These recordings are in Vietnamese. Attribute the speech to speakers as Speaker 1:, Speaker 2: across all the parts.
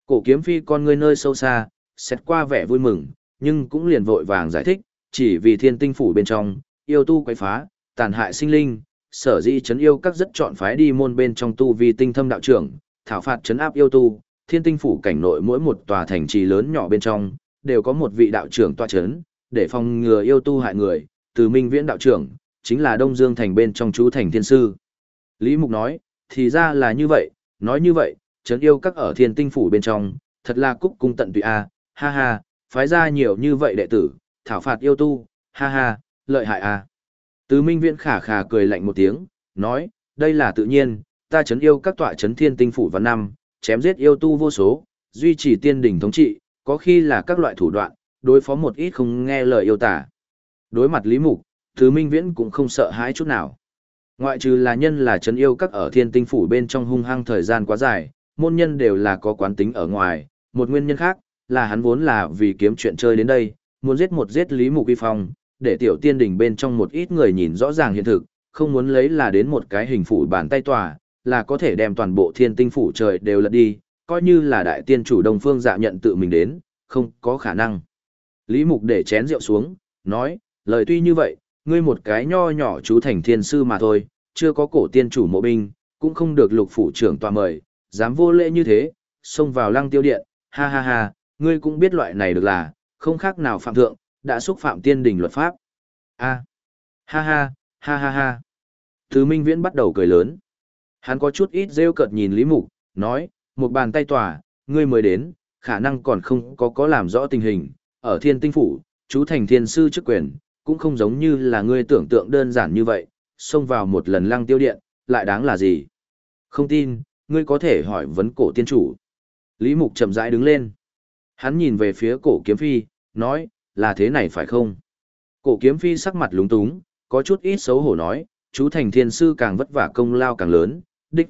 Speaker 1: Cổ kiếm phi con ngươi nơi sâu xa, xét qua vẻ vui mừng, nhưng cũng liền vội vàng giải thích, chỉ vì thiên tinh phủ bên trong, yêu tu quấy phá, tàn hại sinh linh, sở dĩ chấn yêu các rất chọn phái đi môn bên trong tu vì tinh thâm đạo trưởng, thảo phạt chấn áp yêu tu, thiên tinh phủ cảnh nội mỗi một tòa thành trì lớn nhỏ bên trong, đều có một vị đạo trưởng tọa chấn, để phòng ngừa yêu tu hại người, từ Minh Viễn đạo trưởng, chính là Đông Dương thành bên trong chú thành thiên sư. Lý Mục nói, thì ra là như vậy, nói như vậy, chấn yêu các ở thiên tinh phủ bên trong, thật là cúc cung tận tụy a, ha ha, phái ra nhiều như vậy đệ tử, thảo phạt yêu tu, ha ha, lợi hại a. Từ Minh Viễn khả khả cười lạnh một tiếng, nói, đây là tự nhiên, ta chấn yêu các tọa chấn thiên tinh phủ vào năm, chém giết yêu tu vô số, duy trì tiên đỉnh thống trị, có khi là các loại thủ đoạn, đối phó một ít không nghe lời yêu tả. Đối mặt Lý Mục, Từ Minh Viễn cũng không sợ hãi chút nào. Ngoại trừ là nhân là chấn yêu các ở thiên tinh phủ bên trong hung hăng thời gian quá dài, môn nhân đều là có quán tính ở ngoài, một nguyên nhân khác, là hắn vốn là vì kiếm chuyện chơi đến đây, muốn giết Lý Mục uy phong, để tiểu tiên đỉnh bên trong một ít người nhìn rõ ràng hiện thực, không muốn lấy là đến một cái hình phủ bàn tay tòa, là có thể đem toàn bộ thiên tinh phủ trời đều lật đi, coi như là đại tiên chủ Đông Phương Dạ nhận tự mình đến, không có khả năng. Lý Mục để chén rượu xuống, nói, lời tuy như vậy, ngươi một cái nho nhỏ chú thành thiên sư mà thôi, chưa có cổ tiên chủ mộ binh, cũng không được lục phủ trưởng tòa mời, dám vô lễ như thế, xông vào lăng tiêu điện, ha ha ha, ngươi cũng biết loại này được là, không khác nào phạm thượng, đã xúc phạm tiên đình luật pháp. A, ha ha, ha ha ha. Từ Minh Viễn bắt đầu cười lớn. Hắn có chút ít rêu cợt nhìn Lý Mục, nói, một bàn tay tòa, ngươi mới đến, khả năng còn không có làm rõ tình hình, ở thiên tinh phủ, chú thành thiên sư chức quyền, cũng không giống như là ngươi tưởng tượng đơn giản như vậy, xông vào một lần lăng tiêu điện, lại đáng là gì? Không tin, ngươi có thể hỏi vấn cổ tiên chủ. Lý Mục chậm rãi đứng lên. Hắn nhìn về phía cổ kiếm phi, nói, là thế này phải không? Cổ kiếm phi sắc mặt lúng túng, có chút ít xấu hổ nói, chú thành thiên sư càng vất vả công lao càng lớn, đích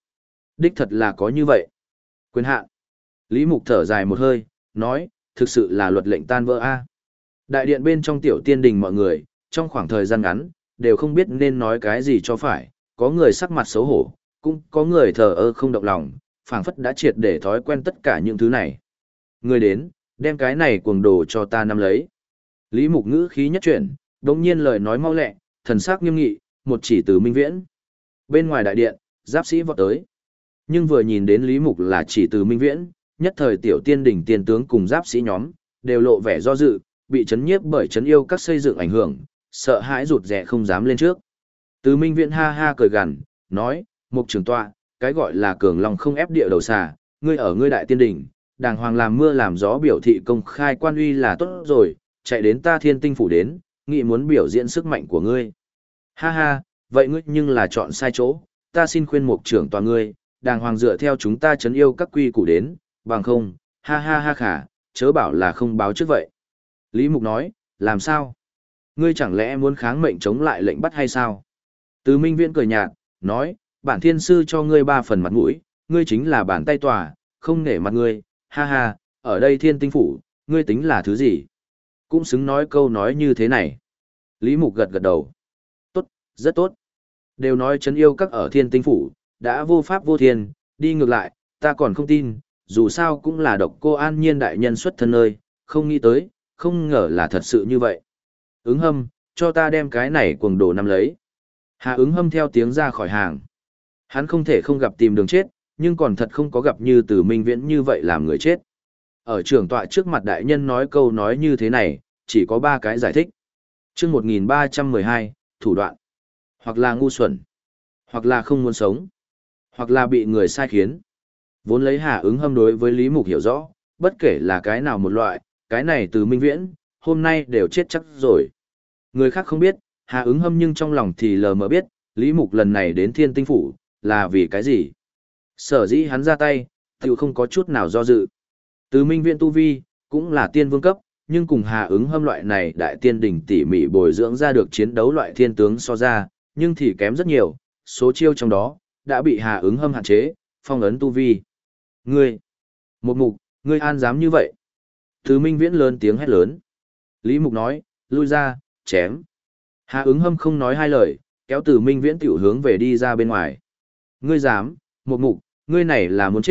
Speaker 1: thật là có như vậy. Quyền hạn. Lý Mục thở dài một hơi, nói, thực sự là luật lệnh tan vỡ a. Đại điện bên trong tiểu tiên đình mọi người, trong khoảng thời gian ngắn, đều không biết nên nói cái gì cho phải, có người sắc mặt xấu hổ, cũng có người thờ ơ không động lòng, phảng phất đã triệt để thói quen tất cả những thứ này. Người đến, đem cái này cuồng đồ cho ta nắm lấy. Lý Mục ngữ khí nhất chuyển, đồng nhiên lời nói mau lẹ, thần sắc nghiêm nghị, một chỉ từ Minh Viễn. Bên ngoài đại điện, giáp sĩ vọt tới. Nhưng vừa nhìn đến Lý Mục là chỉ từ Minh Viễn, nhất thời tiểu tiên đỉnh tiên tướng cùng giáp sĩ nhóm, đều lộ vẻ do dự, bị chấn nhiếp bởi chấn yêu các xây dựng ảnh hưởng, sợ hãi rụt rè không dám lên trước. Từ Minh Viễn ha ha cười gằn, nói, Mục trưởng tọa, cái gọi là cường lòng không ép địa đầu xà, ngươi ở ngươi đại tiên đỉnh, đàng hoàng làm mưa làm gió biểu thị công khai quan uy là tốt rồi, chạy đến ta thiên tinh phủ đến, nghĩ muốn biểu diễn sức mạnh của ngươi. Ha ha, vậy ngươi nhưng là chọn sai chỗ, ta xin khuyên Mục trưởng tọa ngươi, đàng hoàng dựa theo chúng ta chấn yêu các quy củ đến, bằng không, ha ha ha khả, chớ bảo là không báo trước vậy. Lý Mục nói, làm sao? Ngươi chẳng lẽ muốn kháng mệnh chống lại lệnh bắt hay sao? Từ Minh Viễn cười nhạt, nói, bản thiên sư cho ngươi 3 phần mặt mũi, ngươi chính là bản tay tòa, không nể mặt ngươi, ha ha, ở đây thiên tinh phủ, ngươi tính là thứ gì? Cũng xứng nói câu nói như thế này. Lý Mục gật gật đầu. Tốt, rất tốt. Đều nói chấn yêu các ở thiên tinh phủ, đã vô pháp vô thiên, đi ngược lại, ta còn không tin, dù sao cũng là độc cô an nhiên đại nhân xuất thân nơi, không nghĩ tới, không ngờ là thật sự như vậy. Ứng hâm, cho ta đem cái này cuồng đồ nắm lấy. Hà ứng hâm theo tiếng ra khỏi hàng. Hắn không thể không gặp tìm đường chết, nhưng còn thật không có gặp như từ Minh Viễn như vậy làm người chết. Ở trưởng tọa trước mặt đại nhân nói câu nói như thế này, chỉ có 3 cái giải thích. Chương 1312, thủ đoạn. Hoặc là ngu xuẩn, hoặc là không muốn sống, hoặc là bị người sai khiến. Vốn lấy Hà ứng hâm đối với Lý Mục hiểu rõ, bất kể là cái nào một loại, cái này từ Minh Viễn, hôm nay đều chết chắc rồi. Người khác không biết, Hà ứng hâm nhưng trong lòng thì lờ mờ biết, Lý Mục lần này đến thiên tinh phủ, là vì cái gì. Sở dĩ hắn ra tay, tự không có chút nào do dự. Từ Minh Viễn tu vi, cũng là tiên vương cấp, nhưng cùng Hà ứng hâm loại này đại tiên đỉnh tỉ mỉ bồi dưỡng ra được chiến đấu loại thiên tướng so ra, nhưng thì kém rất nhiều, số chiêu trong đó, đã bị Hà ứng hâm hạn chế, phong ấn tu vi. Ngươi, một mục, ngươi an dám như vậy? Từ Minh Viễn lớn tiếng hét lớn. Lý Mục nói, lui ra, chém. Hà ứng hâm không nói hai lời, kéo từ Minh Viễn tiểu hướng về đi ra bên ngoài. Ngươi dám, một mục, ngươi này là muốn chết,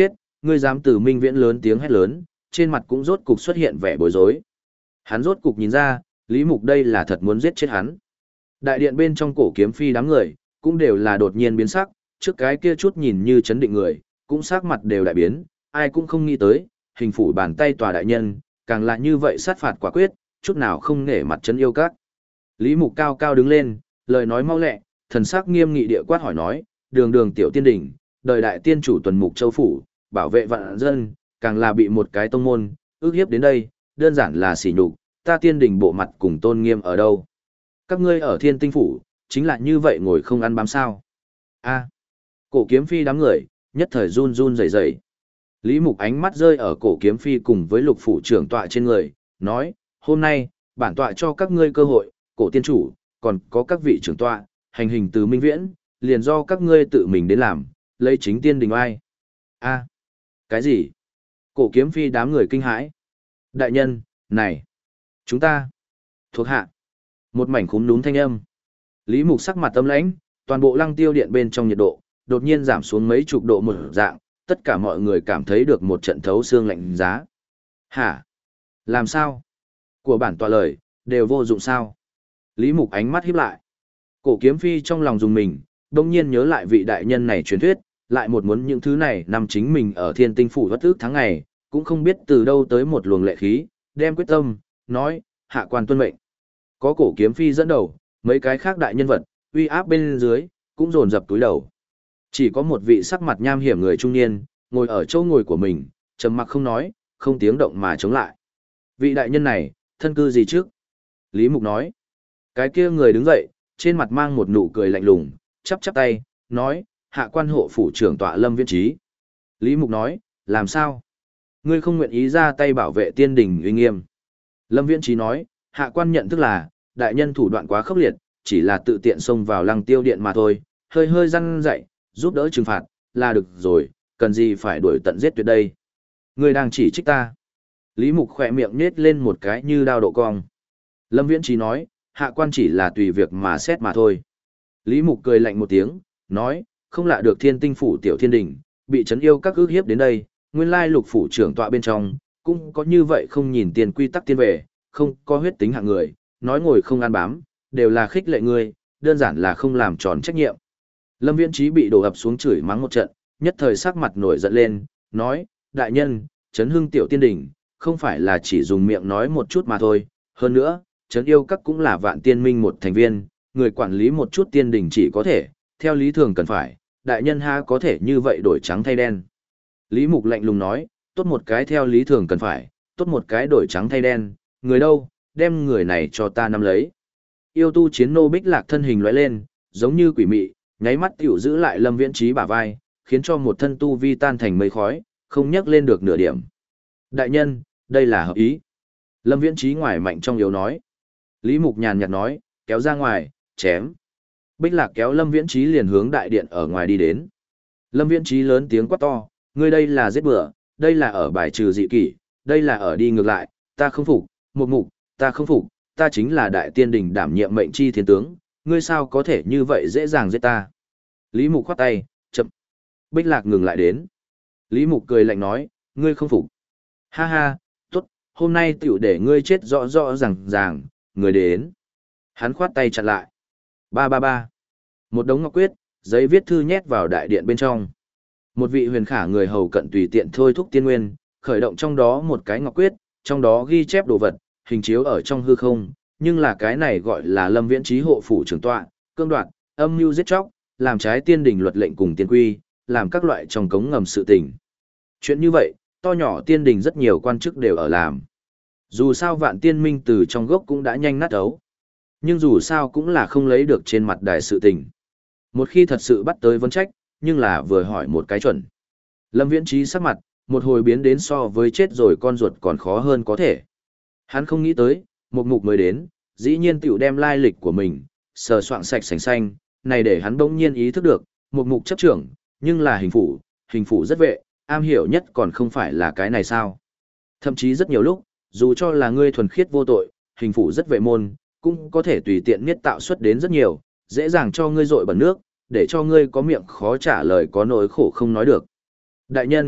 Speaker 1: ngươi dám từ Minh Viễn lớn tiếng hét lớn, trên mặt cũng rốt cục xuất hiện vẻ bối rối. Hắn rốt cục nhìn ra, Lý Mục đây là thật muốn giết chết hắn. Đại điện bên trong Cổ Kiếm Phi đám người, cũng đều là đột nhiên biến sắc, trước cái kia chút nhìn như chấn định người, cũng sắc mặt đều đại biến, ai cũng không nghĩ tới, hình phủ bàn tay tòa đại nhân, càng là như vậy sát phạt quả quyết, chút nào không nể mặt chấn yêu các. Lý Mục cao cao đứng lên, lời nói mau lẹ, thần sắc nghiêm nghị địa quát hỏi nói, đường đường tiểu tiên đỉnh, đời đại tiên chủ tuần mục châu phủ, bảo vệ vạn dân, càng là bị một cái tông môn, ước hiếp đến đây, đơn giản là sỉ nhục, ta tiên đỉnh bộ mặt cùng tôn nghiêm ở đâu. Các ngươi ở Thiên Tinh phủ, chính là như vậy ngồi không ăn bám sao. A. Cổ Kiếm Phi đám người, nhất thời run run rẩy rẩy. Lý Mục ánh mắt rơi ở Cổ Kiếm Phi cùng với Lục phủ trưởng tọa trên người, nói, hôm nay, bản tọa cho các ngươi cơ hội, Cổ tiên chủ, còn có các vị trưởng tọa, hành hình từ Minh Viễn, liền do các ngươi tự mình đến làm, lấy chính tiên đình oai. A. Cái gì? Cổ Kiếm Phi đám người kinh hãi. Đại nhân, này, chúng ta, thuộc hạ. Một mảnh khúm núm thanh âm. Lý Mục sắc mặt tâm lãnh, toàn bộ Lăng Tiêu điện bên trong nhiệt độ, đột nhiên giảm xuống mấy chục độ một dạng, tất cả mọi người cảm thấy được một trận thấu xương lạnh giá. Hả? Làm sao? Của bản tọa lời, đều vô dụng sao? Lý Mục ánh mắt híp lại. Cổ Kiếm Phi trong lòng dùng mình, đông nhiên nhớ lại vị đại nhân này truyền thuyết, lại một muốn những thứ này nằm chính mình ở Thiên Tinh phủ vất ức tháng ngày, cũng không biết từ đâu tới một luồng lệ khí, đem quyết tâm, nói, hạ quan tuân mệnh. Có Cổ Kiếm Phi dẫn đầu, mấy cái khác đại nhân vật, uy áp bên dưới, cũng dồn dập túi đầu. Chỉ có một vị sắc mặt nham hiểm người trung niên, ngồi ở chỗ ngồi của mình, trầm mặc không nói, không tiếng động mà chống lại. Vị đại nhân này, thân cư gì trước? Lý Mục nói. Cái kia người đứng dậy, trên mặt mang một nụ cười lạnh lùng, chắp chắp tay, nói, hạ quan hộ phủ trưởng tọa Lâm Viễn Trí. Lý Mục nói, làm sao? Ngươi không nguyện ý ra tay bảo vệ tiên đình uy nghiêm. Lâm Viễn Trí nói, hạ quan nhận thức là, đại nhân thủ đoạn quá khốc liệt, chỉ là tự tiện xông vào Lăng Tiêu điện mà thôi, hơi hơi răn dạy, giúp đỡ trừng phạt, là được rồi, cần gì phải đuổi tận giết tuyệt đây. Ngươi đang chỉ trích ta. Lý Mục khỏe miệng nết lên một cái như đao độ cong. Lâm Viễn Trí nói, hạ quan chỉ là tùy việc mà xét mà thôi. Lý Mục cười lạnh một tiếng, nói, không lạ được Thiên Tinh phủ tiểu thiên đình, bị trấn yêu các ước hiếp đến đây, nguyên lai Lục phủ trưởng tọa bên trong, cũng có như vậy không nhìn tiền quy tắc tiên về, không có huyết tính hạng người, nói ngồi không ăn bám, đều là khích lệ ngươi, đơn giản là không làm tròn trách nhiệm. Lâm Viễn Trí bị đổ ập xuống chửi mắng một trận, nhất thời sắc mặt nổi giận lên, nói, đại nhân, trấn hưng tiểu tiên đỉnh, không phải là chỉ dùng miệng nói một chút mà thôi, hơn nữa, trấn yêu các cũng là vạn tiên minh một thành viên, người quản lý một chút tiên đỉnh chỉ có thể, theo lý thường cần phải, đại nhân ha có thể như vậy đổi trắng thay đen. Lý Mục lạnh lùng nói, tốt một cái theo lý thường cần phải, tốt một cái đổi trắng thay đen, người đâu, đem người này cho ta nắm lấy. Yêu tu chiến nô Bích Lạc thân hình lóe lên, giống như quỷ mị, nháy mắt tiểu giữ lại Lâm Viễn Trí bả vai, khiến cho một thân tu vi tan thành mây khói, không nhắc lên được nửa điểm. Đại nhân, đây là hợp ý. Lâm Viễn Trí ngoài mạnh trong yếu nói. Lý Mục nhàn nhạt nói, kéo ra ngoài, chém. Bích Lạc kéo Lâm Viễn Trí liền hướng đại điện ở ngoài đi đến. Lâm Viễn Trí lớn tiếng quát to, ngươi đây là giết bừa, đây là ở bài trừ dị kỷ, đây là ở đi ngược lại, ta không phục, một mục, ta không phục, ta chính là đại tiên đình đảm nhiệm mệnh chi thiên tướng, ngươi sao có thể như vậy dễ dàng giết ta. Lý Mục khoát tay, chậm. Bích Lạc ngừng lại đến. Lý Mục cười lạnh nói, ngươi không phục. Ha ha, tốt, hôm nay tiểu để ngươi chết rõ rõ ràng, người đến. Hắn khoát tay chặn lại. Ba ba ba. Một đống ngọc quyết, giấy viết thư nhét vào đại điện bên trong. Một vị huyền khả người hầu cận tùy tiện thôi thúc tiên nguyên, khởi động trong đó một cái ngọc quyết, trong đó ghi chép đồ vật, hình chiếu ở trong hư không, nhưng là cái này gọi là Lâm Viễn Trí hộ phủ trưởng tọa, cương đoạt, âm mưu giết chóc, làm trái tiên đình luật lệnh cùng tiên quy, làm các loại trong cống ngầm sự tình. Chuyện như vậy, to nhỏ tiên đình rất nhiều quan chức đều ở làm. Dù sao vạn tiên minh từ trong gốc cũng đã nhanh nát ấu. Nhưng dù sao cũng là không lấy được trên mặt đài sự tình. Một khi thật sự bắt tới vấn trách, nhưng là vừa hỏi một cái chuẩn. Lâm Viễn Trí sắc mặt, một hồi biến đến so với chết rồi con ruột còn khó hơn có thể. Hắn không nghĩ tới, một mục mới đến, dĩ nhiên tiểu đem lai lịch của mình, sờ soạng sạch sành xanh, này để hắn bỗng nhiên ý thức được, một mục chấp trưởng, nhưng là hình phủ rất vệ, am hiểu nhất còn không phải là cái này sao. Thậm chí rất nhiều lúc, dù cho là ngươi thuần khiết vô tội, hình phủ rất vệ môn, cũng có thể tùy tiện miết tạo xuất đến rất nhiều, dễ dàng cho ngươi dội bẩn nước, để cho ngươi có miệng khó trả lời có nỗi khổ không nói được. Đại nhân,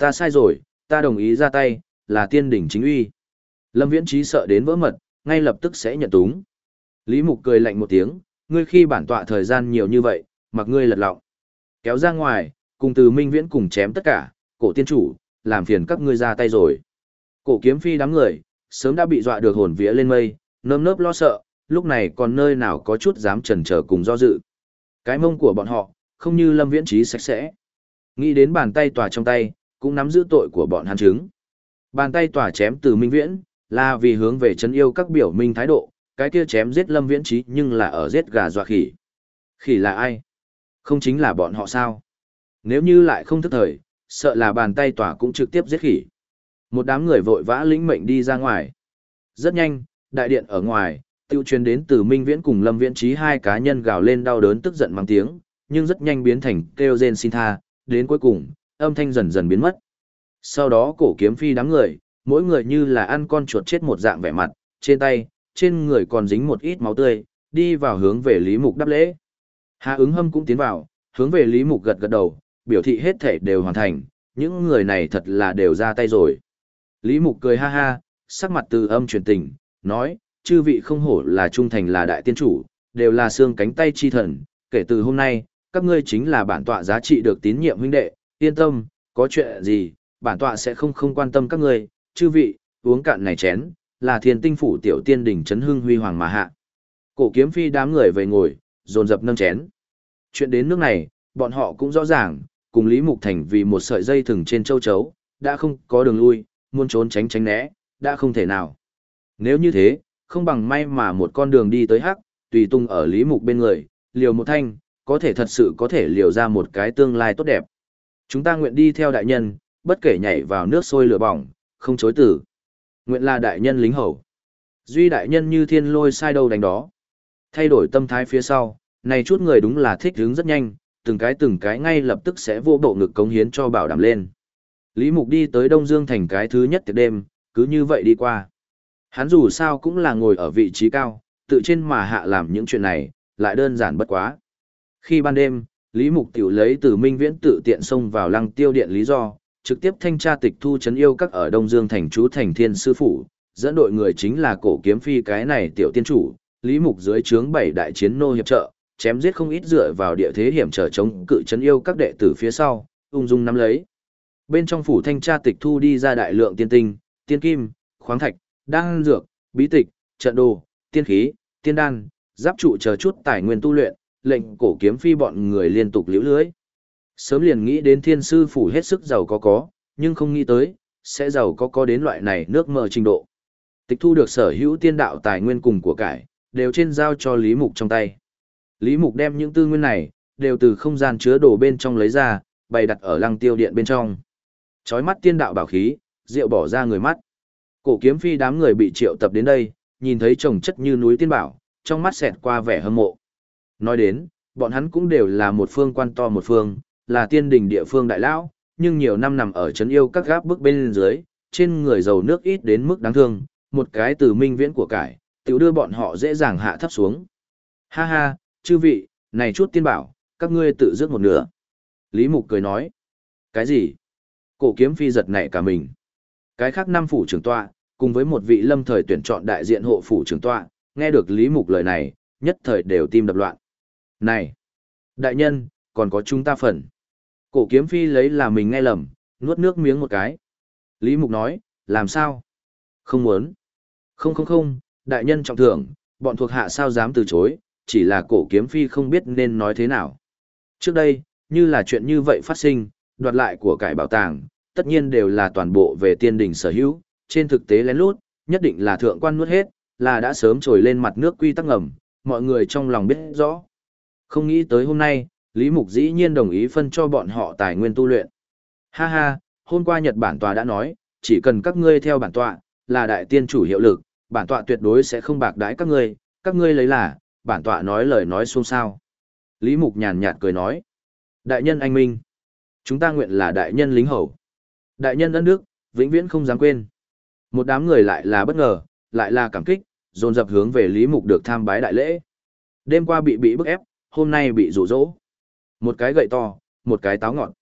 Speaker 1: Ta sai rồi, ta đồng ý ra tay, là tiên đỉnh chính uy. Lâm Viễn Trí sợ đến vỡ mật, ngay lập tức sẽ nhận túng. Lý Mục cười lạnh một tiếng, ngươi khi bản tọa thời gian nhiều như vậy, mặc ngươi lật lọng. Kéo ra ngoài, cùng Từ Minh Viễn cùng chém tất cả, cổ tiên chủ, làm phiền các ngươi ra tay rồi. Cổ kiếm phi đám người, sớm đã bị dọa được hồn vía lên mây, nơm nớp lo sợ, lúc này còn nơi nào có chút dám chần chờ cùng do dự. Cái mông của bọn họ, không như Lâm Viễn Trí sạch sẽ. Nghĩ đến bàn tay tòa trong tay, cũng nắm giữ tội của bọn hắn chứng. Bàn tay tòa chém Từ Minh Viễn, là vì hướng về trấn yêu các biểu minh thái độ, cái kia chém giết Lâm Viễn Trí nhưng là ở giết gà dọa khỉ. Khỉ là ai? Không chính là bọn họ sao? Nếu như lại không thức thời, sợ là bàn tay tòa cũng trực tiếp giết khỉ. Một đám người vội vã lĩnh mệnh đi ra ngoài. Rất nhanh, đại điện ở ngoài, tiêu truyền đến Từ Minh Viễn cùng Lâm Viễn Trí hai cá nhân gào lên đau đớn tức giận mang tiếng, nhưng rất nhanh biến thành kêu rên xin tha, đến cuối cùng, âm thanh dần dần biến mất. Sau đó cổ kiếm phi đám người, mỗi người như là ăn con chuột chết một dạng vẻ mặt, trên tay, trên người còn dính một ít máu tươi, đi vào hướng về Lý Mục đáp lễ. Hạ ứng hâm cũng tiến vào, hướng về Lý Mục gật gật đầu, biểu thị hết thể đều hoàn thành, những người này thật là đều ra tay rồi. Lý Mục cười ha ha, sắc mặt từ âm truyền tình, nói, chư vị không hổ là trung thành là đại tiên chủ, đều là xương cánh tay chi thần, kể từ hôm nay, các ngươi chính là bản tọa giá trị được tín nhiệm huynh đệ, yên tâm, có chuyện gì, bản tọa sẽ không quan tâm các ngươi, chư vị, uống cạn này chén, là Thiên Tinh phủ tiểu tiên đỉnh chấn hưng huy hoàng mà hạ. Cổ kiếm phi đám người về ngồi, dồn dập nâng chén. Chuyện đến nước này, bọn họ cũng rõ ràng, cùng Lý Mục Thành vì một sợi dây thừng trên châu chấu, đã không có đường lui, muốn trốn tránh tránh né, đã không thể nào. Nếu như thế, không bằng may mà một con đường đi tới hắc, tùy tung ở Lý Mục bên người, liều một thanh, có thể thật sự có thể liều ra một cái tương lai tốt đẹp. Chúng ta nguyện đi theo đại nhân, bất kể nhảy vào nước sôi lửa bỏng, không chối từ. Nguyện là đại nhân lính hầu. Duy đại nhân như thiên lôi sai đâu đánh đó. Thay đổi tâm thái phía sau, này chút người đúng là thích hứng rất nhanh, từng cái ngay lập tức sẽ vô bộ ngực cống hiến cho bảo đảm lên. Lý Mục đi tới Đông Dương thành cái thứ nhất tiệc đêm, cứ như vậy đi qua. Hắn dù sao cũng là ngồi ở vị trí cao, tự trên mà hạ làm những chuyện này, lại đơn giản bất quá. Khi ban đêm, Lý Mục tiểu lấy từ Minh Viễn tự tiện xông vào Lăng Tiêu điện lý do, trực tiếp thanh tra tịch thu trấn yêu các ở Đông Dương thành chú thành Thiên sư phủ, dẫn đội người chính là cổ kiếm phi cái này tiểu tiên chủ, Lý Mục dưới trướng 7 đại chiến nô hiệp trợ, chém giết không ít dựa vào địa thế hiểm trở chống cự trấn yêu các đệ tử phía sau, ung dung nắm lấy. Bên trong phủ thanh tra tịch thu đi ra đại lượng tiên tinh, tiên kim, khoáng thạch, đan dược, bí tịch, trận đồ, tiên khí, tiên đan, giáp trụ chờ chút tài nguyên tu luyện, lệnh cổ kiếm phi bọn người liên tục liễu lưới. Sớm liền nghĩ đến Thiên sư phủ hết sức giàu có, nhưng không nghĩ tới, sẽ giàu có đến loại này nước mơ trình độ. Tịch thu được sở hữu tiên đạo tài nguyên cùng của cải, đều trên giao cho Lý Mục trong tay. Lý Mục đem những tư nguyên này, đều từ không gian chứa đồ bên trong lấy ra, bày đặt ở Lăng Tiêu điện bên trong. Chói mắt tiên đạo bảo khí, rượu bỏ ra người mắt. Cổ kiếm phi đám người bị triệu tập đến đây, nhìn thấy chồng chất như núi tiên bảo, trong mắt xẹt qua vẻ hâm mộ. Nói đến, bọn hắn cũng đều là một phương quan to một phương, là tiên đình địa phương đại lão, nhưng nhiều năm nằm ở trấn yêu các gáp bức bên dưới, trên người giàu nước ít đến mức đáng thương, một cái từ Minh Viễn của cải, tự đưa bọn họ dễ dàng hạ thấp xuống. Ha ha, chư vị, này chút tiên bảo, các ngươi tự dứt một nửa. Lý Mục cười nói. Cái gì? Cổ kiếm phi giật nảy cả mình. Cái khác 5 phủ trưởng tọa, cùng với một vị lâm thời tuyển chọn đại diện hộ phủ trưởng tọa, nghe được Lý Mục lời này, nhất thời đều tim đập loạn. Này! Đại nhân, còn có chúng ta phần. Cổ kiếm phi lấy là mình nghe lầm, nuốt nước miếng một cái. Lý Mục nói, làm sao? Không muốn. Không, đại nhân trọng thưởng, bọn thuộc hạ sao dám từ chối, chỉ là cổ kiếm phi không biết nên nói thế nào. Trước đây, như là chuyện như vậy phát sinh, đoạt lại của cải bảo tàng, tất nhiên đều là toàn bộ về tiên đình sở hữu, trên thực tế lén lút, nhất định là thượng quan nuốt hết, là đã sớm trồi lên mặt nước quy tắc ngầm, mọi người trong lòng biết rõ. Không nghĩ tới hôm nay, Lý Mục dĩ nhiên đồng ý phân cho bọn họ tài nguyên tu luyện. Ha ha, hôm qua Nhật bản tòa đã nói, chỉ cần các ngươi theo bản tọa, là đại tiên chủ hiệu lực, bản tọa tuyệt đối sẽ không bạc đãi các ngươi lấy là, bản tọa nói lời nói xôn xao. Lý Mục nhàn nhạt cười nói, đại nhân anh minh, chúng ta nguyện là đại nhân lính hầu. Đại nhân ân đức, vĩnh viễn không dám quên. Một đám người lại là bất ngờ, lại là cảm kích, dồn dập hướng về Lý Mục được tham bái đại lễ. Đêm qua bị bức ép, hôm nay bị dụ dỗ. Một cái gậy to, một cái táo ngọt.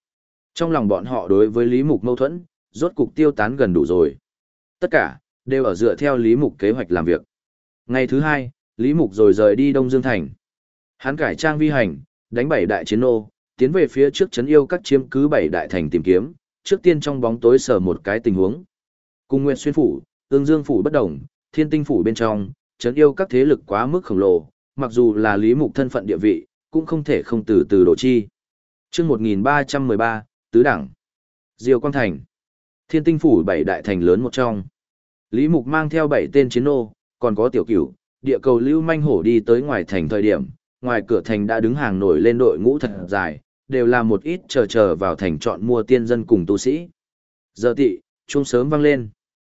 Speaker 1: Trong lòng bọn họ đối với Lý Mục mâu thuẫn, rốt cục tiêu tán gần đủ rồi. Tất cả, đều ở dựa theo Lý Mục kế hoạch làm việc. Ngày thứ hai, Lý Mục rồi rời đi Đông Dương Thành. Hắn cải trang vi hành, đánh 7 đại chiến nô, tiến về phía trước trấn yêu các chiếm cứ 7 đại thành tìm kiếm, trước tiên trong bóng tối sở một cái tình huống. Cùng Nguyệt Xuyên Phủ, Ương Dương Phủ bất đồng, Thiên Tinh Phủ bên trong, trấn yêu các thế lực quá mức khổng lồ, mặc dù là Lý Mục thân phận địa vị, cũng không thể không từ từ đổ chi. Trước 1313, Tứ Đẳng. Diêu Quang Thành. Thiên Tinh Phủ 7 đại thành lớn một trong. Lý Mục mang theo 7 tên chiến nô, còn có Tiểu Cửu, địa cầu Lưu Manh Hổ đi tới ngoài thành thời điểm, ngoài cửa thành đã đứng hàng nổi lên đội ngũ thật dài, đều là một ít chờ vào thành chọn mua tiên dân cùng tu sĩ. Giờ tị, chuông sớm vang lên.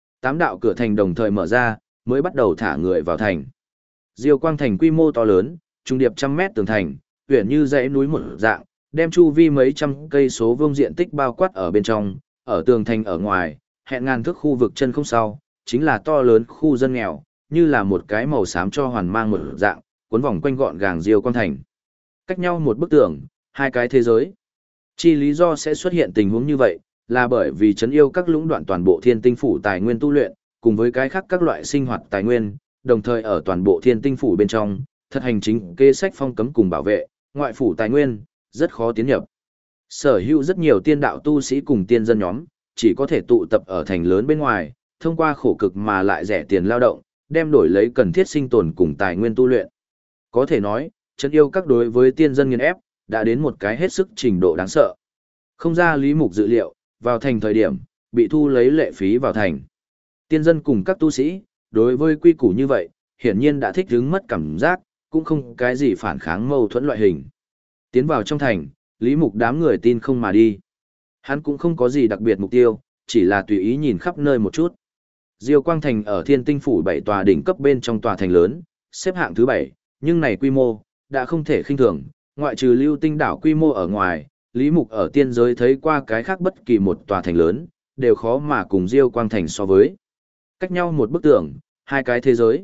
Speaker 1: 8 đạo cửa thành đồng thời mở ra, mới bắt đầu thả người vào thành. Diêu Quang Thành quy mô to lớn, trung điệp trăm mét tường thành, uyển như dãy núi một dạng, đem chu vi mấy trăm cây số vuông diện tích bao quát ở bên trong, ở tường thành ở ngoài, hẹn ngàn thước khu vực chân không sau, chính là to lớn khu dân nghèo, như là một cái màu xám cho hoàn mang một dạng, cuốn vòng quanh gọn gàng Diêu Quang Thành. Cách nhau một bức tường, hai cái thế giới. Chi lý do sẽ xuất hiện tình huống như vậy, là bởi vì trấn yêu các lũng đoạn toàn bộ Thiên Tinh Phủ tài nguyên tu luyện, cùng với cái khác các loại sinh hoạt tài nguyên, đồng thời ở toàn bộ Thiên Tinh Phủ bên trong, thật hành chính kê sách phong cấm cùng bảo vệ, ngoại phủ tài nguyên, rất khó tiến nhập. Sở hữu rất nhiều tiên đạo tu sĩ cùng tiên dân nhóm, chỉ có thể tụ tập ở thành lớn bên ngoài, thông qua khổ cực mà lại rẻ tiền lao động, đem đổi lấy cần thiết sinh tồn cùng tài nguyên tu luyện. Có thể nói, trấn yêu các đối với tiên dân nghiền ép, đã đến một cái hết sức trình độ đáng sợ. Không ra Lý Mục dự liệu, vào thành thời điểm, bị thu lấy lệ phí vào thành. Tiên dân cùng các tu sĩ, đối với quy củ như vậy, hiển nhiên đã thích hứng mất cảm giác, cũng không cái gì phản kháng mâu thuẫn loại hình. Tiến vào trong thành, Lý Mục đám người tin không mà đi. Hắn cũng không có gì đặc biệt mục tiêu, chỉ là tùy ý nhìn khắp nơi một chút. Diêu Quang Thành ở Thiên Tinh Phủ 7 tòa đỉnh cấp bên trong tòa thành lớn, xếp hạng thứ 7, nhưng này quy mô, đã không thể khinh thường, ngoại trừ Lưu Tinh đảo quy mô ở ngoài, Lý Mục ở tiên giới thấy qua cái khác bất kỳ một tòa thành lớn, đều khó mà cùng Diêu Quang Thành so với. Cách nhau một bức tường, hai cái thế giới.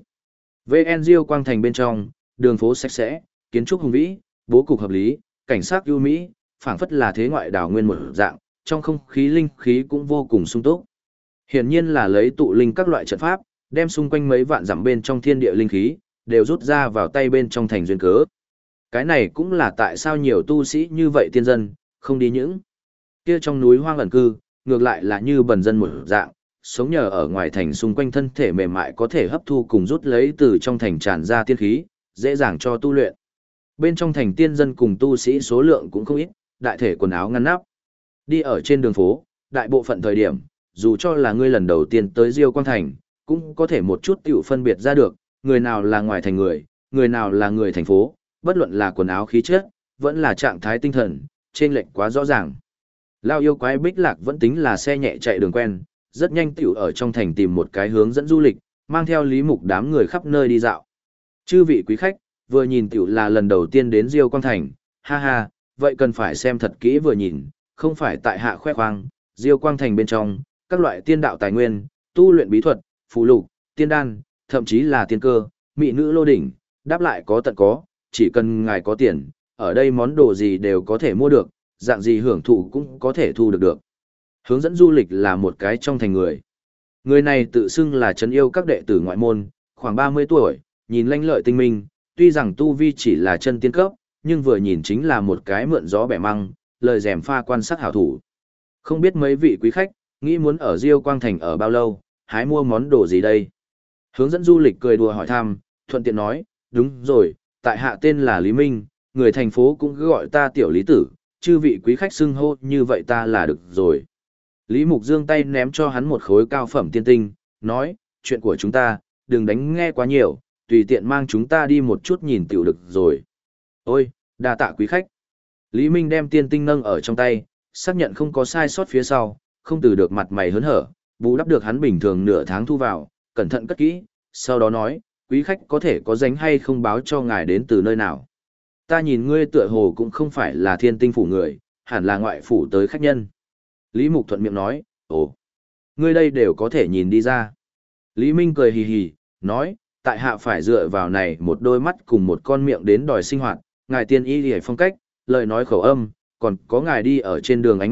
Speaker 1: VN Diêu Quang Thành bên trong, đường phố sạch sẽ, kiến trúc hùng vĩ, bố cục hợp lý, cảnh sát ưu mỹ, phảng phất là thế ngoại đảo nguyên một dạng, trong không khí linh khí cũng vô cùng sung túc. Hiển nhiên là lấy tụ linh các loại trận pháp, đem xung quanh mấy vạn dặm bên trong thiên địa linh khí, đều rút ra vào tay bên trong thành duyên cớ. Cái này cũng là tại sao nhiều tu sĩ như vậy tiên dân, không đi những kia trong núi hoang ẩn cư, ngược lại là như bần dân một dạng, sống nhờ ở ngoài thành xung quanh thân thể mềm mại có thể hấp thu cùng rút lấy từ trong thành tràn ra tiên khí, dễ dàng cho tu luyện. Bên trong thành tiên dân cùng tu sĩ số lượng cũng không ít, đại thể quần áo ngăn nắp. Đi ở trên đường phố, đại bộ phận thời điểm, dù cho là ngươi lần đầu tiên tới Diêu Quang Thành, cũng có thể một chút tiểu phân biệt ra được, người nào là ngoài thành người nào là người thành phố, bất luận là quần áo khí chất, vẫn là trạng thái tinh thần, trên lệch quá rõ ràng. Lao yêu quái Bích Lạc vẫn tính là xe nhẹ chạy đường quen, rất nhanh tiểu ở trong thành tìm một cái hướng dẫn du lịch, mang theo Lý Mục đám người khắp nơi đi dạo. Chư vị quý khách, vừa nhìn tiểu là lần đầu tiên đến Diêu Quang Thành, ha ha, vậy cần phải xem thật kỹ vừa nhìn, không phải tại hạ khoe khoang, Diêu Quang Thành bên trong, các loại tiên đạo tài nguyên, tu luyện bí thuật, phù lục, tiên đan, thậm chí là tiên cơ, mỹ nữ lô đỉnh, đáp lại có tận có, chỉ cần ngài có tiền, ở đây món đồ gì đều có thể mua được, dạng gì hưởng thụ cũng có thể thu được. Hướng dẫn du lịch là một cái trong thành người. Người này tự xưng là trấn yêu các đệ tử ngoại môn, khoảng 30 tuổi, nhìn lanh lợi tinh minh, tuy rằng tu vi chỉ là chân tiên cấp, nhưng vừa nhìn chính là một cái mượn gió bẻ măng, lời rèm pha quan sát hảo thủ. Không biết mấy vị quý khách, nghĩ muốn ở Diêu Quang Thành ở bao lâu, hái mua món đồ gì đây? Hướng dẫn du lịch cười đùa hỏi thăm, thuận tiện nói, đúng rồi, tại hạ tên là Lý Minh, người thành phố cũng cứ gọi ta tiểu Lý Tử, chư vị quý khách xưng hô như vậy ta là được rồi. Lý Mục giương tay ném cho hắn một khối cao phẩm tiên tinh, nói, chuyện của chúng ta, đừng đánh nghe quá nhiều, tùy tiện mang chúng ta đi một chút nhìn tiểu được rồi. Ôi, đa tạ quý khách. Lý Minh đem tiên tinh nâng ở trong tay, xác nhận không có sai sót phía sau, không từ được mặt mày hớn hở, bù đắp được hắn bình thường nửa tháng thu vào, cẩn thận cất kỹ, sau đó nói, quý khách có thể có danh hay không báo cho ngài đến từ nơi nào. Ta nhìn ngươi tựa hồ cũng không phải là Thiên Tinh phủ người, hẳn là ngoại phủ tới khách nhân. Lý Mục thuận miệng nói, ồ, ngươi đây đều có thể nhìn đi ra. Lý Minh cười hì hì, nói, tại hạ phải dựa vào này một đôi mắt cùng một con miệng đến đòi sinh hoạt, ngài tiên y lìa phong cách, lời nói khẩu âm, còn có ngài đi ở trên đường ánh mắt,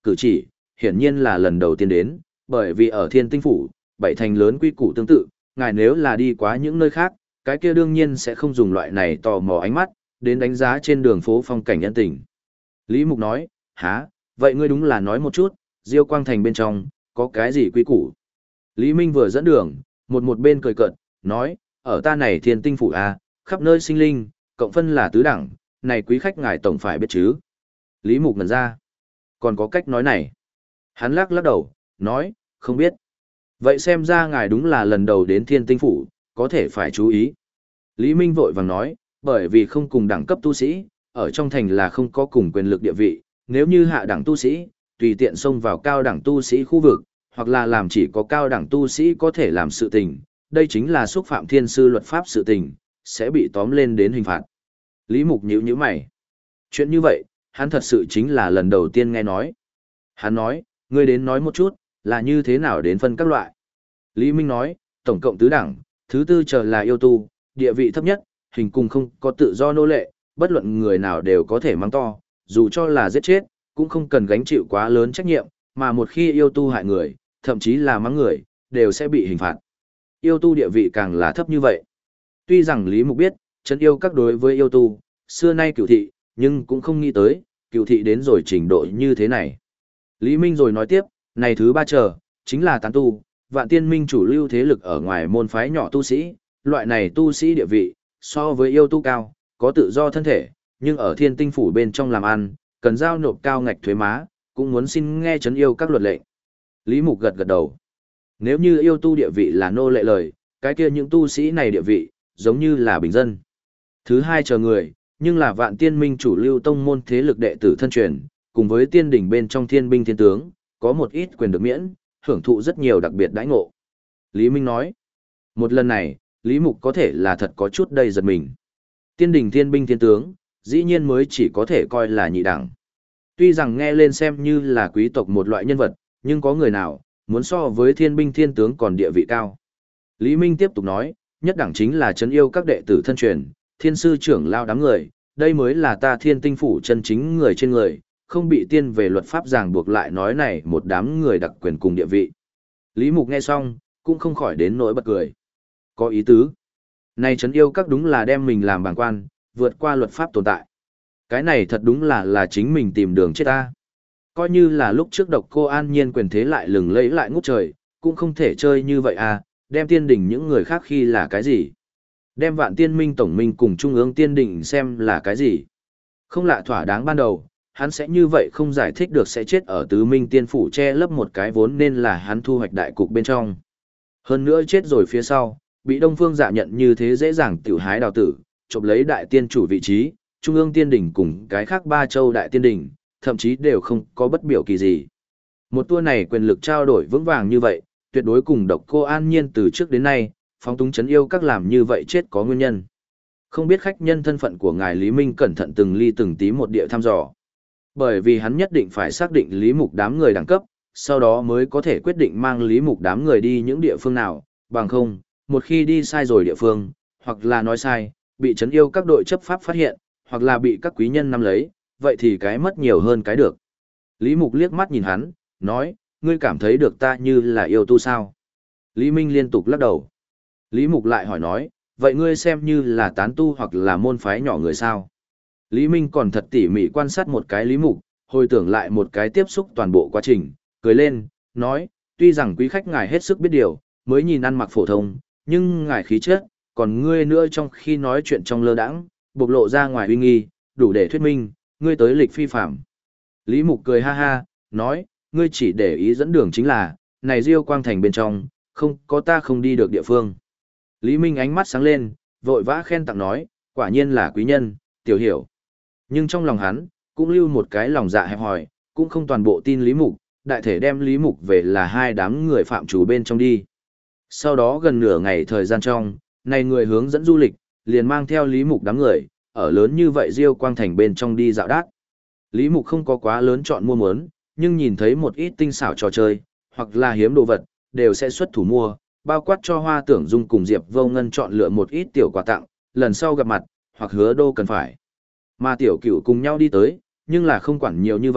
Speaker 1: cử chỉ, hiển nhiên là lần đầu tiên đến, bởi vì ở Thiên Tinh Phủ, bảy thành lớn quy củ tương tự, ngài nếu là đi quá những nơi khác, cái kia đương nhiên sẽ không dùng loại này tò mò ánh mắt, đến đánh giá trên đường phố phong cảnh nhân tình. Lý Mục nói, hả, vậy ngươi đúng là nói một chút, Diêu Quang Thành bên trong, có cái gì quy củ? Lý Minh vừa dẫn đường, một bên cười cợt, nói, ở ta này Thiên Tinh Phủ A, khắp nơi sinh linh, cộng phân là tứ đẳng, này quý khách ngài tổng phải biết chứ. Lý Mục ngẩn ra, còn có cách nói này. Hắn lắc đầu, nói, không biết. Vậy xem ra ngài đúng là lần đầu đến Thiên Tinh Phủ, có thể phải chú ý. Lý Minh vội vàng nói, bởi vì không cùng đẳng cấp tu sĩ, ở trong thành là không có cùng quyền lực địa vị, nếu như hạ đẳng tu sĩ, tùy tiện xông vào cao đẳng tu sĩ khu vực, hoặc là làm chỉ có cao đẳng tu sĩ có thể làm sự tình, đây chính là xúc phạm thiên sư luật pháp sự tình, sẽ bị tóm lên đến hình phạt. Lý Mục nhíu mày. Chuyện như vậy, hắn thật sự chính là lần đầu tiên nghe nói. Hắn nói, ngươi đến nói một chút, là như thế nào đến phân các loại. Lý Minh nói, tổng cộng tứ đẳng, thứ tư trở là yêu tu, địa vị thấp nhất, hình cùng không có tự do nô lệ, bất luận người nào đều có thể mắng to, dù cho là giết chết, cũng không cần gánh chịu quá lớn trách nhiệm, mà một khi yêu tu hại người, thậm chí là mắng người, đều sẽ bị hình phạt. Yêu tu địa vị càng là thấp như vậy. Tuy rằng Lý Mục biết, trấn yêu các đối với yêu tu, xưa nay cửu thị, nhưng cũng không nghĩ tới, cửu thị đến rồi trình độ như thế này. Lý Minh rồi nói tiếp, này thứ ba chờ, chính là tán tu, Vạn Tiên Minh chủ lưu thế lực ở ngoài môn phái nhỏ tu sĩ, loại này tu sĩ địa vị, so với yêu tu cao, có tự do thân thể, nhưng ở Thiên Tinh Phủ bên trong làm ăn, cần giao nộp cao ngạch thuế má, cũng muốn xin nghe trấn yêu các luật lệ. Lý Mục gật đầu. Nếu như yêu tu địa vị là nô lệ lời, cái kia những tu sĩ này địa vị, giống như là bình dân. Thứ hai chờ người, nhưng là Vạn Tiên Minh chủ lưu tông môn thế lực đệ tử thân truyền, cùng với tiên đỉnh bên trong thiên binh thiên tướng, có một ít quyền được miễn, hưởng thụ rất nhiều đặc biệt đãi ngộ. Lý Minh nói, một lần này, Lý Mục có thể là thật có chút đầy giật mình. Tiên đỉnh thiên binh thiên tướng, dĩ nhiên mới chỉ có thể coi là nhị đẳng. Tuy rằng nghe lên xem như là quý tộc một loại nhân vật, nhưng có người nào, muốn so với thiên binh thiên tướng còn địa vị cao. Lý Minh tiếp tục nói, nhất đẳng chính là trấn yêu các đệ tử thân truyền, thiên sư trưởng lao đám người, đây mới là ta Thiên Tinh Phủ chân chính người trên người, không bị tiên về luật pháp ràng buộc lại nói này một đám người đặc quyền cùng địa vị. Lý Mục nghe xong, cũng không khỏi đến nỗi bật cười. Có ý tứ. Này trấn yêu các đúng là đem mình làm bàng quan, vượt qua luật pháp tồn tại. Cái này thật đúng là chính mình tìm đường chết ta. Coi như là lúc trước Độc Cô An Nhiên quyền thế lại lừng lẫy lại ngút trời, cũng không thể chơi như vậy à, đem tiên đỉnh những người khác khi là cái gì. Đem Vạn Tiên Minh tổng minh cùng Trung ương tiên đỉnh xem là cái gì. Không lạ thỏa đáng ban đầu, hắn sẽ như vậy không giải thích được sẽ chết ở tứ minh tiên phủ che lấp một cái vốn nên là hắn thu hoạch đại cục bên trong. Hơn nữa chết rồi phía sau, bị Đông Phương Dạ nhận như thế dễ dàng tiểu hái đào tử, chộp lấy đại tiên chủ vị trí, Trung ương tiên đỉnh cùng cái khác ba châu đại tiên đỉnh, thậm chí đều không có bất biểu kỳ gì. Một tour này quyền lực trao đổi vững vàng như vậy, tuyệt đối cùng Độc Cô An Nhiên từ trước đến nay, phóng túng trấn yêu các làm như vậy chết có nguyên nhân. Không biết khách nhân thân phận của ngài Lý Minh cẩn thận từng ly từng tí một địa thăm dò. Bởi vì hắn nhất định phải xác định Lý Mục đám người đẳng cấp, sau đó mới có thể quyết định mang Lý Mục đám người đi những địa phương nào, bằng không, một khi đi sai rồi địa phương, hoặc là nói sai, bị trấn yêu các đội chấp pháp phát hiện, hoặc là bị các quý nhân nắm lấy, vậy thì cái mất nhiều hơn cái được. Lý Mục liếc mắt nhìn hắn, nói, ngươi cảm thấy được ta như là yêu tu sao? Lý Minh liên tục lắc đầu. Lý Mục lại hỏi nói, vậy ngươi xem như là tán tu hoặc là môn phái nhỏ người sao? Lý Minh còn thật tỉ mỉ quan sát một cái Lý Mục, hồi tưởng lại một cái tiếp xúc toàn bộ quá trình, cười lên, nói, tuy rằng quý khách ngài hết sức biết điều, mới nhìn ăn mặc phổ thông, nhưng ngài khí chất, còn ngươi nữa trong khi nói chuyện trong lơ đãng, bộc lộ ra ngoài uy nghi, đủ để thuyết minh, ngươi tới lịch phi phạm. Lý Mục cười ha ha, nói, ngươi chỉ để ý dẫn đường chính là, này Diêu Quang Thành bên trong, không có ta không đi được địa phương. Lý Minh ánh mắt sáng lên, vội vã khen tặng nói, quả nhiên là quý nhân, tiểu hiểu. Nhưng trong lòng hắn, cũng lưu một cái lòng dạ hẹp hòi, cũng không toàn bộ tin Lý Mục, đại thể đem Lý Mục về là hai đám người phạm chủ bên trong đi. Sau đó gần nửa ngày thời gian trong, này người hướng dẫn du lịch, liền mang theo Lý Mục đám người, ở lớn như vậy Diêu Quang Thành bên trong đi dạo đát. Lý Mục không có quá lớn chọn mua muốn, nhưng nhìn thấy một ít tinh xảo trò chơi, hoặc là hiếm đồ vật, đều sẽ xuất thủ mua, bao quát cho Hoa Tưởng Dung cùng Diệp Vô Ngân chọn lựa một ít tiểu quà tặng, lần sau gặp mặt, hoặc hứa đô cần phải. Mà tiểu cửu cùng nhau đi tới, nhưng là không quản nhiều như vậy,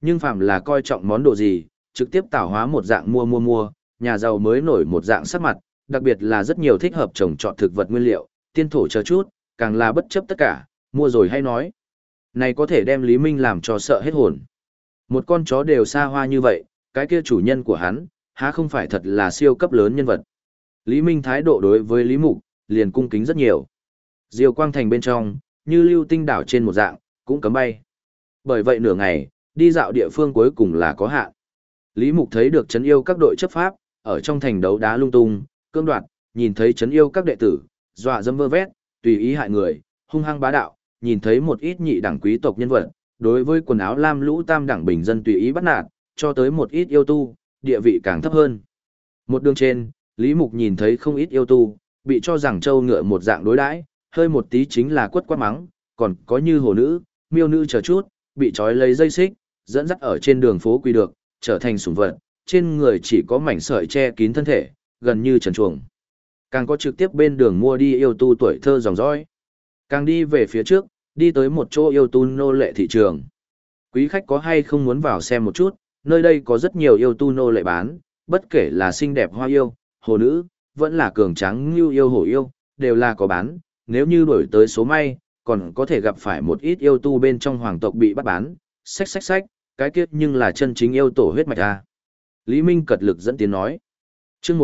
Speaker 1: Nhưng phạm là coi trọng món đồ gì, trực tiếp tạo hóa một dạng mua, nhà giàu mới nổi một dạng sắc mặt, đặc biệt là rất nhiều thích hợp trồng trọt thực vật nguyên liệu, tiên thổ chờ chút, càng là bất chấp tất cả, mua rồi hay nói. Này có thể đem Lý Minh làm cho sợ hết hồn. Một con chó đều xa hoa như vậy, cái kia chủ nhân của hắn, há không phải thật là siêu cấp lớn nhân vật. Lý Minh thái độ đối với Lý Mục, liền cung kính rất nhiều. Diều quang thành bên trong, như lưu tinh đảo trên một dạng, cũng cấm bay. Bởi vậy nửa ngày, đi dạo địa phương cuối cùng là có hạn. Lý Mục thấy được trấn yêu các đội chấp pháp, ở trong thành đấu đá lung tung, cưỡng đoạt, nhìn thấy trấn yêu các đệ tử, dọa dẫm vơ vét, tùy ý hại người, hung hăng bá đạo, nhìn thấy một ít nhị đẳng quý tộc nhân vật, đối với quần áo lam lũ tam đẳng bình dân tùy ý bắt nạt, cho tới một ít yêu tu, địa vị càng thấp hơn. Một đường trên, Lý Mục nhìn thấy không ít yêu tu, bị cho rằng trâu ngựa một dạng đối đãi, hơi một tí chính là quất quát mắng, còn có như hồ nữ, miêu nữ chờ chút, bị trói lấy dây xích, dẫn dắt ở trên đường phố quỳ được, trở thành sủng vật, trên người chỉ có mảnh sợi che kín thân thể, gần như trần truồng. Càng có trực tiếp bên đường mua đi yêu tu tuổi thơ dòng dõi. Càng đi về phía trước, đi tới một chỗ yêu tu nô lệ thị trường. Quý khách có hay không muốn vào xem một chút, nơi đây có rất nhiều yêu tu nô lệ bán, bất kể là xinh đẹp hoa yêu, hồ nữ, vẫn là cường tráng như yêu hổ yêu, đều là có bán, nếu như đổi tới số may, còn có thể gặp phải một ít yêu tu bên trong hoàng tộc bị bắt bán, xách, cái kiết nhưng là chân chính yêu tổ huyết mạch a. Lý Minh cật lực dẫn tiến nói. Chương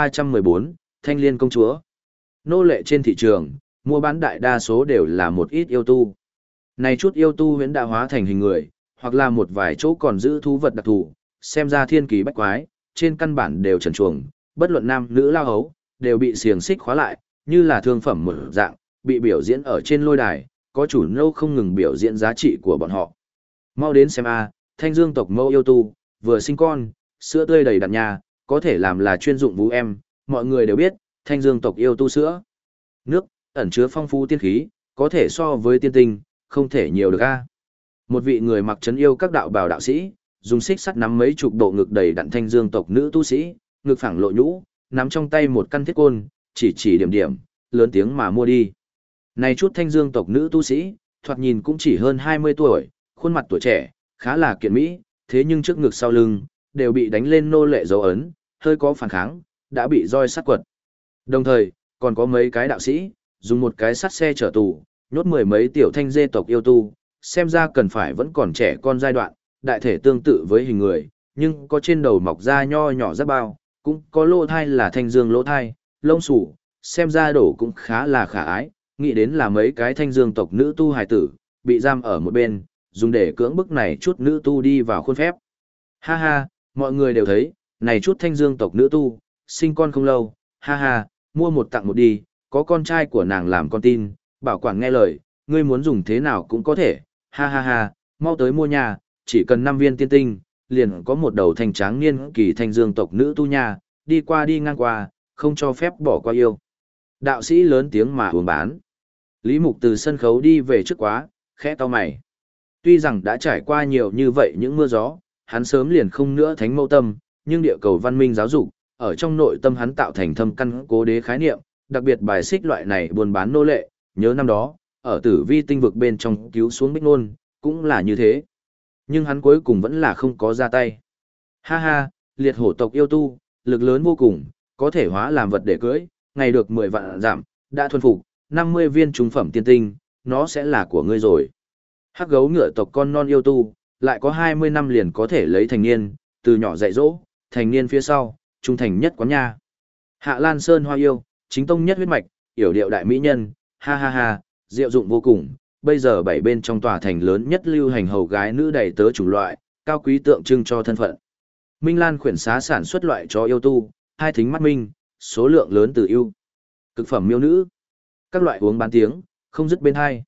Speaker 1: 1314, Thanh Liên công chúa. Nô lệ trên thị trường, mua bán đại đa số đều là một ít yêu tu. Này chút yêu tu huyễn đã hóa thành hình người, hoặc là một vài chỗ còn giữ thú vật đặc thù, xem ra thiên kỳ bách quái, trên căn bản đều trần truồng, bất luận nam nữ lao hấu, đều bị xiềng xích khóa lại, như là thương phẩm một dạng, bị biểu diễn ở trên lôi đài, có chủ nô không ngừng biểu diễn giá trị của bọn họ. Mau đến xem a, Thanh Dương tộc mẫu yêu tu, vừa sinh con, sữa tươi đầy đặn nhà, có thể làm là chuyên dụng vũ em, mọi người đều biết, Thanh Dương tộc yêu tu sữa. Nước, ẩn chứa phong phú tiên khí, có thể so với tiên tinh, không thể nhiều được a. Một vị người mặc trấn yêu các đạo bào đạo sĩ, dùng xích sắt nắm mấy chục bộ ngực đầy đặn Thanh Dương tộc nữ tu sĩ, ngực phẳng lộ nhũ, nắm trong tay một căn thiết côn, chỉ điểm, lớn tiếng mà mua đi. Này chút Thanh Dương tộc nữ tu sĩ, thoạt nhìn cũng chỉ hơn 20 tuổi, khuôn mặt tuổi trẻ, khá là kiện mỹ, thế nhưng trước ngực sau lưng, đều bị đánh lên nô lệ dấu ấn, hơi có phản kháng, đã bị roi sắt quật. Đồng thời, còn có mấy cái đạo sĩ, dùng một cái sắt xe chở tù, nhốt mười mấy tiểu thanh dê tộc yêu tu, xem ra cần phải vẫn còn trẻ con giai đoạn, đại thể tương tự với hình người, nhưng có trên đầu mọc da nho nhỏ giáp bao, cũng có lỗ thai là thanh dương lỗ thai, lông sủ, xem ra đổ cũng khá là khả ái, nghĩ đến là mấy cái thanh dương tộc nữ tu hài tử, bị giam ở một bên, dùng để cưỡng bức này chút nữ tu đi vào khuôn phép. Ha ha, mọi người đều thấy, này chút thanh dương tộc nữ tu, sinh con không lâu, ha ha, mua một tặng một đi, có con trai của nàng làm con tin, bảo quản nghe lời, ngươi muốn dùng thế nào cũng có thể, ha ha ha, mau tới mua nhà, chỉ cần 5 viên tiên tinh, liền có một đầu thanh tráng niên kỳ thanh dương tộc nữ tu nhà, đi qua đi ngang qua, không cho phép bỏ qua yêu. Đạo sĩ lớn tiếng mà uống bán. Lý Mục từ sân khấu đi về trước quá, khẽ cau mày. Tuy rằng đã trải qua nhiều như vậy những mưa gió, hắn sớm liền không nữa thánh mâu tâm, nhưng địa cầu văn minh giáo dục, ở trong nội tâm hắn tạo thành thâm căn cố đế khái niệm, đặc biệt bài xích loại này buôn bán nô lệ, nhớ năm đó, ở tử vi tinh vực bên trong cứu xuống Bích Nôn, cũng là như thế. Nhưng hắn cuối cùng vẫn là không có ra tay. Ha ha, liệt hổ tộc yêu tu, lực lớn vô cùng, có thể hóa làm vật để cưỡi, ngày được 10 vạn giảm, đã thuần phục, 50 viên trung phẩm tiên tinh, nó sẽ là của ngươi rồi. Hắc gấu ngựa tộc con non yêu tu, lại có 20 năm liền có thể lấy thành niên, từ nhỏ dạy dỗ, thành niên phía sau, trung thành nhất quán nha. Hạ Lan Sơn hoa yêu, chính tông nhất huyết mạch, yểu điệu đại mỹ nhân, ha ha ha, diệu dụng vô cùng, bây giờ 7 bên trong tòa thành lớn nhất lưu hành hầu gái nữ đầy tớ chủng loại, cao quý tượng trưng cho thân phận. Minh Lan khuyển xá sản xuất loại cho yêu tu, hai thính mắt minh, số lượng lớn từ yêu. Cực phẩm miêu nữ, các loại uống bán tiếng, không dứt bên hai.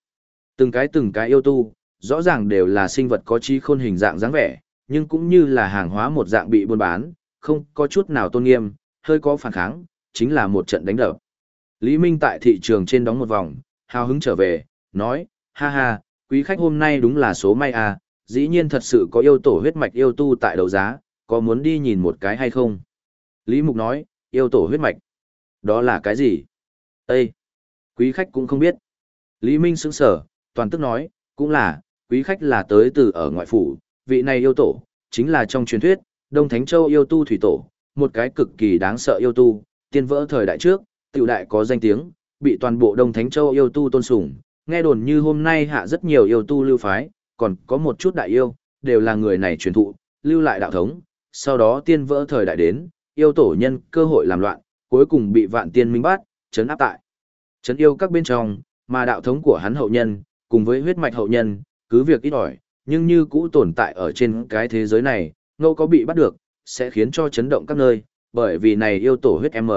Speaker 1: Từng cái yêu tu, rõ ràng đều là sinh vật có trí khôn hình dạng dáng vẻ, nhưng cũng như là hàng hóa một dạng bị buôn bán, không có chút nào tôn nghiêm, hơi có phản kháng, chính là một trận đánh đập. Lý Minh tại thị trường trên đóng một vòng, hào hứng trở về, nói, ha ha, quý khách hôm nay đúng là số may à, dĩ nhiên thật sự có yêu tổ huyết mạch yêu tu tại đấu giá, có muốn đi nhìn một cái hay không? Lý Mục nói, yêu tổ huyết mạch, đó là cái gì? Ê! Quý khách cũng không biết. Lý Minh sững sở, toàn tức nói, cũng là, quý khách là tới từ ở ngoại phủ, vị này yêu tổ, chính là trong truyền thuyết, Đông Thánh Châu yêu tu thủy tổ, một cái cực kỳ đáng sợ yêu tu, tiên vỡ thời đại trước, tiểu đại có danh tiếng, bị toàn bộ Đông Thánh Châu yêu tu tôn sùng, nghe đồn như hôm nay hạ rất nhiều yêu tu lưu phái, còn có một chút đại yêu, đều là người này truyền thụ, lưu lại đạo thống, sau đó tiên vỡ thời đại đến, yêu tổ nhân cơ hội làm loạn, cuối cùng bị vạn tiên minh bắt, trấn áp tại. Trấn yêu các bên trong, mà đạo thống của hắn hậu nhân, cùng với huyết mạch hậu nhân, cứ việc ít ỏi, nhưng như cũ tồn tại ở trên cái thế giới này, ngẫu có bị bắt được, sẽ khiến cho chấn động các nơi, bởi vì này yêu tổ huyết M.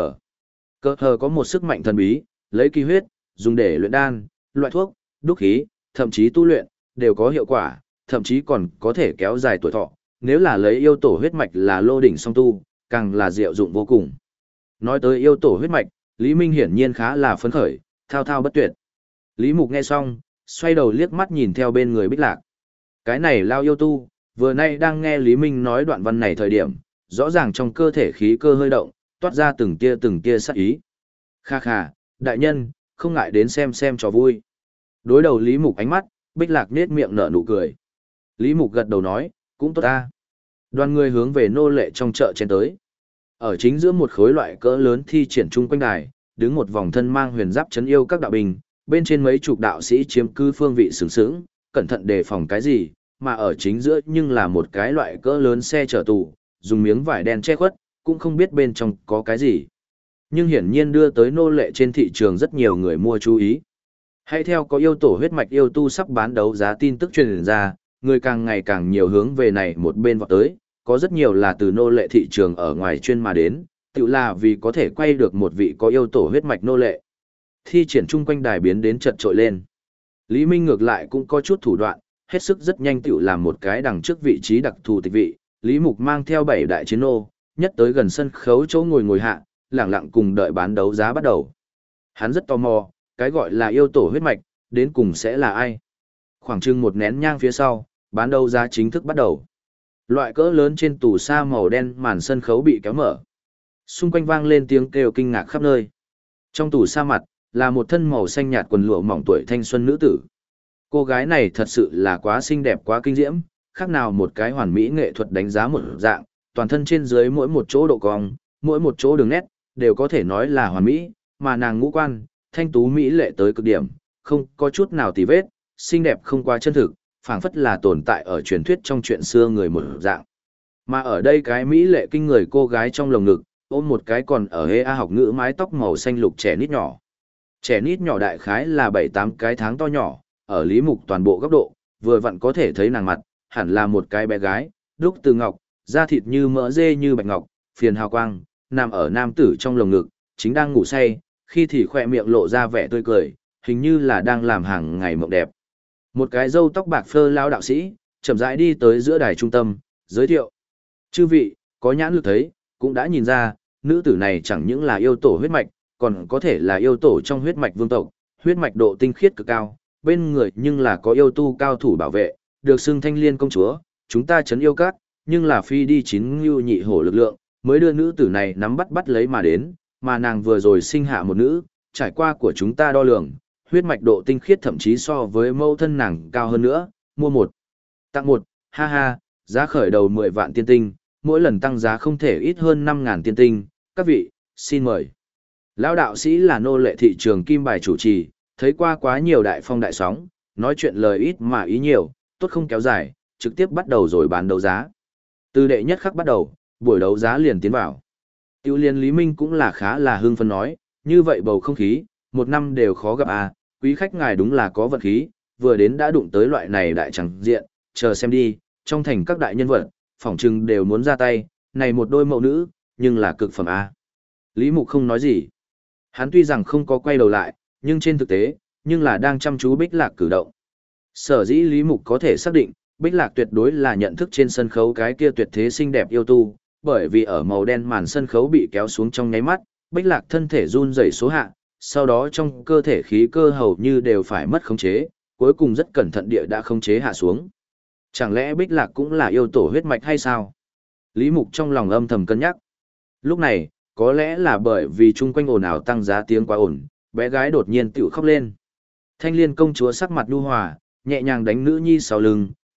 Speaker 1: Cơ hờ có một sức mạnh thần bí, lấy kỳ huyết, dùng để luyện đan, loại thuốc, đúc khí, thậm chí tu luyện, đều có hiệu quả, thậm chí còn có thể kéo dài tuổi thọ, nếu là lấy yêu tổ huyết mạch là lô đỉnh song tu, càng là diệu dụng vô cùng. Nói tới yêu tổ huyết mạch, Lý Minh hiển nhiên khá là phấn khởi, thao thao bất tuyệt. Lý Mục nghe xong, xoay đầu liếc mắt nhìn theo bên người Bích Lạc. Cái này lao yêu tu, vừa nay đang nghe Lý Minh nói đoạn văn này thời điểm, rõ ràng trong cơ thể khí cơ hơi động, toát ra từng tia sát ý. Kha kha, đại nhân, không ngại đến xem cho vui. Đối đầu Lý Mục ánh mắt, Bích Lạc nết miệng nở nụ cười. Lý Mục gật đầu nói, cũng tốt ta. Đoàn người hướng về nô lệ trong chợ chen tới. Ở chính giữa một khối loại cỡ lớn thi triển chung quanh đài, đứng một vòng thân mang huyền giáp trấn yêu các đạo binh, bên trên mấy chục đạo sĩ chiếm cư phương vị sướng sướng, cẩn thận đề phòng cái gì, mà ở chính giữa nhưng là một cái loại cỡ lớn xe chở tù, dùng miếng vải đen che khuất, cũng không biết bên trong có cái gì. Nhưng hiển nhiên đưa tới nô lệ trên thị trường rất nhiều người mua chú ý. Hay theo có yêu tổ huyết mạch yêu tu sắp bán đấu giá tin tức truyền ra, người càng ngày càng nhiều hướng về này một bên vọt tới, có rất nhiều là từ nô lệ thị trường ở ngoài chuyên mà đến, tự là vì có thể quay được một vị có yêu tổ huyết mạch nô lệ. Thi triển chung quanh đài biến đến chật trội lên. Lý Minh ngược lại cũng có chút thủ đoạn, hết sức rất nhanh tự làm một cái đằng trước vị trí đặc thù tịch vị, Lý Mục mang theo 7 đại chiến nô, nhất tới gần sân khấu chỗ ngồi hạ, lặng lặng cùng đợi bán đấu giá bắt đầu. Hắn rất tò mò, cái gọi là yêu tổ huyết mạch, đến cùng sẽ là ai? Khoảng chừng một nén nhang phía sau, bán đấu giá chính thức bắt đầu. Loại cỡ lớn trên tủ sa màu đen màn sân khấu bị kéo mở. Xung quanh vang lên tiếng kêu kinh ngạc khắp nơi. Trong tủ sa mặt, là một thân màu xanh nhạt quần lụa mỏng tuổi thanh xuân nữ tử. Cô gái này thật sự là quá xinh đẹp quá kinh diễm, khác nào một cái hoàn mỹ nghệ thuật đánh giá một dạng, toàn thân trên dưới mỗi một chỗ độ cong, mỗi một chỗ đường nét, đều có thể nói là hoàn mỹ, mà nàng ngũ quan, thanh tú mỹ lệ tới cực điểm, không có chút nào tì vết, xinh đẹp không quá chân thực, phảng phất là tồn tại ở truyền thuyết trong chuyện xưa người một dạng. Mà ở đây cái mỹ lệ kinh người cô gái trong lồng ngực, ôm một cái còn ở hê a học ngữ mái tóc màu xanh lục trẻ nít nhỏ. Trẻ nít nhỏ đại khái là 7-8 cái tháng to nhỏ, ở Lý Mục toàn bộ góc độ, vừa vặn có thể thấy nàng mặt, hẳn là một cái bé gái, đúc từ ngọc, da thịt như mỡ dê như bạch ngọc, phiền hào quang, nằm ở nam tử trong lồng ngực, chính đang ngủ say, khi thì khỏe miệng lộ ra vẻ tươi cười, hình như là đang làm hàng ngày mộng đẹp. Một cái râu tóc bạc phơ lao đạo sĩ, chậm rãi đi tới giữa đài trung tâm, giới thiệu. Chư vị, có nhãn lực thấy, cũng đã nhìn ra, nữ tử này chẳng những là yêu tổ huyết mạch, còn có thể là yêu tổ trong huyết mạch vương tộc, huyết mạch độ tinh khiết cực cao, bên người nhưng là có yêu tu cao thủ bảo vệ, được xưng Thanh Liên công chúa, chúng ta trấn yêu các, nhưng là phi đi chín ngưu nhị hổ lực lượng, mới đưa nữ tử này nắm bắt lấy mà đến, mà nàng vừa rồi sinh hạ một nữ, trải qua của chúng ta đo lường, huyết mạch độ tinh khiết thậm chí so với mẫu thân nàng cao hơn nữa, mua một, tặng một, ha ha, giá khởi đầu 10 vạn tiên tinh, mỗi lần tăng giá không thể ít hơn 5.000 tiên tinh, các vị, xin mời. Lão đạo sĩ là nô lệ thị trường kim bài chủ trì, thấy qua quá nhiều đại phong đại sóng, nói chuyện lời ít mà ý nhiều, tốt không kéo dài, trực tiếp bắt đầu rồi bán đấu giá. Từ đệ nhất khắc bắt đầu, buổi đấu giá liền tiến vào. Tiêu liên Lý Minh cũng là khá là hưng phấn nói, như vậy bầu không khí, một năm đều khó gặp à, quý khách ngài đúng là có vận khí, vừa đến đã đụng tới loại này đại chẳng diện, chờ xem đi, trong thành các đại nhân vật, phỏng chừng đều muốn ra tay, này một đôi mẫu nữ, nhưng là cực phẩm à. Lý Mục không nói gì. Hắn tuy rằng không có quay đầu lại, nhưng trên thực tế, nhưng là đang chăm chú Bích Lạc cử động. Sở dĩ Lý Mục có thể xác định, Bích Lạc tuyệt đối là nhận thức trên sân khấu cái kia tuyệt thế xinh đẹp yêu tu, bởi vì ở màu đen màn sân khấu bị kéo xuống trong nháy mắt, Bích Lạc thân thể run rẩy số hạ, sau đó trong cơ thể khí cơ hầu như đều phải mất khống chế, cuối cùng rất cẩn thận địa đã khống chế hạ xuống. Chẳng lẽ Bích Lạc cũng là yêu tổ huyết mạch hay sao? Lý Mục trong lòng âm thầm cân nhắc. Lúc này, có lẽ là bởi vì chung quanh ồn ào tăng giá tiếng quá ồn, bé gái đột nhiên tiểu khóc lên. Thanh Liên công chúa sắc mặt nhu hòa, nhẹ nhàng đánh nữ nhi sau lưng,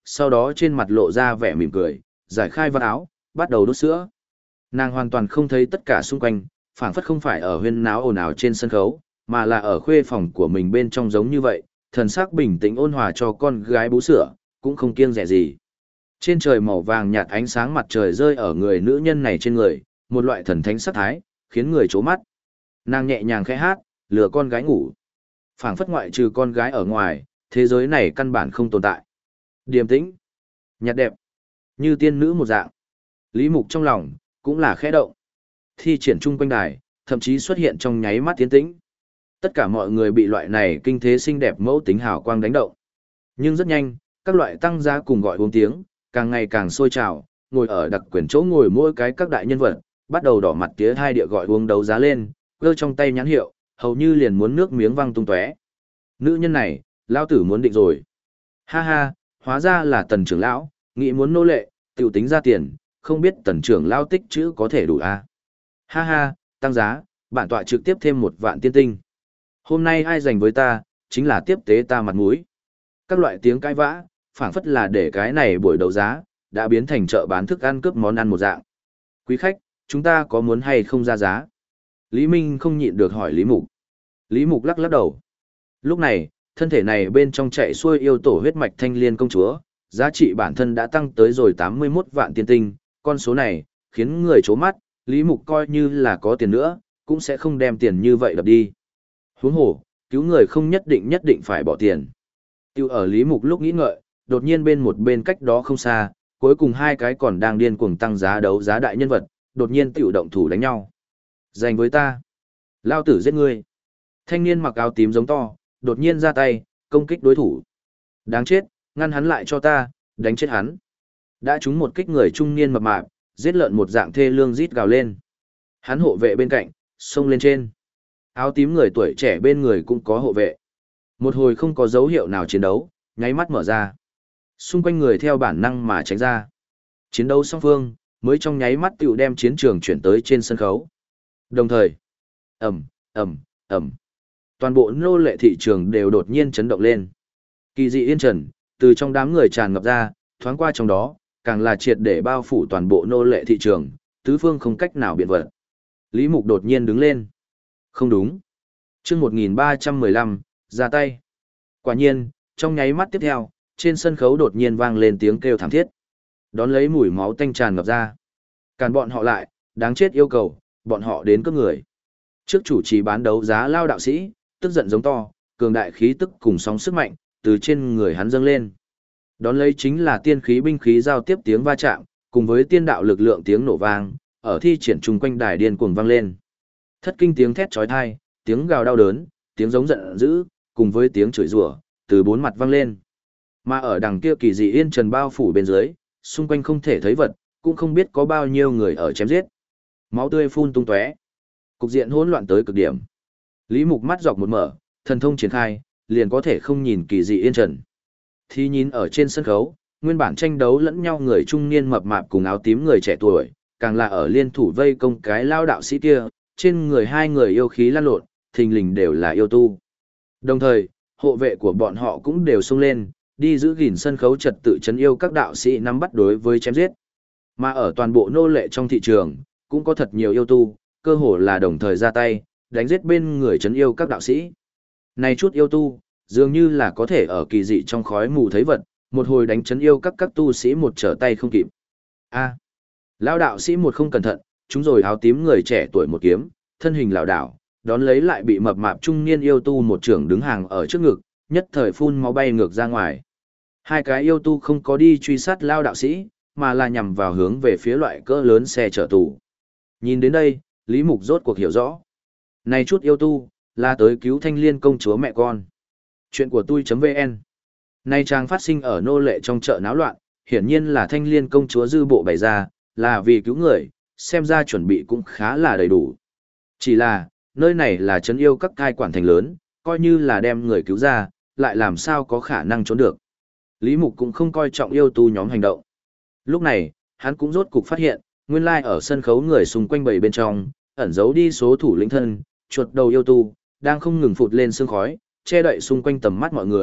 Speaker 1: sau đó trên mặt lộ ra vẻ mỉm cười, giải khai vạt áo, bắt đầu đút sữa. Nàng hoàn toàn không thấy tất cả xung quanh, phảng phất không phải ở huyên náo ồn ào trên sân khấu, mà là ở khuê phòng của mình bên trong giống như vậy, thần sắc bình tĩnh ôn hòa cho con gái bú sữa, cũng không kiêng dè gì. Trên trời màu vàng nhạt ánh sáng mặt trời rơi ở người nữ nhân này trên người, một loại thần thánh sắc thái, khiến người chố mắt. Nàng nhẹ nhàng khẽ hát, lừa con gái ngủ. Phảng phất ngoại trừ con gái ở ngoài, thế giới này căn bản không tồn tại. Điềm tĩnh, nhạt đẹp, như tiên nữ một dạng. Lý Mục trong lòng, cũng là khẽ động. Thi triển chung quanh đài, thậm chí xuất hiện trong nháy mắt tiến tĩnh. Tất cả mọi người bị loại này kinh thế xinh đẹp mẫu tính hào quang đánh động. Nhưng rất nhanh, các loại tăng giá cùng gọi uống tiếng, càng ngày càng sôi trào, ngồi ở đặc quyền chỗ ngồi mỗi cái các đại nhân vật, bắt đầu đỏ mặt tía hai địa gọi uống đấu giá lên, cơ trong tay nhãn hiệu, hầu như liền muốn nước miếng văng tung tóe. Nữ nhân này, lao tử muốn định rồi. Ha ha, hóa ra là Tần trưởng lão, nghĩ muốn nô lệ, tiểu tính ra tiền, không biết Tần trưởng lão tích chữ có thể đủ à? Ha ha, tăng giá, bản tọa trực tiếp thêm 1.000 tiên tinh. Hôm nay ai dành với ta, chính là tiếp tế ta mặt mũi. Các loại tiếng cãi vã, phảng phất là để cái này buổi đấu giá, đã biến thành chợ bán thức ăn cướp món ăn một dạng. Quý khách, chúng ta có muốn hay không ra giá? Lý Minh không nhịn được hỏi Lý Mục. Lý Mục lắc lắc đầu. Lúc này, thân thể này bên trong chạy xuôi yêu tổ huyết mạch thanh liên công chúa, giá trị bản thân đã tăng tới rồi 81 vạn tiên tinh, con số này, khiến người chố mắt, Lý Mục coi như là có tiền nữa, cũng sẽ không đem tiền như vậy đập đi. Huống hồ, cứu người không nhất định phải bỏ tiền. Tiêu ở Lý Mục lúc nghĩ ngợi, đột nhiên bên một bên cách đó không xa, cuối cùng hai cái còn đang điên cuồng tăng giá đấu giá đại nhân vật, đột nhiên tiểu động thủ đánh nhau. Giành với ta. Lao tử giết ngươi. Thanh niên mặc áo tím giống to, đột nhiên ra tay, công kích đối thủ. Đáng chết, ngăn hắn lại cho ta, đánh chết hắn. Đã trúng một kích người trung niên mập mạp, giết lợn một dạng thê lương rít gào lên. Hắn hộ vệ bên cạnh, xông lên trên. Áo tím người tuổi trẻ bên người cũng có hộ vệ. Một hồi không có dấu hiệu nào chiến đấu, nháy mắt mở ra. Xung quanh người theo bản năng mà tránh ra. Chiến đấu song phương, mới trong nháy mắt tiểu đem chiến trường chuyển tới trên sân khấu. Đồng thời, ầm, ầm, ầm, toàn bộ nô lệ thị trường đều đột nhiên chấn động lên. Kỳ dị yên trần, từ trong đám người tràn ngập ra, thoáng qua trong đó, càng là triệt để bao phủ toàn bộ nô lệ thị trường, tứ phương không cách nào biện vật. Lý Mục đột nhiên đứng lên. Không đúng. Chương 1315, ra tay. Quả nhiên, trong nháy mắt tiếp theo, trên sân khấu đột nhiên vang lên tiếng kêu thảm thiết. Đón lấy mùi máu tanh tràn ngập ra. Càn bọn họ lại, đáng chết yêu cầu, bọn họ đến cướp người. Trước chủ trì bán đấu giá lao đạo sĩ, tức giận giống to, cường đại khí tức cùng sóng sức mạnh, từ trên người hắn dâng lên. Đón lấy chính là tiên khí binh khí giao tiếp tiếng va chạm, cùng với tiên đạo lực lượng tiếng nổ vang, ở thi triển chung quanh đài điên cuồng vang lên. Thất kinh tiếng thét chói tai, tiếng gào đau đớn, tiếng giống giận dữ, cùng với tiếng chửi rủa, từ bốn mặt vang lên. Mà ở đằng kia kỳ dị yên trần bao phủ bên dưới, xung quanh không thể thấy vật, cũng không biết có bao nhiêu người ở chém giết. Máu tươi phun tung tóe. Cục diện hỗn loạn tới cực điểm. Lý Mục mắt dọc một mở, thần thông triển khai, liền có thể không nhìn kỳ dị yên trần. Thì nhìn ở trên sân khấu, nguyên bản tranh đấu lẫn nhau người trung niên mập mạp cùng áo tím người trẻ tuổi, càng là ở liên thủ vây công cái lao đạo sĩ kia, trên người hai người yêu khí lan lộn, thình lình đều là yêu tu. Đồng thời, hộ vệ của bọn họ cũng đều xông lên, đi giữ gìn sân khấu trật tự trấn yêu các đạo sĩ nắm bắt đối với chém giết. Mà ở toàn bộ nô lệ trong thị trường, cũng có thật nhiều yêu tu, cơ hồ là đồng thời ra tay, đánh giết bên người trấn yêu các đạo sĩ. Này chút yêu tu, dường như là có thể ở kỳ dị trong khói mù thấy vật, một hồi đánh trấn yêu các tu sĩ một trở tay không kịp. A, lão đạo sĩ một không cẩn thận, chúng rồi áo tím người trẻ tuổi một kiếm, thân hình lảo đảo, đón lấy lại bị mập mạp trung niên yêu tu một trưởng đứng hàng ở trước ngực, nhất thời phun máu bay ngược ra ngoài. Hai cái yêu tu không có đi truy sát lao đạo sĩ, mà là nhằm vào hướng về phía loại cỡ lớn xe chở tù. Nhìn đến đây, Lý Mục rốt cuộc hiểu rõ. Này chút yêu tu, là tới cứu thanh liên công chúa mẹ con. Chuyện của tôi.vn. Này trang phát sinh ở nô lệ trong chợ náo loạn, hiển nhiên là thanh liên công chúa dư bộ bày ra, là vì cứu người, xem ra chuẩn bị cũng khá là đầy đủ. Chỉ là, nơi này là trấn yêu các cai quản thành lớn, coi như là đem người cứu ra, lại làm sao có khả năng trốn được. Lý Mục cũng không coi trọng yêu tu nhóm hành động. Lúc này, hắn cũng rốt cục phát hiện, nguyên lai ở sân khấu người xung quanh bầy bên trong, ẩn giấu đi số thủ lĩnh thân, chuột đầu yêu tu, đang không ngừng phụt lên sương khói, che đậy xung quanh tầm mắt mọi người,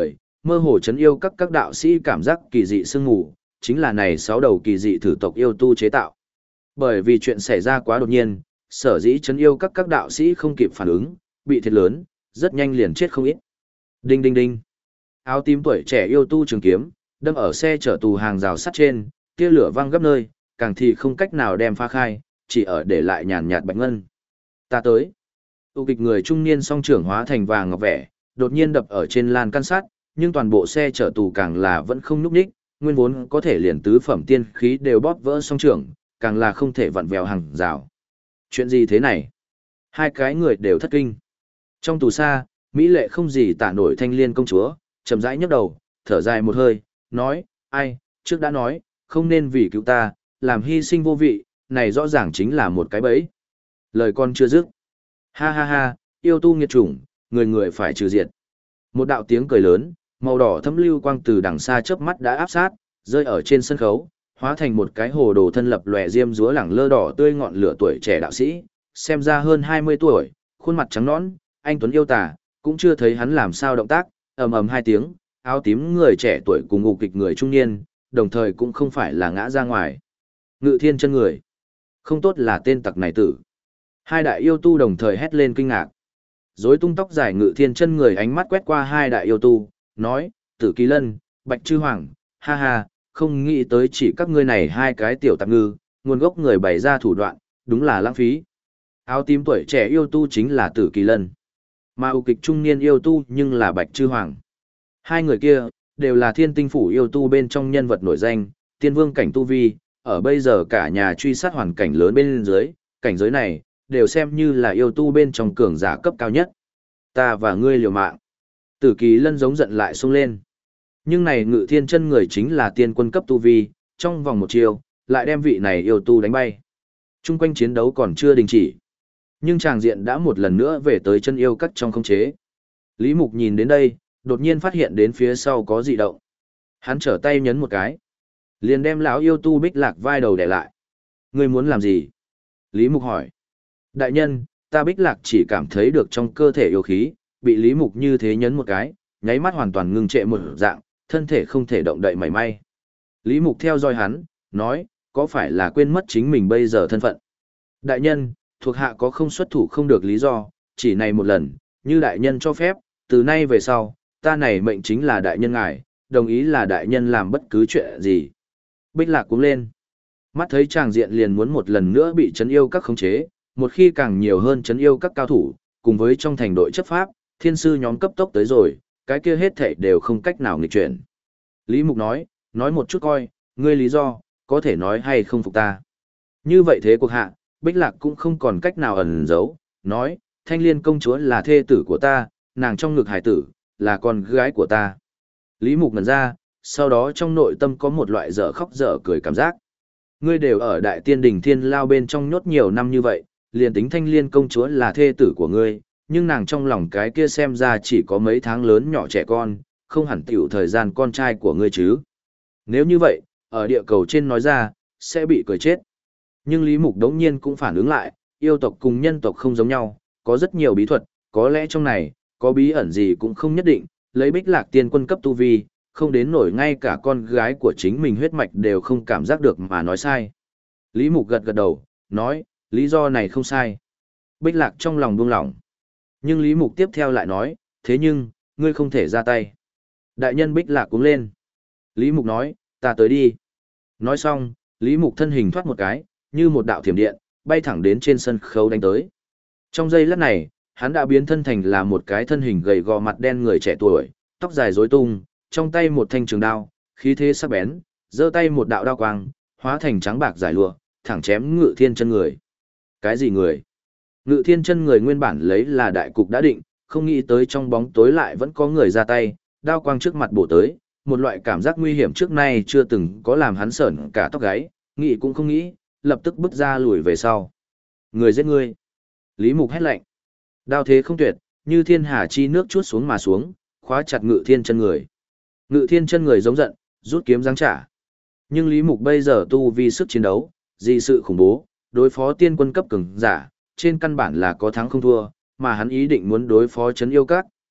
Speaker 1: Mơ hồ chấn yêu các đạo sĩ cảm giác kỳ dị sương mù, chính là này 6 đầu kỳ dị thử tộc yêu tu chế tạo. Bởi vì chuyện xảy ra quá đột nhiên, sở dĩ chấn yêu các đạo sĩ không kịp phản ứng, bị thiệt lớn, rất nhanh liền chết không ít. Đinh đinh đinh. Áo tím tuổi trẻ yêu tu trường kiếm, đâm ở xe chở tù hàng rào sắt trên, tia lửa văng gấp nơi, càng thì không cách nào đem phá khai, chỉ ở để lại nhàn nhạt bạch ngân. Ta tới. Tu kịch người trung niên song trưởng hóa thành vàng ngọc vẻ, đột nhiên đập ở trên lan can sắt, nhưng toàn bộ xe chở tù càng là vẫn không nhúc nhích, nguyên vốn có thể liền tứ phẩm tiên khí đều bóp vỡ song trưởng, càng là không thể vặn vẹo hàng rào. Chuyện gì thế này? Hai cái người đều thất kinh. Trong tù xa, mỹ lệ không gì tả nổi thanh liên công chúa, chậm rãi nhấc đầu, thở dài một hơi, nói, ai, trước đã nói, không nên vì cứu ta, làm hy sinh vô vị, này rõ ràng chính là một cái bẫy. Lời con chưa dứt. Ha ha ha, yêu tu nghiệt chủng, người người phải trừ diệt. Một đạo tiếng cười lớn, màu đỏ thấm lưu quang từ đằng xa chớp mắt đã áp sát, rơi ở trên sân khấu, hóa thành một cái hồ đồ thân lập lòe diêm dúa lẳng lơ đỏ tươi ngọn lửa tuổi trẻ đạo sĩ, xem ra hơn 20 tuổi, khuôn mặt trắng nõn, anh tuấn yêu tả, cũng chưa thấy hắn làm sao động tác, ầm ầm hai tiếng, áo tím người trẻ tuổi cùng ngục kịch người trung niên, đồng thời cũng không phải là ngã ra ngoài. Ngự Thiên chân người, không tốt là tên tặc này tử. Hai đại yêu tu đồng thời hét lên kinh ngạc. Rối tung tóc dài Ngự Thiên chân người ánh mắt quét qua hai đại yêu tu, nói, Tử Kỳ Lân, Bạch Trư Hoàng, ha ha, không nghĩ tới chỉ các ngươi này hai cái tiểu tạp ngư, nguồn gốc người bày ra thủ đoạn, đúng là lãng phí. Áo tím tuổi trẻ yêu tu chính là Tử Kỳ Lân, mà ưu kịch trung niên yêu tu nhưng là Bạch Trư Hoàng. Hai người kia, đều là thiên tinh phủ yêu tu bên trong nhân vật nổi danh, tiên vương cảnh tu vi, ở bây giờ cả nhà truy sát hoàn cảnh lớn bên dưới, cảnh giới này, đều xem như là yêu tu bên trong cường giả cấp cao nhất. Ta và ngươi liều mạng. Tử Kỳ Lân giống giận lại xông lên. Nhưng này Ngự Thiên chân người chính là tiên quân cấp tu vi, trong vòng một chiều, lại đem vị này yêu tu đánh bay. Trung quanh chiến đấu còn chưa đình chỉ. Nhưng tràng diện đã một lần nữa về tới chân yêu cắt trong khống chế. Lý Mục nhìn đến đây, đột nhiên phát hiện đến phía sau có dị động. Hắn trở tay nhấn một cái, liền đem lão yêu tu Bích Lạc vai đầu để lại. Ngươi muốn làm gì? Lý Mục hỏi. Đại nhân, ta Bích Lạc chỉ cảm thấy được trong cơ thể yêu khí, bị Lý Mục như thế nhấn một cái, nháy mắt hoàn toàn ngưng trệ một dạng, thân thể không thể động đậy mảy may. Lý Mục theo dõi hắn, nói, có phải là quên mất chính mình bây giờ thân phận? Đại nhân, thuộc hạ có không xuất thủ không được lý do, chỉ này một lần, như đại nhân cho phép, từ nay về sau, ta này mệnh chính là đại nhân ngài, đồng ý là đại nhân làm bất cứ chuyện gì. Bích Lạc cuống lên. Mắt thấy tràng diện liền muốn một lần nữa bị trấn yêu các khống chế, một khi càng nhiều hơn trấn yêu các cao thủ, cùng với trong thành đội chấp pháp, thiên sư nhóm cấp tốc tới rồi, cái kia hết thảy đều không cách nào nghịch chuyển. Lý Mục nói một chút coi, ngươi lý do, có thể nói hay không phục ta. Như vậy thế cuộc hạ, Bích Lạc cũng không còn cách nào ẩn giấu, nói, Thanh Liên công chúa là thê tử của ta, nàng trong ngực hải tử, là con gái của ta. Lý Mục ngẩn ra, sau đó trong nội tâm có một loại dở khóc dở cười cảm giác. Ngươi đều ở Đại Tiên Đình Thiên Lao bên trong nhốt nhiều năm như vậy, liền tính Thanh Liên công chúa là thê tử của ngươi, nhưng nàng trong lòng cái kia xem ra chỉ có mấy tháng lớn nhỏ trẻ con, không hẳn tiểu thời gian con trai của ngươi chứ. Nếu như vậy, ở địa cầu trên nói ra, sẽ bị cười chết. Nhưng Lý Mục đống nhiên cũng phản ứng lại, yêu tộc cùng nhân tộc không giống nhau, có rất nhiều bí thuật, có lẽ trong này, có bí ẩn gì cũng không nhất định, lấy Bích Lạc tiên quân cấp tu vi, không đến nổi ngay cả con gái của chính mình huyết mạch đều không cảm giác được mà nói sai. Lý Mục gật gật đầu, nói, lý do này không sai. Bích Lạc trong lòng buông lỏng. Nhưng Lý Mục tiếp theo lại nói, thế nhưng, ngươi không thể ra tay. Đại nhân Bích Lạc cuống lên. Lý Mục nói, ta tới đi. Nói xong, Lý Mục thân hình thoát một cái, như một đạo thiểm điện, bay thẳng đến trên sân khấu đánh tới. Trong giây lát này, hắn đã biến thân thành là một cái thân hình gầy gò mặt đen người trẻ tuổi, tóc dài rối tung, trong tay một thanh trường đao, khí thế sắc bén, giơ tay một đạo đao quang, hóa thành trắng bạc giải lụa, thẳng chém Ngự Thiên chân người. Cái gì người? Ngự Thiên chân người nguyên bản lấy là đại cục đã định, không nghĩ tới trong bóng tối lại vẫn có người ra tay, đao quang trước mặt bổ tới, một loại cảm giác nguy hiểm trước nay chưa từng có làm hắn sởn cả tóc gáy, nghĩ cũng không nghĩ, lập tức bước ra lùi về sau. Người giết ngươi. Lý Mục hét lạnh. Đao thế không tuyệt, như thiên hà chi nước chuốt xuống mà xuống, khóa chặt Ngự Thiên chân người. Ngự Thiên chân người giống giận, rút kiếm giáng trả. Nhưng Lý Mục bây giờ tu vi sức chiến đấu, dị sự khủng bố, đối phó tiên quân cấp cường giả, trên căn bản là có thắng không thua, mà hắn ý định muốn đối phó trấn yêu các,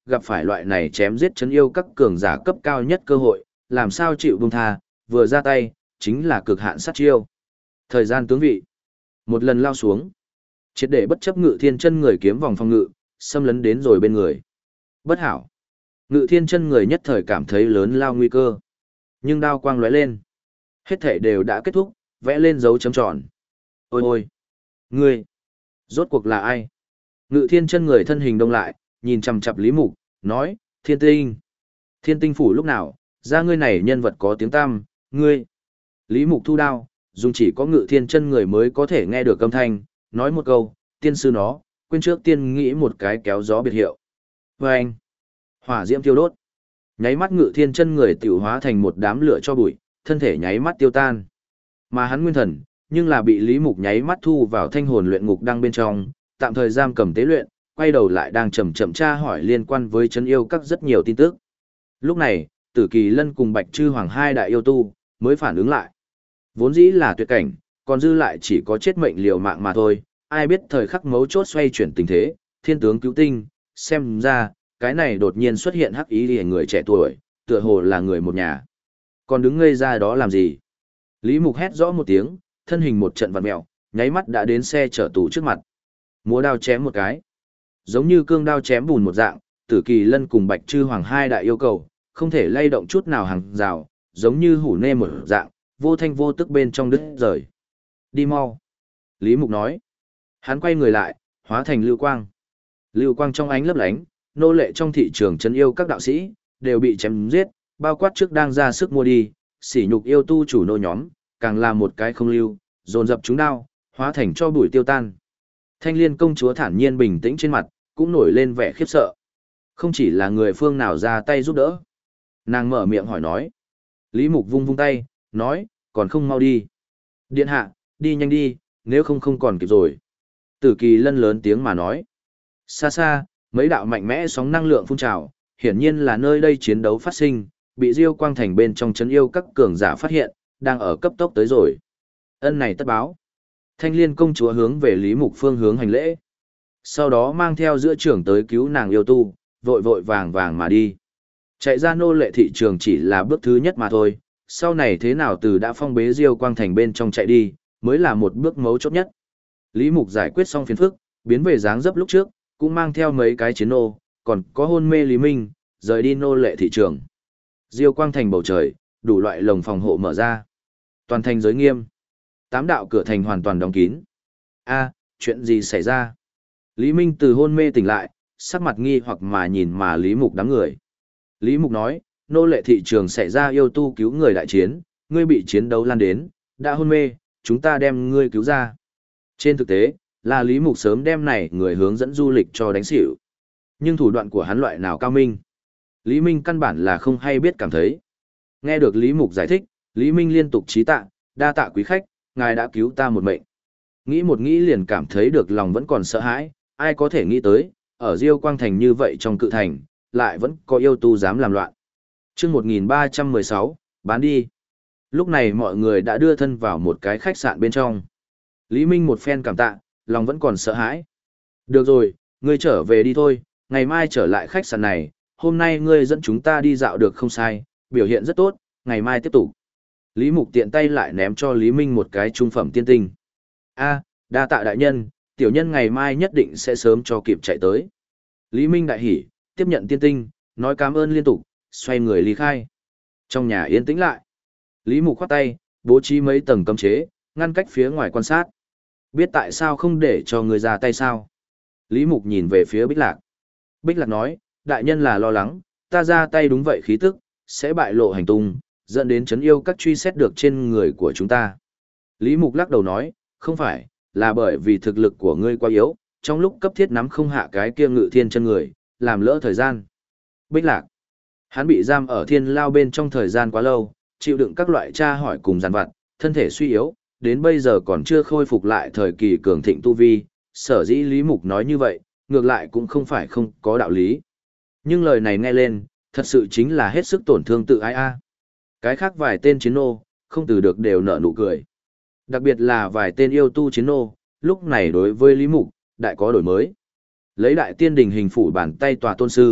Speaker 1: gặp phải loại này chém giết chấn yêu các cường giả cấp cao nhất cơ hội, làm sao chịu buông tha, vừa ra tay, chính là cực hạn sát chiêu. Thời gian tướng vị, một lần lao xuống, triệt để bất chấp Ngự Thiên Chân người kiếm vòng phòng ngự, xâm lấn đến rồi bên người. Bất hảo. Ngự Thiên Chân người nhất thời cảm thấy lớn lao nguy cơ. Nhưng đao quang lóe lên, hết thảy đều đã kết thúc, vẽ lên dấu chấm tròn. Ôi ôi, ngươi, rốt cuộc là ai? Ngự Thiên Chân người thân hình đông lại, nhìn chằm chằm Lý Mục, nói, Thiên Tinh. Thiên Tinh phủ lúc nào, ra ngươi này nhân vật có tiếng tăm, ngươi. Lý Mục thu đao, dùng chỉ có Ngự Thiên Chân người mới có thể nghe được âm thanh, nói một câu, tiên sư nó, quên trước tiên nghĩ một cái kéo gió biệt hiệu. Và anh, hỏa diễm thiêu đốt. Nháy mắt Ngự Thiên Chân người tiểu hóa thành một đám lửa cho bụi, thân thể nháy mắt tiêu tan. Mà hắn nguyên thần, nhưng là bị Lý Mục nháy mắt thu vào thanh hồn luyện ngục đang bên trong, tạm thời giam cầm tế luyện, quay đầu lại đang chậm chậm tra hỏi liên quan với trấn yêu các rất nhiều tin tức. Lúc này, Tử Kỳ Lân cùng Bạch Trư Hoàng hai đại yêu tu mới phản ứng lại. Vốn dĩ là tuyệt cảnh, còn dư lại chỉ có chết mệnh liều mạng mà thôi, ai biết thời khắc mấu chốt xoay chuyển tình thế, thiên tướng cứu tinh, xem ra, cái này đột nhiên xuất hiện hắc ý liễu người trẻ tuổi, tựa hồ là người một nhà. Còn đứng ngây ra đó làm gì? Lý Mục hét rõ một tiếng, thân hình một trận vặn mèo, nháy mắt đã đến xe chở tù trước mặt. Múa đao chém một cái. Giống như cương đao chém bùn một dạng, Tử Kỳ Lân cùng Bạch Trư Hoàng hai đại yêu cầu, không thể lay động chút nào hàng rào, giống như hủ nê một dạng, vô thanh vô tức bên trong đứt rời. Đi mau. Lý Mục nói. Hắn quay người lại, hóa thành lưu quang. Lưu quang trong ánh lấp lánh, nô lệ trong thị trường trấn yêu các đạo sĩ, đều bị chém giết, bao quát trước đang ra sức mua đi, sỉ nhục yêu tu chủ nô nhóm, càng là một cái không lưu, dồn dập chúng đao, hóa thành cho bụi tiêu tan. Thanh Liên công chúa thản nhiên bình tĩnh trên mặt, cũng nổi lên vẻ khiếp sợ. Không chỉ là người phương nào ra tay giúp đỡ. Nàng mở miệng hỏi nói. Lý Mục vung vung tay, nói, còn không mau đi. Điện hạ, đi nhanh đi, nếu không không còn kịp rồi. Tử Kỳ Lân lớn tiếng mà nói. Xa xa, mấy đạo mạnh mẽ sóng năng lượng phun trào, hiển nhiên là nơi đây chiến đấu phát sinh, bị Diêu Quang Thành bên trong trấn yêu các cường giả phát hiện, đang ở cấp tốc tới rồi. Ân này tất báo. Thanh Liên công chúa hướng về Lý Mục phương hướng hành lễ. Sau đó mang theo giữa trưởng tới cứu nàng yêu tu, vội vội vàng vàng mà đi. Chạy ra nô lệ thị trường chỉ là bước thứ nhất mà thôi, sau này thế nào từ đã phong bế Diêu Quang Thành bên trong chạy đi, mới là một bước mấu chốt nhất. Lý Mục giải quyết xong phiền phức, biến về dáng dấp lúc trước, cũng mang theo mấy cái chiến nô, còn có hôn mê Lý Minh, rời đi nô lệ thị trường. Diêu Quang Thành bầu trời, đủ loại lồng phòng hộ mở ra. Toàn thành giới nghiêm. 8 đạo cửa thành hoàn toàn đóng kín. A, chuyện gì xảy ra? Lý Minh từ hôn mê tỉnh lại, sắc mặt nghi hoặc mà nhìn mà Lý Mục đám người. Lý Mục nói, nô lệ thị trường xảy ra yêu tu cứu người đại chiến, ngươi bị chiến đấu lan đến, đã hôn mê, chúng ta đem ngươi cứu ra. Trên thực tế, là Lý Mục sớm đem này người hướng dẫn du lịch cho đánh xỉu. Nhưng thủ đoạn của hắn loại nào cao minh? Lý Minh căn bản là không hay biết cảm thấy. Nghe được Lý Mục giải thích, Lý Minh liên tục chí tạ, đa tạ quý khách, ngài đã cứu ta một mệnh. Nghĩ một nghĩ liền cảm thấy được lòng vẫn còn sợ hãi, ai có thể nghĩ tới, ở Diêu Quang Thành như vậy trong cự thành, lại vẫn có yêu tu dám làm loạn. Chương 1316, bán đi. Lúc này mọi người đã đưa thân vào một cái khách sạn bên trong. Lý Minh một phen cảm tạ, lòng vẫn còn sợ hãi. Được rồi, ngươi trở về đi thôi, ngày mai trở lại khách sạn này, hôm nay ngươi dẫn chúng ta đi dạo được không sai, biểu hiện rất tốt, ngày mai tiếp tục. Lý Mục tiện tay lại ném cho Lý Minh một cái trung phẩm tiên tinh. A, đa tạ đại nhân, tiểu nhân ngày mai nhất định sẽ sớm cho kịp chạy tới. Lý Minh đại hỉ, tiếp nhận tiên tinh, nói cảm ơn liên tục, xoay người ly khai. Trong nhà yên tĩnh lại. Lý Mục khoát tay, bố trí mấy tầng cấm chế, ngăn cách phía ngoài quan sát. Biết tại sao không để cho người ra tay sao? Lý Mục nhìn về phía Bích Lạc. Bích Lạc nói, đại nhân là lo lắng, ta ra tay đúng vậy khí tức, sẽ bại lộ hành tung, dẫn đến chấn yêu các truy xét được trên người của chúng ta. Lý Mục lắc đầu nói, không phải, là bởi vì thực lực của ngươi quá yếu, trong lúc cấp thiết nắm không hạ cái kia Ngự Thiên Chân người, làm lỡ thời gian. Bích Lạc, hắn bị giam ở thiên lao bên trong thời gian quá lâu, chịu đựng các loại tra hỏi cùng giàn vặt, thân thể suy yếu, đến bây giờ còn chưa khôi phục lại thời kỳ cường thịnh tu vi, sở dĩ Lý Mục nói như vậy, ngược lại cũng không phải không có đạo lý. Nhưng lời này nghe lên, thật sự chính là hết sức tổn thương tự ái a. Cái khác vài tên chiến nô, không từ được đều nở nụ cười. Đặc biệt là vài tên yêu tu chiến nô, lúc này đối với Lý Mục, đại có đổi mới. Lấy đại tiên đình hình phủ bàn tay tòa tôn sư,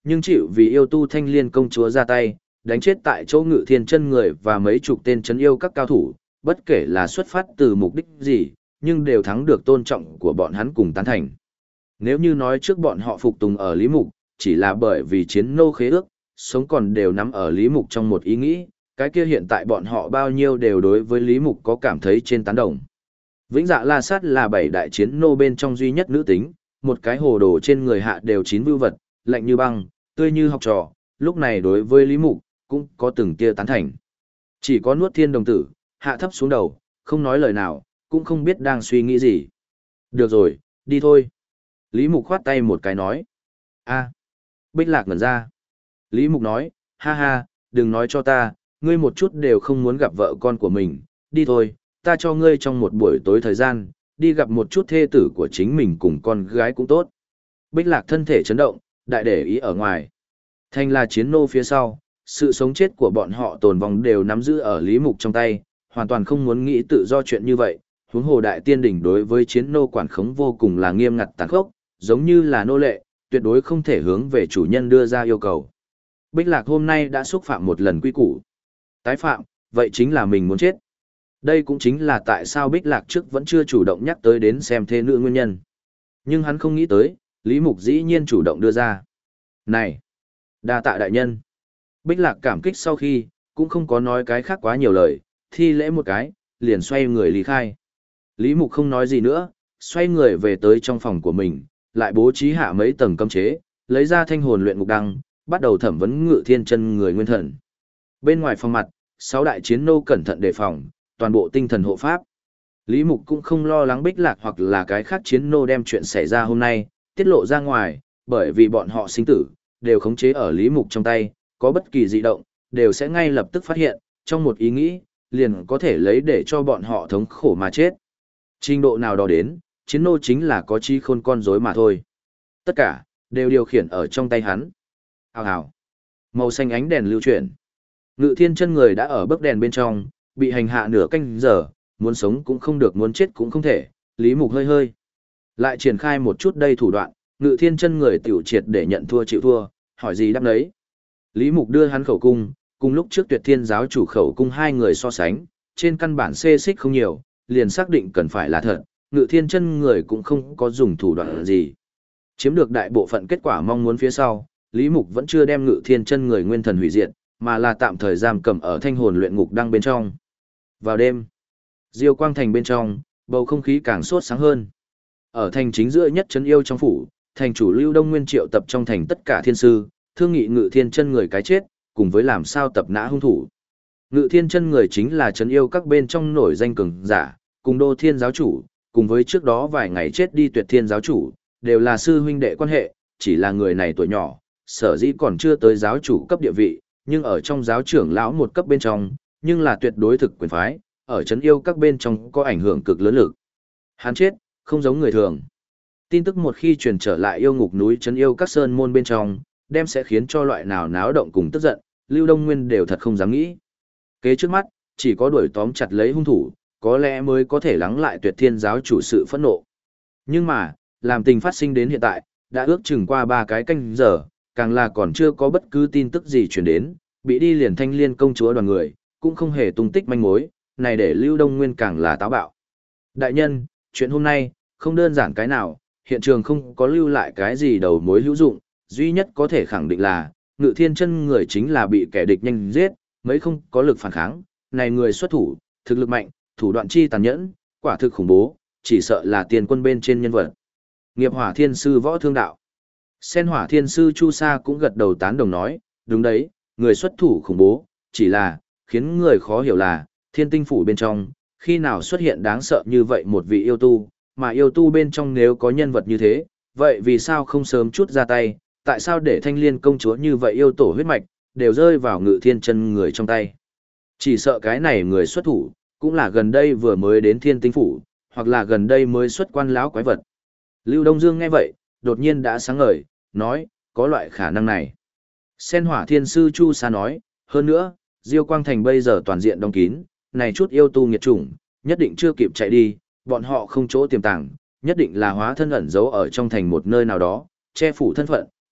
Speaker 1: nhưng chịu vì yêu tu Thanh Liên công chúa ra tay, đánh chết tại chỗ Ngự Thiên Chân người và mấy chục tên trấn yêu các cao thủ, bất kể là xuất phát từ mục đích gì, nhưng đều thắng được tôn trọng của bọn hắn cùng tán thành. Nếu như nói trước bọn họ phục tùng ở Lý Mục, chỉ là bởi vì chiến nô khế ước, sống còn đều nắm ở Lý Mục trong một ý nghĩ, cái kia hiện tại bọn họ bao nhiêu đều đối với Lý Mục có cảm thấy trên tán đồng. Vĩnh Dạ La Sát là 7 đại chiến nô bên trong duy nhất nữ tính, một cái hồ đồ trên người hạ đều 9 vưu vật, lạnh như băng, tươi như học trò, lúc này đối với Lý Mục, cũng có từng kia tán thành. Chỉ có Nuốt Thiên đồng tử, hạ thấp xuống đầu, không nói lời nào, cũng không biết đang suy nghĩ gì. Được rồi, đi thôi. Lý Mục khoát tay một cái nói. A. Bích Lạc ngẩn ra. Lý Mục nói, ha ha, đừng nói cho ta, ngươi một chút đều không muốn gặp vợ con của mình, đi thôi, ta cho ngươi trong một buổi tối thời gian, đi gặp một chút thê tử của chính mình cùng con gái cũng tốt. Bích Lạc thân thể chấn động, đại để ý ở ngoài. Thành là chiến nô phía sau, sự sống chết của bọn họ tồn vong đều nắm giữ ở Lý Mục trong tay, hoàn toàn không muốn nghĩ tự do chuyện như vậy. Huống hồ đại tiên đỉnh đối với chiến nô quản khống vô cùng là nghiêm ngặt tàn khốc, giống như là nô lệ, tuyệt đối không thể hướng về chủ nhân đưa ra yêu cầu. Bích Lạc hôm nay đã xúc phạm một lần quy củ. Tái phạm, vậy chính là mình muốn chết. Đây cũng chính là tại sao Bích Lạc trước vẫn chưa chủ động nhắc tới đến xem thê nữ nguyên nhân. Nhưng hắn không nghĩ tới, Lý Mục dĩ nhiên chủ động đưa ra. Này! Đa tạ đại nhân! Bích Lạc cảm kích sau khi, cũng không có nói cái khác quá nhiều lời, thi lễ một cái, liền xoay người lý khai. Lý Mục không nói gì nữa, xoay người về tới trong phòng của mình, lại bố trí hạ mấy tầng cấm chế, lấy ra thanh hồn luyện ngục đăng, bắt đầu thẩm vấn Ngự Thiên Chân người nguyên thần. Bên ngoài phòng mặt, 6 đại chiến nô cẩn thận đề phòng, toàn bộ tinh thần hộ pháp. Lý Mục cũng không lo lắng Bích Lạc hoặc là cái khác chiến nô đem chuyện xảy ra hôm nay, tiết lộ ra ngoài, bởi vì bọn họ sinh tử, đều khống chế ở Lý Mục trong tay, có bất kỳ dị động, đều sẽ ngay lập tức phát hiện, trong một ý nghĩ, liền có thể lấy để cho bọn họ thống khổ mà chết. Trình độ nào đó đến, chiến nô chính là có trí khôn con rối mà thôi. Tất cả, đều điều khiển ở trong tay hắn. Hào hào. Màu xanh ánh đèn lưu chuyển. Ngự Thiên Chân người đã ở bức đèn bên trong, bị hành hạ nửa canh giờ, muốn sống cũng không được, muốn chết cũng không thể. Lý Mục hơi hơi lại triển khai một chút đây thủ đoạn, Ngự Thiên Chân người tiểu triệt để nhận thua chịu thua, hỏi gì đáp đấy. Lý Mục đưa hắn khẩu cung, cùng lúc trước Tuyệt Thiên giáo chủ khẩu cung hai người so sánh, trên căn bản xê xích không nhiều, liền xác định cần phải là thật, Ngự Thiên Chân người cũng không có dùng thủ đoạn gì. Chiếm được đại bộ phận kết quả mong muốn phía sau, Lý Mục vẫn chưa đem Ngự Thiên Chân người nguyên thần hủy diệt, mà là tạm thời giam cầm ở thanh hồn luyện ngục đăng bên trong. Vào đêm, Diêu Quang thành bên trong, bầu không khí càng sốt sáng hơn. Ở thành chính giữa nhất trấn yêu trong phủ, thành chủ Lưu Đông Nguyên triệu tập trong thành tất cả thiên sư, thương nghị Ngự Thiên Chân người cái chết, cùng với làm sao tập nã hung thủ. Ngự Thiên Chân người chính là trấn yêu các bên trong nổi danh cường giả, cùng Đô Thiên giáo chủ, cùng với trước đó vài ngày chết đi Tuyệt Thiên giáo chủ, đều là sư huynh đệ quan hệ, chỉ là người này tuổi nhỏ, sở dĩ còn chưa tới giáo chủ cấp địa vị, nhưng ở trong giáo trưởng lão một cấp bên trong, nhưng là tuyệt đối thực quyền phái, ở trấn yêu các bên trong có ảnh hưởng cực lớn lực. Hắn chết, không giống người thường. Tin tức một khi truyền trở lại yêu ngục núi trấn yêu các sơn môn bên trong, đem sẽ khiến cho loại nào náo động cùng tức giận, Lưu Đông Nguyên đều thật không dám nghĩ. Kế trước mắt, chỉ có đuổi tóm chặt lấy hung thủ, có lẽ mới có thể lắng lại Tuyệt Thiên giáo chủ sự phẫn nộ. Nhưng mà, làm tình phát sinh đến hiện tại, đã ước chừng qua 3 cái canh giờ, càng là còn chưa có bất cứ tin tức gì truyền đến, bị đi liền Thanh Liên công chúa đoàn người, cũng không hề tung tích manh mối, này để Lưu Đông Nguyên càng là táo bạo. Đại nhân, chuyện hôm nay, không đơn giản cái nào, hiện trường không có lưu lại cái gì đầu mối hữu dụng, duy nhất có thể khẳng định là, Ngự Thiên Chân người chính là bị kẻ địch nhanh giết, mấy không có lực phản kháng, này người xuất thủ, thực lực mạnh, thủ đoạn chi tàn nhẫn, quả thực khủng bố, chỉ sợ là tiền quân bên trên nhân vật. Nghiệp Hỏa Thiên sư Võ Thương Đạo. Sen Hỏa Thiên sư Chu Sa cũng gật đầu tán đồng nói, đúng đấy, người xuất thủ khủng bố, chỉ là, khiến người khó hiểu là, Thiên Tinh phủ bên trong, khi nào xuất hiện đáng sợ như vậy một vị yêu tu, mà yêu tu bên trong nếu có nhân vật như thế, vậy vì sao không sớm chút ra tay, tại sao để Thanh Liên công chúa như vậy yêu tổ huyết mạch, đều rơi vào Ngự Thiên Chân người trong tay. Chỉ sợ cái này người xuất thủ, cũng là gần đây vừa mới đến Thiên Tinh phủ, hoặc là gần đây mới xuất quan lão quái vật. Lưu Đông Dương nghe vậy, đột nhiên đã sáng ngời, nói, có loại khả năng này. Sen Hỏa Thiên sư Chu Sa nói, hơn nữa, Diêu Quang Thành bây giờ toàn diện đóng kín, này chút yêu tu nghiệt chủng, nhất định chưa kịp chạy đi, bọn họ không chỗ tiềm tàng, nhất định là hóa thân ẩn giấu ở trong thành một nơi nào đó, che phủ thân phận,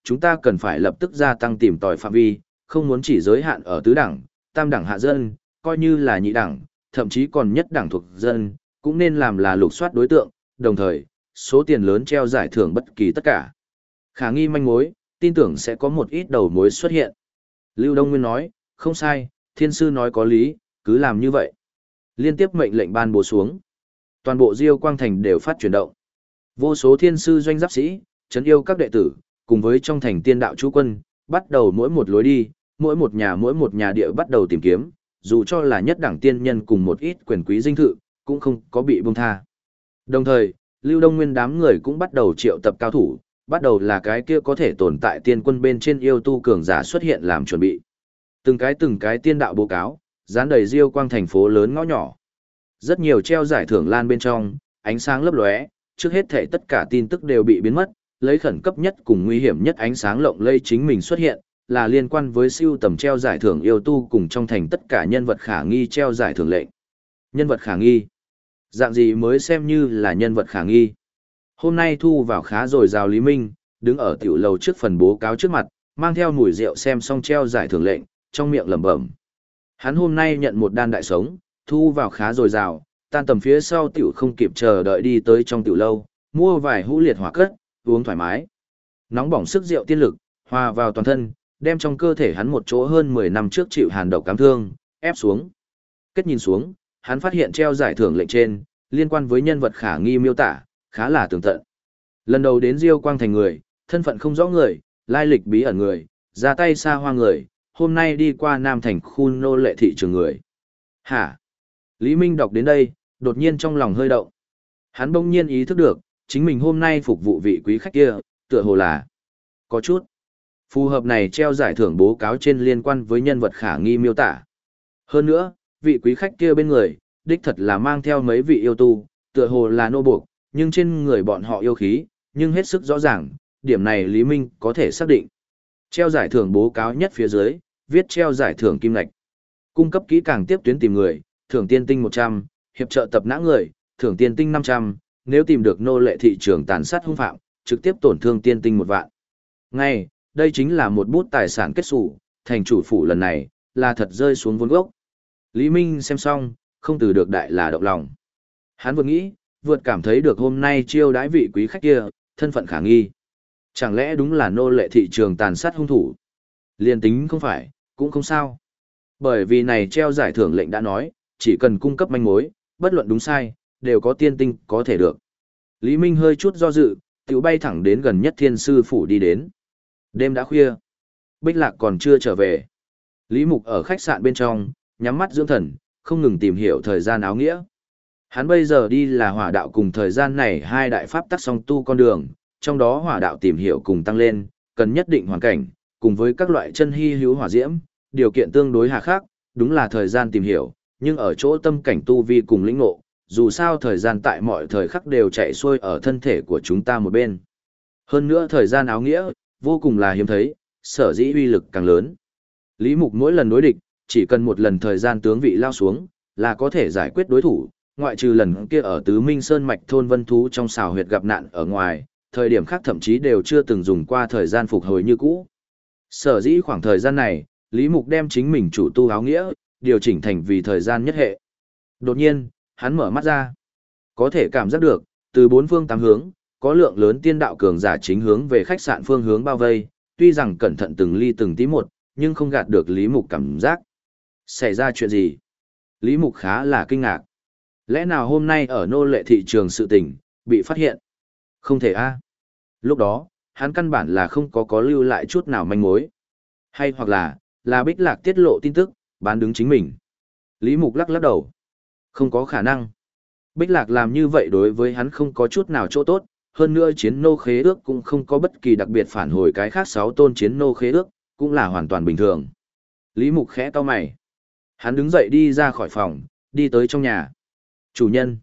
Speaker 1: chúng ta cần phải lập tức gia tăng tìm tòi phạm vi, không muốn chỉ giới hạn ở tứ đẳng, tam đẳng hạ dân, coi như là nhị đẳng, thậm chí còn nhất đẳng thuộc dân, cũng nên làm là lục soát đối tượng, đồng thời, số tiền lớn treo giải thưởng bất kỳ tất cả. Khả nghi manh mối, tin tưởng sẽ có một ít đầu mối xuất hiện. Lưu Đông Nguyên nói, không sai, thiên sư nói có lý, cứ làm như vậy. Liên tiếp mệnh lệnh ban bố xuống. Toàn bộ Diêu Quang Thành đều phát chuyển động. Vô số thiên sư doanh giáp sĩ, trấn yêu các đệ tử, cùng với trong thành tiên đạo chú quân, bắt đầu mỗi một lối đi, mỗi một nhà địa bắt đầu tìm kiếm, dù cho là nhất đẳng tiên nhân cùng một ít quyền quý dinh thự, cũng không có bị buông tha. Đồng thời, Lưu Đông Nguyên đám người cũng bắt đầu triệu tập cao thủ, bắt đầu là cái kia có thể tồn tại tiên quân bên trên yêu tu cường giả xuất hiện làm chuẩn bị. Từng cái tiên đạo báo cáo, dán đầy Diêu Quang thành phố lớn ngõ nhỏ. Rất nhiều treo giải thưởng lan bên trong, ánh sáng lấp lóe, trước hết thảy tất cả tin tức đều bị biến mất, lấy khẩn cấp nhất cùng nguy hiểm nhất ánh sáng lộng lây chính mình xuất hiện, là liên quan với siêu tầm treo giải thưởng yêu tu cùng trong thành tất cả nhân vật khả nghi treo giải thưởng lệnh. Nhân vật khả nghi. Dạng gì mới xem như là nhân vật khả nghi. Hôm nay thu vào khá rồi rào Lý Minh, đứng ở tiểu lầu trước phần bố cáo trước mặt, mang theo mùi rượu xem xong treo giải thưởng lệnh, trong miệng lẩm bẩm. Hắn hôm nay nhận một đan đại sống, thu vào khá rồi rào, tan tầm phía sau tiểu không kịp chờ đợi đi tới trong tiểu lâu, mua vài hũ liệt hỏa cất, uống thoải mái. Nóng bỏng sức rượu tiên lực, hòa vào toàn thân, đem trong cơ thể hắn một chỗ hơn 10 năm trước chịu hàn độc cám thương, ép xuống. Kết nhìn xuống, hắn phát hiện treo giải thưởng lệnh trên, liên quan với nhân vật khả nghi miêu tả, khá là tường tận. Lần đầu đến Diêu Quang thành người, thân phận không rõ người, lai lịch bí ẩn người, ra tay xa hoa người, hôm nay đi qua Nam thành khu nô lệ thị trường người. Hả? Lý Minh đọc đến đây, đột nhiên trong lòng hơi động. Hắn bỗng nhiên ý thức được, chính mình hôm nay phục vụ vị quý khách kia, tựa hồ là có chút phù hợp này treo giải thưởng báo cáo trên liên quan với nhân vật khả nghi miêu tả. Hơn nữa, vị quý khách kia bên người, đích thật là mang theo mấy vị yêu tu, tựa hồ là nô buộc, nhưng trên người bọn họ yêu khí, nhưng hết sức rõ ràng, điểm này Lý Minh có thể xác định. Treo giải thưởng báo cáo nhất phía dưới, viết treo giải thưởng kim ngạch. Cung cấp kỹ càng tiếp tuyến tìm người, thưởng tiên tinh 100, hiệp trợ tập nã người, thưởng tiên tinh 500, nếu tìm được nô lệ thị trường tàn sát hung phạm, trực tiếp tổn thương tiên tinh 1 vạn. Ngay, đây chính là một bút tài sản kết sủ, thành chủ phủ lần này, là thật rơi xuống vốn gốc. Lý Minh xem xong, không từ được đại là động lòng. Hắn vừa nghĩ, vượt cảm thấy được hôm nay chiêu đãi vị quý khách kia, thân phận khả nghi. Chẳng lẽ đúng là nô lệ thị trường tàn sát hung thủ? Liên tính không phải, cũng không sao. Bởi vì này treo giải thưởng lệnh đã nói, chỉ cần cung cấp manh mối, bất luận đúng sai, đều có tiên tinh có thể được. Lý Minh hơi chút do dự, tiểu bay thẳng đến gần nhất thiên sư phủ đi đến. Đêm đã khuya. Bích Lạc còn chưa trở về. Lý Mục ở khách sạn bên trong, nhắm mắt dưỡng thần, không ngừng tìm hiểu thời gian áo nghĩa. Hắn bây giờ đi là hỏa đạo cùng thời gian này hai đại pháp tắc song tu con đường, trong đó hỏa đạo tìm hiểu cùng tăng lên, cần nhất định hoàn cảnh, cùng với các loại chân hy hữu hỏa diễm, điều kiện tương đối hà khắc, đúng là thời gian tìm hiểu, nhưng ở chỗ tâm cảnh tu vi cùng lĩnh ngộ, dù sao thời gian tại mọi thời khắc đều chạy xuôi ở thân thể của chúng ta một bên. Hơn nữa thời gian áo nghĩa, vô cùng là hiếm thấy, sở dĩ uy lực càng lớn. Lý Mục mỗi lần đối địch, chỉ cần một lần thời gian tướng vị lao xuống, là có thể giải quyết đối thủ, ngoại trừ lần kia ở Tứ Minh Sơn mạch thôn vân thú trong xào huyệt gặp nạn ở ngoài, thời điểm khác thậm chí đều chưa từng dùng qua thời gian phục hồi như cũ. Sở dĩ khoảng thời gian này, Lý Mục đem chính mình chủ tu áo nghĩa, điều chỉnh thành vì thời gian nhất hệ. Đột nhiên, hắn mở mắt ra. Có thể cảm giác được, từ bốn phương tám hướng, có lượng lớn tiên đạo cường giả chính hướng về khách sạn phương hướng bao vây, tuy rằng cẩn thận từng ly từng tí một, nhưng không gạt được Lý Mục cảm giác. Xảy ra chuyện gì? Lý Mục khá là kinh ngạc. Lẽ nào hôm nay ở nô lệ thị trường sự tình, bị phát hiện? Không thể a. Lúc đó, hắn căn bản là không có lưu lại chút nào manh mối. Hay hoặc là Bích Lạc tiết lộ tin tức, bán đứng chính mình. Lý Mục lắc lắc đầu. Không có khả năng. Bích Lạc làm như vậy đối với hắn không có chút nào chỗ tốt, hơn nữa chiến nô khế ước cũng không có bất kỳ đặc biệt phản hồi cái khác 6 tôn chiến nô khế ước, cũng là hoàn toàn bình thường. Lý Mục khẽ cau mày. Hắn đứng dậy đi ra khỏi phòng, đi tới trong nhà. Chủ nhân.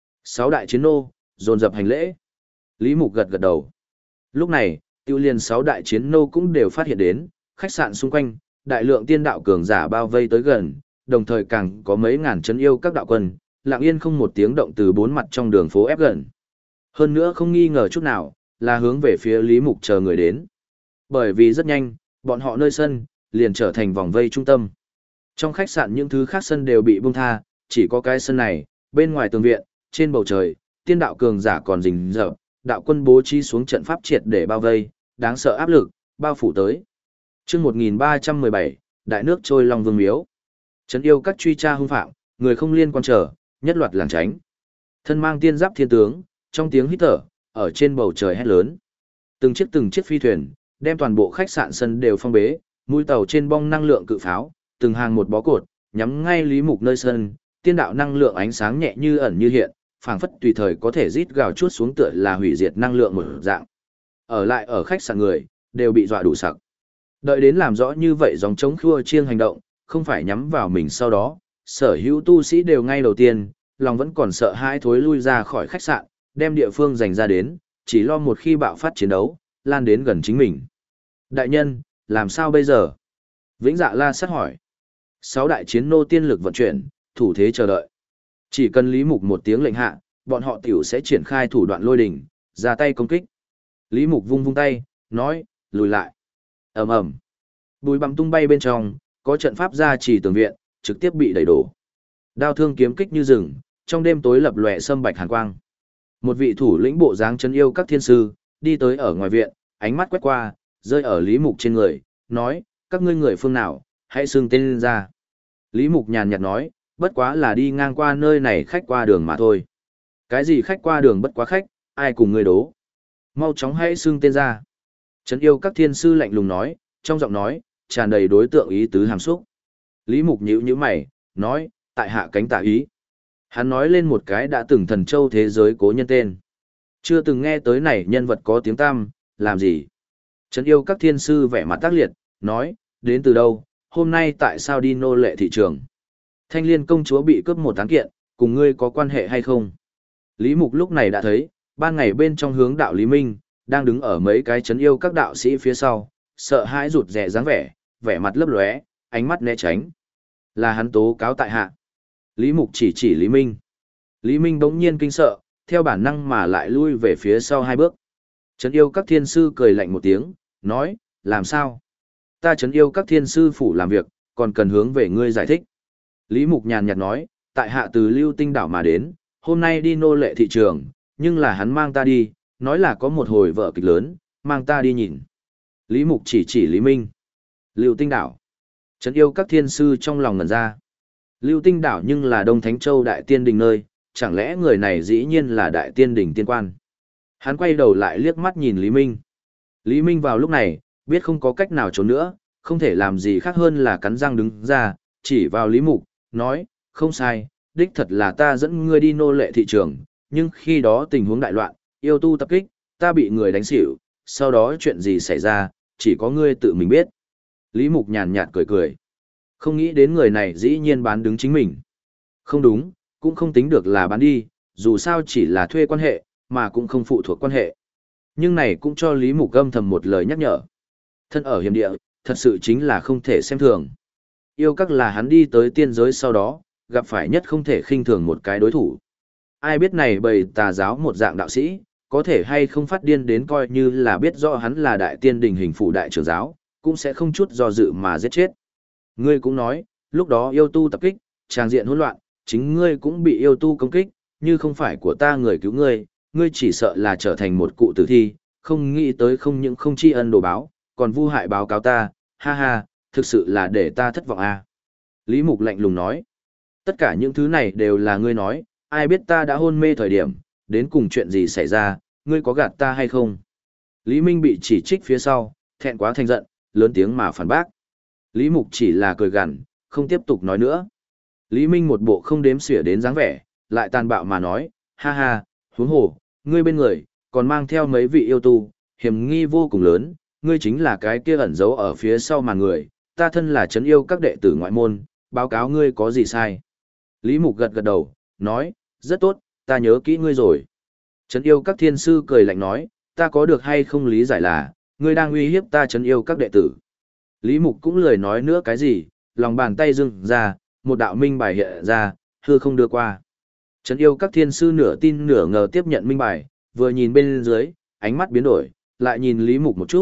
Speaker 1: 6 đại chiến nô, dồn dập hành lễ. Lý Mục gật gật đầu. Lúc này, tiêu liên 6 đại chiến nô cũng đều phát hiện đến, khách sạn xung quanh, đại lượng tiên đạo cường giả bao vây tới gần, đồng thời càng có mấy ngàn trấn yêu các đạo quân, lặng yên không một tiếng động từ 4 mặt trong đường phố ép gần. Hơn nữa không nghi ngờ chút nào, là hướng về phía Lý Mục chờ người đến. Bởi vì rất nhanh, bọn họ nơi sân, liền trở thành vòng vây trung tâm. Trong khách sạn những thứ khác sân đều bị buông tha, chỉ có cái sân này, bên ngoài tường viện, trên bầu trời, tiên đạo cường giả còn rình rập, đạo quân bố trí xuống trận pháp triệt để bao vây, đáng sợ áp lực, bao phủ tới. Chương 1317, Đại nước trôi Long Vương miếu. Trấn yêu các truy tra hung phạm, người không liên quan trở, nhất loạt làng tránh. Thân mang tiên giáp thiên tướng, trong tiếng hít thở, ở trên bầu trời hét lớn. Từng chiếc phi thuyền, đem toàn bộ khách sạn sân đều phong bế, mũi tàu trên bong năng lượng cự pháo, từng hàng một bó cột, nhắm ngay Lý Mục nơi sân, tiên đạo năng lượng ánh sáng nhẹ như ẩn như hiện, phảng phất tùy thời có thể rít gào chuốt xuống tựa là hủy diệt năng lượng một dạng. Ở lại ở khách sạn người, đều bị dọa đủ sặc. Đợi đến làm rõ như vậy dòng chống khua chiêng hành động, không phải nhắm vào mình sau đó, sở hữu tu sĩ đều ngay đầu tiên, lòng vẫn còn sợ hãi thối lui ra khỏi khách sạn, đem địa phương dành ra đến, chỉ lo một khi bạo phát chiến đấu, lan đến gần chính mình. Đại nhân, làm sao bây giờ? Vĩnh Dạ La sát hỏi. 6 đại chiến nô tiên lực vận chuyển, thủ thế chờ đợi. Chỉ cần Lý Mục một tiếng lệnh hạ, bọn họ tiểu sẽ triển khai thủ đoạn lôi đỉnh, ra tay công kích. Lý Mục vung vung tay, nói, lùi lại. Ầm ầm. Bùi bặm tung bay bên trong, có trận pháp gia trì tường viện, trực tiếp bị đẩy đổ. Đao thương kiếm kích như rừng, trong đêm tối lập lòe sâm bạch hàn quang. Một vị thủ lĩnh bộ dáng trấn yêu các thiên sư, đi tới ở ngoài viện, ánh mắt quét qua, rơi ở Lý Mục trên người, nói, các ngươi người phương nào, hãy xưng tên lên ra. Lý Mục nhàn nhạt nói, bất quá là đi ngang qua nơi này khách qua đường mà thôi. Cái gì khách qua đường bất quá khách, ai cùng ngươi đố. Mau chóng hãy xưng tên ra. Trấn yêu các thiên sư lạnh lùng nói, trong giọng nói, tràn đầy đối tượng ý tứ hàm xúc. Lý Mục nhíu nhíu mày, nói, tại hạ cánh tả ý. Hắn nói lên một cái đã từng thần châu thế giới cố nhân tên. Chưa từng nghe tới này nhân vật có tiếng tăm, làm gì? Trấn yêu các thiên sư vẻ mặt tác liệt, nói, đến từ đâu, hôm nay tại sao đi nô lệ thị trường? Thanh Liên công chúa bị cướp một án kiện, cùng ngươi có quan hệ hay không? Lý Mục lúc này đã thấy, ban ngày bên trong hướng đạo Lý Minh, đang đứng ở mấy cái trấn yêu các đạo sĩ phía sau, sợ hãi rụt rè dáng vẻ, vẻ mặt lấp lóe, ánh mắt né tránh. Là hắn tố cáo tại hạ. Lý Mục chỉ Lý Minh. Lý Minh bỗng nhiên kinh sợ, theo bản năng mà lại lui về phía sau 2 bước. Trấn yêu các thiên sư cười lạnh một tiếng, nói, làm sao? Ta trấn yêu các thiên sư phủ làm việc, còn cần hướng về ngươi giải thích. Lý Mục nhàn nhạt nói, tại hạ từ Lưu Tinh đảo mà đến, hôm nay đi nô lệ thị trường, nhưng là hắn mang ta đi, nói là có một hồi vở kịch lớn, mang ta đi nhìn. Lý Mục chỉ Lý Minh. Lưu Tinh đảo. Trấn yêu các thiên sư trong lòng ngẩn ra. Lưu Tinh đảo nhưng là Đông Thánh Châu đại tiên đình nơi, chẳng lẽ người này dĩ nhiên là đại tiên đình tiên quan. Hắn quay đầu lại liếc mắt nhìn Lý Minh. Lý Minh vào lúc này, biết không có cách nào trốn nữa, không thể làm gì khác hơn là cắn răng đứng ra, chỉ vào Lý Mục, nói, không sai, đích thật là ta dẫn ngươi đi nô lệ thị trường, nhưng khi đó tình huống đại loạn, yêu tu tập kích, ta bị người đánh xỉu, sau đó chuyện gì xảy ra, chỉ có ngươi tự mình biết. Lý Mục nhàn nhạt cười cười. Không nghĩ đến người này dĩ nhiên bán đứng chính mình. Không đúng, cũng không tính được là bán đi, dù sao chỉ là thuê quan hệ, mà cũng không phụ thuộc quan hệ. Nhưng này cũng cho Lý Mục âm thầm một lời nhắc nhở. Thân ở hiểm địa, thật sự chính là không thể xem thường. Yêu các là hắn đi tới tiên giới sau đó, gặp phải nhất không thể khinh thường một cái đối thủ. Ai biết này bầy tà giáo một dạng đạo sĩ, có thể hay không phát điên đến coi như là biết rõ hắn là đại tiên đình hình phủ đại trưởng giáo, cũng sẽ không chút do dự mà giết chết. Ngươi cũng nói, lúc đó yêu tu tập kích, tràng diện hỗn loạn, chính ngươi cũng bị yêu tu công kích, như không phải của ta người cứu ngươi, ngươi chỉ sợ là trở thành một cụ tử thi, không nghĩ tới không những không tri ân đồ báo, còn vu hại báo cáo ta, ha ha, thực sự là để ta thất vọng à. Lý Mục lạnh lùng nói, tất cả những thứ này đều là ngươi nói, ai biết ta đã hôn mê thời điểm, đến cùng chuyện gì xảy ra, ngươi có gạt ta hay không? Lý Minh bị chỉ trích phía sau, thẹn quá thành giận, lớn tiếng mà phản bác. Lý Mục chỉ là cười gằn, không tiếp tục nói nữa. Lý Minh một bộ không đếm xỉa đến dáng vẻ, lại tàn bạo mà nói, ha ha, huống hồ, ngươi bên người, còn mang theo mấy vị yêu tu, hiểm nghi vô cùng lớn, ngươi chính là cái kia ẩn giấu ở phía sau màn người, ta thân là trấn yêu các đệ tử ngoại môn, báo cáo ngươi có gì sai. Lý Mục gật gật đầu, nói, rất tốt, ta nhớ kỹ ngươi rồi. Trấn yêu các thiên sư cười lạnh nói, ta có được hay không lý giải là, ngươi đang uy hiếp ta trấn yêu các đệ tử. Lý Mục cũng lười nói nữa cái gì, lòng bàn tay dưng ra, một đạo minh bài hiện ra, hư không đưa qua. Trấn yêu các thiên sư nửa tin nửa ngờ tiếp nhận minh bài, vừa nhìn bên dưới, ánh mắt biến đổi, lại nhìn Lý Mục một chút,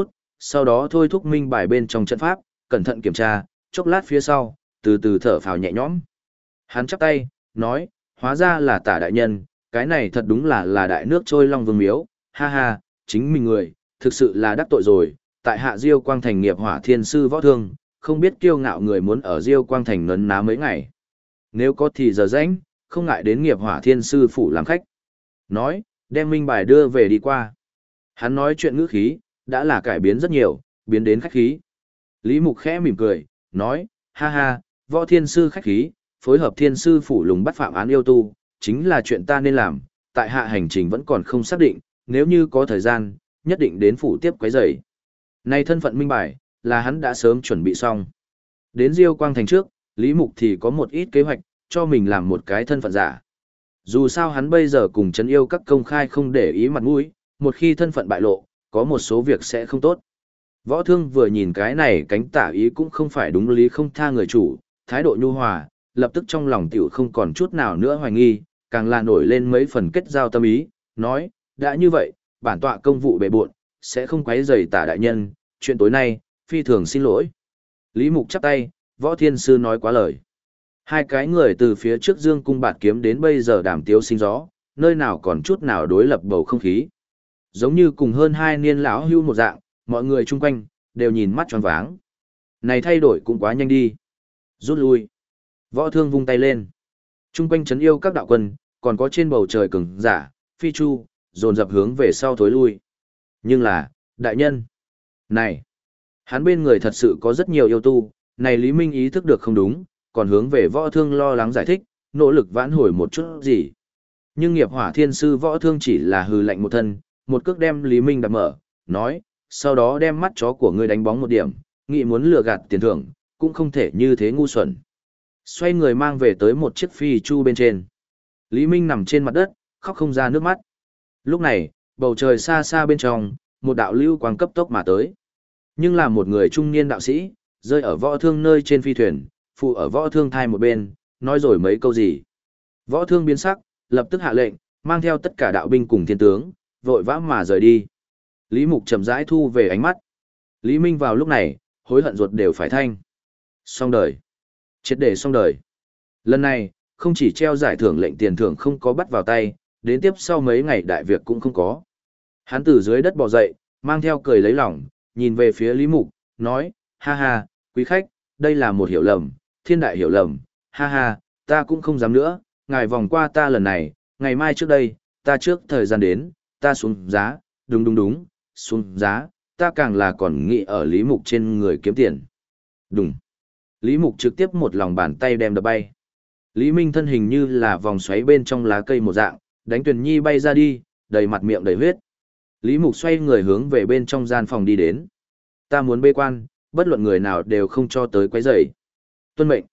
Speaker 1: sau đó thôi thúc minh bài bên trong trận pháp, cẩn thận kiểm tra, chốc lát phía sau, từ từ thở phào nhẹ nhõm. Hắn chắp tay, nói, hóa ra là Tả đại nhân, cái này thật đúng là đại nước trôi long vương miếu, ha ha, chính mình người, thực sự là đắc tội rồi, tại hạ Diêu Quang Thành nghiệp hỏa thiên sư võ thương, không biết kiêu ngạo người muốn ở Diêu Quang Thành nấn ná mấy ngày. Nếu có thì giờ rảnh, không ngại đến nghiệp hỏa thiên sư phủ làm khách. Nói, đem minh bài đưa về đi qua. Hắn nói chuyện ngữ khí, đã là cải biến rất nhiều, biến đến khách khí. Lý Mục khẽ mỉm cười, nói, ha ha, võ thiên sư khách khí, phối hợp thiên sư phủ lùng bắt phạm án yêu tu, chính là chuyện ta nên làm, tại hạ hành trình vẫn còn không xác định, nếu như có thời gian, nhất định đến phủ tiếp quấy rầy. Này thân phận minh bài, là hắn đã sớm chuẩn bị xong. Đến Diêu Quang Thành trước, Lý Mục thì có một ít kế hoạch, cho mình làm một cái thân phận giả. Dù sao hắn bây giờ cùng trấn yêu các công khai không để ý mặt mũi, một khi thân phận bại lộ, có một số việc sẽ không tốt. Võ Thương vừa nhìn cái này cánh tả ý cũng không phải đúng lý không tha người chủ, thái độ nhu hòa, lập tức trong lòng tiểu không còn chút nào nữa hoài nghi, càng là nổi lên mấy phần kết giao tâm ý, nói, đã như vậy, bản tọa công vụ bề bộn, sẽ không quấy rầy Tả đại nhân, chuyện tối nay, phi thường xin lỗi. Lý Mục chắp tay, Võ Thiên Sư nói quá lời. Hai cái người từ phía trước Dương cung bạt kiếm đến bây giờ đàm tiếu sinh gió, nơi nào còn chút nào đối lập bầu không khí. Giống như cùng hơn hai niên lão hưu một dạng, mọi người chung quanh, đều nhìn mắt tròn váng. Này thay đổi cũng quá nhanh đi. Rút lui. Võ Thương vung tay lên. Chung quanh trấn yêu các đạo quân, còn có trên bầu trời cường giả, phi chu, dồn dập hướng về sau thối lui. Nhưng là, đại nhân. Này, hắn bên người thật sự có rất nhiều yêu tu, này Lý Minh ý thức được không đúng, còn hướng về Võ Thương lo lắng giải thích, nỗ lực vãn hồi một chút gì. Nhưng nghiệp hỏa thiên sư Võ Thương chỉ là hừ lạnh một thân, một cước đem Lý Minh đạp mở, nói, sau đó đem mắt chó của ngươi đánh bóng một điểm, nghĩ muốn lừa gạt tiền thưởng, cũng không thể như thế ngu xuẩn. Xoay người mang về tới một chiếc phi chu bên trên. Lý Minh nằm trên mặt đất, khóc không ra nước mắt. Lúc này, bầu trời xa xa bên trong, một đạo lưu quang cấp tốc mà tới. Nhưng là một người trung niên đạo sĩ, rơi ở Võ Thương nơi trên phi thuyền, phụ ở Võ Thương thai một bên, nói rồi mấy câu gì. Võ Thương biến sắc, lập tức hạ lệnh, mang theo tất cả đạo binh cùng thiên tướng, vội vã mà rời đi. Lý Mục chậm rãi thu về ánh mắt. Lý Minh vào lúc này, hối hận ruột đều phải thanh. Xong đời. Triệt để xong đời. Lần này, không chỉ treo giải thưởng lệnh tiền thưởng không có bắt vào tay, đến tiếp sau mấy ngày đại việc cũng không có. Hắn từ dưới đất bò dậy, mang theo cười lấy lòng, nhìn về phía Lý Mục, nói, ha ha, quý khách, đây là một hiểu lầm, thiên đại hiểu lầm, ha ha, ta cũng không dám nữa, ngài vòng qua ta lần này, ngày mai trước đây, ta trước thời gian đến, ta xuống giá, đúng, xuống giá, ta càng là còn nghĩ ở Lý Mục trên người kiếm tiền. Đúng. Lý Mục trực tiếp một lòng bàn tay đem đập bay. Lý Minh thân hình như là vòng xoáy bên trong lá cây một dạng, đánh Tuyền Nhi bay ra đi, đầy mặt miệng đầy huyết. Lý Mục xoay người hướng về bên trong gian phòng đi đến. Ta muốn bê quan, bất luận người nào đều không cho tới quấy rầy. Tuân mệnh.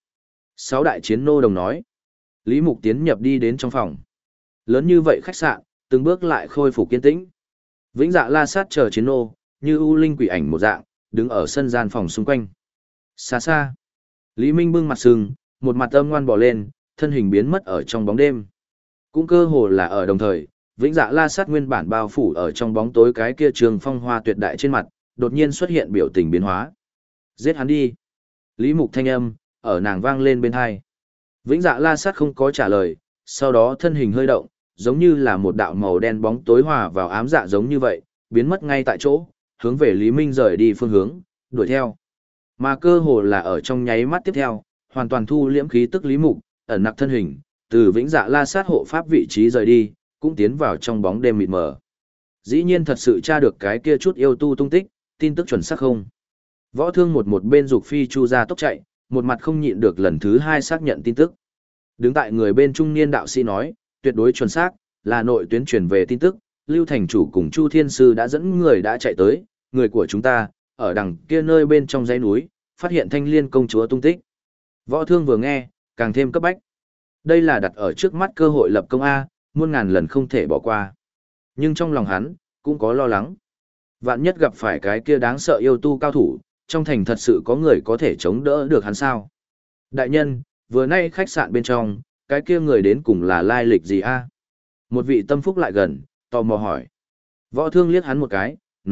Speaker 1: 6 đại chiến nô đồng nói. Lý Mục tiến nhập đi đến trong phòng. Lớn như vậy khách sạn, từng bước lại khôi phục kiên tĩnh. Vĩnh Dạ La Sát chờ chiến nô, như u linh quỷ ảnh một dạng, đứng ở sân gian phòng xung quanh. Xa xa. Lý Minh bưng mặt sừng, một mặt âm ngoan bỏ lên, thân hình biến mất ở trong bóng đêm. Cũng cơ hồ là ở đồng thời, Vĩnh Dạ La Sát nguyên bản bao phủ ở trong bóng tối cái kia trường phong hoa tuyệt đại trên mặt, đột nhiên xuất hiện biểu tình biến hóa. Giết hắn đi. Lý Mục thanh âm, ở nàng vang lên bên hai. Vĩnh Dạ La Sát không có trả lời, sau đó thân hình hơi động, giống như là một đạo màu đen bóng tối hòa vào ám dạ giống như vậy, biến mất ngay tại chỗ, hướng về Lý Minh rời đi phương hướng, đuổi theo. Mà cơ hồ là ở trong nháy mắt tiếp theo, hoàn toàn thu liễm khí tức Lý Mục, ẩn nặc thân hình, từ Vĩnh Dạ La Sát hộ pháp vị trí rời đi, cũng tiến vào trong bóng đêm mịt mờ. Dĩ nhiên thật sự tra được cái kia chút yêu tu tung tích, tin tức chuẩn xác không? Võ Thương một bên dục phi chu ra tốc chạy, một mặt không nhịn được lần thứ 2 xác nhận tin tức. Đứng tại người bên trung niên đạo sĩ nói, tuyệt đối chuẩn xác, là nội tuyến truyền về tin tức, Lưu Thành chủ cùng Chu Thiên Sư đã dẫn người đã chạy tới, người của chúng ta, ở đằng kia nơi bên trong dãy núi, phát hiện Thanh Liên công chúa tung tích. Võ Thương vừa nghe, càng thêm cấp bách. Đây là đặt ở trước mắt cơ hội lập công A, muôn ngàn lần không thể bỏ qua. Nhưng trong lòng hắn, cũng có lo lắng. Vạn nhất gặp phải cái kia đáng sợ yêu tu cao thủ, trong thành thật sự có người có thể chống đỡ được hắn sao? Đại nhân, vừa nay khách sạn bên trong, cái kia người đến cùng là lai lịch gì a? Một vị tâm phúc lại gần, tò mò hỏi. Võ Thương liếc hắn một cái, nói,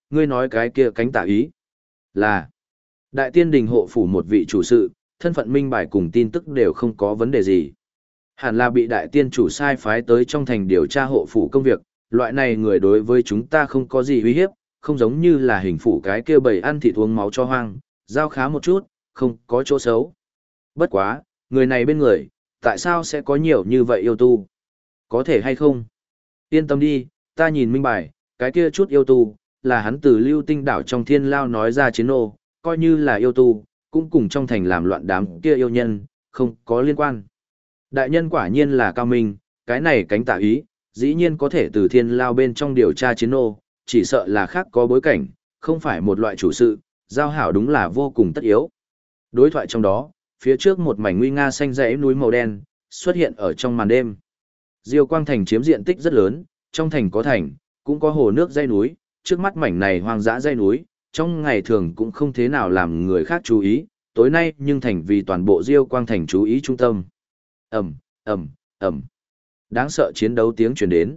Speaker 1: ngươi nói cái kia cánh tả ý. Là, đại tiên đình hộ phủ một vị chủ sự, thân phận minh bài cùng tin tức đều không có vấn đề gì. Hẳn là bị đại tiên chủ sai phái tới trong thành điều tra hộ phủ công việc, loại này người đối với chúng ta không có gì uy hiếp, không giống như là hình phủ cái kia bầy ăn thịt uống máu cho hoang, giao khá một chút, không có chỗ xấu. Bất quá, người này bên người, tại sao sẽ có nhiều như vậy yêu tu? Có thể hay không? Yên tâm đi, ta nhìn minh bài, cái kia chút yêu tu, là hắn từ lưu tinh đảo trong thiên lao nói ra chiến ô, coi như là yêu tu, cũng cùng trong thành làm loạn đám kia yêu nhân, không có liên quan. Đại nhân quả nhiên là cao minh, cái này cánh tả ý, dĩ nhiên có thể từ thiên lao bên trong điều tra chiến ô, chỉ sợ là khác có bối cảnh, không phải một loại chủ sự, giao hảo đúng là vô cùng tất yếu. Đối thoại trong đó, phía trước một mảnh nguy nga xanh dãy núi màu đen, xuất hiện ở trong màn đêm. Diêu Quang Thành chiếm diện tích rất lớn, trong thành có thành, cũng có hồ nước dãy núi, trước mắt mảnh này hoang dã dãy núi, trong ngày thường cũng không thế nào làm người khác chú ý, tối nay nhưng thành vì toàn bộ Diêu Quang Thành chú ý trung tâm. Ầm, ầm, ầm. Đáng sợ chiến đấu tiếng truyền đến.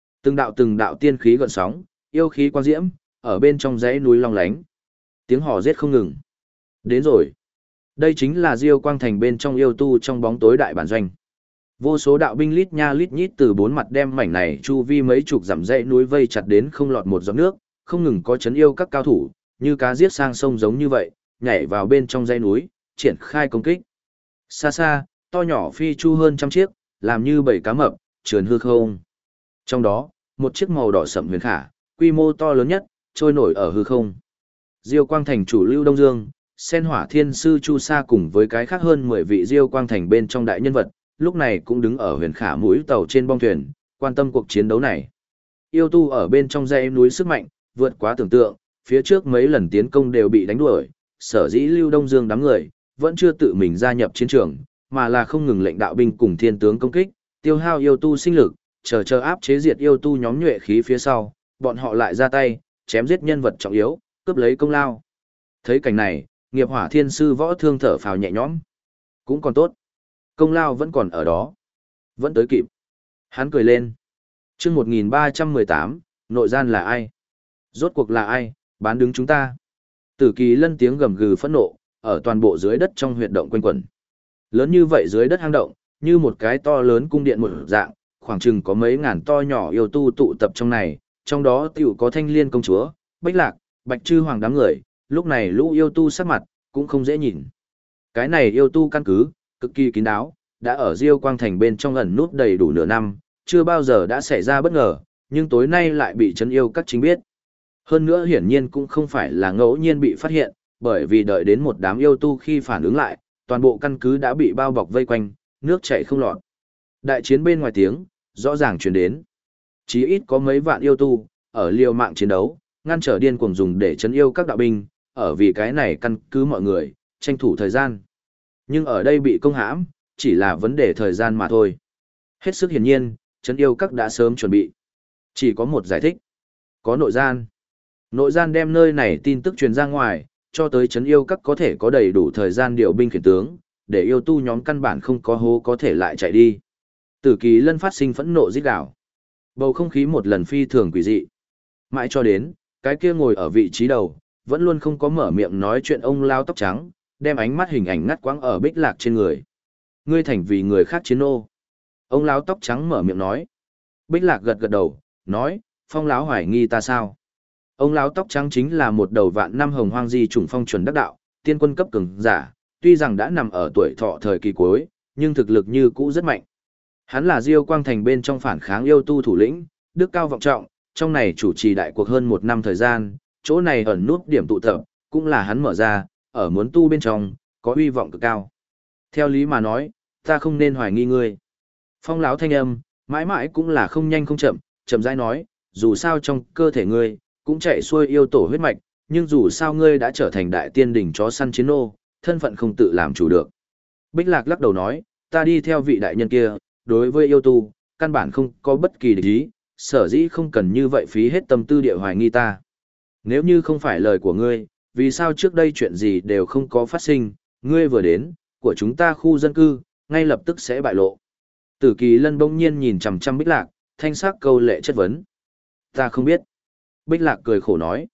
Speaker 1: Từng đạo tiên khí gợn sóng, yêu khí quang diễm, ở bên trong dãy núi long lánh. Tiếng hò rết không ngừng. Đến rồi. Đây chính là Diêu Quang Thành bên trong yêu tu trong bóng tối đại bản doanh. Vô số đạo binh lít nha lít nhít từ bốn mặt đem mảnh này chu vi mấy chục dặm dãy núi vây chặt đến không lọt một giọt nước, không ngừng có chấn yêu các cao thủ, như cá giết sang sông giống như vậy, nhảy vào bên trong dãy núi, triển khai công kích. Xa xa, to nhỏ phi chu hơn trăm chiếc, làm như bảy cá mập, trườn hư không. Trong đó, một chiếc màu đỏ sẫm huyền khả, quy mô to lớn nhất, trôi nổi ở hư không. Diêu Quang Thành chủ Lưu Đông Dương, Sen Hỏa Thiên Sư Chu Sa cùng với cái khác hơn 10 vị Diêu Quang Thành bên trong đại nhân vật, lúc này cũng đứng ở huyền khả mũi tàu trên bong thuyền, quan tâm cuộc chiến đấu này. Yêu tu ở bên trong dãy núi sức mạnh, vượt quá tưởng tượng, phía trước mấy lần tiến công đều bị đánh đuổi, sở dĩ Lưu Đông Dương đám người, vẫn chưa tự mình gia nhập chiến trường, mà là không ngừng lệnh đạo binh cùng thiên tướng công kích, tiêu hao yêu tu sinh lực, chờ áp chế diệt yêu tu nhóm nhuệ khí phía sau, bọn họ lại ra tay, chém giết nhân vật trọng yếu, cướp lấy công lao. Thấy cảnh này, Nghiệp Hỏa Thiên Sư Võ Thương thở phào nhẹ nhõm. Cũng còn tốt. Công lao vẫn còn ở đó. Vẫn tới kịp. Hắn cười lên. Chương 1318, nội gian là ai? Rốt cuộc là ai, bán đứng chúng ta? Tử Kỳ Lân tiếng gầm gừ phẫn nộ, ở toàn bộ dưới đất trong huyệt động quanh quẩn. Lớn như vậy dưới đất hang động, như một cái to lớn cung điện một dạng, khoảng chừng có mấy ngàn to nhỏ yêu tu tụ tập trong này, trong đó tiểu có Thanh Liên công chúa, Bách Lạc, Bạch Trư Hoàng đám người, lúc này lũ yêu tu sắc mặt, cũng không dễ nhìn. Cái này yêu tu căn cứ, cực kỳ kín đáo, đã ở Diêu Quang Thành bên trong ẩn nút đầy đủ nửa năm, chưa bao giờ đã xảy ra bất ngờ, nhưng tối nay lại bị trấn yêu các chính biết. Hơn nữa hiển nhiên cũng không phải là ngẫu nhiên bị phát hiện, bởi vì đợi đến một đám yêu tu khi phản ứng lại, toàn bộ căn cứ đã bị bao bọc vây quanh, nước chảy không lọt. Đại chiến bên ngoài tiếng, rõ ràng truyền đến. Chí ít có mấy vạn yêu tu, ở liều mạng chiến đấu, ngăn trở điên cuồng dùng để trấn yêu các đạo binh, ở vì cái này căn cứ mọi người, tranh thủ thời gian. Nhưng ở đây bị công hãm, chỉ là vấn đề thời gian mà thôi. Hết sức hiển nhiên, trấn yêu các đã sớm chuẩn bị. Chỉ có một giải thích. Có nội gian. Nội gian đem nơi này tin tức truyền ra ngoài, cho tới trấn yêu các có thể có đầy đủ thời gian điều binh khiển tướng, để yêu tu nhóm căn bản không có hố có thể lại chạy đi. Tử Kỳ Lân phát sinh phẫn nộ rít gào. Bầu không khí một lần phi thường quỷ dị. Mãi cho đến, cái kia ngồi ở vị trí đầu, vẫn luôn không có mở miệng nói chuyện ông lao tóc trắng, đem ánh mắt hình ảnh ngắt quãng ở Bích Lạc trên người. Ngươi thành vì người khác chiến ô. Ông lão tóc trắng mở miệng nói. Bích Lạc gật gật đầu, nói, Phong lão hoài nghi ta sao? Ông lão tóc trắng chính là một đầu vạn năm hồng hoang di chủng phong chuẩn đắc đạo, tiên quân cấp cường giả, tuy rằng đã nằm ở tuổi thọ thời kỳ cuối, nhưng thực lực như cũ rất mạnh. Hắn là Diêu Quang Thành bên trong phản kháng yêu tu thủ lĩnh, đức cao vọng trọng, trong này chủ trì đại cuộc hơn 1 năm thời gian, chỗ này ẩn nút điểm tụ tập, cũng là hắn mở ra, ở muốn tu bên trong, có uy vọng cực cao. Theo lý mà nói, ta không nên hoài nghi ngươi. Phong lão thanh âm, mãi mãi cũng là không nhanh không chậm, chậm rãi nói, dù sao trong cơ thể ngươi, cũng chạy xuôi yêu tổ huyết mạch, nhưng dù sao ngươi đã trở thành đại tiên đỉnh chó săn chiến nô, thân phận không tự làm chủ được. Bích Lạc lắc đầu nói, ta đi theo vị đại nhân kia, đối với yêu tu, căn bản không có bất kỳ địch ý, sở dĩ không cần như vậy phí hết tâm tư địa hoài nghi ta. Nếu như không phải lời của ngươi, vì sao trước đây chuyện gì đều không có phát sinh, ngươi vừa đến, của chúng ta khu dân cư, ngay lập tức sẽ bại lộ. Tử Kỳ Lân bỗng nhiên nhìn chằm chằm Bích Lạc, thanh sắc câu lệ chất vấn. Ta không biết. Bích Lạc cười khổ nói.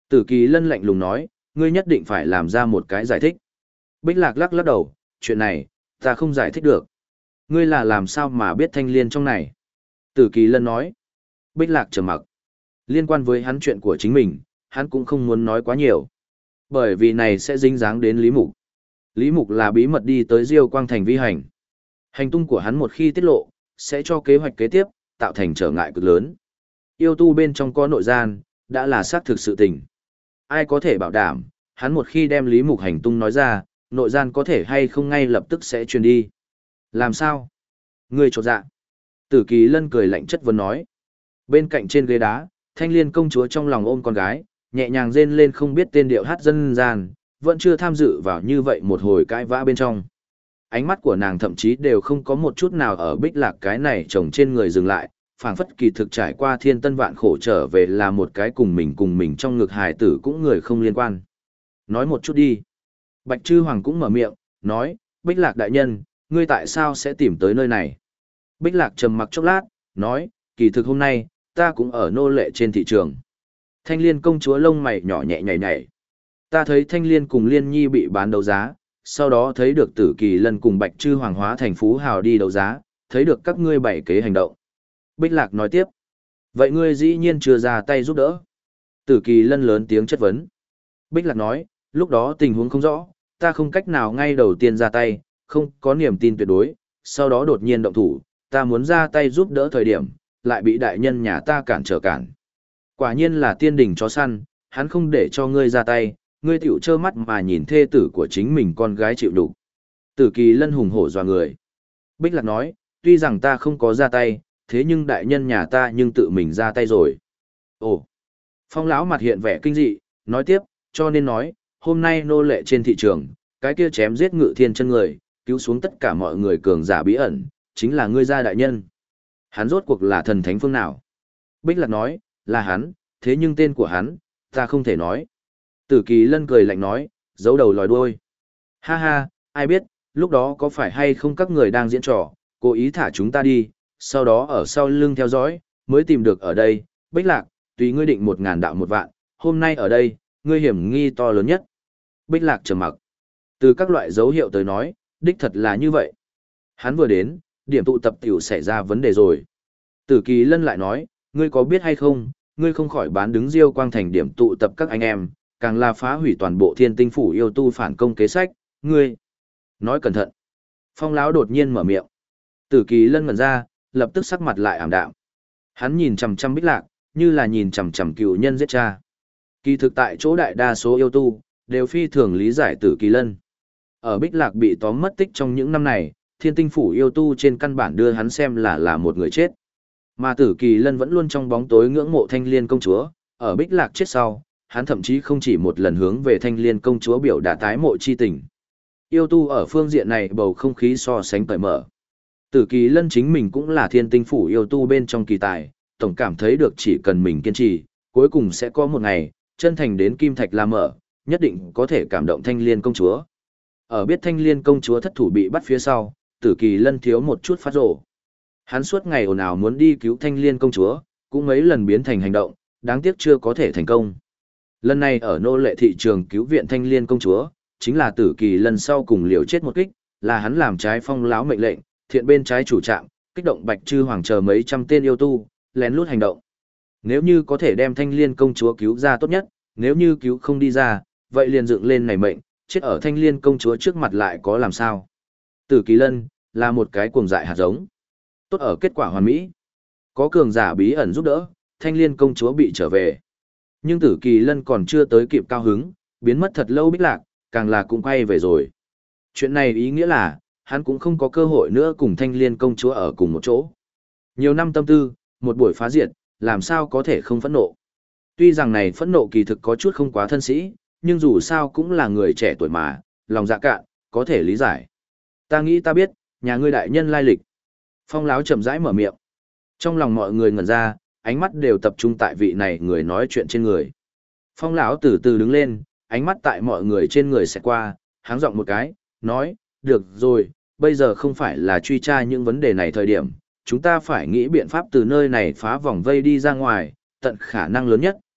Speaker 1: Tử Kỳ Lân lạnh lùng nói, ngươi nhất định phải làm ra một cái giải thích. Bích Lạc lắc lắc đầu, chuyện này, ta không giải thích được. Ngươi là làm sao mà biết thanh liên trong này? Tử Kỳ Lân nói. Bích Lạc trầm mặc. Liên quan với hắn chuyện của chính mình, hắn cũng không muốn nói quá nhiều. Bởi vì này sẽ dính dáng đến Lý Mục. Lý Mục là bí mật đi tới Diêu Quang Thành vi hành. Hành tung của hắn một khi tiết lộ, sẽ cho kế hoạch kế tiếp, tạo thành trở ngại cực lớn. Yêu tu bên trong có nội gian, đã là xác thực sự tình. Ai có thể bảo đảm, hắn một khi đem Lý Mục hành tung nói ra, nội gian có thể hay không ngay lập tức sẽ truyền đi. Làm sao? Ngươi chột dạ. Tử Kỳ Lân cười lạnh chất vấn nói. Bên cạnh trên ghế đá, Thanh Liên công chúa trong lòng ôm con gái, nhẹ nhàng rên lên không biết tên điệu hát dân gian, vẫn chưa tham dự vào như vậy một hồi cãi vã bên trong. Ánh mắt của nàng thậm chí đều không có một chút nào ở Bích Lạc cái này chồng trên người dừng lại, phảng phất kỳ thực trải qua thiên tân vạn khổ trở về là một cái cùng mình trong ngực hài tử cũng người không liên quan. Nói một chút đi. Bạch Trư Hoàng cũng mở miệng, nói, Bích Lạc đại nhân, ngươi tại sao sẽ tìm tới nơi này? Bích Lạc trầm mặc chốc lát, nói, kỳ thực hôm nay, ta cũng ở nô lệ trên thị trường. Thanh Liên công chúa lông mày nhỏ nhẹ nhảy nhảy. Ta thấy Thanh Liên cùng Liên Nhi bị bán đấu giá, sau đó thấy được Tử Kỳ Lân cùng Bạch Trư Hoàng hóa thành phú hào đi đấu giá, thấy được các ngươi bảy kế hành động. Bích Lạc nói tiếp. Vậy ngươi dĩ nhiên chưa ra tay giúp đỡ. Tử Kỳ Lân lớn tiếng chất vấn. Bích Lạc nói, lúc đó tình huống không rõ, ta không cách nào ngay đầu tiên ra tay, không có niềm tin tuyệt đối, sau đó đột nhiên động thủ, ta muốn ra tay giúp đỡ thời điểm, lại bị đại nhân nhà ta cản trở cản. Quả nhiên là tiên đình chó săn, hắn không để cho ngươi ra tay, ngươi tiểu trơ mắt mà nhìn thê tử của chính mình con gái chịu đủ. Tử Kỳ Lân hùng hổ dọa người. Bích Lạc nói, tuy rằng ta không có ra tay, thế nhưng đại nhân nhà ta nhưng tự mình ra tay rồi. Ồ! Phong lão mặt hiện vẻ kinh dị, nói tiếp, cho nên nói, hôm nay nô lệ trên thị trường, cái kia chém giết Ngự Thiên chân người, cứu xuống tất cả mọi người cường giả bí ẩn, chính là ngươi gia đại nhân. Hắn rốt cuộc là thần thánh phương nào? Bích Lạc nói, là hắn, thế nhưng tên của hắn, ta không thể nói. Tử Kỳ Lân cười lạnh nói, giấu đầu lòi đuôi. Ha ha, ai biết, lúc đó có phải hay không các người đang diễn trò, cố ý thả chúng ta đi, sau đó ở sau lưng theo dõi, mới tìm được ở đây, Bích Lạc, tùy ngươi định 1000 đạo 1 vạn, hôm nay ở đây, ngươi hiểm nghi to lớn nhất. Bích Lạc trầm mặc. Từ các loại dấu hiệu tới nói, đích thật là như vậy. Hắn vừa đến, điểm tụ tập tiểu xảy ra vấn đề rồi. Tử Kỳ Lân lại nói, ngươi có biết hay không, ngươi không khỏi bán đứng Diêu Quang Thành điểm tụ tập các anh em, càng là phá hủy toàn bộ Thiên Tinh phủ yêu tu phản công kế sách, ngươi. Nói cẩn thận. Phong lão đột nhiên mở miệng. Tử Kỳ Lân ngẩn ra, lập tức sắc mặt lại ảm đạm. Hắn nhìn chằm chằm Bích Lạc, như là nhìn chằm chằm cựu nhân giết cha. Kỳ thực tại chỗ đại đa số yêu tu, đều phi thường lý giải Tử Kỳ Lân. Ở Bích Lạc bị tóm mất tích trong những năm này, Thiên Tinh phủ yêu tu trên căn bản đưa hắn xem là một người chết. Mà Tử Kỳ Lân vẫn luôn trong bóng tối ngưỡng mộ Thanh Liên công chúa, ở Bích Lạc chết sau, hắn thậm chí không chỉ một lần hướng về Thanh Liên công chúa biểu đạt tái mộ chi tình. Yêu tu ở phương diện này bầu không khí so sánh cởi mở. Tử Kỳ Lân chính mình cũng là Thiên Tinh phủ yêu tu bên trong kỳ tài, tổng cảm thấy được chỉ cần mình kiên trì, cuối cùng sẽ có một ngày, chân thành đến kim thạch la mở, nhất định có thể cảm động Thanh Liên công chúa. Ở biết Thanh Liên công chúa thất thủ bị bắt phía sau, Tử Kỳ Lân thiếu một chút phát rồ. Hắn suốt ngày ồn ào muốn đi cứu Thanh Liên công chúa, cũng mấy lần biến thành hành động, đáng tiếc chưa có thể thành công. Lần này ở nô lệ thị trường cứu viện Thanh Liên công chúa, chính là Tử Kỳ Lân sau cùng liều chết một kích, là hắn làm trái Phong lão mệnh lệnh, thiện bên trái chủ trạm, kích động Bạch Trư Hoàng chờ mấy trăm tên yêu tu, lén lút hành động. Nếu như có thể đem Thanh Liên công chúa cứu ra tốt nhất, nếu như cứu không đi ra, vậy liền dựng lên này mệnh, chết ở Thanh Liên công chúa trước mặt lại có làm sao. Tử Kỳ Lân là một cái cuồng dại hạt giống. Tốt ở kết quả hoàn mỹ. Có cường giả bí ẩn giúp đỡ, Thanh Liên công chúa bị trở về. Nhưng Tử Kỳ Lân còn chưa tới kịp cao hứng, biến mất thật lâu Bích Lạc, càng là cũng quay về rồi. Chuyện này ý nghĩa là, hắn cũng không có cơ hội nữa cùng Thanh Liên công chúa ở cùng một chỗ. Nhiều năm tâm tư, một buổi phá diệt, làm sao có thể không phẫn nộ. Tuy rằng này phẫn nộ kỳ thực có chút không quá thân sĩ, nhưng dù sao cũng là người trẻ tuổi mà, lòng dạ cạn, có thể lý giải. Ta nghĩ ta biết, nhà ngươi đại nhân lai lịch. Phong Láo chậm rãi mở miệng. Trong lòng mọi người ngẩn ra, ánh mắt đều tập trung tại vị này người nói chuyện trên người. Phong Lão từ từ đứng lên, ánh mắt tại mọi người trên người sẽ qua, háng giọng một cái, nói, được rồi, bây giờ không phải là truy tra những vấn đề này thời điểm, chúng ta phải nghĩ biện pháp từ nơi này phá vòng vây đi ra ngoài, tận khả năng lớn nhất,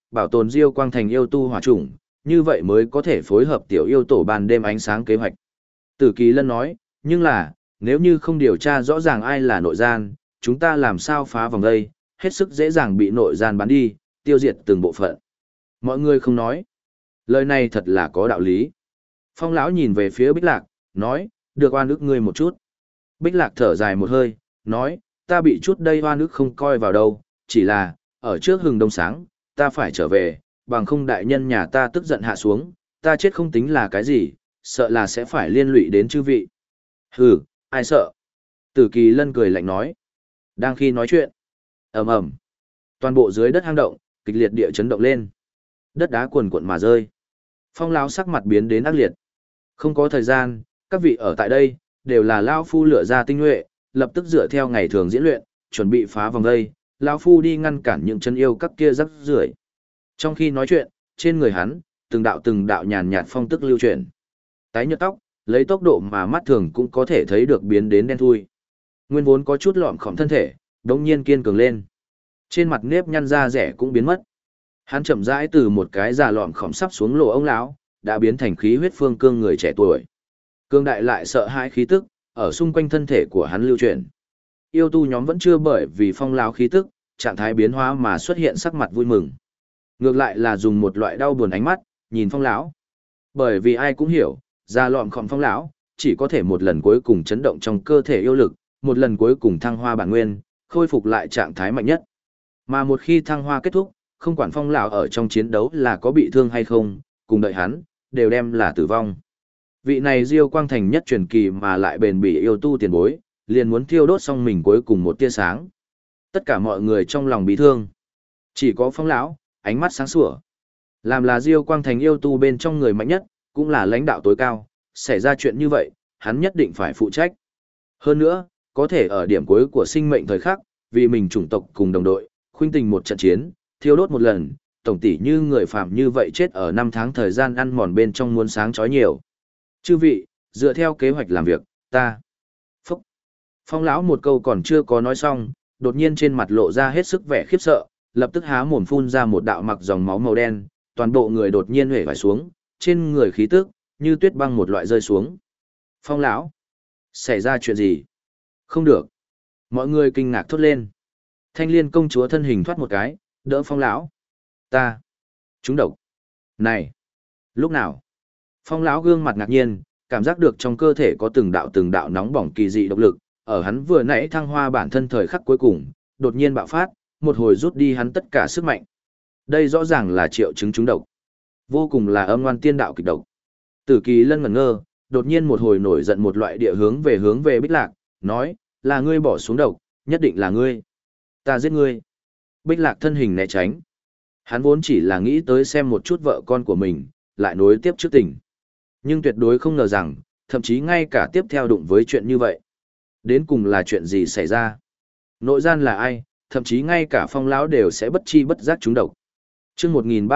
Speaker 1: bảo tồn Diêu Quang Thành yêu tu hỏa chủng, như vậy mới có thể phối hợp tiểu yêu tổ ban đêm ánh sáng kế hoạch. Tử Kỳ Lân nói, nhưng là, nếu như không điều tra rõ ràng ai là nội gian, chúng ta làm sao phá vòng đây, hết sức dễ dàng bị nội gian bắn đi, tiêu diệt từng bộ phận. Mọi người không nói. Lời này thật là có đạo lý. Phong lão nhìn về phía Bích Lạc, nói, được oan ức ngươi một chút. Bích Lạc thở dài một hơi, nói, ta bị chút đây oan ức không coi vào đâu, chỉ là, ở trước hừng đông sáng, ta phải trở về, bằng không đại nhân nhà ta tức giận hạ xuống, ta chết không tính là cái gì, sợ là sẽ phải liên lụy đến chư vị. Hừ, ai sợ? Tử Kỳ Lân cười lạnh nói. Đang khi nói chuyện, ầm ầm, toàn bộ dưới đất hang động, kịch liệt địa chấn động lên. Đất đá cuồn cuộn mà rơi. Phong lão sắc mặt biến đến ác liệt. Không có thời gian, các vị ở tại đây, đều là lão phu lựa ra tinh nhuệ, lập tức dựa theo ngày thường diễn luyện, chuẩn bị phá vòng đây, lão phu đi ngăn cản những chân yêu các kia rắc rưởi. Trong khi nói chuyện, trên người hắn, từng đạo nhàn nhạt phong tức lưu chuyển. Tái nhợt tóc, lấy tốc độ mà mắt thường cũng có thể thấy được biến đến đen thui. Nguyên vốn có chút lọm khom thân thể, đột nhiên kiên cường lên. Trên mặt nếp nhăn da rẻ cũng biến mất. Hắn chậm rãi từ một cái già lọm khom sắp xuống lỗ ông lão, đã biến thành khí huyết phương cương người trẻ tuổi. Cương đại lại sợ hãi khí tức, ở xung quanh thân thể của hắn lưu chuyển. Yêu tu nhóm vẫn chưa bởi vì phong lão khí tức, trạng thái biến hóa mà xuất hiện sắc mặt vui mừng. Ngược lại là dùng một loại đau buồn ánh mắt, nhìn phong lão. Bởi vì ai cũng hiểu, già lọm khom phong lão, chỉ có thể một lần cuối cùng chấn động trong cơ thể yêu lực, một lần cuối cùng thăng hoa bản nguyên, khôi phục lại trạng thái mạnh nhất. Mà một khi thăng hoa kết thúc, không quản phong lão ở trong chiến đấu là có bị thương hay không, cùng đợi hắn, đều đem là tử vong. Vị này Diêu Quang Thành nhất truyền kỳ mà lại bền bỉ yêu tu tiền bối, liền muốn thiêu đốt xong mình cuối cùng một tia sáng. Tất cả mọi người trong lòng bị thương. Chỉ có phong lão, ánh mắt sáng sủa. Làm là Diêu Quang Thành yêu tu bên trong người mạnh nhất, cũng là lãnh đạo tối cao, xảy ra chuyện như vậy, hắn nhất định phải phụ trách. Hơn nữa, có thể ở điểm cuối của sinh mệnh thời khắc, vì mình chủng tộc cùng đồng đội, khuynh tình một trận chiến, thiêu đốt một lần, tổng tỷ như người phạm như vậy chết ở 5 tháng thời gian ăn mòn bên trong muốn sáng chói nhiều. Chư vị, dựa theo kế hoạch làm việc, ta. Phúc. Phong lão một câu còn chưa có nói xong, đột nhiên trên mặt lộ ra hết sức vẻ khiếp sợ, lập tức há mồm phun ra một đạo mặc dòng máu màu đen, toàn bộ người đột nhiên huệ vải xuống, trên người khí tức như tuyết băng một loại rơi xuống. Phong lão, xảy ra chuyện gì? Không được. Mọi người kinh ngạc thốt lên. Thanh Liên công chúa thân hình thoát một cái, đỡ Phong lão. Ta, trúng độc. Này, lúc nào? Phong lão gương mặt ngạc nhiên, cảm giác được trong cơ thể có từng đạo nóng bỏng kỳ dị độc lực, ở hắn vừa nãy thăng hoa bản thân thời khắc cuối cùng, đột nhiên bạo phát, một hồi rút đi hắn tất cả sức mạnh. Đây rõ ràng là triệu chứng trúng độc. Vô cùng là âm ngoan tiên đạo kịch độc. Tử Kỳ Lân ngẩn ngơ, đột nhiên một hồi nổi giận một loại địa hướng về Bích Lạc, nói, là ngươi bỏ xuống độc, nhất định là ngươi. Ta giết ngươi. Bích Lạc thân hình né tránh. Hắn vốn chỉ là nghĩ tới xem một chút vợ con của mình, lại nối tiếp trước tình. Nhưng tuyệt đối không ngờ rằng, thậm chí ngay cả tiếp theo đụng với chuyện như vậy. Đến cùng là chuyện gì xảy ra? Nội gian là ai, thậm chí ngay cả Phong lão đều sẽ bất chi bất giác trúng độc. Chương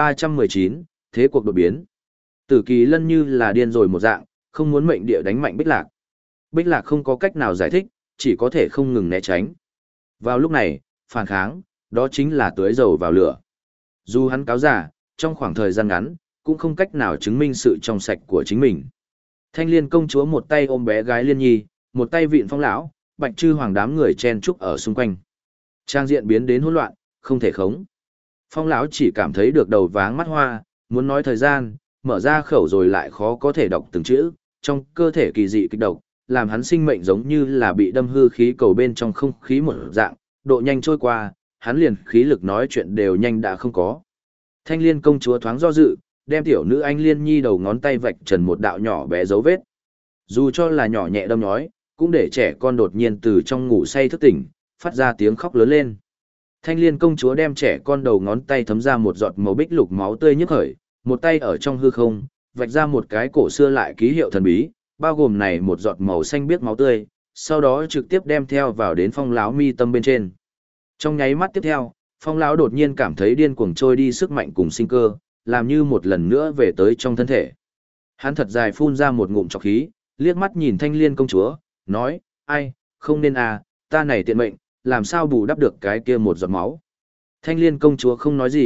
Speaker 1: 1319, thế cuộc đột biến. Tử Kỳ Lân như là điên rồi một dạng, không muốn mệnh địa đánh mạnh Bích Lạc. Bích Lạc không có cách nào giải thích, chỉ có thể không ngừng né tránh. Vào lúc này, phản kháng, đó chính là tưới dầu vào lửa. Dù hắn cáo giả, trong khoảng thời gian ngắn, cũng không cách nào chứng minh sự trong sạch của chính mình. Thanh Liên công chúa một tay ôm bé gái Liên Nhi, một tay vịn Phong lão, Bạch Trư Hoàng đám người chen chúc ở xung quanh. Trang diện biến đến hỗn loạn, không thể khống. Phong lão chỉ cảm thấy được đầu váng mắt hoa, muốn nói thời gian, mở ra khẩu rồi lại khó có thể đọc từng chữ, trong cơ thể kỳ dị kịch độc, làm hắn sinh mệnh giống như là bị đâm hư khí cầu bên trong không khí một dạng, độ nhanh trôi qua, hắn liền khí lực nói chuyện đều nhanh đã không có. Thanh Liên công chúa thoáng do dự, đem tiểu nữ anh Liên Nhi đầu ngón tay vạch trần một đạo nhỏ bé dấu vết. Dù cho là nhỏ nhẹ đâm nhói, cũng để trẻ con đột nhiên từ trong ngủ say thức tỉnh, phát ra tiếng khóc lớn lên. Thanh Liên công chúa đem trẻ con đầu ngón tay thấm ra một giọt màu bích lục máu tươi nhức khởi, một tay ở trong hư không, vạch ra một cái cổ xưa lại ký hiệu thần bí, bao gồm này một giọt màu xanh biếc máu tươi, sau đó trực tiếp đem theo vào đến Phong lão mi tâm bên trên. Trong nháy mắt tiếp theo, Phong lão đột nhiên cảm thấy điên cuồng trôi đi sức mạnh cùng sinh cơ, làm như một lần nữa về tới trong thân thể. Hắn thật dài phun ra một ngụm trọc khí, liếc mắt nhìn Thanh Liên công chúa, nói, ai, không nên à, ta này tiện mệnh, làm sao bù đắp được cái kia một giọt máu. Thanh Liên công chúa không nói gì,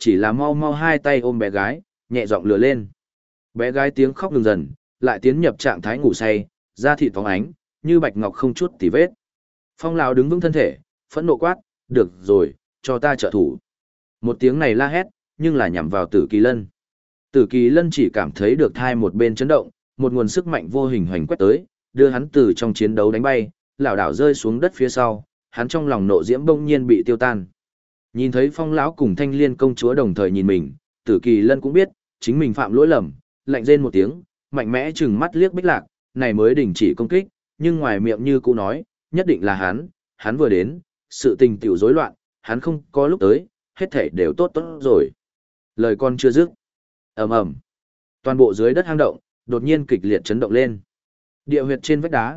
Speaker 1: chỉ là mau mau hai tay ôm bé gái, nhẹ giọng lừa lên. Bé gái tiếng khóc ngừng dần, lại tiến nhập trạng thái ngủ say, da thịt phóng ánh, như bạch ngọc không chút tì vết. Phong lão đứng vững thân thể, phẫn nộ quát, được rồi, cho ta trợ thủ. Một tiếng này la hét, nhưng là nhằm vào Tử Kỳ Lân. Tử Kỳ Lân chỉ cảm thấy được thai một bên chấn động, một nguồn sức mạnh vô hình hoành quét tới, đưa hắn từ trong chiến đấu đánh bay, lảo đảo rơi xuống đất phía sau, hắn trong lòng nộ diễm bỗng nhiên bị tiêu tan. Nhìn thấy Phong lão cùng Thanh Liên công chúa đồng thời nhìn mình, Tử Kỳ Lân cũng biết, chính mình phạm lỗi lầm, lạnh rên một tiếng, mạnh mẽ trừng mắt liếc Bích Lạc, này mới đình chỉ công kích, nhưng ngoài miệng như cũ nói, nhất định là hắn vừa đến, sự tình tiểu rối loạn, hắn không có lúc tới, hết thảy đều tốt tốt rồi. Lời con chưa dứt. Ầm ầm. Toàn bộ dưới đất hang động, đột nhiên kịch liệt chấn động lên. Địa huyệt trên vách đá,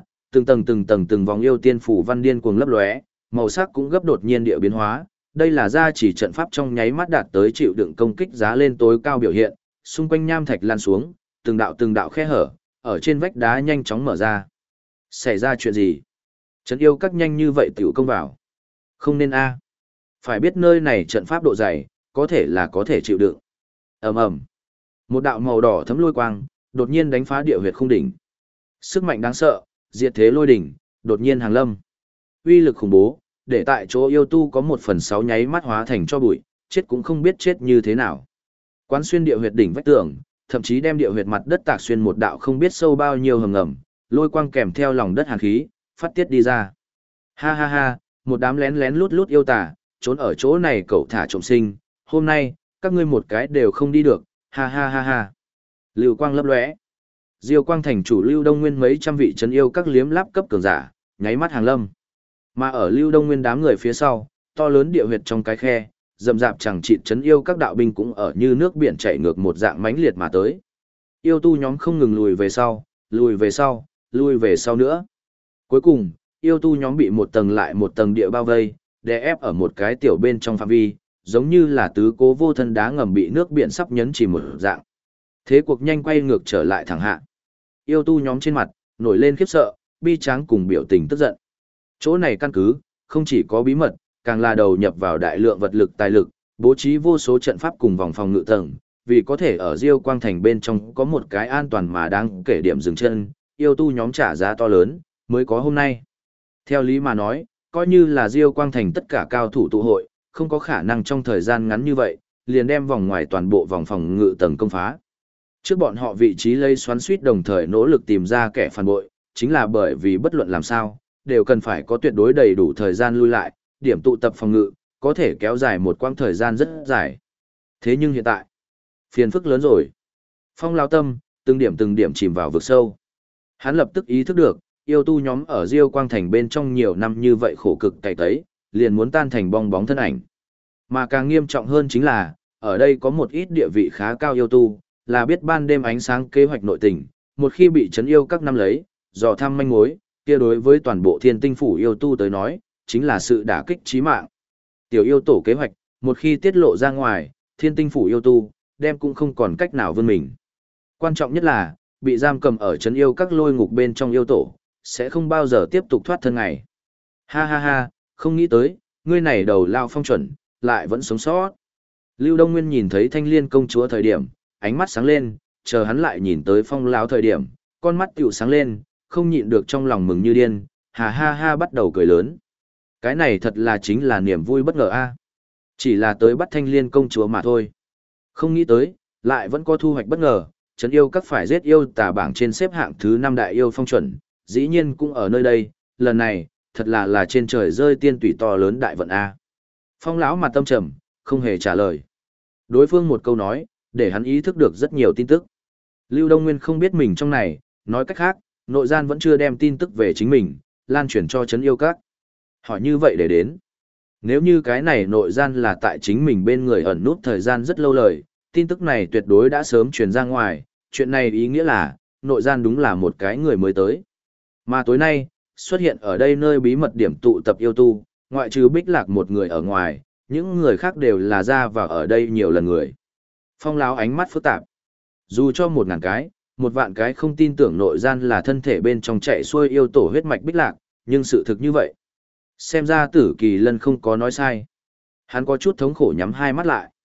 Speaker 1: từng vòng yêu tiên phủ văn điên cuồng lấp lóe, màu sắc cũng gấp đột nhiên địa biến hóa. Đây là gia chỉ trận pháp trong nháy mắt đạt tới chịu đựng công kích giá lên tối cao biểu hiện, xung quanh nham thạch lan xuống, từng đạo khe hở, ở trên vách đá nhanh chóng mở ra. Xảy ra chuyện gì? Trấn yêu các nhanh như vậy tiểu công vào. Không nên a. Phải biết nơi này trận pháp độ dày, có thể chịu đựng. Ầm ầm. Một đạo màu đỏ thấm lôi quang, đột nhiên đánh phá địa huyệt khung đỉnh. Sức mạnh đáng sợ, diệt thế lôi đỉnh, đột nhiên hàng lâm. Uy lực khủng bố, để tại chỗ yêu tu có 1/6 nháy mắt hóa thành cho bụi, chết cũng không biết chết như thế nào. Quán xuyên địa huyệt đỉnh vách tường, thậm chí đem địa huyệt mặt đất tạc xuyên một đạo không biết sâu bao nhiêu hầm ngầm, lôi quang kèm theo lòng đất hàn khí, phát tiết đi ra. Ha ha ha, một đám lén lén lút lút yêu tà, trốn ở chỗ này cậu thả trộm sinh, hôm nay, các ngươi một cái đều không đi được, ha ha ha ha. Lưu quang lấp lóe. Diêu Quang thành chủ Lưu Đông Nguyên mấy trăm vị trấn yêu các liếm láp cấp cường giả, nháy mắt hàng lâm. Mà ở Lưu Đông Nguyên đám người phía sau, to lớn địa huyệt trong cái khe, rậm rạp chẳng chịt trấn yêu các đạo binh cũng ở như nước biển chảy ngược một dạng mãnh liệt mà tới. Yêu tu nhóm không ngừng lùi về sau, lùi về sau nữa. Cuối cùng, yêu tu nhóm bị một tầng lại một tầng địa bao vây, đè ép ở một cái tiểu bên trong phạm vi, giống như là tứ cố vô thân đá ngầm bị nước biển sắp nhấn chìm một dạng. Thế cuộc nhanh quay ngược trở lại thẳng hạ. Yêu tu nhóm trên mặt, nổi lên khiếp sợ, bi tráng cùng biểu tình tức giận. Chỗ này căn cứ, không chỉ có bí mật, càng là đầu nhập vào đại lượng vật lực tài lực, bố trí vô số trận pháp cùng vòng phòng ngự tầng, vì có thể ở Diêu Quang thành bên trong có một cái an toàn mà đáng kể điểm dừng chân, yêu tu nhóm trả giá to lớn, mới có hôm nay. Theo lý mà nói, coi như là Diêu Quang thành tất cả cao thủ tụ hội, không có khả năng trong thời gian ngắn như vậy, liền đem vòng ngoài toàn bộ vòng phòng ngự tầng công phá. Trước bọn họ vị trí lây xoắn suýt đồng thời nỗ lực tìm ra kẻ phản bội, chính là bởi vì bất luận làm sao, đều cần phải có tuyệt đối đầy đủ thời gian lui lại, điểm tụ tập phòng ngự, có thể kéo dài một quãng thời gian rất dài. Thế nhưng hiện tại, phiền phức lớn rồi. Phong Lão Tâm, từng điểm chìm vào vực sâu. Hắn lập tức ý thức được, yêu tu nhóm ở Diêu Quang thành bên trong nhiều năm như vậy khổ cực cày tấy, liền muốn tan thành bong bóng thân ảnh. Mà càng nghiêm trọng hơn chính là, ở đây có một ít địa vị khá cao yêu tu, là biết ban đêm ánh sáng kế hoạch nội tình, một khi bị trấn yêu các năm lấy, dò thăm manh mối, kia đối với toàn bộ Thiên Tinh phủ yêu tu tới nói, chính là sự đả kích chí mạng. Tiểu yêu tổ kế hoạch, một khi tiết lộ ra ngoài, Thiên Tinh phủ yêu tu, đem cũng không còn cách nào vươn mình. Quan trọng nhất là, bị giam cầm ở trấn yêu các lôi ngục bên trong yêu tổ, sẽ không bao giờ tiếp tục thoát thân ngày. Ha ha ha, không nghĩ tới, ngươi này đầu lao phong chuẩn, lại vẫn sống sót. Lưu Đông Nguyên nhìn thấy Thanh Liên công chúa thời điểm, ánh mắt sáng lên, chờ hắn lại nhìn tới Phong lão thời điểm, con mắt tiểu sáng lên, không nhịn được trong lòng mừng như điên, ha ha ha bắt đầu cười lớn. Cái này thật là chính là niềm vui bất ngờ a. Chỉ là tới bắt Thanh Liên công chúa mà thôi. Không nghĩ tới, lại vẫn có thu hoạch bất ngờ, trấn yêu các phải giết yêu tà bảng trên xếp hạng thứ 5 đại yêu phong chuẩn, dĩ nhiên cũng ở nơi đây, lần này, thật là trên trời rơi tiên tủy to lớn đại vận a. Phong lão mặt tâm trầm, không hề trả lời. Đối phương một câu nói, để hắn ý thức được rất nhiều tin tức. Lưu Đông Nguyên không biết mình trong này, nói cách khác, nội gian vẫn chưa đem tin tức về chính mình, lan truyền cho trấn yêu các. Hỏi như vậy để đến. Nếu như cái này nội gian là tại chính mình bên người ẩn nút thời gian rất lâu lời, tin tức này tuyệt đối đã sớm truyền ra ngoài, chuyện này ý nghĩa là, nội gian đúng là một cái người mới tới. Mà tối nay, xuất hiện ở đây nơi bí mật điểm tụ tập yêu tu, ngoại trừ Bích Lạc một người ở ngoài, những người khác đều là ra và ở đây nhiều lần người. Phong lão ánh mắt phức tạp. Dù cho 1000 cái, 1 vạn cái không tin tưởng nội gian là thân thể bên trong chạy xuôi yêu tổ huyết mạch Bích Lạc, nhưng sự thực như vậy. Xem ra Tử Kỳ Lân không có nói sai. Hắn có chút thống khổ nhắm hai mắt lại.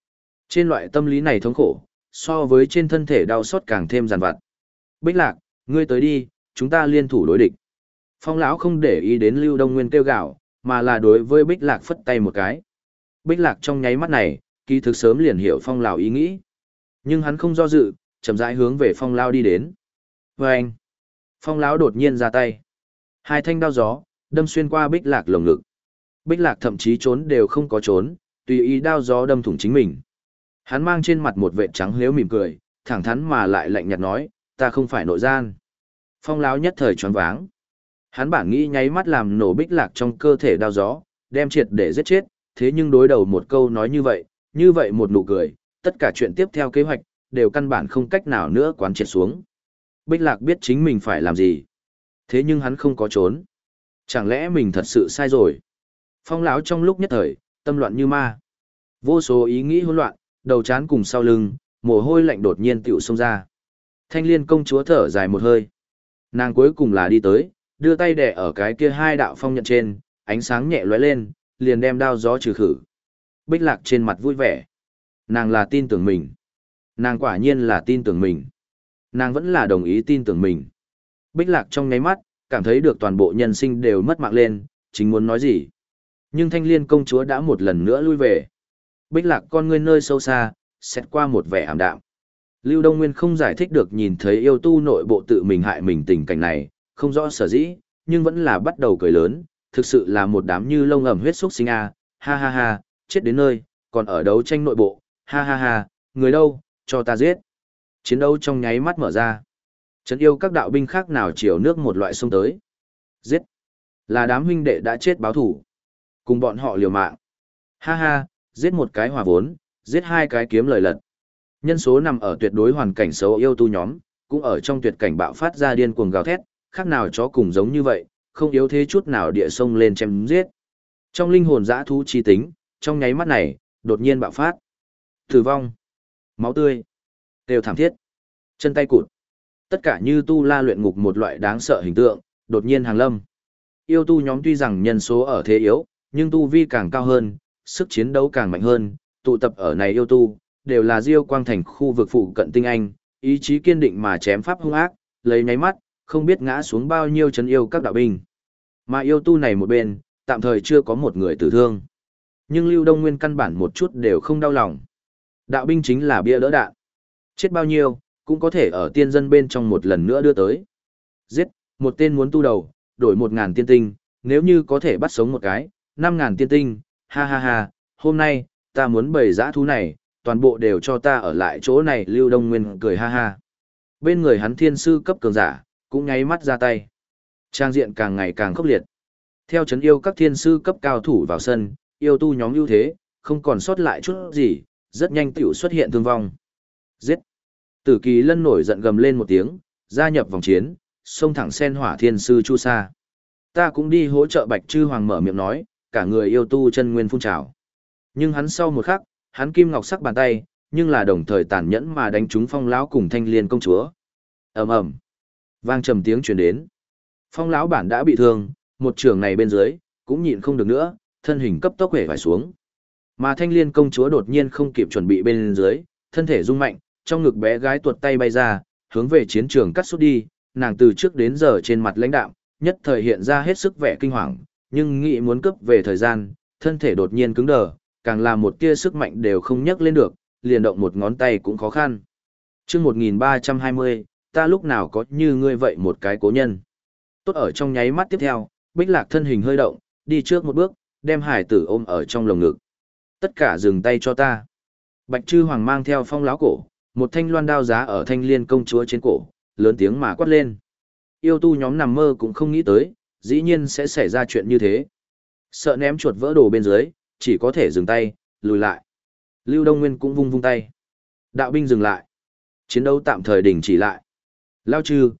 Speaker 1: Trên loại tâm lý này thống khổ, so với trên thân thể đau xót càng thêm dằn vặt. Bích Lạc, ngươi tới đi, chúng ta liên thủ đối địch. Phong lão không để ý đến Lưu Đông Nguyên kêu gào, mà là đối với Bích Lạc phất tay một cái. Bích Lạc trong nháy mắt này, kỳ thực sớm liền hiểu Phong lão ý nghĩ. Nhưng hắn không do dự, chậm rãi hướng về Phong lão đi đến. Vâng! Phong lão đột nhiên ra tay. Hai thanh đao gió, đâm xuyên qua Bích Lạc lồng ngực. Bích Lạc thậm chí trốn đều không có trốn, tùy ý đao gió đâm thủng chính mình. Hắn mang trên mặt một vệt trắng lếu mỉm cười, thẳng thắn mà lại lạnh nhạt nói, ta không phải nội gian. Phong lão nhất thời choáng váng. Hắn bản nghĩ nháy mắt làm nổ Bích Lạc trong cơ thể đao gió, đem triệt để giết chết, thế nhưng đối đầu một câu nói như vậy một nụ cười, tất cả chuyện tiếp theo kế hoạch, đều căn bản không cách nào nữa quán triệt xuống. Bích Lạc biết chính mình phải làm gì. Thế nhưng hắn không có trốn. Chẳng lẽ mình thật sự sai rồi? Phong lão trong lúc nhất thời, tâm loạn như ma. Vô số ý nghĩ hỗn loạn, đầu trán cùng sau lưng, mồ hôi lạnh đột nhiên tựu xông ra. Thanh Liên công chúa thở dài một hơi. Nàng cuối cùng là đi tới, đưa tay đè ở cái kia hai đạo phong nhận trên, ánh sáng nhẹ lóe lên, liền đem đao gió trừ khử. Bích Lạc trên mặt vui vẻ. Nàng là tin tưởng mình. Nàng quả nhiên là tin tưởng mình. Nàng vẫn là đồng ý tin tưởng mình. Bích Lạc trong nháy mắt, cảm thấy được toàn bộ nhân sinh đều mất mạng lên, chính muốn nói gì. Nhưng Thanh Liên công chúa đã một lần nữa lui về. Bích Lạc con ngươi nơi sâu xa, xét qua một vẻ ảm đạm. Lưu Đông Nguyên không giải thích được nhìn thấy yêu tu nội bộ tự mình hại mình tình cảnh này, không rõ sở dĩ, nhưng vẫn là bắt đầu cười lớn, thực sự là một đám như lông ẩm huyết xúc sinh a, ha ha ha, chết đến nơi, còn ở đấu tranh nội bộ, ha ha ha, người đâu, cho ta giết. Chiến đấu trong nháy mắt mở ra. Trấn yêu các đạo binh khác nào chiều nước một loại xông tới. Giết. Là đám huynh đệ đã chết báo thủ. Cùng bọn họ liều mạng. Ha ha, giết một cái hòa vốn, giết hai cái kiếm lời lật. Nhân số nằm ở tuyệt đối hoàn cảnh xấu yêu tu nhóm, cũng ở trong tuyệt cảnh bạo phát ra điên cuồng gào thét, khác nào chó cùng giống như vậy, không yếu thế chút nào địa sông lên chém giết. Trong linh hồn dã thú chi tính, trong nháy mắt này, đột nhiên bạo phát. Tử vong, máu tươi, đều thảm thiết, chân tay cụt. Tất cả như tu la luyện ngục một loại đáng sợ hình tượng, đột nhiên hàng lâm. Yêu tu nhóm tuy rằng nhân số ở thế yếu, nhưng tu vi càng cao hơn, sức chiến đấu càng mạnh hơn, tụ tập ở này yêu tu, đều là Diêu Quang Thành khu vực phụ cận tinh anh, ý chí kiên định mà chém pháp hung ác, lấy nháy mắt, không biết ngã xuống bao nhiêu trấn yêu các đạo binh. Mà yêu tu này một bên, tạm thời chưa có một người tử thương. Nhưng Lưu Đông Nguyên căn bản một chút đều không đau lòng. Đạo binh chính là bia đỡ đạn. Chết bao nhiêu, cũng có thể ở tiên dân bên trong một lần nữa đưa tới. Giết, một tên muốn tu đầu, đổi 1.000 tiên tinh, nếu như có thể bắt sống một cái, 5.000 tiên tinh, ha ha ha, hôm nay, ta muốn bày dã thú này, toàn bộ đều cho ta ở lại chỗ này. Lưu Đông Nguyên cười ha ha. Bên người hắn thiên sư cấp cường giả, cũng nháy mắt ra tay. Trang diện càng ngày càng khốc liệt. Theo trấn yêu các thiên sư cấp cao thủ vào sân, yêu tu nhóm ưu thế, không còn sót lại chút gì, rất nhanh tiểu xuất hiện thương vong. Giết! Tử Kỳ Lân nổi giận gầm lên một tiếng, gia nhập vòng chiến, xông thẳng sen hỏa thiên sư Chu Sa. Ta cũng đi hỗ trợ Bạch Chư Hoàng mở miệng nói, cả người yêu tu chân nguyên phun trào. Nhưng hắn sau một khắc, hắn kim ngọc sắc bàn tay, nhưng là đồng thời tàn nhẫn mà đánh trúng Phong lão cùng Thanh Liên công chúa. Ầm ầm, vang trầm tiếng truyền đến. Phong lão bản đã bị thương, một trường này bên dưới, cũng nhịn không được nữa, thân hình cấp tốc hể vải xuống. Mà Thanh Liên công chúa đột nhiên không kịp chuẩn bị bên dưới, thân thể rung mạnh, trong ngực bé gái tuột tay bay ra, hướng về chiến trường cắt sút đi, nàng từ trước đến giờ trên mặt lãnh đạm, nhất thời hiện ra hết sức vẻ kinh hoàng, nhưng nghĩ muốn cướp về thời gian, thân thể đột nhiên cứng đờ, càng là một tia sức mạnh đều không nhấc lên được, liền động một ngón tay cũng khó khăn. Chương 1320, ta lúc nào có như ngươi vậy một cái cố nhân. Tốt ở trong nháy mắt tiếp theo, Bích Lạc thân hình hơi động, đi trước một bước, đem hải tử ôm ở trong lồng ngực. Tất cả dừng tay cho ta. Bạch Chư Hoàng mang theo Phong lão cổ, một thanh loan đao giá ở Thanh Liên công chúa trên cổ, lớn tiếng mà quát lên. Yêu tu nhóm nằm mơ cũng không nghĩ tới, dĩ nhiên sẽ xảy ra chuyện như thế. Sợ ném chuột vỡ đồ bên dưới, chỉ có thể dừng tay, lùi lại. Lưu Đông Nguyên cũng vung vung tay. Đạo binh dừng lại. Chiến đấu tạm thời đình chỉ lại. Lao Trư,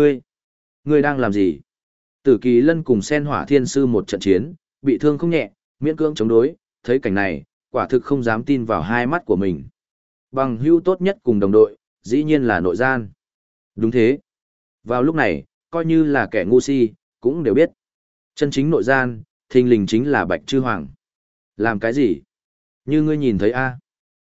Speaker 1: ngươi đang làm gì? Tử Kỳ Lân cùng Sen Hỏa Thiên Sư một trận chiến, bị thương không nhẹ, miễn cưỡng chống đối, thấy cảnh này, quả thực không dám tin vào hai mắt của mình. Bằng hữu tốt nhất cùng đồng đội, dĩ nhiên là nội gian. Đúng thế. Vào lúc này, coi như là kẻ ngu si, cũng đều biết. Chân chính nội gian, thình lình chính là Bạch Chư Hoàng. Làm cái gì? Như ngươi nhìn thấy a?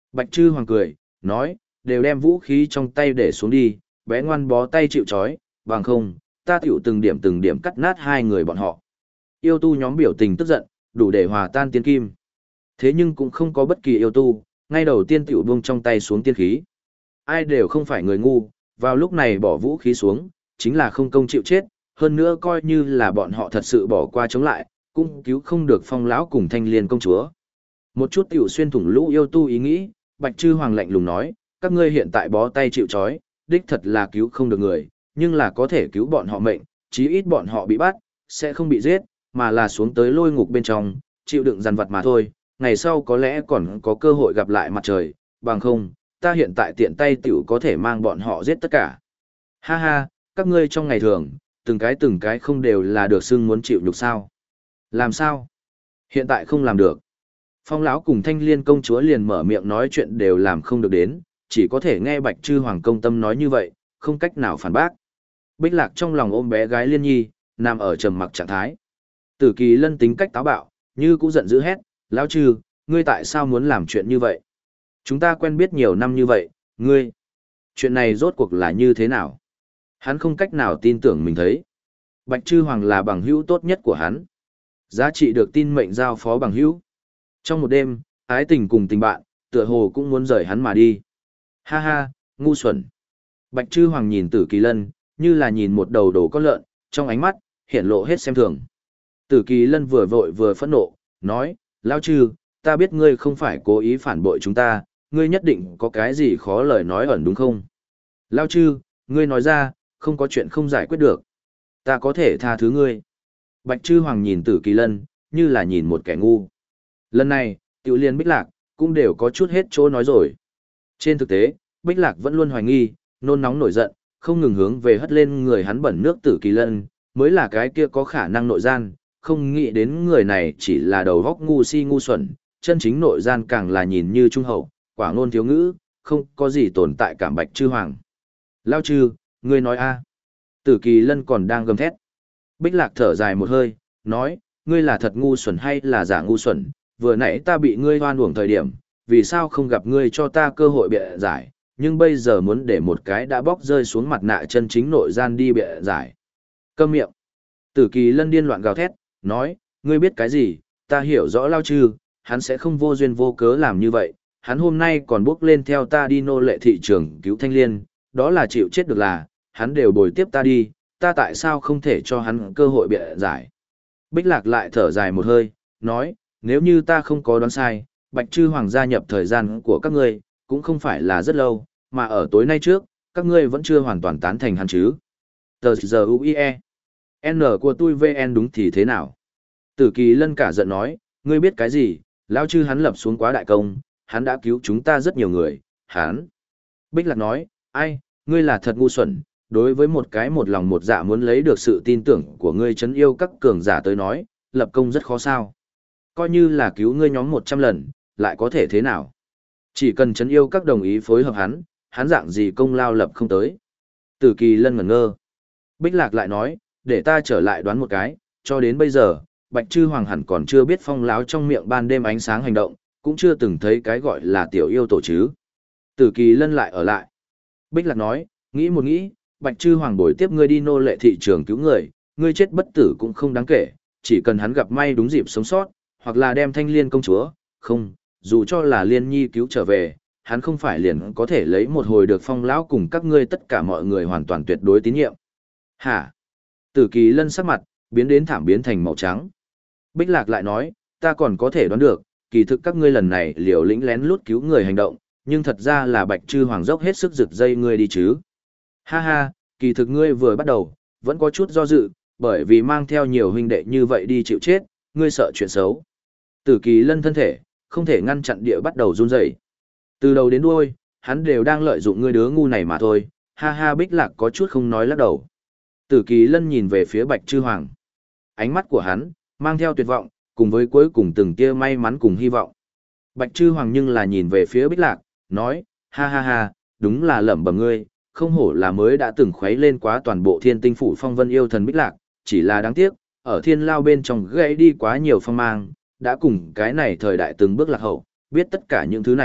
Speaker 1: Bạch Trư Hoàng cười, nói, đều đem vũ khí trong tay để xuống đi, bé ngoan bó tay chịu trói, bằng không, ta tiểu từng điểm cắt nát hai người bọn họ. Yêu tu nhóm biểu tình tức giận, đủ để hòa tan tiên kim. Thế nhưng cũng không có bất kỳ yêu tu, ngay đầu tiên tiểu buông trong tay xuống tiên khí. Ai đều không phải người ngu, vào lúc này bỏ vũ khí xuống, chính là không công chịu chết, hơn nữa coi như là bọn họ thật sự bỏ qua chống lại, cũng cứu không được Phong lão cùng Thanh Liên công chúa. Một chút tiểu xuyên thủng lũ yêu tu ý nghĩ, Bạch Trư Hoàng lạnh lùng nói, các ngươi hiện tại bó tay chịu trói, đích thật là cứu không được người, nhưng là có thể cứu bọn họ mệnh, chí ít bọn họ bị bắt, sẽ không bị giết, mà là xuống tới lôi ngục bên trong, chịu đựng dằn vặt mà thôi, ngày sau có lẽ còn có cơ hội gặp lại mặt trời, bằng không, ta hiện tại tiện tay tiểu có thể mang bọn họ giết tất cả. Ha ha, các ngươi trong ngày thường, từng cái không đều là được xưng muốn chịu nhục sao? Làm sao? Hiện tại không làm được. Phong lão cùng Thanh Liên công chúa liền mở miệng nói chuyện đều làm không được đến, chỉ có thể nghe Bạch Trư Hoàng công tâm nói như vậy, không cách nào phản bác. Bích Lạc trong lòng ôm bé gái Liên Nhi, nằm ở trầm mặc trạng thái. Tử Kỳ Lân tính cách táo bạo, như cũng giận dữ hét, lão Trư, ngươi tại sao muốn làm chuyện như vậy? Chúng ta quen biết nhiều năm như vậy, ngươi, chuyện này rốt cuộc là như thế nào? Hắn không cách nào tin tưởng mình thấy. Bạch Trư Hoàng là bằng hữu tốt nhất của hắn. Giá trị được tin mệnh giao phó bằng hữu. Trong một đêm, ái tình cùng tình bạn, tựa hồ cũng muốn rời hắn mà đi. Ha ha, ngu xuẩn. Bạch Trư Hoàng nhìn Tử Kỳ Lân, như là nhìn một đầu đồ con lợn, trong ánh mắt, hiện lộ hết xem thường. Tử Kỳ Lân vừa vội vừa phẫn nộ, nói, Lão Trư, ta biết ngươi không phải cố ý phản bội chúng ta, ngươi nhất định có cái gì khó lời nói ẩn đúng không? Lão Trư, ngươi nói ra, không có chuyện không giải quyết được. Ta có thể tha thứ ngươi. Bạch Trư Hoàng nhìn Tử Kỳ Lân, như là nhìn một kẻ ngu. Lần này, Tiểu Liên Bích Lạc, cũng đều có chút hết chỗ nói rồi. Trên thực tế, Bích Lạc vẫn luôn hoài nghi, nôn nóng nổi giận, không ngừng hướng về hất lên người hắn bẩn nước Tử Kỳ Lân, mới là cái kia có khả năng nội gian, không nghĩ đến người này chỉ là đầu góc ngu si ngu xuẩn, chân chính nội gian càng là nhìn như trung hậu, quả ngôn thiếu ngữ, không có gì tồn tại cảm. Bạch Trư Hoàng. Lao Trư, ngươi nói a? Tử Kỳ Lân còn đang gầm thét. Bích Lạc thở dài một hơi, nói, ngươi là thật ngu xuẩn hay là giả ngu xuẩn, vừa nãy ta bị ngươi hoan uổng thời điểm, vì sao không gặp ngươi cho ta cơ hội bịa giải, nhưng bây giờ muốn để một cái đã bóc rơi xuống mặt nạ chân chính nội gian đi bịa giải. Câm miệng. Tử Kỳ Lân điên loạn gào thét, nói, ngươi biết cái gì, ta hiểu rõ Lao Trư, hắn sẽ không vô duyên vô cớ làm như vậy, hắn hôm nay còn bước lên theo ta đi nô lệ thị trường cứu Thanh Liên, đó là chịu chết được là, hắn đều bồi tiếp ta đi, ta tại sao không thể cho hắn cơ hội bịa giải. Bích Lạc lại thở dài một hơi, nói, nếu như ta không có đoán sai, Bạch Trư Hoàng gia nhập thời gian của các ngươi, cũng không phải là rất lâu, mà ở tối nay trước, các ngươi vẫn chưa hoàn toàn tán thành hắn chứ. Tờ giờ UIE. N của tôi VN đúng thì thế nào? Tử Kỳ Lân cả giận nói, ngươi biết cái gì, lão Trư hắn lập xuống quá đại công, hắn đã cứu chúng ta rất nhiều người, hắn. Bích Lạc nói, ai, ngươi là thật ngu xuẩn, đối với một cái một lòng một dạ muốn lấy được sự tin tưởng của ngươi trấn yêu các cường giả tới nói, lập công rất khó sao. Coi như là cứu ngươi nhóm 100 lần, lại có thể thế nào? Chỉ cần trấn yêu các đồng ý phối hợp hắn dạng gì công lao lập không tới. Tử Kỳ Lân ngẩn ngơ. Bích Lạc lại nói, để ta trở lại đoán một cái, cho đến bây giờ, Bạch Trư Hoàng hẳn còn chưa biết Phong lão trong miệng ban đêm ánh sáng hành động, cũng chưa từng thấy cái gọi là tiểu yêu tổ chứ. Tử Kỳ Lân lại ở lại. Bích Lạc nói, nghĩ một nghĩ, Bạch Trư Hoàng bồi tiếp ngươi đi nô lệ thị trường cứu người, ngươi chết bất tử cũng không đáng kể, chỉ cần hắn gặp may đúng dịp sống sót, hoặc là đem Thanh Liên công chúa, không, dù cho là Liên Nhi cứu trở về, hắn không phải liền có thể lấy một hồi được Phong lão cùng các ngươi tất cả mọi người hoàn toàn tuyệt đối tín nhiệm. Hả? Tử Kỳ Lân sắc mặt, biến đến thảm biến thành màu trắng. Bích Lạc lại nói, ta còn có thể đoán được, kỳ thực các ngươi lần này liều lĩnh lén lút cứu người hành động, nhưng thật ra là Bạch Trư Hoàng dốc hết sức giật dây ngươi đi chứ. Ha ha, kỳ thực ngươi vừa bắt đầu, vẫn có chút do dự, bởi vì mang theo nhiều huynh đệ như vậy đi chịu chết, ngươi sợ chuyện xấu. Tử Kỳ Lân thân thể, không thể ngăn chặn địa bắt đầu run rẩy. Từ đầu đến đuôi, hắn đều đang lợi dụng ngươi đứa ngu này mà thôi, ha ha. Bích Lạc có chút không nói lắc đầu. Tử Kỳ Lân nhìn về phía Bạch Trư Hoàng. Ánh mắt của hắn, mang theo tuyệt vọng, cùng với cuối cùng từng tia may mắn cùng hy vọng. Bạch Trư Hoàng nhưng là nhìn về phía Bích Lạc, nói, ha ha ha, đúng là lẩm bẩm ngươi, không hổ là mới đã từng khuấy lên quá toàn bộ Thiên Tinh phủ phong vân yêu thần Bích Lạc, chỉ là đáng tiếc, ở thiên lao bên trong gãy đi quá nhiều phong mang, đã cùng cái này thời đại từng bước lạc hậu, biết tất cả những thứ này,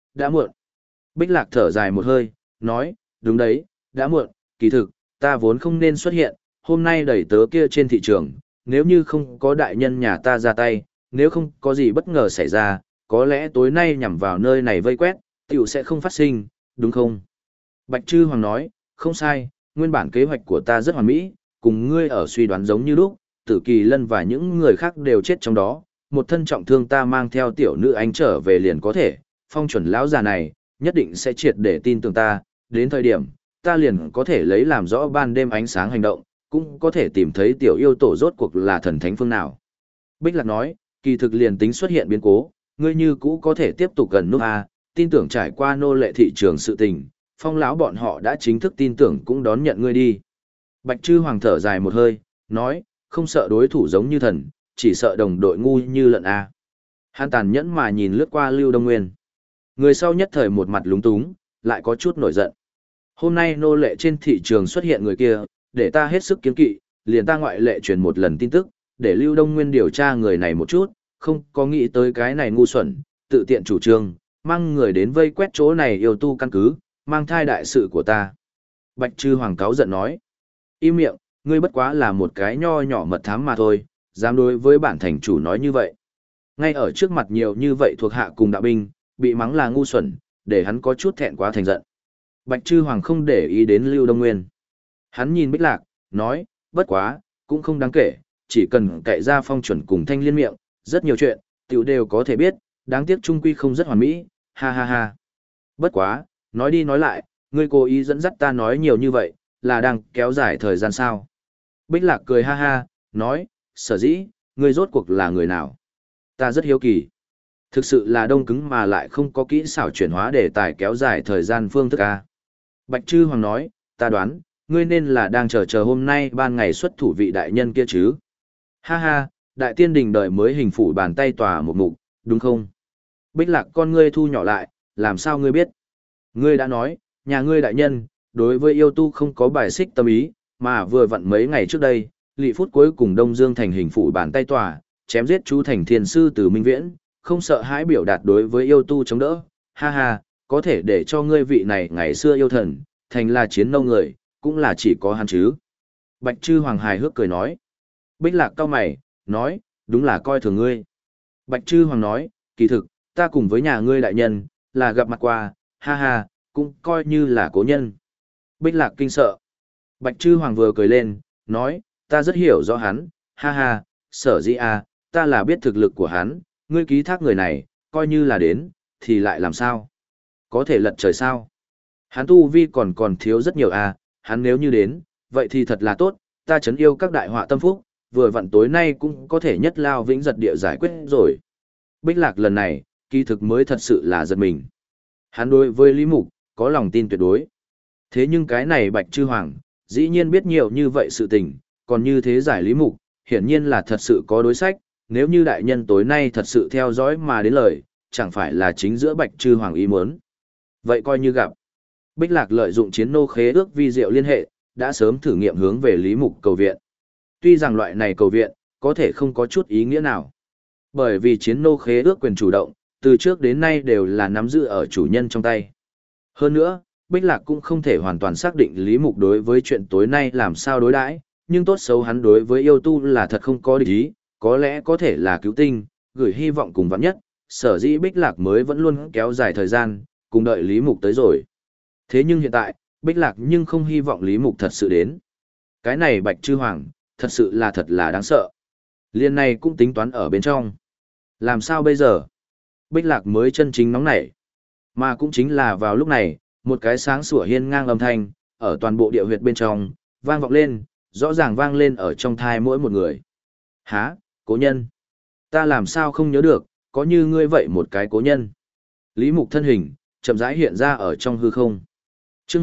Speaker 1: đã muộn. Bích Lạc thở dài một hơi, nói, đúng đấy, đã muộn, kỳ thực, ta vốn không nên xuất hiện, hôm nay đẩy tớ kia trên thị trường, nếu như không có đại nhân nhà ta ra tay, nếu không có gì bất ngờ xảy ra, có lẽ tối nay nhằm vào nơi này vây quét, tiểu sẽ không phát sinh, đúng không? Bạch Trư Hoàng nói, không sai, nguyên bản kế hoạch của ta rất hoàn mỹ, cùng ngươi ở suy đoán giống như lúc, Tử Kỳ Lân và những người khác đều chết trong đó, một thân trọng thương ta mang theo tiểu nữ anh trở về liền có thể, Phong Chuẩn lão già này, nhất định sẽ triệt để tin tưởng ta, đến thời điểm, ta liền có thể lấy làm rõ ban đêm ánh sáng hành động, cũng có thể tìm thấy tiểu yêu tổ rốt cuộc là thần thánh phương nào. Bích Lạc nói, kỳ thực liền tính xuất hiện biến cố, ngươi như cũ có thể tiếp tục gần nút A, tin tưởng trải qua nô lệ thị trường sự tình, Phong lão bọn họ đã chính thức tin tưởng cũng đón nhận ngươi đi. Bạch Trư Hoàng thở dài một hơi, nói, không sợ đối thủ giống như thần, chỉ sợ đồng đội ngu như lợn A. Hắn tàn nhẫn mà nhìn lướt qua Lưu Đông Nguyên. Người sau nhất thời một mặt lúng túng, lại có chút nổi giận. Hôm nay nô lệ trên thị trường xuất hiện người kia, để ta hết sức kiêng kỵ, liền ta ngoại lệ truyền một lần tin tức, để Lưu Đông Nguyên điều tra người này một chút, không có nghĩ tới cái này ngu xuẩn, tự tiện chủ trương, mang người đến vây quét chỗ này yêu tu căn cứ, mang thai đại sự của ta. Bạch Trư Hoàng cáu giận nói, im miệng, ngươi bất quá là một cái nho nhỏ mật thám mà thôi, dám đối với bản thành chủ nói như vậy. Ngay ở trước mặt nhiều như vậy thuộc hạ cùng đạo binh, bị mắng là ngu xuẩn, để hắn có chút thẹn quá thành giận. Bạch Trư Hoàng không để ý đến Lưu Đông Nguyên. Hắn nhìn Bích Lạc, nói, bất quá, cũng không đáng kể, chỉ cần cậy ra Phong Chuẩn cùng Thanh Liên miệng, rất nhiều chuyện, tiểu đều có thể biết, đáng tiếc trung quy không rất hoàn mỹ, ha ha ha. Bất quá, nói đi nói lại, ngươi cố ý dẫn dắt ta nói nhiều như vậy, là đang kéo dài thời gian sao. Bích Lạc cười ha ha, nói, sở dĩ, ngươi rốt cuộc là người nào? Ta rất hiếu kỳ. Thực sự là đông cứng mà lại không có kỹ xảo chuyển hóa để tài kéo dài thời gian phương thức A. Bạch Trư Hoàng nói, ta đoán, ngươi nên là đang chờ hôm nay ban ngày xuất thủ vị đại nhân kia chứ. Ha ha, đại tiên đình đợi mới hình phủ bàn tay tòa một mục, đúng không? Bích Lạc con ngươi thu nhỏ lại, làm sao ngươi biết? Ngươi đã nói, nhà ngươi đại nhân, đối với yêu tu không có bài xích tâm ý, mà vừa vặn mấy ngày trước đây, lị phút cuối cùng Đông Dương thành hình phủ bàn tay tòa, chém giết chú thành thiên sư từ Minh Viễn, không sợ hãi biểu đạt đối với yêu tu chống đỡ, ha ha, có thể để cho ngươi vị này ngày xưa yêu thần, thành là chiến nâu người, cũng là chỉ có hắn chứ. Bạch Trư Hoàng hài hước cười nói. Bích Lạc cau mày, nói, đúng là coi thường ngươi. Bạch Trư Hoàng nói, kỳ thực, ta cùng với nhà ngươi đại nhân, là gặp mặt qua, ha ha, cũng coi như là cố nhân. Bích Lạc kinh sợ. Bạch Trư Hoàng vừa cười lên, nói, ta rất hiểu rõ hắn, ha ha, sở dĩ à, ta là biết thực lực của hắn, ngươi ký thác người này, coi như là đến, thì lại làm sao? Có thể lật trời sao? Hắn tu vi còn thiếu rất nhiều à, hắn nếu như đến, vậy thì thật là tốt, ta chấn yêu các đại họa tâm phúc, vừa vặn tối nay cũng có thể nhất lao vĩnh giật địa giải quyết rồi. Bích Lạc lần này, kỳ thực mới thật sự là giật mình. Hắn đối với Lý Mục, có lòng tin tuyệt đối. Thế nhưng cái này Bạch Trư Hoàng, dĩ nhiên biết nhiều như vậy sự tình, còn như thế giải Lý Mục, hiển nhiên là thật sự có đối sách, nếu như đại nhân tối nay thật sự theo dõi mà đến lời, chẳng phải là chính giữa Bạch Trư Hoàng ý muốn. Vậy coi như gặp. Bích Lạc lợi dụng chiến nô khế ước vi diệu liên hệ, đã sớm thử nghiệm hướng về Lý Mục cầu viện. Tuy rằng loại này cầu viện, có thể không có chút ý nghĩa nào. Bởi vì chiến nô khế ước quyền chủ động, từ trước đến nay đều là nắm giữ ở chủ nhân trong tay. Hơn nữa, Bích Lạc cũng không thể hoàn toàn xác định Lý Mục đối với chuyện tối nay làm sao đối đãi, nhưng tốt xấu hắn đối với yêu tu là thật không có địch ý, có lẽ có thể là cứu tinh, gửi hy vọng cùng vạn nhất, sở dĩ Bích Lạc mới vẫn luôn kéo dài thời gian, cùng đợi Lý Mục tới rồi. Thế nhưng hiện tại, Bích Lạc nhưng không hy vọng Lý Mục thật sự đến. Cái này Bạch Trư Hoàng, thật sự là đáng sợ. Liên này cũng tính toán ở bên trong. Làm sao bây giờ? Bích Lạc mới chân chính nóng nảy. Mà cũng chính là vào lúc này, một cái sáng sủa hiên ngang âm thanh, ở toàn bộ địa huyệt bên trong, vang vọng lên, rõ ràng vang lên ở trong thai mỗi một người. Hả, cố nhân? Ta làm sao không nhớ được, có như ngươi vậy một cái cố nhân. Lý Mục thân hình, chậm rãi hiện ra ở trong hư không. Chương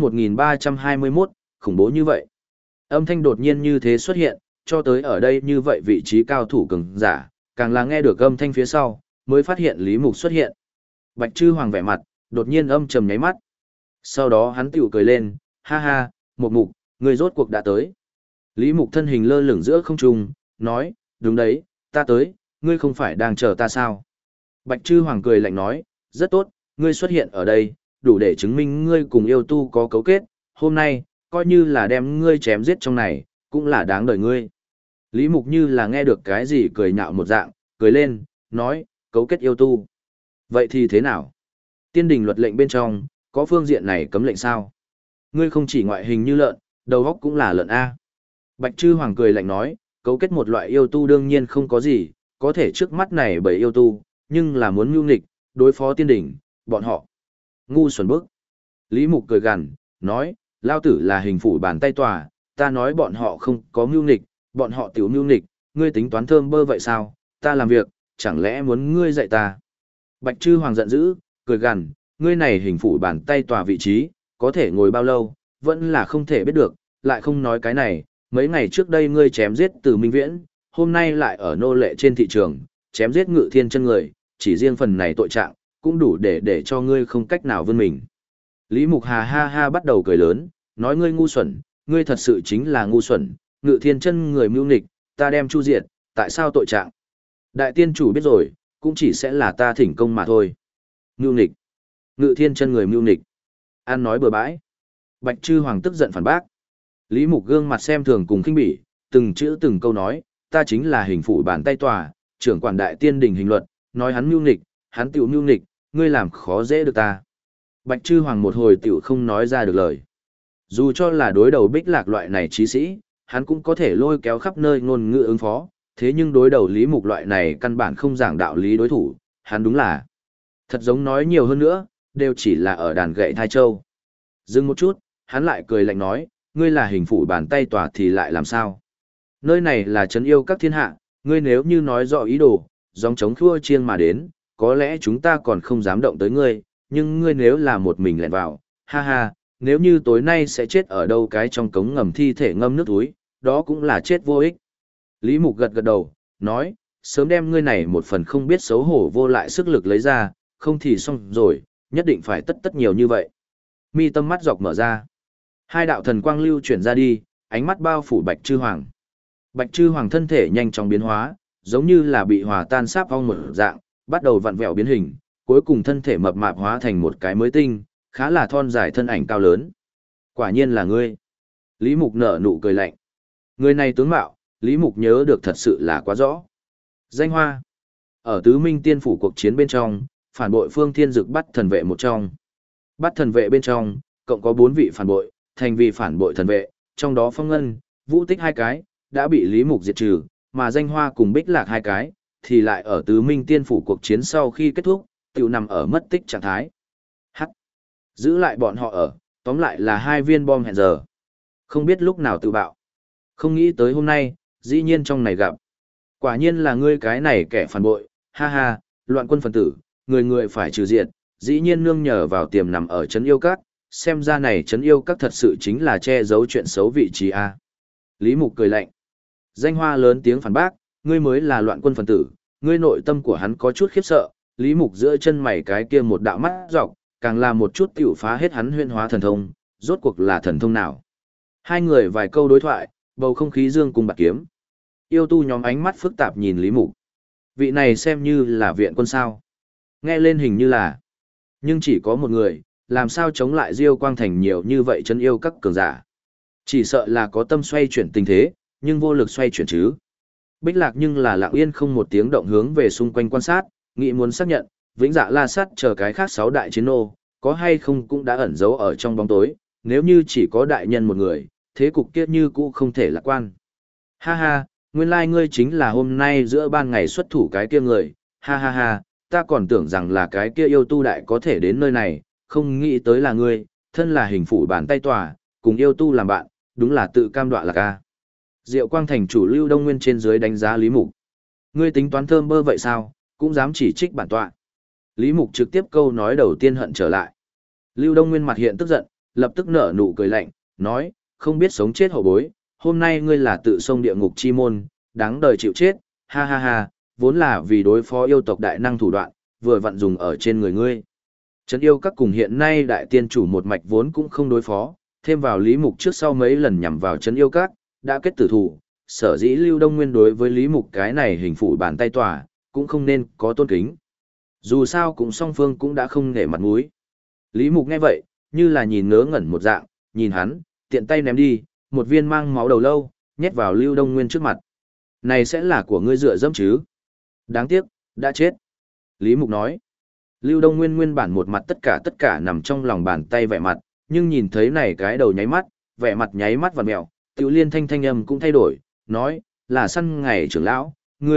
Speaker 1: 1321, khủng bố như vậy. Âm thanh đột nhiên như thế xuất hiện, cho tới ở đây như vậy vị trí cao thủ cường giả, càng là nghe được âm thanh phía sau, mới phát hiện Lý Mục xuất hiện. Bạch Trư Hoàng vẻ mặt, đột nhiên âm trầm nháy mắt. Sau đó hắn tiểu cười lên, ha ha, Mục, người rốt cuộc đã tới. Lý Mục thân hình lơ lửng giữa không trung, nói, đúng đấy, ta tới, ngươi không phải đang chờ ta sao? Bạch Trư Hoàng cười lạnh nói, rất tốt, ngươi xuất hiện ở đây, đủ để chứng minh ngươi cùng yêu tu có cấu kết, hôm nay, coi như là đem ngươi chém giết trong này, cũng là đáng đời ngươi. Lý Mục như là nghe được cái gì cười nhạo một dạng, cười lên, nói, cấu kết yêu tu. Vậy thì thế nào? Tiên đình luật lệnh bên trong, có phương diện này cấm lệnh sao? Ngươi không chỉ ngoại hình như lợn, đầu óc cũng là lợn A. Bạch Trư Hoàng cười lạnh nói, cấu kết một loại yêu tu đương nhiên không có gì, có thể trước mắt này bởi yêu tu, nhưng là muốn mưu nghịch, đối phó tiên đỉnh, bọn họ. Ngu xuẩn bức. Lý Mục cười gằn, nói, lao tử là hình phủ bàn tay tòa, ta nói bọn họ không có mưu nghịch, bọn họ tiểu mưu nghịch, ngươi tính toán thơm bơ vậy sao, ta làm việc, chẳng lẽ muốn ngươi dạy ta. Bạch Trư Hoàng giận dữ, cười gằn, ngươi này hình phủ bàn tay tòa vị trí, có thể ngồi bao lâu, vẫn là không thể biết được, lại không nói cái này, mấy ngày trước đây ngươi chém giết từ Minh Viễn, hôm nay lại ở nô lệ trên thị trường, chém giết Ngự Thiên chân người, chỉ riêng phần này tội trạng, cũng đủ để cho ngươi không cách nào vươn mình. Lý Mục ha ha bắt đầu cười lớn, nói ngươi ngu xuẩn, ngươi thật sự chính là ngu xuẩn, Ngự Thiên chân người mưu nghịch, ta đem chu diệt, tại sao tội trạng? Đại tiên chủ biết rồi, cũng chỉ sẽ là ta thỉnh công mà thôi. Mưu nghịch, Ngự Thiên chân người mưu nghịch. An nói bừa bãi. Bạch Trư Hoàng tức giận phản bác. Lý Mục gương mặt xem thường cùng khinh bỉ, từng chữ từng câu nói, ta chính là hình phủ bàn tay tòa, trưởng quản đại tiên đình hình luật, nói hắn mưu nghịch, hắn tiểu mưu nghịch, ngươi làm khó dễ được ta. Bạch Trư Hoàng một hồi tiểu không nói ra được lời. Dù cho là đối đầu Bích Lạc loại này trí sĩ, hắn cũng có thể lôi kéo khắp nơi ngôn ngữ ứng phó, thế nhưng đối đầu Lý Mục loại này căn bản không giảng đạo lý đối thủ, hắn đúng là thật giống nói nhiều hơn nữa, đều chỉ là ở đàn gậy thai châu. Dừng một chút, hắn lại cười lạnh nói, ngươi là hình phủ bàn tay tòa thì lại làm sao? Nơi này là trấn yêu các thiên hạ, ngươi nếu như nói rõ ý đồ, dòng chống khua chiêng mà đến, có lẽ chúng ta còn không dám động tới ngươi, nhưng ngươi nếu là một mình lẻn vào, ha ha, nếu như tối nay sẽ chết ở đâu cái trong cống ngầm thi thể ngâm nước túi, đó cũng là chết vô ích. Lý Mục gật gật đầu, nói, sớm đem ngươi này một phần không biết xấu hổ vô lại sức lực lấy ra, không thì xong rồi, nhất định phải tất nhiều như vậy. Mi tâm mắt dọc mở ra. Hai đạo thần quang lưu chuyển ra đi, ánh mắt bao phủ Bạch Trư Hoàng. Bạch Trư Hoàng thân thể nhanh chóng biến hóa, giống như là bị hòa tan sáp ong một dạng, bắt đầu vặn vẹo biến hình, cuối cùng thân thể mập mạp hóa thành một cái mới tinh, khá là thon dài thân ảnh cao lớn. Quả nhiên là ngươi. Lý Mục nở nụ cười lạnh. Người này tướng mạo, Lý Mục nhớ được thật sự là quá rõ. Danh hoa. Ở Tứ Minh Tiên phủ cuộc chiến bên trong, phản bội Phương Thiên Dực bắt thần vệ một trong. Bắt thần vệ bên trong, cộng có 4 vị phản bội, thành vì phản bội thần vệ, trong đó Phong Ngân, Vũ Tích 2 cái, đã bị Lý Mục diệt trừ, mà Danh Hoa cùng Bích Lạc 2 cái, thì lại ở Tứ Minh Tiên phủ cuộc chiến sau khi kết thúc, tiểu nằm ở mất tích trạng thái. Hắc. Giữ lại bọn họ ở, tóm lại là 2 viên bom hẹn giờ. Không biết lúc nào tự bạo. Không nghĩ tới hôm nay, dĩ nhiên trong này gặp. Quả nhiên là ngươi cái này kẻ phản bội, ha ha, loạn quân phần tử, người người phải trừ diệt, dĩ nhiên nương nhờ vào tiềm nằm ở trấn yêu các, xem ra này trấn yêu các thật sự chính là che giấu chuyện xấu vị trí a. Lý Mục cười lạnh. Danh Hoa lớn tiếng phản bác, ngươi mới là loạn quân phần tử, ngươi nội tâm của hắn có chút khiếp sợ, Lý Mục giữa chân mày cái kia một đạo mắt dọc, càng là một chút tiểu phá hết hắn huyễn hóa thần thông, rốt cuộc là thần thông nào. Hai người vài câu đối thoại, bầu không khí dương cùng bạc kiếm. Yêu tu nhóm ánh mắt phức tạp nhìn Lý Mục. Vị này xem như là viện quân sao. Nghe lên hình như là. Nhưng chỉ có một người, làm sao chống lại Diêu Quang Thành nhiều như vậy chân yêu các cường giả. Chỉ sợ là có tâm xoay chuyển tình thế, nhưng vô lực xoay chuyển chứ. Bích Lạc nhưng là lặng yên không một tiếng động hướng về xung quanh quan sát, nghĩ muốn xác nhận, Vĩnh Dạ La Sát chờ cái khác 6 đại chiến nô, có hay không cũng đã ẩn giấu ở trong bóng tối, nếu như chỉ có đại nhân một người, thế cục kia như cũ không thể lạc quan. Ha ha, nguyên lai ngươi chính là hôm nay giữa ban ngày xuất thủ cái kia người, ha ha ha, ta còn tưởng rằng là cái kia yêu tu đại có thể đến nơi này, không nghĩ tới là ngươi, thân là hình phủ bàn tay tòa, cùng yêu tu làm bạn, đúng là tự cam đoạ là ca. Diệu Quang Thành chủ Lưu Đông Nguyên trên dưới đánh giá Lý Mục. Ngươi tính toán thơm bơ vậy sao, cũng dám chỉ trích bản tọa. Lý Mục trực tiếp câu nói đầu tiên hận trở lại. Lưu Đông Nguyên mặt hiện tức giận, lập tức nở nụ cười lạnh, nói, không biết sống chết hậu bối, hôm nay ngươi là tự xông địa ngục chi môn, đáng đời chịu chết, ha ha ha, vốn là vì đối phó yêu tộc đại năng thủ đoạn, vừa vặn dùng ở trên người ngươi. Trấn yêu các cùng hiện nay đại tiên chủ một mạch vốn cũng không đối phó, thêm vào Lý Mục trước sau mấy lần nhằm vào trấn yêu các, đã kết tử thủ, sở dĩ Lưu Đông Nguyên đối với Lý Mục cái này hình phủ bàn tay tòa, cũng không nên có tôn kính. Dù sao cũng song phương cũng đã không nể mặt mũi. Lý Mục nghe vậy, như là nhìn ngớ ngẩn một dạng, nhìn hắn, tiện tay ném đi, một viên mang máu đầu lâu, nhét vào Lưu Đông Nguyên trước mặt. Này sẽ là của ngươi dựa dẫm chứ? Đáng tiếc, đã chết. Lý Mục nói. Lưu Đông Nguyên nguyên bản một mặt tất cả nằm trong lòng bàn tay vẻ mặt, nhưng nhìn thấy này cái đầu nháy mắt, vẻ mặt nháy mắt vặn mèo, Tiểu Liên thanh âm cũng thay đổi, nói, là săn ngày trưởng lão,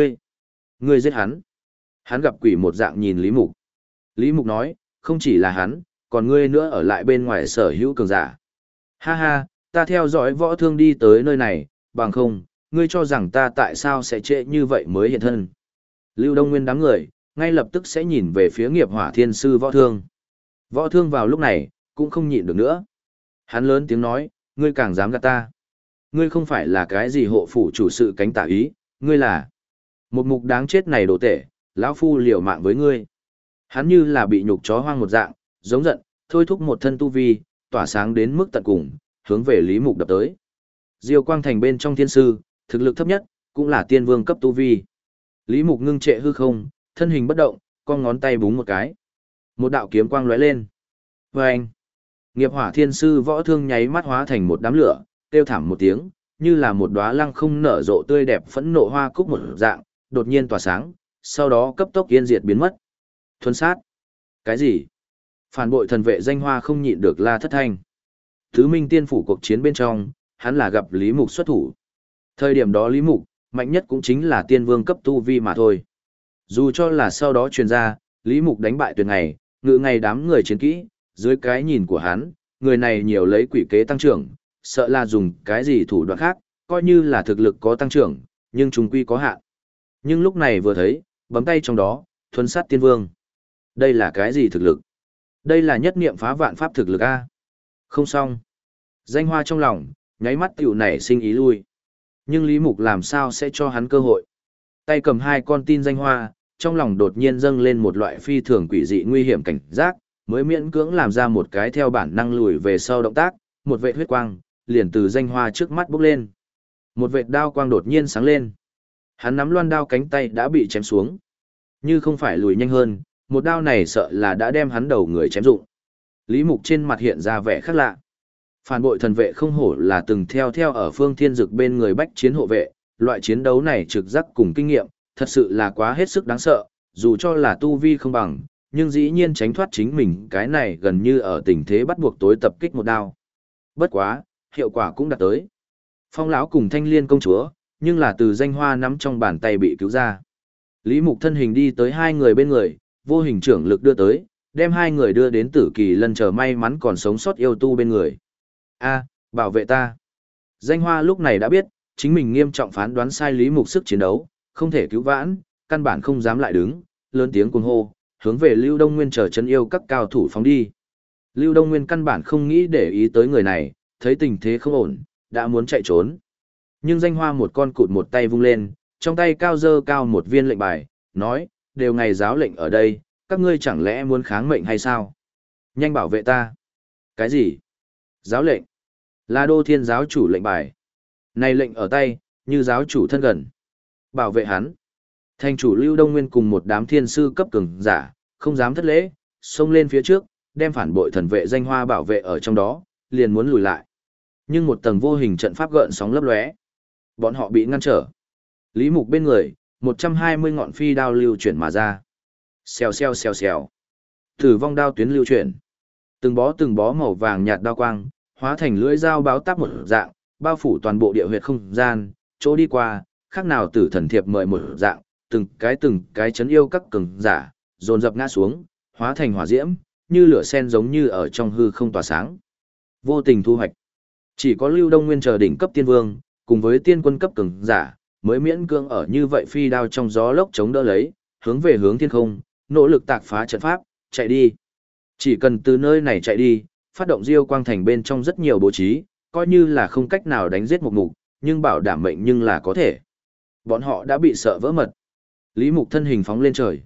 Speaker 1: ngươi giết hắn. Hắn gặp quỷ một dạng nhìn Lý Mục. Lý Mục nói, không chỉ là hắn, còn ngươi nữa ở lại bên ngoài sở hữu cường giả. Ha ha, ta theo dõi võ thương đi tới nơi này, bằng không, ngươi cho rằng ta tại sao sẽ trễ như vậy mới hiện thân. Lưu Đông Nguyên đám người, ngay lập tức sẽ nhìn về phía nghiệp hỏa thiên sư võ thương. Võ thương vào lúc này, cũng không nhịn được nữa. Hắn lớn tiếng nói, ngươi càng dám gạt ta. Ngươi không phải là cái gì hộ phủ chủ sự cánh tả ý, ngươi là một mục đáng chết này đồ tể, lão phu liều mạng với ngươi. Hắn như là bị nhục chó hoang một dạng, giống giận, thôi thúc một thân tu vi, tỏa sáng đến mức tận cùng, hướng về Lý Mục đập tới. Diêu Quang Thành bên trong thiên sư, thực lực thấp nhất, cũng là tiên vương cấp tu vi. Lý Mục ngưng trệ hư không, thân hình bất động, con ngón tay búng một cái. Một đạo kiếm quang lóe lên. Vâng! Nghiệp hỏa thiên sư võ thương nháy mắt hóa thành một đám lửa, kêu thảm một tiếng, như là một đóa lăng không nở rộ tươi đẹp phẫn nộ hoa cúc một dạng, đột nhiên tỏa sáng, sau đó cấp tốc yên diệt biến mất. Thuần sát! Cái gì? Phản bội thần vệ danh hoa không nhịn được la thất thanh. Thứ Minh Tiên phủ cuộc chiến bên trong, hắn là gặp Lý Mục xuất thủ. Thời điểm đó Lý Mục, mạnh nhất cũng chính là tiên vương cấp tu vi mà thôi. Dù cho là sau đó truyền ra, Lý Mục đánh bại tuyệt ngày, ngự ngày đám người chiến kỹ, dưới cái nhìn của hắn, người này nhiều lấy quỷ kế tăng trưởng, sợ là dùng cái gì thủ đoạn khác, coi như là thực lực có tăng trưởng, nhưng trùng quy có hạn. Nhưng lúc này vừa thấy, bấm tay trong đó, thuần sát tiên vương. Đây là cái gì thực lực? Đây là nhất niệm phá vạn pháp thực lực A. Không xong. Danh hoa trong lòng, nháy mắt tiểu nảy sinh ý lui. Nhưng Lý Mục làm sao sẽ cho hắn cơ hội? Tay cầm hai con tin danh hoa, trong lòng đột nhiên dâng lên một loại phi thường quỷ dị nguy hiểm cảnh giác, mới miễn cưỡng làm ra một cái theo bản năng lùi về sau động tác, một vệt huyết quang, liền từ danh hoa trước mắt bốc lên. Một vệt đao quang đột nhiên sáng lên. Hắn nắm loan đao cánh tay đã bị chém xuống. Như không phải lùi nhanh hơn, một đao này sợ là đã đem hắn đầu người chém rụng. Lý Mục trên mặt hiện ra vẻ khác lạ. Phản bội thần vệ không hổ là từng theo ở Phương Thiên Dực bên người bách chiến hộ vệ, loại chiến đấu này trực giác cùng kinh nghiệm, thật sự là quá hết sức đáng sợ, dù cho là tu vi không bằng, nhưng dĩ nhiên tránh thoát chính mình cái này gần như ở tình thế bắt buộc tối tập kích một đao. Bất quá, hiệu quả cũng đạt tới. Phong lão cùng Thanh Liên công chúa, nhưng là từ danh hoa nắm trong bàn tay bị cứu ra. Lý Mục thân hình đi tới hai người bên người, vô hình trưởng lực đưa tới, đem hai người đưa đến Tử Kỳ Lân chờ may mắn còn sống sót yêu tu bên người. A, bảo vệ ta. Danh hoa lúc này đã biết, chính mình nghiêm trọng phán đoán sai Lý Mục sức chiến đấu, không thể cứu vãn, căn bản không dám lại đứng, lớn tiếng cuồng hô, hướng về Lưu Đông Nguyên chờ chân yêu các cao thủ phóng đi. Lưu Đông Nguyên căn bản không nghĩ để ý tới người này, thấy tình thế không ổn, đã muốn chạy trốn. Nhưng danh hoa một con cụt một tay vung lên, trong tay cao dơ cao một viên lệnh bài, nói, đều ngày giáo lệnh ở đây, các ngươi chẳng lẽ muốn kháng mệnh hay sao? Nhanh bảo vệ ta. Cái gì? Giáo lệnh? Là Đô Thiên giáo chủ lệnh bài. Này lệnh ở tay, như giáo chủ thân gần. Bảo vệ hắn. Thành chủ Lưu Đông Nguyên cùng một đám thiên sư cấp cường giả, không dám thất lễ, xông lên phía trước, đem phản bội thần vệ danh hoa bảo vệ ở trong đó, liền muốn lùi lại. Nhưng một tầng vô hình trận pháp gợn sóng lấp lóe. Bọn họ bị ngăn trở. Lý Mục bên người, 120 ngọn phi đao lưu chuyển mà ra. Xèo xèo xèo xèo. Tử vong đao tuyến lưu chuyển. Từng bó màu vàng nhạt đao quang, hóa thành lưỡi dao báo táp một dạng, bao phủ toàn bộ địa huyệt không gian, chỗ đi qua, khác nào tử thần thiệp mời một dạng, từng cái chấn yêu các cường giả, dồn dập ngã xuống, hóa thành hỏa diễm, như lửa sen giống như ở trong hư không tỏa sáng. Vô tình thu hoạch. Chỉ có Lưu Đông Nguyên chờ đỉnh cấp tiên vương, cùng với tiên quân cấp cường giả, mới miễn cưỡng ở như vậy phi đao trong gió lốc chống đỡ lấy, hướng về hướng thiên không, nỗ lực tạc phá trận pháp, chạy đi. Chỉ cần từ nơi này chạy đi, phát động Diêu Quang Thành bên trong rất nhiều bố trí, coi như là không cách nào đánh giết một mục, nhưng bảo đảm mệnh nhưng là có thể. Bọn họ đã bị sợ vỡ mật. Lý Mục thân hình phóng lên trời.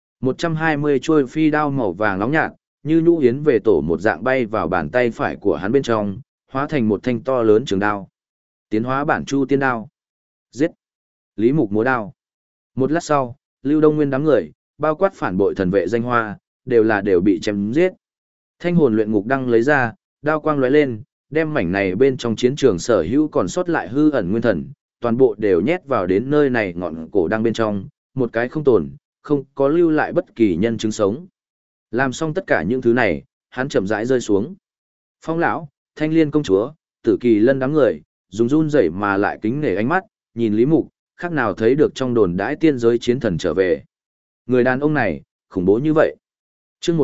Speaker 1: 120 chuôi phi đao màu vàng nóng nhạt, như nhũ yến về tổ một dạng bay vào bàn tay phải của hắn bên trong, hóa thành một thanh to lớn trường đao. Tiến hóa bản Chu Tiên đao. Giết. Lý Mục múa đao. Một lát sau, Lưu Đông Nguyên đám người, bao quát phản bội thần vệ danh hoa, đều bị chém giết. Thanh hồn luyện ngục đăng lấy ra, đao quang lóe lên, đem mảnh này bên trong chiến trường sở hữu còn sót lại hư ẩn nguyên thần, toàn bộ đều nhét vào đến nơi này ngọn cổ đăng bên trong, một cái không tồn, không có lưu lại bất kỳ nhân chứng sống. Làm xong tất cả những thứ này, hắn chậm rãi rơi xuống. Phong lão, Thanh Liên công chúa, Tử Kỳ Lân đám người, dùng run rẩy mà lại kính nể ánh mắt, nhìn Lý Mục, khác nào thấy được trong đồn đãi tiên giới chiến thần trở về. Người đàn ông này, khủng bố như vậy. Chương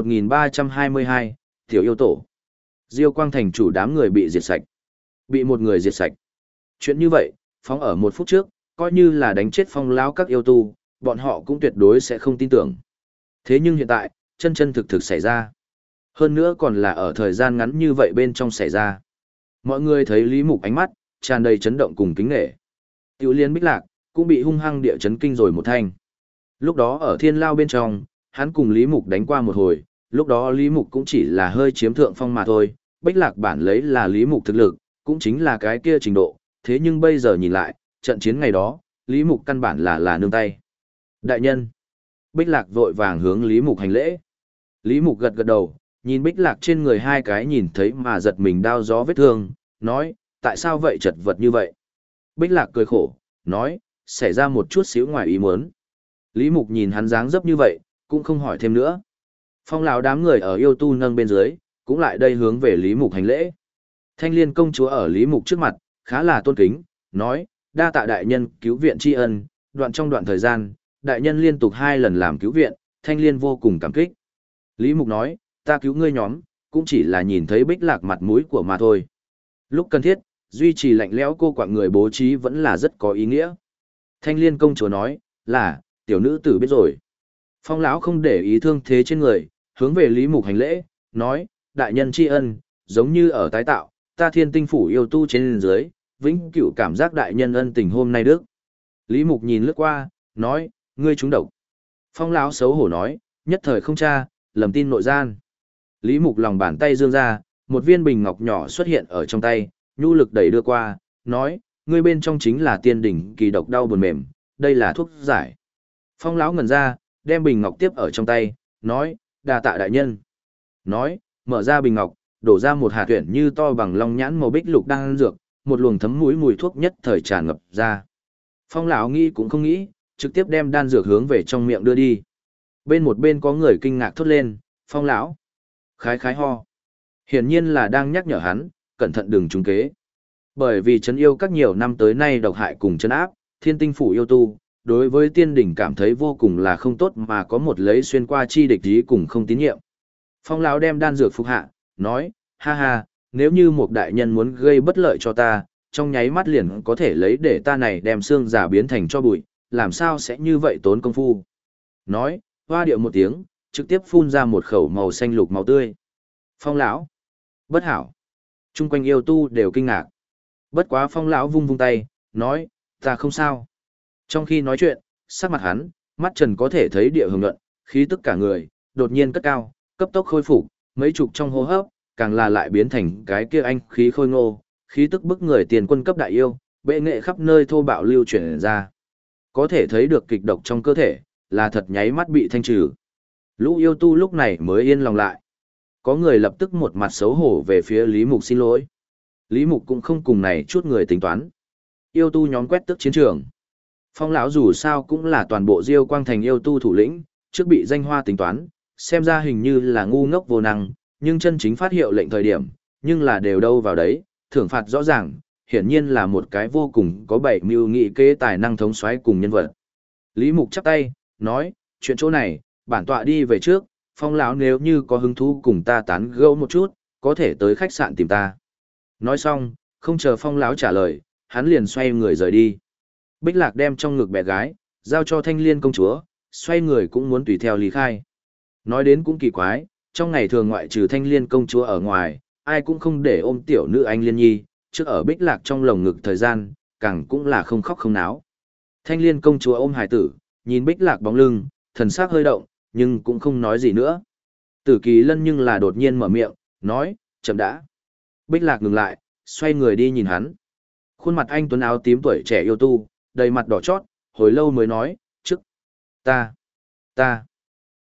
Speaker 1: 1322, Tiểu yêu tổ. Diêu Quang thành chủ đám người bị diệt sạch. Bị một người diệt sạch. Chuyện như vậy, phóng ở một phút trước, coi như là đánh chết Phong lão các yêu tu, bọn họ cũng tuyệt đối sẽ không tin tưởng. Thế nhưng hiện tại, chân chân thực thực xảy ra. Hơn nữa còn là ở thời gian ngắn như vậy bên trong xảy ra. Mọi người thấy Lý Mục ánh mắt, tràn đầy chấn động cùng kính nể. Tiểu Liên Bích Lạc, cũng bị hung hăng địa chấn kinh rồi một thanh. Lúc đó ở thiên lao bên trong, hắn cùng Lý Mục đánh qua một hồi, lúc đó Lý Mục cũng chỉ là hơi chiếm thượng phong mà thôi, Bích Lạc bản lấy là Lý Mục thực lực, cũng chính là cái kia trình độ, thế nhưng bây giờ nhìn lại, trận chiến ngày đó, Lý Mục căn bản là nương tay. Đại nhân. Bích Lạc vội vàng hướng Lý Mục hành lễ. Lý Mục gật gật đầu, nhìn Bích Lạc trên người hai cái nhìn thấy mà giật mình đau gió vết thương, nói, tại sao vậy chật vật như vậy? Bích Lạc cười khổ, nói, xảy ra một chút xíu ngoài ý muốn. Lý Mục nhìn hắn dáng dấp như vậy, cũng không hỏi thêm nữa. Phong lão đám người ở yêu tu nâng bên dưới, cũng lại đây hướng về Lý Mục hành lễ. Thanh Liên công chúa ở Lý Mục trước mặt, khá là tôn kính, nói, đa tạ đại nhân cứu viện tri ân, trong đoạn thời gian, đại nhân liên tục 2 lần làm cứu viện, Thanh Liên vô cùng cảm kích. Lý Mục nói, ta cứu ngươi nhóm, cũng chỉ là nhìn thấy Bích Lạc mặt mũi của mà thôi. Lúc cần thiết, duy trì lạnh lẽo cô quạng người bố trí vẫn là rất có ý nghĩa. Thanh Liên công chúa nói, là, tiểu nữ tử biết rồi. Phong lão không để ý thương thế trên người, hướng về Lý Mục hành lễ, nói, đại nhân tri ân, giống như ở tái tạo, ta Thiên Tinh phủ yêu tu trên dưới, vĩnh cửu cảm giác đại nhân ân tình hôm nay đức. Lý Mục nhìn lướt qua, nói, ngươi trúng độc. Phong lão xấu hổ nói, nhất thời không tra, lầm tin nội gian. Lý Mục lòng bàn tay dương ra, một viên bình ngọc nhỏ xuất hiện ở trong tay, nhu lực đẩy đưa qua, nói, ngươi bên trong chính là tiên đỉnh kỳ độc đau buồn mềm, đây là thuốc giải. Phong lão ngẩn ra, đem bình ngọc tiếp ở trong tay, nói, đa tạ đại nhân. Nói, mở ra bình ngọc, đổ ra một hạt tuyển như to bằng long nhãn màu bích lục đang ăn dược, một luồng thấm mũi mùi thuốc nhất thời tràn ngập ra. Phong lão nghĩ cũng không nghĩ, trực tiếp đem đan dược hướng về trong miệng đưa đi. Bên một bên có người kinh ngạc thốt lên, Phong lão, khái khái ho. Hiển nhiên là đang nhắc nhở hắn, cẩn thận đừng trúng kế. Bởi vì trấn yêu các nhiều năm tới nay độc hại cùng trấn áp, Thiên Tinh phủ yêu tu, đối với tiên đỉnh cảm thấy vô cùng là không tốt mà có một lấy xuyên qua chi địch ý cùng không tín nhiệm. Phong lão đem đan dược phục hạ, nói, ha ha, nếu như một đại nhân muốn gây bất lợi cho ta, trong nháy mắt liền có thể lấy để ta này đem xương giả biến thành cho bụi, làm sao sẽ như vậy tốn công phu. Nói, hoa điệu một tiếng, trực tiếp phun ra một khẩu màu xanh lục màu tươi. Phong lão, bất hảo. Trung quanh yêu tu đều kinh ngạc. Bất quá Phong lão vung vung tay, nói, ta không sao. Trong khi nói chuyện, sắc mặt hắn, mắt trần có thể thấy địa hưởng luận, khí tức cả người, đột nhiên cất cao, cấp tốc khôi phục, mấy chục trong hô hấp, càng là lại biến thành cái kia anh khí khôi ngô, khí tức bức người tiền quân cấp đại yêu, bệ nghệ khắp nơi thô bạo lưu chuyển ra. Có thể thấy được kịch độc trong cơ thể, là thật nháy mắt bị thanh trừ. Lũ yêu tu lúc này mới yên lòng lại. Có người lập tức một mặt xấu hổ về phía Lý Mục xin lỗi. Lý Mục cũng không cùng này chút người tính toán. Yêu tu nhóm quét tức chiến trường. Phong lão dù sao cũng là toàn bộ Diêu Quang thành yêu tu thủ lĩnh, trước bị danh hoa tính toán, xem ra hình như là ngu ngốc vô năng, nhưng chân chính phát hiệu lệnh thời điểm, nhưng là đều đâu vào đấy, thưởng phạt rõ ràng, hiển nhiên là một cái vô cùng có bảy mưu nghị kế tài năng thống soái cùng nhân vật. Lý Mục chắp tay, nói, chuyện chỗ này, bản tọa đi về trước, Phong lão nếu như có hứng thú cùng ta tán gẫu một chút, có thể tới khách sạn tìm ta. Nói xong, không chờ Phong lão trả lời, hắn liền xoay người rời đi. Bích Lạc đem trong ngực bé gái, giao cho Thanh Liên công chúa, xoay người cũng muốn tùy theo lý khai. Nói đến cũng kỳ quái, trong ngày thường ngoại trừ Thanh Liên công chúa ở ngoài, ai cũng không để ôm tiểu nữ anh Liên Nhi, trước ở Bích Lạc trong lồng ngực thời gian, càng cũng là không khóc không náo. Thanh Liên công chúa ôm hài tử, nhìn Bích Lạc bóng lưng, thần sắc hơi động, nhưng cũng không nói gì nữa. Tử Kỳ Lân nhưng là đột nhiên mở miệng, nói, chậm đã. Bích Lạc ngừng lại, xoay người đi nhìn hắn. Khuôn mặt anh tuấn áo tím tuổi trẻ yêu tu, đầy mặt đỏ chót, hồi lâu mới nói, ta,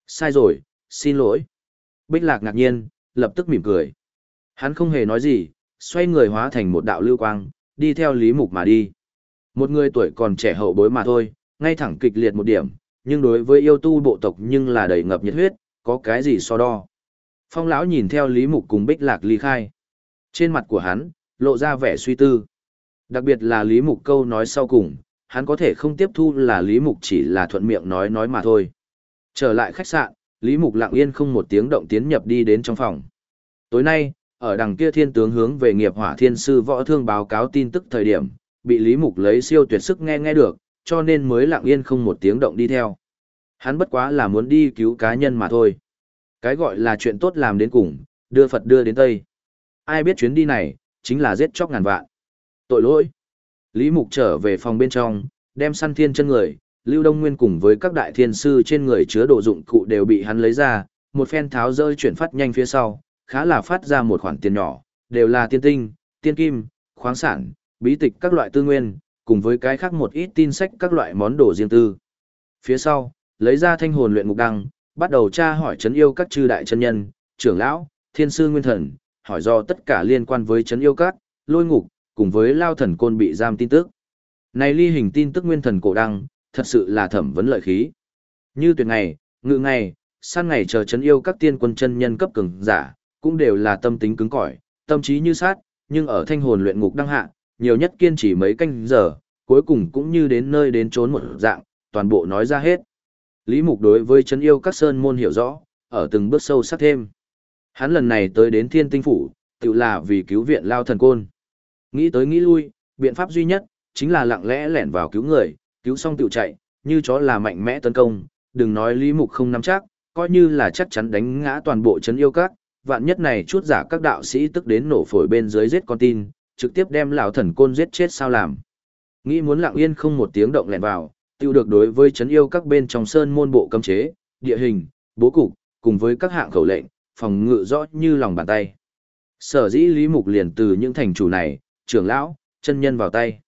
Speaker 1: Sai rồi, xin lỗi. Bích Lạc ngạc nhiên, lập tức mỉm cười. Hắn không hề nói gì, xoay người hóa thành một đạo lưu quang, đi theo Lý Mục mà đi. Một người tuổi còn trẻ hậu bối mà thôi, ngay thẳng kịch liệt một điểm, nhưng đối với yêu tu bộ tộc nhưng là đầy ngập nhiệt huyết, có cái gì so đo. Phong lão nhìn theo Lý Mục cùng Bích Lạc ly khai. Trên mặt của hắn, lộ ra vẻ suy tư. Đặc biệt là Lý Mục câu nói sau cùng, hắn có thể không tiếp thu là Lý Mục chỉ là thuận miệng nói mà thôi. Trở lại khách sạn, Lý Mục lặng yên không một tiếng động tiến nhập đi đến trong phòng. Tối nay, ở đằng kia thiên tướng hướng về nghiệp hỏa thiên sư võ thương báo cáo tin tức thời điểm, bị Lý Mục lấy siêu tuyệt sức nghe được, cho nên mới lặng yên không một tiếng động đi theo. Hắn bất quá là muốn đi cứu cá nhân mà thôi. Cái gọi là chuyện tốt làm đến cùng, đưa Phật đưa đến Tây. Ai biết chuyến đi này, chính là giết chóc ngàn vạn. Tội lỗi. Lý Mục trở về phòng bên trong, đem săn thiên chân người, Lưu Đông Nguyên cùng với các đại thiên sư trên người chứa đồ dụng cụ đều bị hắn lấy ra, một phen tháo rơi chuyển phát nhanh phía sau, khá là phát ra một khoản tiền nhỏ, đều là tiên tinh, tiên kim, khoáng sản, bí tịch các loại tư nguyên, cùng với cái khác một ít tin sách các loại món đồ riêng tư. Phía sau, lấy ra thanh hồn luyện ngục đăng, bắt đầu tra hỏi trấn yêu các chư đại chân nhân, trưởng lão, thiên sư nguyên thần, hỏi do tất cả liên quan với trấn yêu các, lôi ngục, cùng với lao thần côn bị giam tin tức. Này ly hình tin tức nguyên thần cổ đăng, thật sự là thẩm vấn lợi khí. Như tuyệt ngày, ngự ngày, săn ngày chờ trấn yêu các tiên quân chân nhân cấp cường giả, cũng đều là tâm tính cứng cỏi, tâm trí như sát, nhưng ở thanh hồn luyện ngục đăng hạ, nhiều nhất kiên trì mấy canh giờ, cuối cùng cũng như đến nơi đến chốn một dạng, toàn bộ nói ra hết. Lý Mục đối với trấn yêu các sơn môn hiểu rõ, ở từng bước sâu sắc thêm. Hắn lần này tới đến Thiên Tinh phủ, tự là vì cứu viện lao thần côn. Nghĩ tới nghĩ lui, biện pháp duy nhất chính là lặng lẽ lẻn vào cứu người, cứu xong tự chạy, như chó là mạnh mẽ tấn công, đừng nói Lý Mục không nắm chắc, coi như là chắc chắn đánh ngã toàn bộ trấn yêu các, vạn nhất này chút giả các đạo sĩ tức đến nổ phổi bên dưới giết con tin, trực tiếp đem lão thần côn giết chết sao làm. Nghĩ muốn lặng yên không một tiếng động lẻn vào, tiêu được đối với trấn yêu các bên trong sơn môn bộ cấm chế, địa hình, bố cục, cùng với các hạng khẩu lệnh, phòng ngự rõ như lòng bàn tay. Sở dĩ Lý Mục liền từ những thành chủ này, trưởng lão, chân nhân vào tay.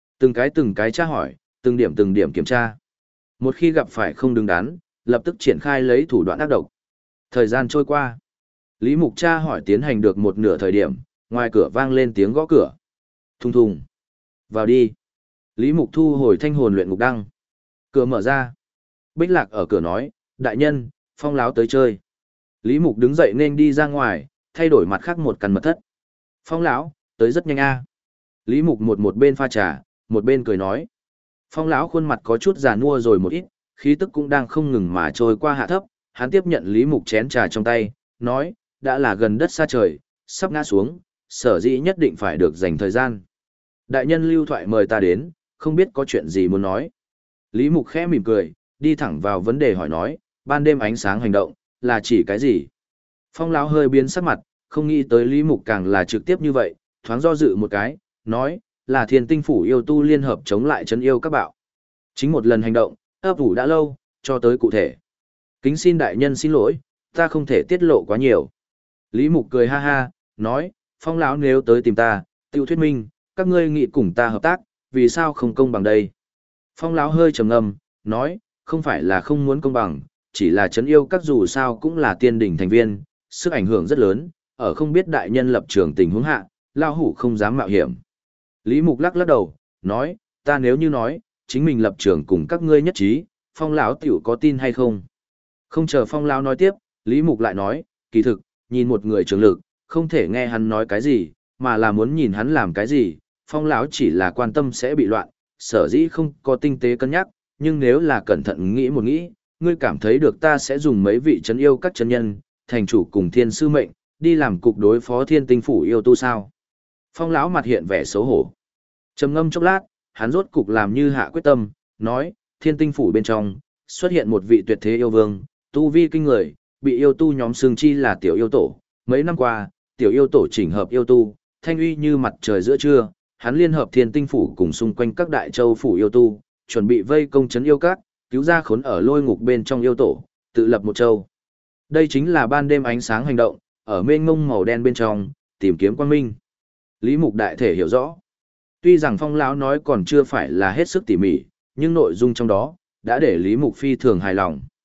Speaker 1: Từng cái tra hỏi, từng điểm kiểm tra. Một khi gặp phải không đứng đắn, lập tức triển khai lấy thủ đoạn ác độc. Thời gian trôi qua. Lý Mục tra hỏi tiến hành được một nửa thời điểm, ngoài cửa vang lên tiếng gõ cửa. Thùng thùng. Vào đi. Lý Mục thu hồi thanh hồn luyện ngục đăng. Cửa mở ra. Bích Lạc ở cửa nói, đại nhân, Phong lão tới chơi. Lý Mục đứng dậy nên đi ra ngoài, thay đổi mặt khác một căn mật thất. Phong lão, tới rất nhanh a. Lý Mục một bên pha trà, một bên cười nói. Phong lão khuôn mặt có chút già nua rồi một ít, khí tức cũng đang không ngừng mà trôi qua hạ thấp. Hắn tiếp nhận Lý Mục chén trà trong tay, nói, đã là gần đất xa trời, sắp ngã xuống, sở dĩ nhất định phải được dành thời gian. Đại nhân lưu thoại mời ta đến, không biết có chuyện gì muốn nói. Lý Mục khẽ mỉm cười, đi thẳng vào vấn đề hỏi nói, ban đêm ánh sáng hành động, là chỉ cái gì? Phong lão hơi biến sắc mặt, không nghĩ tới Lý Mục càng là trực tiếp như vậy, thoáng do dự một cái, nói, là Thiên Tinh phủ yêu tu liên hợp chống lại trấn yêu các bạo. Chính một lần hành động, ấp ủ đã lâu, cho tới cụ thể. Kính xin đại nhân xin lỗi, ta không thể tiết lộ quá nhiều. Lý Mục cười ha ha, nói, Phong lão nếu tới tìm ta, tiêu thuyết minh, các ngươi nghị cùng ta hợp tác, vì sao không công bằng đây? Phong lão hơi trầm ngâm, nói, không phải là không muốn công bằng, chỉ là trấn yêu các dù sao cũng là tiên đỉnh thành viên, sức ảnh hưởng rất lớn, ở không biết đại nhân lập trường tình huống hạ, lao hủ không dám mạo hiểm. Lý Mục lắc đầu, nói, ta nếu như nói, chính mình lập trường cùng các ngươi nhất trí, Phong lão tiểu có tin hay không? Không chờ Phong lão nói tiếp, Lý Mục lại nói, kỳ thực, nhìn một người trưởng lực, không thể nghe hắn nói cái gì, mà là muốn nhìn hắn làm cái gì, Phong lão chỉ là quan tâm sẽ bị loạn, sở dĩ không có tinh tế cân nhắc, nhưng nếu là cẩn thận nghĩ một nghĩ, ngươi cảm thấy được ta sẽ dùng mấy vị trấn yêu các chân nhân, thành chủ cùng thiên sư mệnh, đi làm cục đối phó Thiên Tinh phủ yêu tu sao? Phong lão mặt hiện vẻ xấu hổ. Trầm ngâm chốc lát, hắn rốt cục làm như hạ quyết tâm, nói, Thiên Tinh phủ bên trong, xuất hiện một vị tuyệt thế yêu vương, tu vi kinh người, bị yêu tu nhóm xương chi là tiểu yêu tổ. Mấy năm qua, tiểu yêu tổ chỉnh hợp yêu tu, thanh uy như mặt trời giữa trưa, hắn liên hợp Thiên Tinh phủ cùng xung quanh các đại châu phủ yêu tu, chuẩn bị vây công trấn yêu các, cứu ra khốn ở lôi ngục bên trong yêu tổ, tự lập một châu. Đây chính là ban đêm ánh sáng hành động, ở mênh mông màu đen bên trong, tìm kiếm quang minh. Lý Mục đại thể hiểu rõ. Tuy rằng Phong lão nói còn chưa phải là hết sức tỉ mỉ, nhưng nội dung trong đó đã để Lý Mục phi thường hài lòng.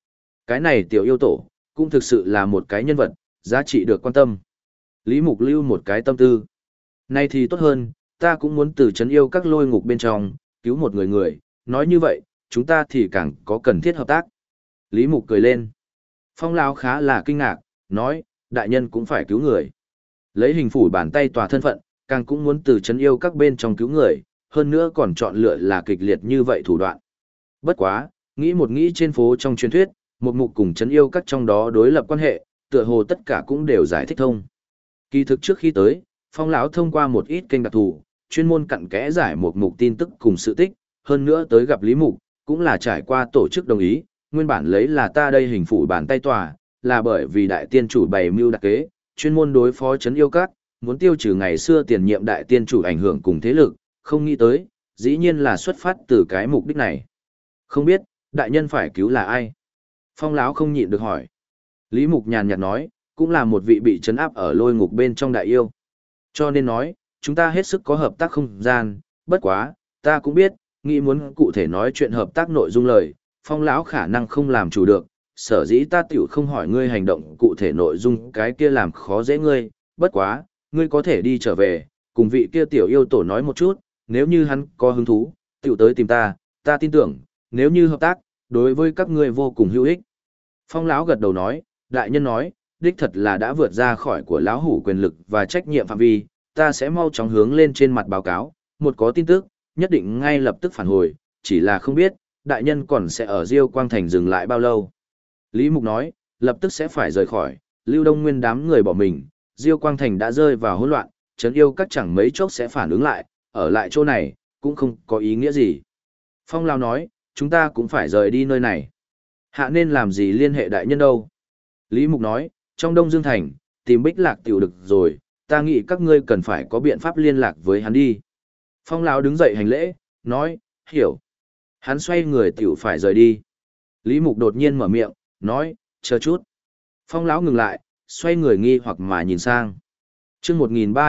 Speaker 1: Cái này tiểu yêu tổ, cũng thực sự là một cái nhân vật, giá trị được quan tâm. Lý Mục lưu một cái tâm tư. Nay thì tốt hơn, ta cũng muốn từ trấn yêu các lôi ngục bên trong, cứu một người, nói như vậy, chúng ta thì càng có cần thiết hợp tác. Lý Mục cười lên. Phong lão khá là kinh ngạc, nói, đại nhân cũng phải cứu người. Lấy hình phủ bàn tay tòa thân phận, càng cũng muốn từ trấn yêu các bên trong cứu người, hơn nữa còn chọn lựa là kịch liệt như vậy thủ đoạn. Bất quá, nghĩ trên phố trong truyền thuyết, một mục cùng trấn yêu các trong đó đối lập quan hệ, tựa hồ tất cả cũng đều giải thích thông. Kỳ thực trước khi tới, Phong lão thông qua một ít kênh đặc thù, chuyên môn cặn kẽ giải một mục tin tức cùng sự tích, hơn nữa tới gặp Lý Mục, cũng là trải qua tổ chức đồng ý, nguyên bản lấy là ta đây hình phủ bàn tay tòa, là bởi vì đại tiên chủ bày mưu đặc kế, chuyên môn đối phó trấn yêu các, muốn tiêu trừ ngày xưa tiền nhiệm đại tiên chủ ảnh hưởng cùng thế lực, không nghĩ tới, dĩ nhiên là xuất phát từ cái mục đích này. Không biết, đại nhân phải cứu là ai? Phong lão không nhịn được hỏi. Lý Mục nhàn nhạt nói, cũng là một vị bị trấn áp ở lôi ngục bên trong đại yêu. Cho nên nói, chúng ta hết sức có hợp tác không gian, bất quá, ta cũng biết, nghĩ muốn cụ thể nói chuyện hợp tác nội dung lời, Phong lão khả năng không làm chủ được, sở dĩ ta tiểu không hỏi ngươi hành động cụ thể nội dung cái kia làm khó dễ ngươi, bất quá, ngươi có thể đi trở về, cùng vị kia tiểu yêu tổ nói một chút, nếu như hắn có hứng thú, tiểu tới tìm ta, ta tin tưởng, nếu như hợp tác, đối với các ngươi vô cùng hữu ích. Phong lão gật đầu nói, đại nhân nói, đích thật là đã vượt ra khỏi của lão hủ quyền lực và trách nhiệm phạm vi, ta sẽ mau chóng hướng lên trên mặt báo cáo, một có tin tức, nhất định ngay lập tức phản hồi, chỉ là không biết, đại nhân còn sẽ ở Diêu Quang Thành dừng lại bao lâu. Lý Mục nói, lập tức sẽ phải rời khỏi, Lưu Đông Nguyên đám người bỏ mình, Diêu Quang Thành đã rơi vào hỗn loạn, trấn yêu các chẳng mấy chốc sẽ phản ứng lại, ở lại chỗ này, cũng không có ý nghĩa gì. Phong Lao nói, chúng ta cũng phải rời đi nơi này. Hạ nên làm gì liên hệ đại nhân đâu? Lý Mục nói, trong Đông Dương Thành, tìm Bích Lạc tiểu được rồi, ta nghĩ các ngươi cần phải có biện pháp liên lạc với hắn đi. Phong Lão đứng dậy hành lễ, nói, hiểu. Hắn xoay người tiểu phải rời đi. Lý Mục đột nhiên mở miệng, nói, chờ chút. Phong Lão ngừng lại, xoay người nghi hoặc mà nhìn sang. Chương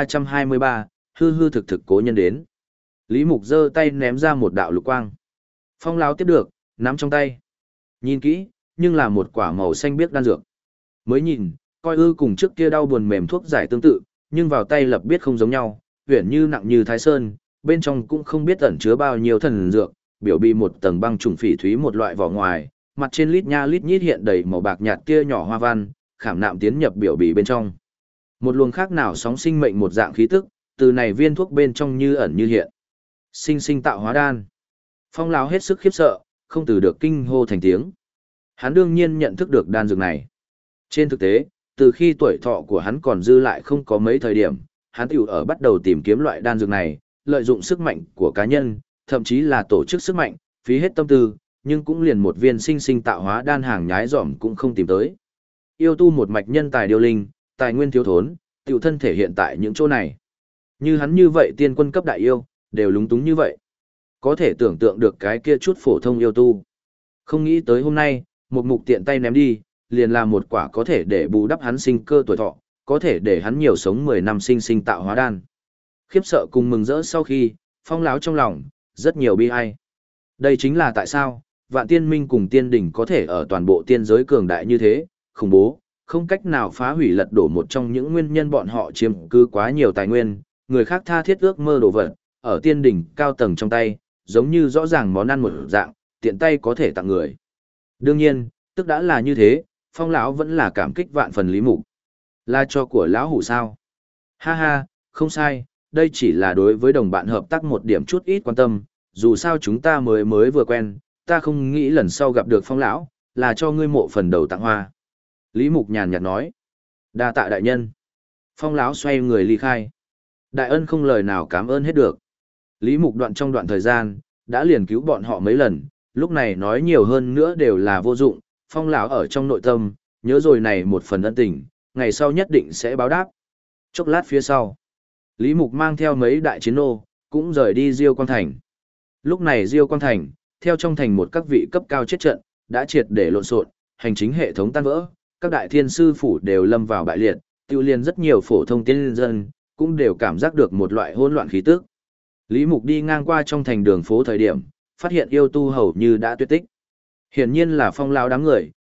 Speaker 1: 1323, hư hư thực thực cố nhân đến. Lý Mục giơ tay ném ra một đạo lục quang. Phong Lão tiếp được, nắm trong tay. Nhìn kỹ, nhưng là một quả màu xanh biếc đan dược. Mới nhìn, coi cùng trước kia đau buồn mềm thuốc giải tương tự, nhưng vào tay lập biết không giống nhau, huyền như nặng như Thái Sơn, bên trong cũng không biết ẩn chứa bao nhiêu thần dược, biểu bị một tầng băng trùng phỉ thúy một loại vỏ ngoài, mặt trên lít nha lít nhít hiện đầy màu bạc nhạt tia nhỏ hoa văn, khảm nạm tiến nhập biểu bì bên trong. Một luồng khác nào sóng sinh mệnh một dạng khí tức, từ này viên thuốc bên trong như ẩn như hiện. Sinh sinh tạo hóa đan. Phong Lão hết sức khiếp sợ, không từ được kinh hô thành tiếng. Hắn đương nhiên nhận thức được đan dược này. Trên thực tế, từ khi tuổi thọ của hắn còn dư lại không có mấy thời điểm, hắn tiểu ở bắt đầu tìm kiếm loại đan dược này, lợi dụng sức mạnh của cá nhân, thậm chí là tổ chức sức mạnh, phí hết tâm tư, nhưng cũng liền một viên sinh sinh tạo hóa đan hàng nhái dỏm cũng không tìm tới. Yêu tu một mạch nhân tài điêu linh, tài nguyên thiếu thốn, tiểu thân thể hiện tại những chỗ này. Như hắn như vậy tiên quân cấp đại yêu, đều lúng túng như vậy. Có thể tưởng tượng được cái kia chút phổ thông yêu tu. Không nghĩ tới hôm nay, một mục tiện tay ném đi, liền là một quả có thể để bù đắp hắn sinh cơ tuổi thọ, có thể để hắn nhiều sống 10 năm sinh sinh tạo hóa đan. Khiếp sợ cùng mừng rỡ sau khi, Phong Lão trong lòng, rất nhiều bi ai. Đây chính là tại sao, Vạn Tiên Minh cùng Tiên Đỉnh có thể ở toàn bộ tiên giới cường đại như thế, khủng bố, không cách nào phá hủy lật đổ một trong những nguyên nhân bọn họ chiếm cứ quá nhiều tài nguyên, người khác tha thiết ước mơ đồ vật, ở Tiên Đỉnh cao tầng trong tay, giống như rõ ràng món ăn một dạng, tiện tay có thể tặng người. Đương nhiên, tức đã là như thế, Phong Lão vẫn là cảm kích vạn phần Lý Mục. Là cho của lão hủ sao? Ha ha, không sai, đây chỉ là đối với đồng bạn hợp tác một điểm chút ít quan tâm, dù sao chúng ta mới vừa quen, ta không nghĩ lần sau gặp được Phong Lão, là cho ngươi mộ phần đầu tặng hoa. Lý Mục nhàn nhạt nói. Đa tạ đại nhân. Phong Lão xoay người ly khai. Đại ân không lời nào cảm ơn hết được. Lý Mục trong đoạn thời gian, đã liền cứu bọn họ mấy lần, lúc này nói nhiều hơn nữa đều là vô dụng, Phong Lão ở trong nội tâm, nhớ rồi này một phần ân tình, ngày sau nhất định sẽ báo đáp. Chốc lát phía sau, Lý Mục mang theo mấy đại chiến nô, cũng rời đi Diêu Quang Thành. Lúc này Diêu Quang Thành, theo trong thành một các vị cấp cao chết trận, đã triệt để lộn xộn, hành chính hệ thống tan vỡ, các đại thiên sư phủ đều lâm vào bại liệt, tiêu liên rất nhiều phổ thông tiên dân, cũng đều cảm giác được một loại hỗn loạn khí tức. Lý Mục đi ngang qua trong thành đường phố thời điểm, phát hiện yêu tu hầu như đã tuyệt tích. Hiển nhiên là Phong Lão đám người,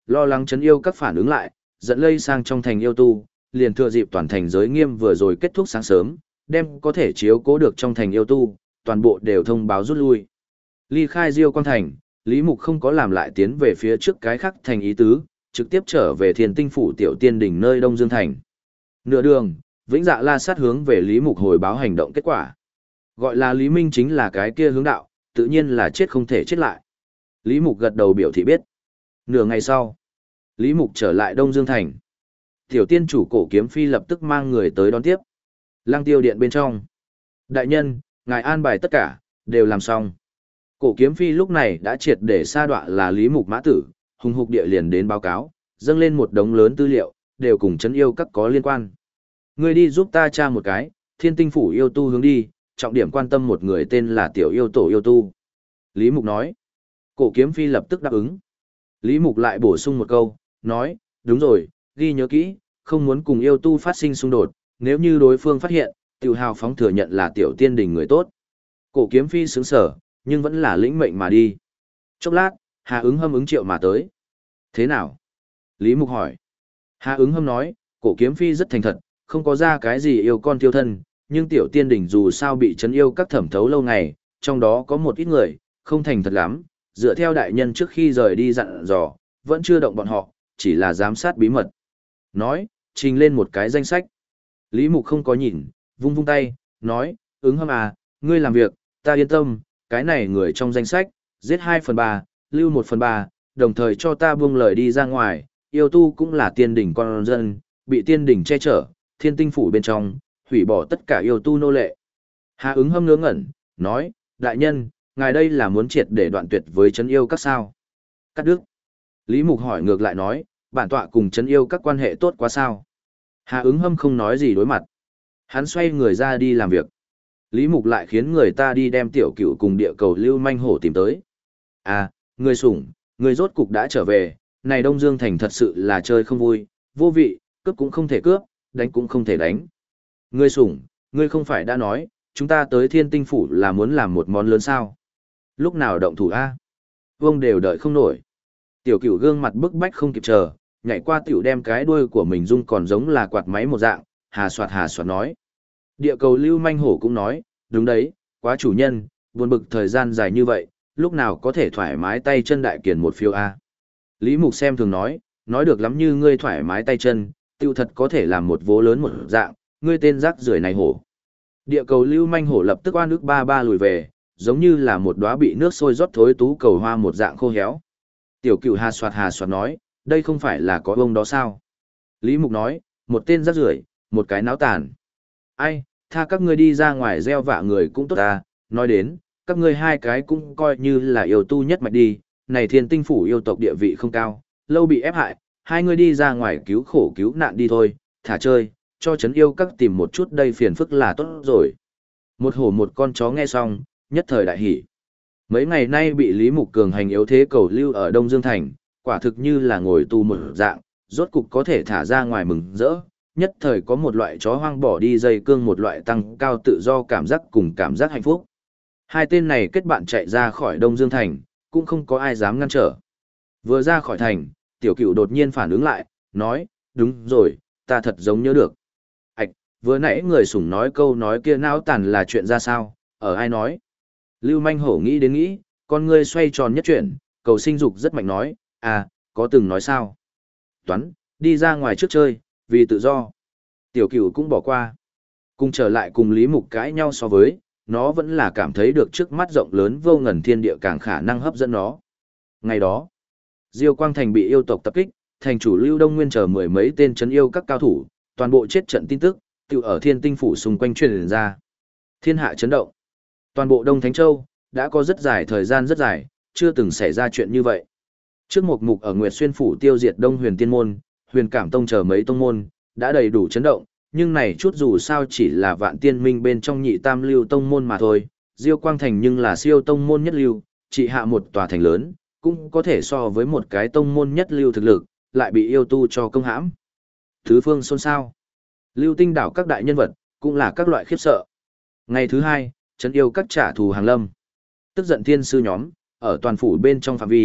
Speaker 1: lo lắng chấn yêu các phản ứng lại, dẫn lây sang trong thành yêu tu, liền thừa dịp toàn thành giới nghiêm vừa rồi kết thúc sáng sớm, đem có thể chiếu cố được trong thành yêu tu, toàn bộ đều thông báo rút lui. Ly khai Diêu Quang thành, Lý Mục không có làm lại tiến về phía trước cái khác thành ý tứ, trực tiếp trở về Thiên Tinh phủ tiểu tiên đỉnh nơi Đông Dương thành. Nửa đường, Vĩnh Dạ La Sát hướng về Lý Mục hồi báo hành động kết quả. Gọi là Lý Minh chính là cái kia hướng đạo, tự nhiên là chết không thể chết lại. Lý Mục gật đầu biểu thị biết. Nửa ngày sau, Lý Mục trở lại Đông Dương thành. Tiểu tiên chủ Cổ Kiếm Phi lập tức mang người tới đón tiếp. Lăng Tiêu điện bên trong. Đại nhân, ngài an bài tất cả, đều làm xong. Cổ Kiếm Phi lúc này đã triệt để sa đọa là Lý Mục mã tử, hùng hục địa liền đến báo cáo, dâng lên một đống lớn tư liệu, đều cùng chấn yêu các có liên quan. Ngươi đi giúp ta tra một cái, Thiên Tinh phủ yêu tu hướng đi, trọng điểm quan tâm một người tên là Tiểu Yêu Tổ yêu tu. Lý Mục nói. Cổ Kiếm Phi lập tức đáp ứng. Lý Mục lại bổ sung một câu, nói, đúng rồi, ghi nhớ kỹ, không muốn cùng yêu tu phát sinh xung đột, nếu như đối phương phát hiện, Tiểu hào phóng thừa nhận là Tiểu tiên đình người tốt. Cổ Kiếm Phi sướng sở, nhưng vẫn là lĩnh mệnh mà đi. Chốc lát, Hà Ứng Hâm ứng triệu mà tới. Thế nào? Lý Mục hỏi. Hà Ứng Hâm nói, Cổ Kiếm Phi rất thành thật, không có ra cái gì yêu con tiêu thân, nhưng Tiểu tiên đình dù sao bị chấn yêu các thẩm thấu lâu ngày, trong đó có một ít người, không thành thật lắm, dựa theo đại nhân trước khi rời đi dặn dò, vẫn chưa động bọn họ, chỉ là giám sát bí mật. Nói, trình lên một cái danh sách. Lý Mục không có nhìn, vung vung tay, nói, Ứng Hâm à, ngươi làm việc, ta yên tâm, cái này người trong danh sách, giết 2/3, lưu 1/3, đồng thời cho ta buông lời đi ra ngoài, yêu tu cũng là tiên đỉnh con dân, bị tiên đỉnh che chở, Thiên Tinh phủ bên trong, hủy bỏ tất cả yêu tu nô lệ. Hà Ứng Hâm ngớ ngẩn, nói, đại nhân, ngài đây là muốn triệt để đoạn tuyệt với chấn yêu các sao? Cắt đứt. Lý Mục hỏi ngược lại nói, bản tọa cùng chấn yêu các quan hệ tốt quá sao? Hà Ứng Hâm không nói gì đối mặt. Hắn xoay người ra đi làm việc. Lý Mục lại khiến người ta đi đem tiểu cựu cùng địa cầu lưu manh hổ tìm tới. À, người sủng, người rốt cục đã trở về, này Đông Dương Thành thật sự là chơi không vui, vô vị, cướp cũng không thể cướp, đánh cũng không thể đánh. Người sủng, ngươi không phải đã nói, chúng ta tới Thiên Tinh phủ là muốn làm một món lớn sao? Lúc nào động thủ a? Vương đều đợi không nổi. Tiểu cựu gương mặt bức bách không kịp chờ, nhảy qua tiểu đem cái đuôi của mình rung còn giống là quạt máy một dạng, hà soạt nói. Địa cầu lưu manh hổ cũng nói, đúng đấy, quá chủ nhân, buồn bực thời gian dài như vậy, lúc nào có thể thoải mái tay chân đại kiền một phiếu a? Lý Mục xem thường nói được lắm như ngươi thoải mái tay chân, tiêu thật có thể làm một vố lớn một dạng, ngươi tên rác rưởi này hổ. Địa cầu lưu manh hổ lập tức oan ức ba lùi về, giống như là một đóa bị nước sôi rót thối tú cầu hoa một dạng khô héo. Tiểu cựu hà soạt nói, đây không phải là có ông đó sao? Lý Mục nói, một tên rác rưởi, một cái náo tàn. Ai, tha các ngươi đi ra ngoài gieo vạ người cũng tốt ta, nói đến, các ngươi hai cái cũng coi như là yêu tu nhất mạch đi, này Thiên Tinh phủ yêu tộc địa vị không cao, lâu bị ép hại, hai ngươi đi ra ngoài cứu khổ cứu nạn đi thôi, thả chơi, cho chấn yêu các tìm một chút đây phiền phức là tốt rồi. Một hổ một con chó nghe xong, nhất thời đại hỉ. Mấy ngày nay bị Lý Mục cường hành yếu thế cầu lưu ở Đông Dương Thành, quả thực như là ngồi tù một dạng, rốt cục có thể thả ra ngoài mừng rỡ, nhất thời có một loại chó hoang bỏ đi dây cương một loại tăng cao tự do cảm giác cùng cảm giác hạnh phúc. Hai tên này kết bạn chạy ra khỏi Đông Dương Thành, cũng không có ai dám ngăn trở. Vừa ra khỏi thành, tiểu cựu đột nhiên phản ứng lại, nói, đúng rồi, ta thật giống nhớ được. Ảch, vừa nãy người sủng nói câu nói kia não tàn là chuyện ra sao, ở ai nói. Lưu manh hổ nghĩ đến nghĩ, con ngươi xoay tròn nhất chuyển, cầu sinh dục rất mạnh nói, à, có từng nói sao. Toán, đi ra ngoài trước chơi, vì tự do. Tiểu cựu cũng bỏ qua. Cùng trở lại cùng Lý Mục cãi nhau so với, nó vẫn là cảm thấy được trước mắt rộng lớn vô ngần thiên địa càng khả năng hấp dẫn nó. Ngày đó, Diêu Quang Thành bị yêu tộc tập kích, thành chủ Lưu Đông Nguyên chờ mười mấy tên trấn yêu các cao thủ, toàn bộ chết trận tin tức, tự ở Thiên Tinh phủ xung quanh truyền ra. Thiên hạ chấn động. Toàn bộ Đông Thánh Châu, đã có rất dài thời gian rất dài, chưa từng xảy ra chuyện như vậy. Trước một mục ở Nguyệt Xuyên phủ tiêu diệt Đông Huyền Tiên môn, Huyền Cảm Tông chờ mấy tông môn, đã đầy đủ chấn động, nhưng này chút dù sao chỉ là Vạn Tiên Minh bên trong nhị tam lưu tông môn mà thôi, Diêu Quang Thành nhưng là siêu tông môn nhất lưu, chỉ hạ một tòa thành lớn, cũng có thể so với một cái tông môn nhất lưu thực lực, lại bị yêu tu cho công hãm. Thứ phương xôn xao. Lưu Tinh đảo các đại nhân vật, cũng là các loại khiếp sợ. Ngày thứ hai, trấn yêu các trả thù hàng lâm. Tức giận thiên sư nhóm, ở toàn phủ bên trong phạm vi,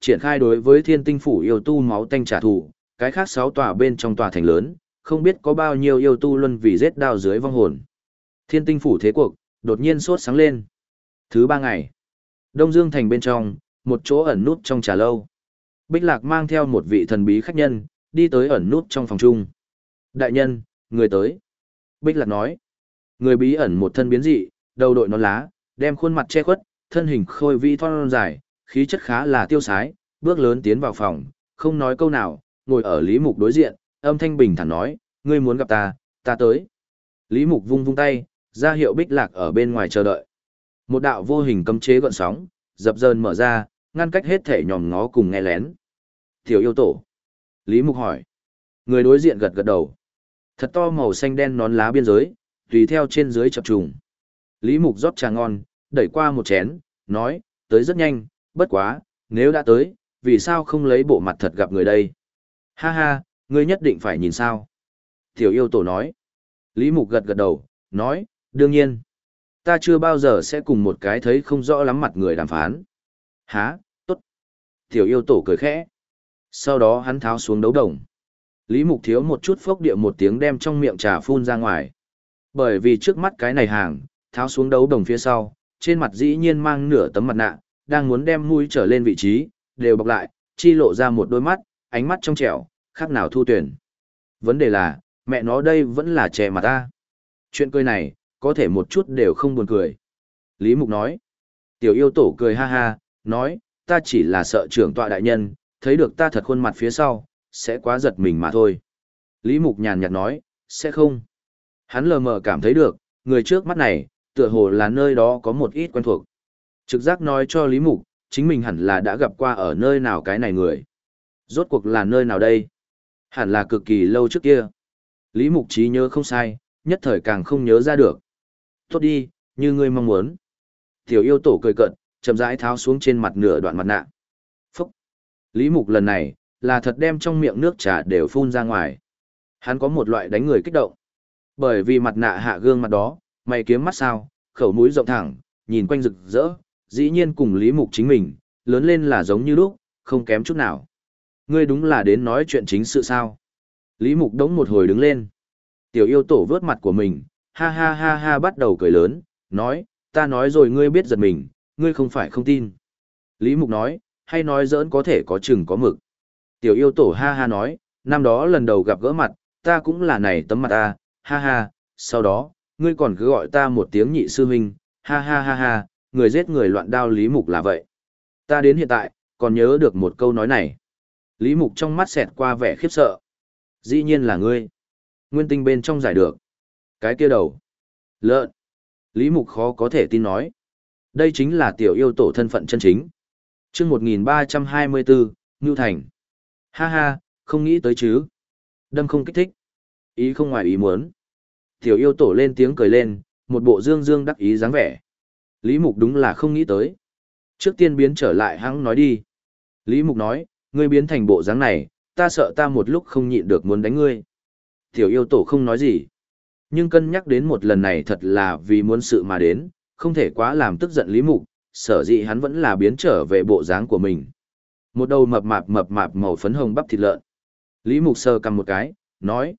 Speaker 1: triển khai đối với Thiên Tinh phủ yêu tu máu tanh trả thù, cái khác 6 tòa bên trong tòa thành lớn, không biết có bao nhiêu yêu tu luân vì giết đao dưới vong hồn. Thiên Tinh phủ thế cuộc đột nhiên sốt sáng lên. Thứ 3 ngày, Đông Dương thành bên trong, một chỗ ẩn nút trong trà lâu. Bích Lạc mang theo một vị thần bí khách nhân, đi tới ẩn nút trong phòng chung. Đại nhân, người tới. Bích Lạc nói. Người bí ẩn một thân biến dị, đầu đội nón lá, đem khuôn mặt che khuất, thân hình khôi vĩ thon dài, khí chất khá là tiêu sái, bước lớn tiến vào phòng, không nói câu nào, ngồi ở Lý Mục đối diện, âm thanh bình thản nói, ngươi muốn gặp ta, ta tới. Lý Mục vung vung tay, ra hiệu Bích Lạc ở bên ngoài chờ đợi. Một đạo vô hình cấm chế gợn sóng, dập dờn mở ra, ngăn cách hết thể nhòm ngó cùng nghe lén. Tiểu yêu tổ. Lý Mục hỏi. Người đối diện gật gật đầu. Thật to màu xanh đen nón lá biên giới, tùy theo trên dưới chập trùng. Lý Mục rót trà ngon, đẩy qua một chén, nói, tới rất nhanh, bất quá, nếu đã tới, vì sao không lấy bộ mặt thật gặp người đây? Ha ha, ngươi nhất định phải nhìn sao? Tiểu yêu tổ nói. Lý Mục gật gật đầu, nói, đương nhiên. Ta chưa bao giờ sẽ cùng một cái thấy không rõ lắm mặt người đàm phán. Hả, tốt. Tiểu yêu tổ cười khẽ. Sau đó hắn tháo xuống đấu đồng. Lý Mục thiếu một chút phốc địa một tiếng đem trong miệng trà phun ra ngoài. Bởi vì trước mắt cái này hàng, tháo xuống đấu đồng phía sau, trên mặt dĩ nhiên mang nửa tấm mặt nạ, đang muốn đem mũi trở lên vị trí, đều bọc lại, chi lộ ra một đôi mắt, ánh mắt trong trẻo, khác nào thu tuyển. Vấn đề là, mẹ nó đây vẫn là trẻ mà ta. Chuyện cười này, có thể một chút đều không buồn cười. Lý Mục nói. Tiểu yêu tổ cười ha ha, nói, ta chỉ là sợ trưởng tọa đại nhân, thấy được ta thật khuôn mặt phía sau, sẽ quá giật mình mà thôi. Lý Mục nhàn nhạt nói, sẽ không. Hắn lờ mờ cảm thấy được, người trước mắt này, tựa hồ là nơi đó có một ít quen thuộc. Trực giác nói cho Lý Mục, chính mình hẳn là đã gặp qua ở nơi nào cái này người. Rốt cuộc là nơi nào đây? Hẳn là cực kỳ lâu trước kia. Lý Mục trí nhớ không sai, nhất thời càng không nhớ ra được. Tốt đi, như ngươi mong muốn. Tiểu yêu tổ cười cợt, chậm rãi tháo xuống trên mặt nửa đoạn mặt nạ. Phúc! Lý Mục lần này, là thật đem trong miệng nước trà đều phun ra ngoài. Hắn có một loại đánh người kích động. Bởi vì mặt nạ hạ gương mặt đó, mày kiếm mắt sao, khẩu mũi rộng thẳng, nhìn quanh rực rỡ, dĩ nhiên cùng Lý Mục chính mình, lớn lên là giống như lúc, không kém chút nào. Ngươi đúng là đến nói chuyện chính sự sao. Lý Mục đống một hồi đứng lên. Tiểu yêu tổ vớt mặt của mình, ha ha ha ha bắt đầu cười lớn, nói, ta nói rồi ngươi biết giật mình, ngươi không phải không tin. Lý Mục nói, hay nói giỡn có thể có chừng có mực. Tiểu yêu tổ ha ha nói, năm đó lần đầu gặp gỡ mặt, ta cũng là này tấm mặt ta, ha ha, sau đó, ngươi còn cứ gọi ta một tiếng nhị sư huynh, ha ha ha ha, người giết người loạn đao Lý Mục là vậy. Ta đến hiện tại, còn nhớ được một câu nói này. Lý Mục trong mắt xẹt qua vẻ khiếp sợ. Dĩ nhiên là ngươi. Nguyên tinh bên trong giải được. Cái kia đầu. Lợn. Lý Mục khó có thể tin nói. Đây chính là tiểu yêu tổ thân phận chân chính. Chương 1324, Ngưu Thành. Ha ha, không nghĩ tới chứ. Đâm không kích thích. Ý không ngoài ý muốn. Tiểu yêu tổ lên tiếng cười lên, một bộ dương dương đắc ý dáng vẻ. Lý Mục đúng là không nghĩ tới. Trước tiên biến trở lại hắn nói đi. Lý Mục nói, ngươi biến thành bộ dáng này, ta sợ ta một lúc không nhịn được muốn đánh ngươi. Tiểu yêu tổ không nói gì. Nhưng cân nhắc đến một lần này thật là vì muốn sự mà đến, không thể quá làm tức giận Lý Mục, sở dĩ hắn vẫn là biến trở về bộ dáng của mình. Một đầu mập mạp màu phấn hồng bắp thịt lợn. Lý Mục sờ cầm một cái, nói,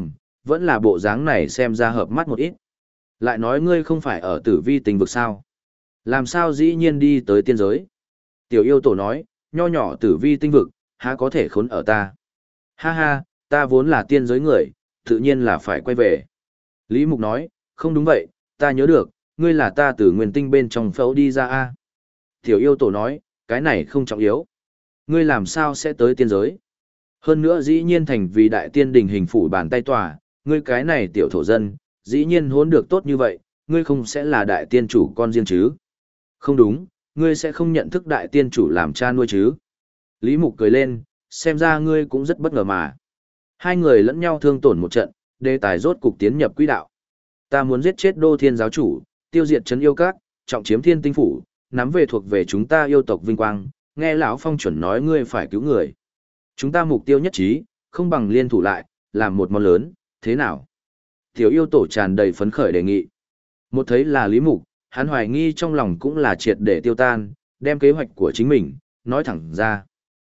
Speaker 1: vẫn là bộ dáng này xem ra hợp mắt một ít. Lại nói ngươi không phải ở tử vi tình vực sao? Làm sao dĩ nhiên đi tới tiên giới? Tiểu yêu tổ nói, nho nhỏ tử vi tinh vực, há có thể khốn ở ta? Ha ha, ta vốn là tiên giới người, tự nhiên là phải quay về. Lý Mục nói, không đúng vậy, ta nhớ được, ngươi là ta từ nguyên tinh bên trong phẫu đi ra a. Tiểu yêu tổ nói, cái này không trọng yếu. Ngươi làm sao sẽ tới tiên giới? Hơn nữa dĩ nhiên thành vì đại tiên đình hình phủ bàn tay tòa, ngươi cái này tiểu thổ dân, dĩ nhiên hốn được tốt như vậy, ngươi không sẽ là đại tiên chủ con riêng chứ? Không đúng, ngươi sẽ không nhận thức đại tiên chủ làm cha nuôi chứ? Lý Mục cười lên, xem ra ngươi cũng rất bất ngờ mà. Hai người lẫn nhau thương tổn một trận, đề tài rốt cục tiến nhập quỹ đạo. Ta muốn giết chết Đô Thiên giáo chủ, tiêu diệt trấn yêu các, trọng chiếm Thiên Tinh phủ, nắm về thuộc về chúng ta yêu tộc vinh quang, nghe lão Phong chuẩn nói ngươi phải cứu người. Chúng ta mục tiêu nhất trí, không bằng liên thủ lại, làm một món lớn, thế nào? Tiểu yêu tổ tràn đầy phấn khởi đề nghị. Một thấy là Lý Mục, hắn hoài nghi trong lòng cũng là triệt để tiêu tan, đem kế hoạch của chính mình, nói thẳng ra.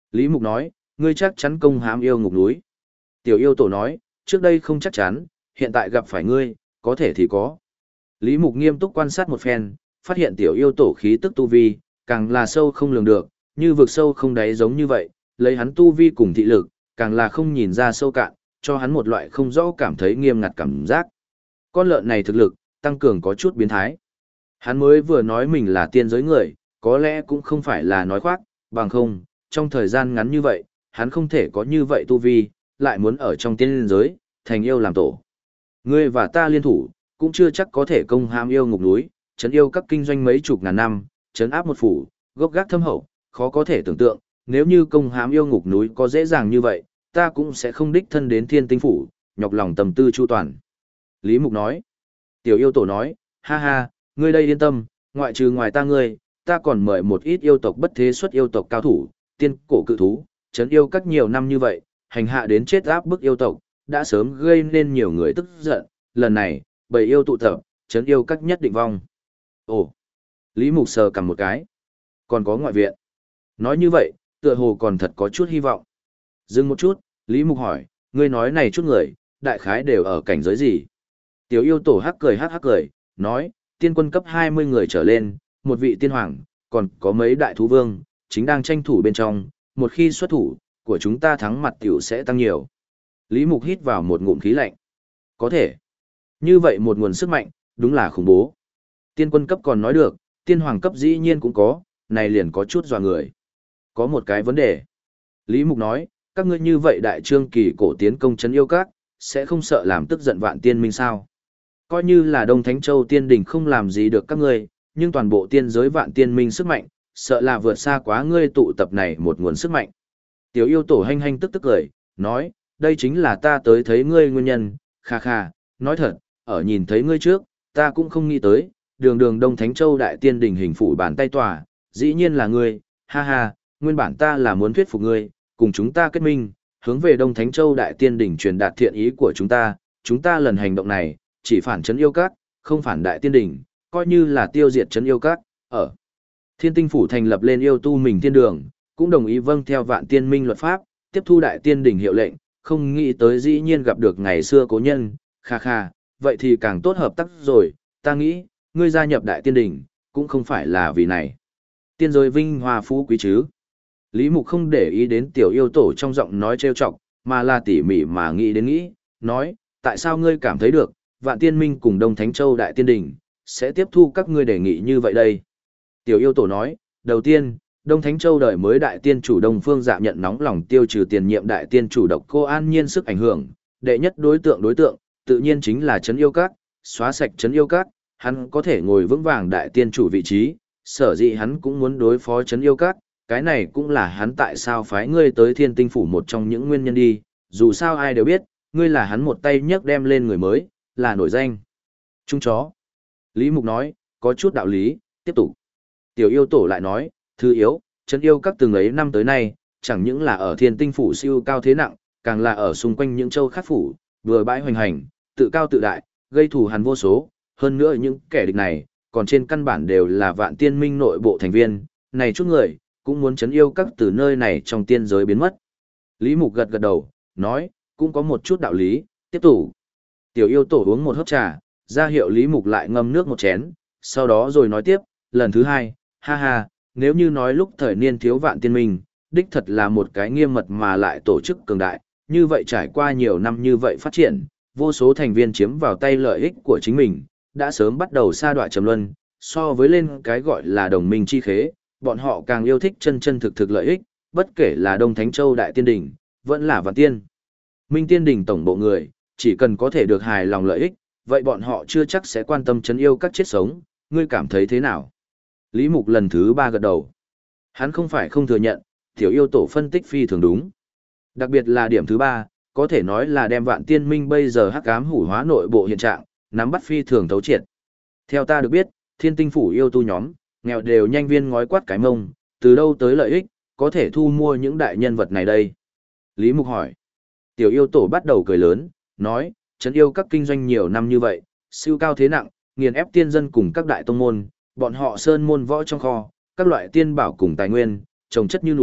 Speaker 1: Lý Mục nói, ngươi chắc chắn công hãm yêu ngục núi. Tiểu yêu tổ nói, trước đây không chắc chắn, hiện tại gặp phải ngươi, có thể thì có. Lý Mục nghiêm túc quan sát một phen, phát hiện tiểu yêu tổ khí tức tu vi, càng là sâu không lường được, như vực sâu không đáy giống như vậy, lấy hắn tu vi cùng thị lực, càng là không nhìn ra sâu cạn, cho hắn một loại không rõ cảm thấy nghiêm ngặt cảm giác. Con lợn này thực lực, tăng cường có chút biến thái. Hắn mới vừa nói mình là tiên giới người, có lẽ cũng không phải là nói khoác, bằng không, trong thời gian ngắn như vậy, hắn không thể có như vậy tu vi, lại muốn ở trong tiên giới, thành yêu làm tổ. Ngươi và ta liên thủ, cũng chưa chắc có thể công hãm yêu ngục núi, trấn yêu các kinh doanh mấy chục ngàn năm, trấn áp một phủ, gốc gác thâm hậu, khó có thể tưởng tượng, nếu như công hãm yêu ngục núi có dễ dàng như vậy, ta cũng sẽ không đích thân đến Thiên Tinh phủ, nhọc lòng tầm tư chu toàn. Lý Mục nói. Tiểu yêu tổ nói, ha ha, ngươi đây yên tâm, ngoại trừ ngoài ta còn mời một ít yêu tộc bất thế xuất yêu tộc cao thủ, tiên cổ cự thú, trấn yêu các nhiều năm như vậy, hành hạ đến chết áp bức yêu tộc, đã sớm gây nên nhiều người tức giận, lần này, bầy yêu tụ tập, trấn yêu các nhất định vong. Ồ, Lý Mục sờ cầm một cái. Còn có ngoại viện. Nói như vậy, tựa hồ còn thật có chút hy vọng. Dừng một chút, Lý Mục hỏi, ngươi nói này chút người, đại khái đều ở cảnh giới gì? Tiểu yêu tổ hắc cười, nói, tiên quân cấp 20 người trở lên, một vị tiên hoàng, còn có mấy đại thú vương, chính đang tranh thủ bên trong, một khi xuất thủ, của chúng ta thắng mặt tiểu sẽ tăng nhiều. Lý Mục hít vào một ngụm khí lạnh. Có thể. Như vậy một nguồn sức mạnh, đúng là khủng bố. Tiên quân cấp còn nói được, tiên hoàng cấp dĩ nhiên cũng có, này liền có chút dọa người. Có một cái vấn đề. Lý Mục nói, các ngươi như vậy đại trương kỳ cổ tiến công trấn yêu các, sẽ không sợ làm tức giận vạn tiên minh sao? Coi như là Đông Thánh Châu tiên đỉnh không làm gì được các ngươi, nhưng toàn bộ tiên giới vạn tiên minh sức mạnh, sợ là vượt xa quá ngươi tụ tập này một nguồn sức mạnh. Tiểu yêu tổ hanh hanh tức tức cười, nói, đây chính là ta tới thấy ngươi nguyên nhân, kha kha, nói thật, ở nhìn thấy ngươi trước, ta cũng không nghĩ tới, đường đường Đông Thánh Châu đại tiên đỉnh hình phủ bàn tay tòa, dĩ nhiên là ngươi, ha ha, nguyên bản ta là muốn thuyết phục ngươi, cùng chúng ta kết minh, hướng về Đông Thánh Châu đại tiên đỉnh truyền đạt thiện ý của chúng ta lần hành động này, chỉ phản trấn yêu các, không phản đại tiên đỉnh, coi như là tiêu diệt trấn yêu các, ở Thiên Tinh phủ thành lập lên yêu tu mình thiên đường, cũng đồng ý vâng theo vạn tiên minh luật pháp, tiếp thu đại tiên đỉnh hiệu lệnh, không nghĩ tới dĩ nhiên gặp được ngày xưa cố nhân, kha kha, vậy thì càng tốt hợp tác rồi, ta nghĩ, ngươi gia nhập đại tiên đỉnh, cũng không phải là vì này. Tiên giới vinh hoa phú quý chứ. Lý Mục không để ý đến tiểu yêu tổ trong giọng nói trêu chọc, mà là tỉ mỉ mà nghĩ, nói, tại sao ngươi cảm thấy được, vạn tiên minh cùng Đông Thánh Châu đại tiên đỉnh, sẽ tiếp thu các ngươi đề nghị như vậy đây. Tiểu yêu tổ nói, đầu tiên, Đông Thánh Châu đời mới đại tiên chủ Đông Phương Dạ nhận nóng lòng tiêu trừ tiền nhiệm đại tiên chủ Độc Cô An Nhiên sức ảnh hưởng, đệ nhất đối tượng, tự nhiên chính là trấn yêu các, xóa sạch trấn yêu các, hắn có thể ngồi vững vàng đại tiên chủ vị trí, sở dĩ hắn cũng muốn đối phó trấn yêu các, cái này cũng là hắn tại sao phái ngươi tới Thiên Tinh phủ một trong những nguyên nhân đi, dù sao ai đều biết, ngươi là hắn một tay nhấc đem lên người mới, là nổi danh. Trung chó. Lý Mục nói, có chút đạo lý, tiếp tục. Tiểu yêu tổ lại nói, thứ yếu, trấn yêu các từng ấy năm tới nay, chẳng những là ở Thiên Tinh phủ siêu cao thế nặng, càng là ở xung quanh những châu khác phủ, vừa bãi hoành hành, tự cao tự đại, gây thù hằn vô số, hơn nữa những kẻ địch này, còn trên căn bản đều là vạn tiên minh nội bộ thành viên, này chút người, cũng muốn trấn yêu các từ nơi này trong tiên giới biến mất. Lý Mục gật đầu, nói, cũng có một chút đạo lý, tiếp tục. Tiểu yêu tổ uống một hớp trà, ra hiệu Lý Mục lại ngâm nước một chén, sau đó rồi nói tiếp, lần thứ hai, ha ha, nếu như nói lúc thời niên thiếu vạn tiên minh, đích thật là một cái nghiêm mật mà lại tổ chức cường đại, như vậy trải qua nhiều năm như vậy phát triển, vô số thành viên chiếm vào tay lợi ích của chính mình, đã sớm bắt đầu sa đọa trầm luân, so với lên cái gọi là đồng minh chi khế, bọn họ càng yêu thích chân chân thực lợi ích, bất kể là Đông Thánh Châu đại tiên đỉnh, vẫn là vạn tiên. Minh tiên đỉnh tổng bộ người, chỉ cần có thể được hài lòng lợi ích, vậy bọn họ chưa chắc sẽ quan tâm trấn yêu các chết sống, ngươi cảm thấy thế nào? Lý Mục lần thứ 3 gật đầu. Hắn không phải không thừa nhận, tiểu yêu tổ phân tích phi thường đúng. Đặc biệt là điểm thứ 3, có thể nói là đem vạn tiên minh bây giờ hắc ám hủ hóa nội bộ hiện trạng, nắm bắt phi thường thấu triệt. Theo ta được biết, Thiên Tinh phủ yêu tu nhóm, nghèo đều nhanh viên ngói quát cái mông, từ đâu tới lợi ích, có thể thu mua những đại nhân vật này đây? Lý Mục hỏi. Tiểu yêu tổ bắt đầu cười lớn, nói, trấn yêu các kinh doanh nhiều năm như vậy, siêu cao thế nặng, nghiền ép tiên dân cùng các đại tông môn, bọn họ sơn môn võ trong kho, các loại tiên bảo cùng tài nguyên, trồng chất như núi,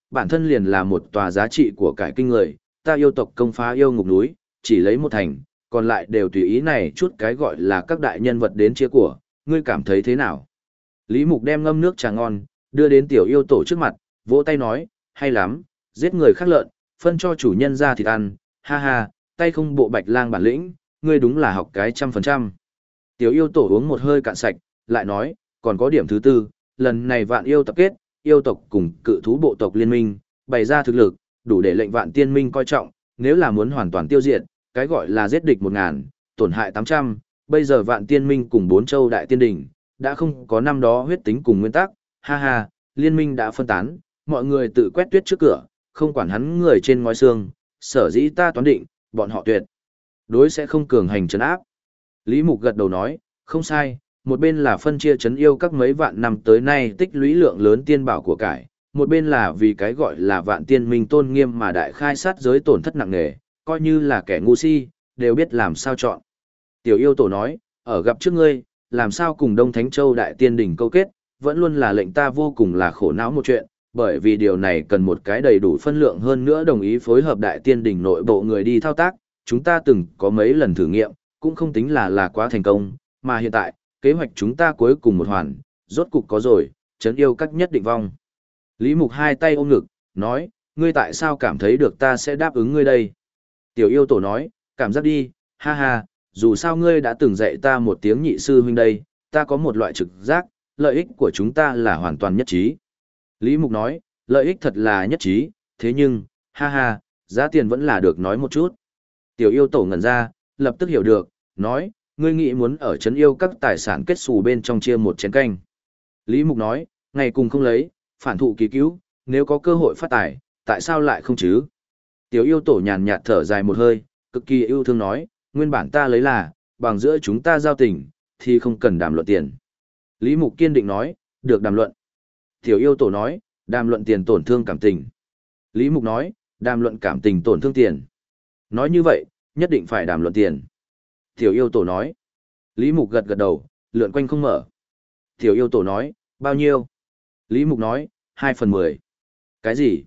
Speaker 1: bản thân liền là một tòa giá trị của cải kinh người, ta yêu tộc công phá yêu ngục núi, chỉ lấy một thành, còn lại đều tùy ý này chút cái gọi là các đại nhân vật đến chia của, ngươi cảm thấy thế nào? Lý Mục đem ngâm nước trà ngon, đưa đến tiểu yêu tổ trước mặt, vỗ tay nói, hay lắm, giết người khác lợn, phân cho chủ nhân ra thịt ăn, ha ha, tay không bộ bạch lang bản lĩnh, ngươi đúng là học cái 100%. Tiểu yêu tổ uống một hơi cạn sạch, lại nói, còn có điểm thứ tư, lần này vạn yêu tập kết, yêu tộc cùng cự thú bộ tộc liên minh, bày ra thực lực, đủ để lệnh vạn tiên minh coi trọng, nếu là muốn hoàn toàn tiêu diệt, cái gọi là giết địch 1000, tổn hại 800, bây giờ vạn tiên minh cùng 4 châu đại tiên đỉnh, đã không có năm đó huyết tính cùng nguyên tắc, ha ha, liên minh đã phân tán, mọi người tự quét tuyết trước cửa, không quản hắn người trên ngói xương, sở dĩ ta toán định, bọn họ tuyệt đối sẽ không cường hành trấn áp. Lý Mục gật đầu nói, không sai, một bên là phân chia trấn yêu các mấy vạn năm tới nay tích lũy lượng lớn tiên bảo của cải, một bên là vì cái gọi là vạn tiên minh tôn nghiêm mà đại khai sát giới tổn thất nặng nề, coi như là kẻ ngu si, đều biết làm sao chọn. Tiểu yêu tổ nói, ở gặp trước ngươi, làm sao cùng Đông Thánh Châu đại tiên đỉnh câu kết, vẫn luôn là lệnh ta vô cùng là khổ não một chuyện, bởi vì điều này cần một cái đầy đủ phân lượng hơn nữa đồng ý phối hợp đại tiên đỉnh nội bộ người đi thao tác, chúng ta từng có mấy lần thử nghiệm, cũng không tính là quá thành công, mà hiện tại, kế hoạch chúng ta cuối cùng một hoàn, rốt cục có rồi, trấn yêu các nhất định vong. Lý Mục hai tay ôm ngực, nói, ngươi tại sao cảm thấy được ta sẽ đáp ứng ngươi đây? Tiểu yêu tổ nói, cảm giác đi, ha ha, dù sao ngươi đã từng dạy ta một tiếng nhị sư huynh đây, ta có một loại trực giác, lợi ích của chúng ta là hoàn toàn nhất trí. Lý Mục nói, lợi ích thật là nhất trí, thế nhưng, ha ha, giá tiền vẫn là được nói một chút. Tiểu yêu tổ ngẩn ra, lập tức hiểu được, nói, ngươi nghĩ muốn ở trấn yêu các tài sản kết xù bên trong chia một chén canh. Lý Mục nói, ngày cùng không lấy, phản thụ kỳ cứu, nếu có cơ hội phát tài, tại sao lại không chứ? Tiểu yêu tổ nhàn nhạt thở dài một hơi, cực kỳ yêu thương nói, nguyên bản ta lấy là, bằng giữa chúng ta giao tình, thì không cần đàm luận tiền. Lý Mục kiên định nói, được đàm luận. Tiểu yêu tổ nói, đàm luận tiền tổn thương cảm tình. Lý Mục nói, đàm luận cảm tình tổn thương tiền. Nói như vậy, nhất định phải đàm luận tiền. Tiểu yêu tổ nói. Lý Mục gật gật đầu, lượn quanh không mở. Tiểu yêu tổ nói, bao nhiêu? Lý Mục nói, 2/10. Cái gì?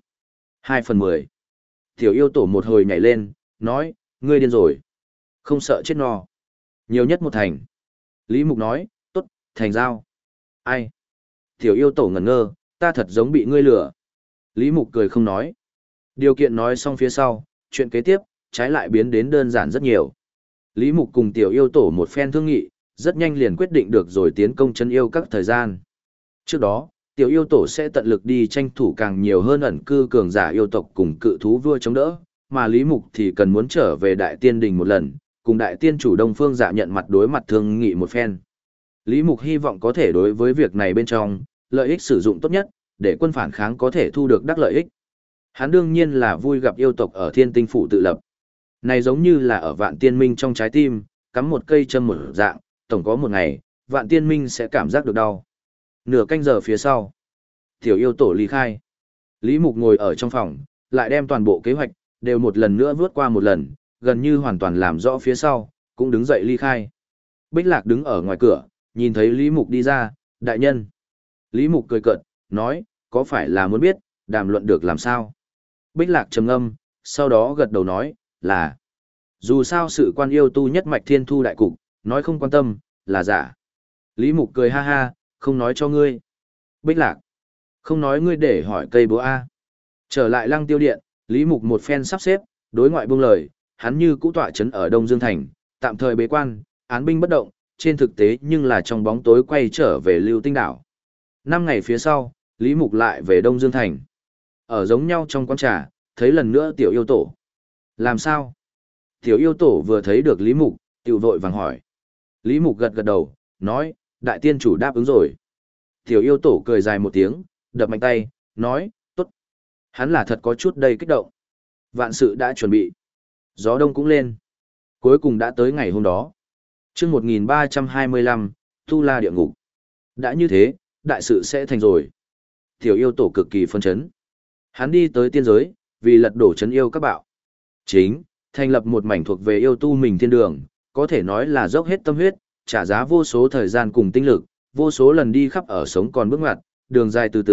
Speaker 1: 2/10. Tiểu yêu tổ một hồi nhảy lên, nói, ngươi điên rồi. Không sợ chết no. Nhiều nhất 1 thành. Lý Mục nói, tốt, thành giao. Ai? Tiểu yêu tổ ngẩn ngơ, ta thật giống bị ngươi lừa. Lý Mục cười không nói. Điều kiện nói xong phía sau, chuyện kế tiếp, trái lại biến đến đơn giản rất nhiều. Lý Mục cùng tiểu yêu tổ một phen thương nghị, rất nhanh liền quyết định được rồi tiến công chân yêu các thời gian. Trước đó, tiểu yêu tổ sẽ tận lực đi tranh thủ càng nhiều hơn ẩn cư cường giả yêu tộc cùng cự thú vua chống đỡ, mà Lý Mục thì cần muốn trở về đại tiên đình một lần, cùng đại tiên chủ Đông Phương Dạ nhận mặt đối mặt thương nghị một phen. Lý Mục hy vọng có thể đối với việc này bên trong, lợi ích sử dụng tốt nhất, để quân phản kháng có thể thu được đắc lợi ích. Hắn đương nhiên là vui gặp yêu tộc ở Thiên Tinh phủ tự lập. Này giống như là ở Vạn Tiên Minh trong trái tim, cắm một cây châm một dạng, tổng có một ngày, Vạn Tiên Minh sẽ cảm giác được đau. Nửa canh giờ phía sau, tiểu yêu tổ ly khai. Lý Mục ngồi ở trong phòng, lại đem toàn bộ kế hoạch, đều một lần nữa vượt qua một lần, gần như hoàn toàn làm rõ phía sau, cũng đứng dậy ly khai. Bích Lạc đứng ở ngoài cửa, nhìn thấy Lý Mục đi ra, đại nhân. Lý Mục cười cợt, nói, có phải là muốn biết, đàm luận được làm sao? Bích Lạc trầm ngâm, sau đó gật đầu nói, là. Dù sao sự quan yêu tu nhất mạch thiên thu đại cục, nói không quan tâm, là giả. Lý Mục cười ha ha, không nói cho ngươi. Bích Lạc, không nói ngươi để hỏi cây búa A. Trở lại Lăng Tiêu Điện, Lý Mục một phen sắp xếp, đối ngoại buông lời, hắn như cũ tọa trấn ở Đông Dương Thành, tạm thời bế quan, án binh bất động, trên thực tế nhưng là trong bóng tối quay trở về Lưu Tinh Đảo. 5 ngày phía sau, Lý Mục lại về Đông Dương Thành. Ở giống nhau trong quán trà, thấy lần nữa tiểu yêu tổ. Làm sao? Tiểu yêu tổ vừa thấy được Lý Mục, tiểu vội vàng hỏi. Lý Mục gật gật đầu, nói, đại tiên chủ đáp ứng rồi. Tiểu yêu tổ cười dài một tiếng, đập mạnh tay, nói, tốt. Hắn là thật có chút đầy kích động. Vạn sự đã chuẩn bị. Gió đông cũng lên. Cuối cùng đã tới ngày hôm đó. Chương 1325, Tu La địa ngục. Đã như thế, đại sự sẽ thành rồi. Tiểu yêu tổ cực kỳ phân chấn. Hắn đi tới tiên giới, vì lật đổ chấn yêu các bạo. Chính, thành lập một mảnh thuộc về yêu tu mình thiên đường, có thể nói là dốc hết tâm huyết, trả giá vô số thời gian cùng tinh lực, vô số lần đi khắp ở sống còn bước ngoặt, đường dài từ từ,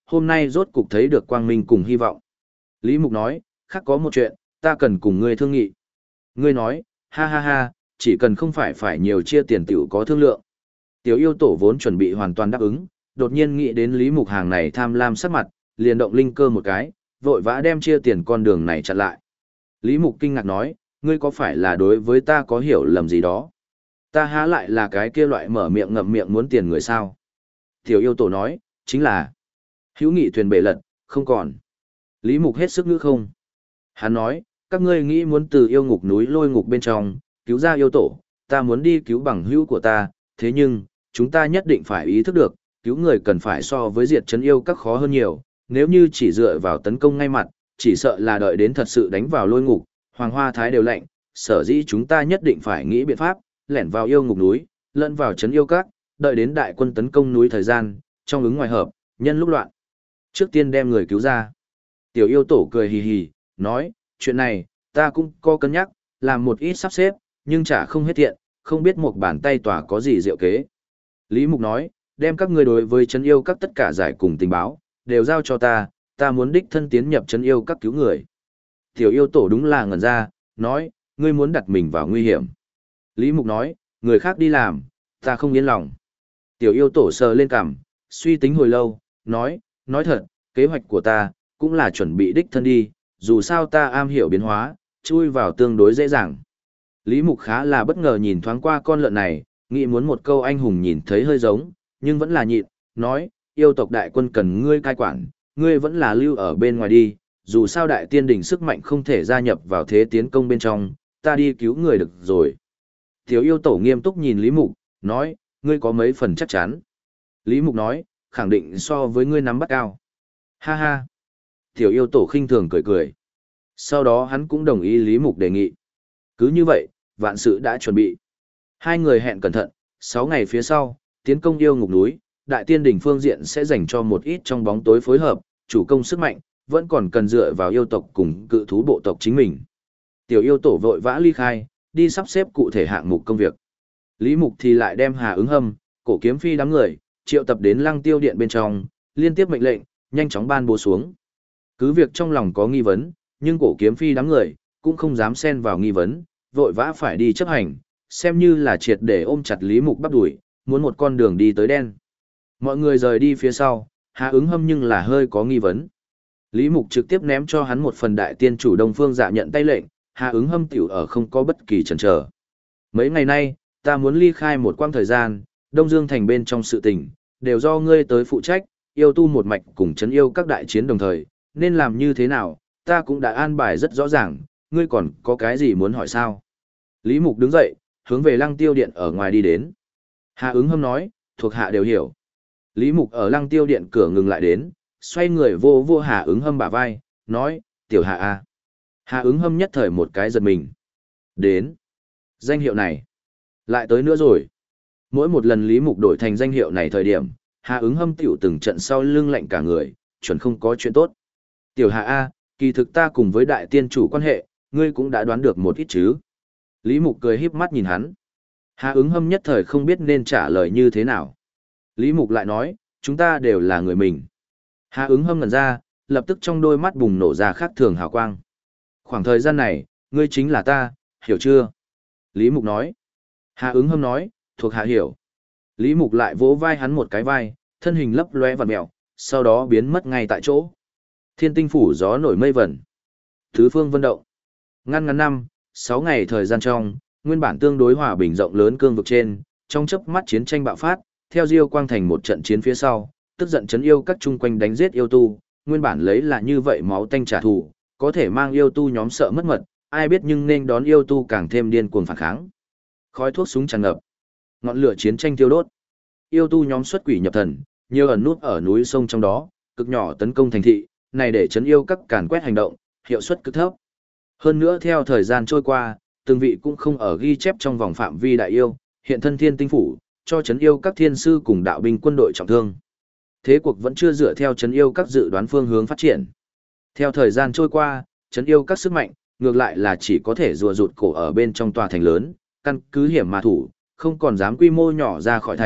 Speaker 1: hôm nay rốt cục thấy được quang minh cùng hy vọng. Lý Mục nói, khác có một chuyện, ta cần cùng ngươi thương nghị. Ngươi nói, ha ha ha, chỉ cần không phải nhiều chia tiền tiểu có thương lượng. Tiểu yêu tổ vốn chuẩn bị hoàn toàn đáp ứng, đột nhiên nghĩ đến Lý Mục hàng này tham lam sắc mặt, liền động linh cơ một cái, vội vã đem chia tiền con đường này chặn lại. Lý Mục kinh ngạc nói, ngươi có phải là đối với ta có hiểu lầm gì đó? Ta há lại là cái kia loại mở miệng ngậm miệng muốn tiền người sao? Tiểu yêu tổ nói, chính là hữu nghị thuyền bể lật, không còn. Lý Mục hết sức ngữ không. Hắn nói, các ngươi nghĩ muốn từ yêu ngục núi lôi ngục bên trong, cứu ra yêu tổ, ta muốn đi cứu bằng hữu của ta, thế nhưng, chúng ta nhất định phải ý thức được, cứu người cần phải so với diệt trấn yêu các khó hơn nhiều, nếu như chỉ dựa vào tấn công ngay mặt, chỉ sợ là đợi đến thật sự đánh vào lôi ngục, hoàng hoa thái đều lạnh, sở dĩ chúng ta nhất định phải nghĩ biện pháp, lẻn vào yêu ngục núi, lẫn vào trấn yêu các, đợi đến đại quân tấn công núi thời gian, trong ứng ngoài hợp, nhân lúc loạn. Trước tiên đem người cứu ra. Tiểu yêu tổ cười hì hì, nói, chuyện này, ta cũng có cân nhắc, làm một ít sắp xếp, nhưng chả không hết tiện, không biết một bàn tay tỏa có gì diệu kế. Lý Mục nói, đem các ngươi đối với trấn yêu các tất cả giải cùng tình báo, đều giao cho ta muốn đích thân tiến nhập trấn yêu các cứu người. Tiểu yêu tổ đúng là ngẩn ra, nói, ngươi muốn đặt mình vào nguy hiểm. Lý Mục nói, người khác đi làm, ta không yên lòng. Tiểu yêu tổ sờ lên cằm, suy tính hồi lâu, nói thật, kế hoạch của ta, cũng là chuẩn bị đích thân đi, dù sao ta am hiểu biến hóa, chui vào tương đối dễ dàng. Lý Mục khá là bất ngờ nhìn thoáng qua con lợn này, nghĩ muốn một câu anh hùng nhìn thấy hơi giống, nhưng vẫn là nhịn, nói, yêu tộc đại quân cần ngươi cai quản, ngươi vẫn là lưu ở bên ngoài đi, dù sao đại tiên đỉnh sức mạnh không thể gia nhập vào thế tiến công bên trong, ta đi cứu người được rồi. Tiểu yêu tổ nghiêm túc nhìn Lý Mục, nói, ngươi có mấy phần chắc chắn. Lý Mục nói, khẳng định so với ngươi nắm bắt cao. Ha ha. Tiểu yêu tổ khinh thường cười cười. Sau đó hắn cũng đồng ý Lý Mục đề nghị. Cứ như vậy, vạn sự đã chuẩn bị. Hai người hẹn cẩn thận, 6 ngày phía sau, tiến công yêu ngục núi, đại tiên đỉnh phương diện sẽ dành cho một ít trong bóng tối phối hợp, chủ công sức mạnh, vẫn còn cần dựa vào yêu tộc cùng cự thú bộ tộc chính mình. Tiểu yêu tổ vội vã ly khai, đi sắp xếp cụ thể hạng mục công việc. Lý Mục thì lại đem Hà Ứng Hâm, Cổ Kiếm Phi đám người, triệu tập đến Lăng Tiêu Điện bên trong, liên tiếp mệnh lệnh, nhanh chóng ban bố xuống. Cứ việc trong lòng có nghi vấn, nhưng Cổ Kiếm Phi đám người, cũng không dám xen vào nghi vấn, vội vã phải đi chấp hành, xem như là triệt để ôm chặt Lý Mục bắp đuổi, muốn một con đường đi tới đen. Mọi người rời đi phía sau, Hà Ứng Hâm nhưng là hơi có nghi vấn. Lý Mục trực tiếp ném cho hắn một phần đại tiên chủ Đông Phương Dạ nhận tay lệnh, Hà Ứng Hâm tiểu ở không có bất kỳ chần chờ. Mấy ngày nay, ta muốn ly khai một quãng thời gian, Đông Dương thành bên trong sự tình, đều do ngươi tới phụ trách, yêu tu một mạch cùng chấn yêu các đại chiến đồng thời, nên làm như thế nào, ta cũng đã an bài rất rõ ràng, ngươi còn có cái gì muốn hỏi sao? Lý Mục đứng dậy, hướng về Lăng Tiêu Điện ở ngoài đi đến. Hà Ứng Hâm nói, thuộc hạ đều hiểu. Lý Mục ở Lăng Tiêu Điện cửa ngừng lại đến, xoay người vô vô Hà Ứng Hâm bả vai, nói, tiểu hạ a. Hà Ứng Hâm nhất thời một cái giật mình. Đến. Danh hiệu này. Lại tới nữa rồi. Mỗi một lần Lý Mục đổi thành danh hiệu này thời điểm, Hà Ứng Hâm tiểu từng trận sau lưng lạnh cả người, chuẩn không có chuyện tốt. Tiểu hạ a, kỳ thực ta cùng với đại tiên chủ quan hệ, ngươi cũng đã đoán được một ít chứ. Lý Mục cười híp mắt nhìn hắn. Hà Ứng Hâm nhất thời không biết nên trả lời như thế nào. Lý Mục lại nói, chúng ta đều là người mình. Hà Ứng Hâm ngẩn ra, lập tức trong đôi mắt bùng nổ ra khác thường hào quang. Khoảng thời gian này, ngươi chính là ta, hiểu chưa? Lý Mục nói. Hà Ứng Hâm nói, thuộc hạ hiểu. Lý Mục lại vỗ vai hắn một cái vai, thân hình lấp loe vặn mèo, sau đó biến mất ngay tại chỗ. Thiên tinh phủ gió nổi mây vẩn. Tứ phương vân động. Ngăn 6 ngày thời gian trong, nguyên bản tương đối hòa bình rộng lớn cương vực trên, trong chớp mắt chiến tranh bạo phát, theo Diêu Quang thành một trận chiến phía sau, tức giận chấn yêu các chung quanh đánh giết yêu tu, nguyên bản lấy là như vậy máu tanh trả thù, có thể mang yêu tu nhóm sợ mất mật, ai biết nhưng nên đón yêu tu càng thêm điên cuồng phản kháng. Khói thuốc súng tràn ngập, ngọn lửa chiến tranh thiêu đốt. Yêu tu nhóm xuất quỷ nhập thần, nhiều ẩn nút ở núi sông trong đó, cực nhỏ tấn công thành thị, này để chấn yêu các càn quét hành động, hiệu suất cực thấp. Hơn nữa theo thời gian trôi qua, từng vị cũng không ở ghi chép trong vòng phạm vi đại yêu, hiện thân thiên tinh phủ, cho chấn yêu các thiên sư cùng đạo binh quân đội trọng thương. Thế cuộc vẫn chưa dựa theo chấn yêu các dự đoán phương hướng phát triển. Theo thời gian trôi qua, chấn yêu các sức mạnh, ngược lại là chỉ có thể rùa rụt cổ ở bên trong tòa thành lớn, căn cứ hiểm mà thủ, không còn dám quy mô nhỏ ra khỏi thành,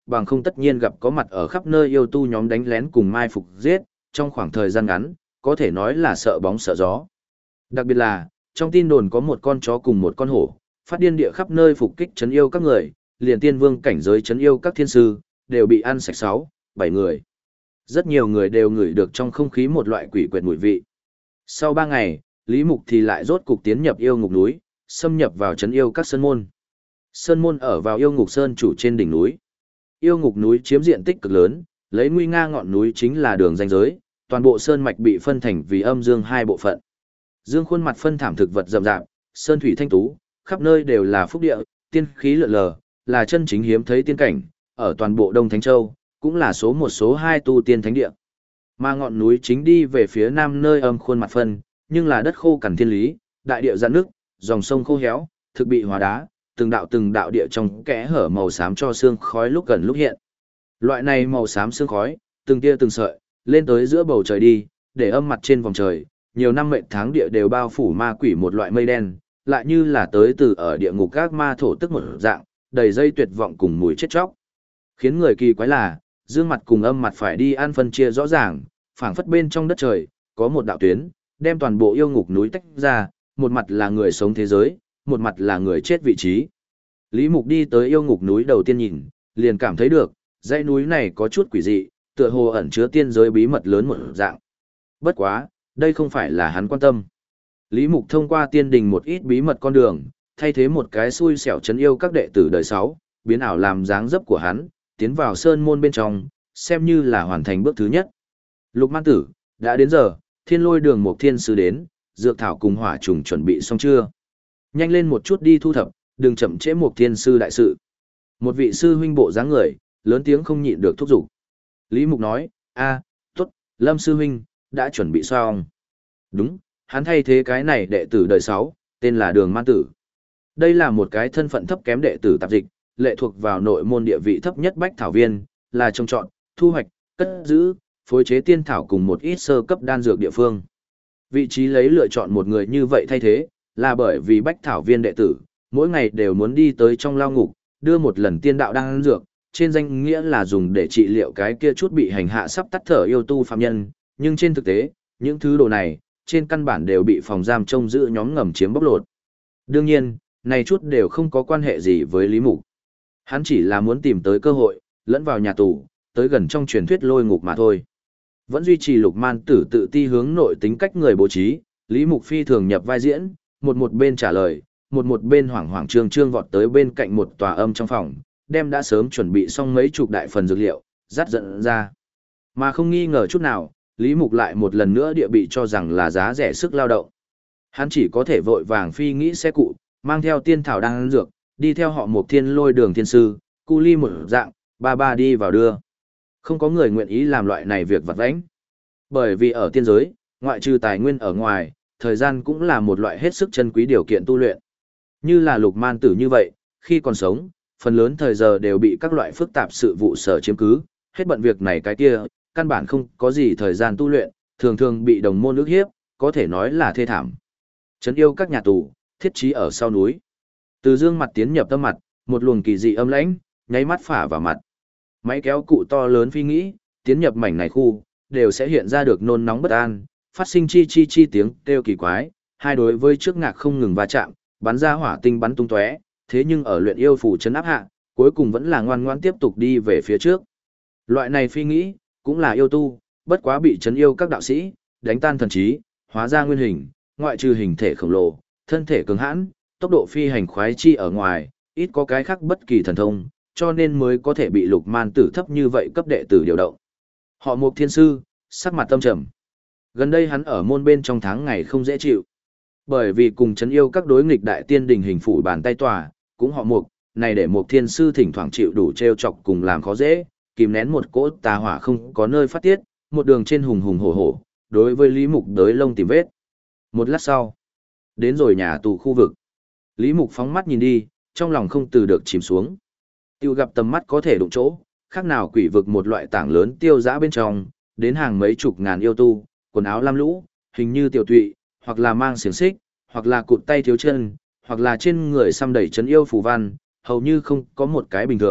Speaker 1: bằng không tất nhiên gặp có mặt ở khắp nơi yêu tu nhóm đánh lén cùng mai phục giết, trong khoảng thời gian ngắn, có thể nói là sợ bóng sợ gió. Đặc biệt là, trong tin đồn có một con chó cùng một con hổ, phát điên địa khắp nơi phục kích trấn yêu các người, liền tiên vương cảnh giới trấn yêu các thiên sư, đều bị ăn sạch 6, 7 người. Rất nhiều người đều ngửi được trong không khí một loại quỷ quyệt mùi vị. Sau 3 ngày, Lý Mục thì lại rốt cục tiến nhập yêu ngục núi, xâm nhập vào trấn yêu các sơn môn. Sơn môn ở vào yêu ngục sơn chủ trên đỉnh núi. Yêu ngục núi chiếm diện tích cực lớn, lấy nguy nga ngọn núi chính là đường ranh giới, toàn bộ sơn mạch bị phân thành vì âm dương hai bộ phận. Dương khuôn mặt phân thảm thực vật rậm rạp, sơn thủy thanh tú, khắp nơi đều là phúc địa, tiên khí lượn lờ, là chân chính hiếm thấy tiên cảnh, ở toàn bộ Đông Thánh Châu, cũng là số 1 số 2 tu tiên thánh địa. Mà ngọn núi chính đi về phía nam nơi âm khuôn mặt phân, nhưng là đất khô cằn thiên lý, đại địa giãn nước, dòng sông khô héo, thực bị hóa đá, từng đạo địa trong kẽ hở màu xám cho sương khói lúc gần lúc hiện. Loại này màu xám sương khói, từng tia từng sợi, lên tới giữa bầu trời đi, để âm mặt trên vòng trời, nhiều năm mệnh tháng địa đều bao phủ ma quỷ một loại mây đen, lại như là tới từ ở địa ngục các ma thổ tức một dạng, đầy dây tuyệt vọng cùng mùi chết chóc. Khiến người kỳ quái là, dương mặt cùng âm mặt phải đi ăn phân chia rõ ràng, phảng phất bên trong đất trời, có một đạo tuyến, đem toàn bộ yêu ngục núi tách ra, một mặt là người sống thế giới, một mặt là người chết vị trí. Lý Mục đi tới yêu ngục núi đầu tiên nhìn, liền cảm thấy được, dãy núi này có chút quỷ dị, tựa hồ ẩn chứa tiên giới bí mật lớn một dạng. Bất quá, đây không phải là hắn quan tâm. Lý Mục thông qua tiên đình một ít bí mật con đường, thay thế một cái xui xẻo trấn yêu các đệ tử đời 6, biến ảo làm dáng dấp của hắn, tiến vào sơn môn bên trong, xem như là hoàn thành bước thứ nhất. Lục Man Tử, đã đến giờ, Thiên Lôi Đường một thiên sư đến, dược thảo cùng hỏa trùng chuẩn bị xong chưa? Nhanh lên một chút đi thu thập, đừng chậm trễ một thiên sư đại sự. Một vị sư huynh bộ dáng người, lớn tiếng không nhịn được thúc giục. Lý Mục nói, tốt, Lâm sư huynh, đã chuẩn bị xong. Đúng, hắn thay thế cái này đệ tử đời 6, tên là Đường Man Tử. Đây là một cái thân phận thấp kém đệ tử tạp dịch, lệ thuộc vào nội môn địa vị thấp nhất bách thảo viên, là trồng trọt, thu hoạch, cất giữ, phối chế tiên thảo cùng một ít sơ cấp đan dược địa phương. Vị trí lấy lựa chọn một người như vậy thay thế, là bởi vì bách thảo viên đệ tử, mỗi ngày đều muốn đi tới trong lao ngục, đưa một lần tiên đạo đan dược, trên danh nghĩa là dùng để trị liệu cái kia chút bị hành hạ sắp tắt thở yêu tu phạm nhân, nhưng trên thực tế, những thứ đồ này, trên căn bản đều bị phòng giam trông giữ nhóm ngầm chiếm bóc lột. Đương nhiên, này chút đều không có quan hệ gì với Lý Mục. Hắn chỉ là muốn tìm tới cơ hội, lẫn vào nhà tù, tới gần trong truyền thuyết lôi ngục mà thôi. Vẫn duy trì Lục Man Tử tự ti hướng nội tính cách người bố trí, Lý Mục phi thường nhập vai diễn, một bên trả lời, một bên hoảng hoảng trương trương vọt tới bên cạnh một tòa âm trong phòng, đem đã sớm chuẩn bị xong mấy chục đại phần dược liệu, dắt dẫn ra. Mà không nghi ngờ chút nào, Lý Mục lại một lần nữa địa bị cho rằng là giá rẻ sức lao động. Hắn chỉ có thể vội vàng phi nghĩ xe cụ, mang theo tiên thảo đan dược, đi theo họ một Thiên Lôi Đường thiên sư, cu ly một dạng, ba đi vào đưa. Không có người nguyện ý làm loại này việc vặt vãnh. Bởi vì ở tiên giới, ngoại trừ tài nguyên ở ngoài, thời gian cũng là một loại hết sức chân quý điều kiện tu luyện. Như là Lục Man Tử như vậy, khi còn sống, phần lớn thời giờ đều bị các loại phức tạp sự vụ sở chiếm cứ, hết bận việc này cái kia, căn bản không có gì thời gian tu luyện, thường thường bị đồng môn ức hiếp, có thể nói là thê thảm. Trấn yêu các nhà tù, thiết trí ở sau núi. Từ dương mặt tiến nhập tâm mặt, một luồng kỳ dị âm lãnh, nháy mắt phả vào mặt. Máy kéo cụ to lớn phi nghĩ, tiến nhập mảnh này khu, đều sẽ hiện ra được nôn nóng bất an, phát sinh chi tiếng kêu kỳ quái, hai đối với trước ngạc không ngừng va chạm, bắn ra hỏa tinh bắn tung tóe, thế nhưng ở luyện yêu phủ trấn áp hạ, cuối cùng vẫn là ngoan ngoãn tiếp tục đi về phía trước. Loại này phi nghĩ, cũng là yêu tu, bất quá bị trấn yêu các đạo sĩ, đánh tan thần trí, hóa ra nguyên hình, ngoại trừ hình thể khổng lồ, thân thể cứng hãn, tốc độ phi hành khoái chi ở ngoài, ít có cái khác bất kỳ thần thông, cho nên mới có thể bị Lục Man Tử thấp như vậy cấp đệ tử điều động. Họ Mục thiên sư, sắc mặt tâm trầm. Gần đây hắn ở môn bên trong tháng ngày không dễ chịu. Bởi vì cùng trấn yêu các đối nghịch đại tiên đình hình phủ bàn tay tòa, cũng họ Mục, này để Mục thiên sư thỉnh thoảng chịu đủ trêu chọc cùng làm khó dễ, kìm nén một cỗ tà hỏa không có nơi phát tiết, một đường trên hùng hùng hổ hổ, đối với Lý Mục đới lông tìm vết. Một lát sau, đến rồi nhà tù khu vực. Lý Mục phóng mắt nhìn đi, trong lòng không từ được chìm xuống. Tiêu gặp tầm mắt có thể đụng chỗ, khác nào quỷ vực một loại tảng lớn tiêu dã bên trong, đến hàng mấy chục ngàn yêu tu, quần áo lam lũ, hình như tiểu tụy, hoặc là mang xiềng xích, hoặc là cụt tay thiếu chân, hoặc là trên người xăm đầy trấn yêu phù văn, hầu như không có một cái bình thường,